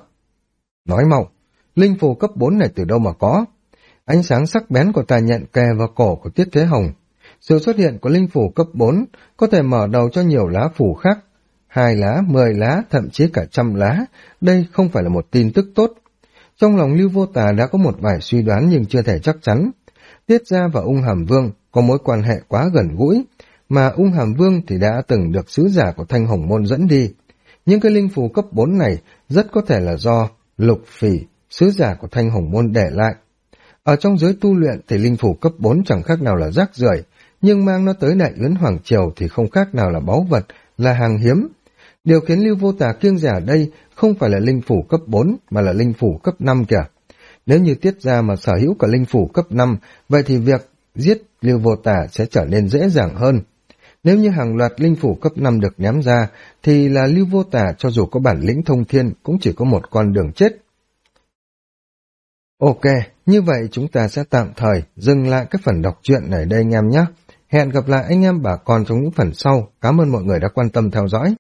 Nói mau, linh phù cấp 4 này từ đâu mà có? Ánh sáng sắc bén của tà nhận kề vào cổ của Tiết Thế Hồng. Sự xuất hiện của linh phù cấp 4 có thể mở đầu cho nhiều lá phù khác. 2 lá, 10 lá, thậm chí cả 100 lá. Đây không phải là một tin tức tốt. Trong lòng Lưu Vô Tà đã có một vài suy đoán nhưng chưa thể chắc chắn. Tiết Gia và Ung Hàm Vương có mối quan hệ quá gần gũi, mà Ung Hàm Vương thì đã từng được sứ giả của Thanh Hồng Môn dẫn đi. Những cái linh phù cấp 4 này rất có thể là do Lục Phỉ, sứ giả của Thanh Hồng Môn để lại. Ở trong giới tu luyện thì linh phù cấp 4 chẳng khác nào là rác rưởi, nhưng mang nó tới Đại Yến Hoàng Triều thì không khác nào là báu vật, là hàng hiếm. Điều khiến Lưu Vô Tà kiêng dè ở đây không phải là linh phủ cấp 4 mà là linh phủ cấp 5 kìa. Nếu như Tiết Gia mà sở hữu cả linh phủ cấp 5, vậy thì việc giết Lưu Vô Tà sẽ trở nên dễ dàng hơn. Nếu như hàng loạt linh phủ cấp 5 được ném ra, thì là Lưu Vô Tà cho dù có bản lĩnh thông thiên cũng chỉ có một con đường chết. Ok, như vậy chúng ta sẽ tạm thời dừng lại cái phần đọc truyện này đây anh em nhé. Hẹn gặp lại anh em bà con trong những phần sau. Cảm ơn mọi người đã quan tâm theo dõi.